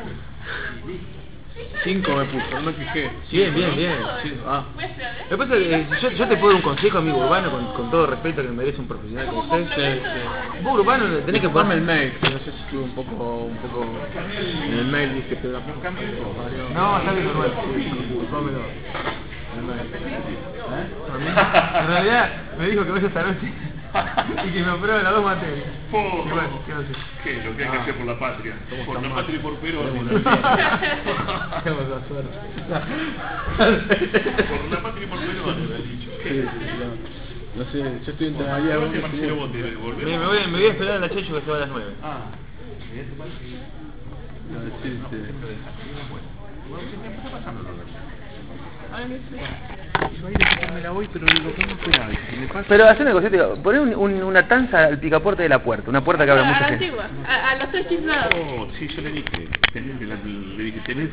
[SPEAKER 3] Cinco me puso, no me fijé.
[SPEAKER 19] Bien, bien, bien.
[SPEAKER 3] Sí, ah.
[SPEAKER 19] Lo que pasa es que yo, yo te puedo dar un consejo, amigo Urbano, con, con todo respeto que merece un profesional como usted.
[SPEAKER 3] Sí, sí.
[SPEAKER 19] Vos, Urbano, le tenés que
[SPEAKER 3] Disculpame
[SPEAKER 19] poner...
[SPEAKER 3] el mail, que no sé si estuve un poco, un poco... En el mail dije que la
[SPEAKER 19] No, está bien, Manuel.
[SPEAKER 3] Disculpámelo. El mail. ¿Eh?
[SPEAKER 19] En realidad, me dijo que vaya esta noche y que me apruebe las dos materias.
[SPEAKER 16] Oh,
[SPEAKER 19] Y bueno, ¿qué va a hacer?
[SPEAKER 16] ¿qué es lo que hay que hacer por la patria? Por la patria y por Perón.
[SPEAKER 3] Tenemos la suerte.
[SPEAKER 16] Por la patria y por Perón, me ha dicho.
[SPEAKER 3] Sí, sí, no. No sé, yo estoy entre María
[SPEAKER 16] ¿Dónde
[SPEAKER 3] Gómez
[SPEAKER 16] Marcelo
[SPEAKER 3] y...
[SPEAKER 16] vos te volvés?
[SPEAKER 19] Me, me, voy, me voy a esperar a la Chechu que se va a las nueve.
[SPEAKER 16] Ah,
[SPEAKER 3] No, sí, sí.
[SPEAKER 16] bueno, ¿qué está pasando?
[SPEAKER 19] Pero hacé una cosita, poné un, un, una tanza al picaporte de la puerta, una puerta que abra
[SPEAKER 15] a
[SPEAKER 19] mucha
[SPEAKER 15] la
[SPEAKER 19] gente.
[SPEAKER 15] antigua, a, a los tres chiflados.
[SPEAKER 16] Oh, sí, yo le dije, tenés, le dije, tenés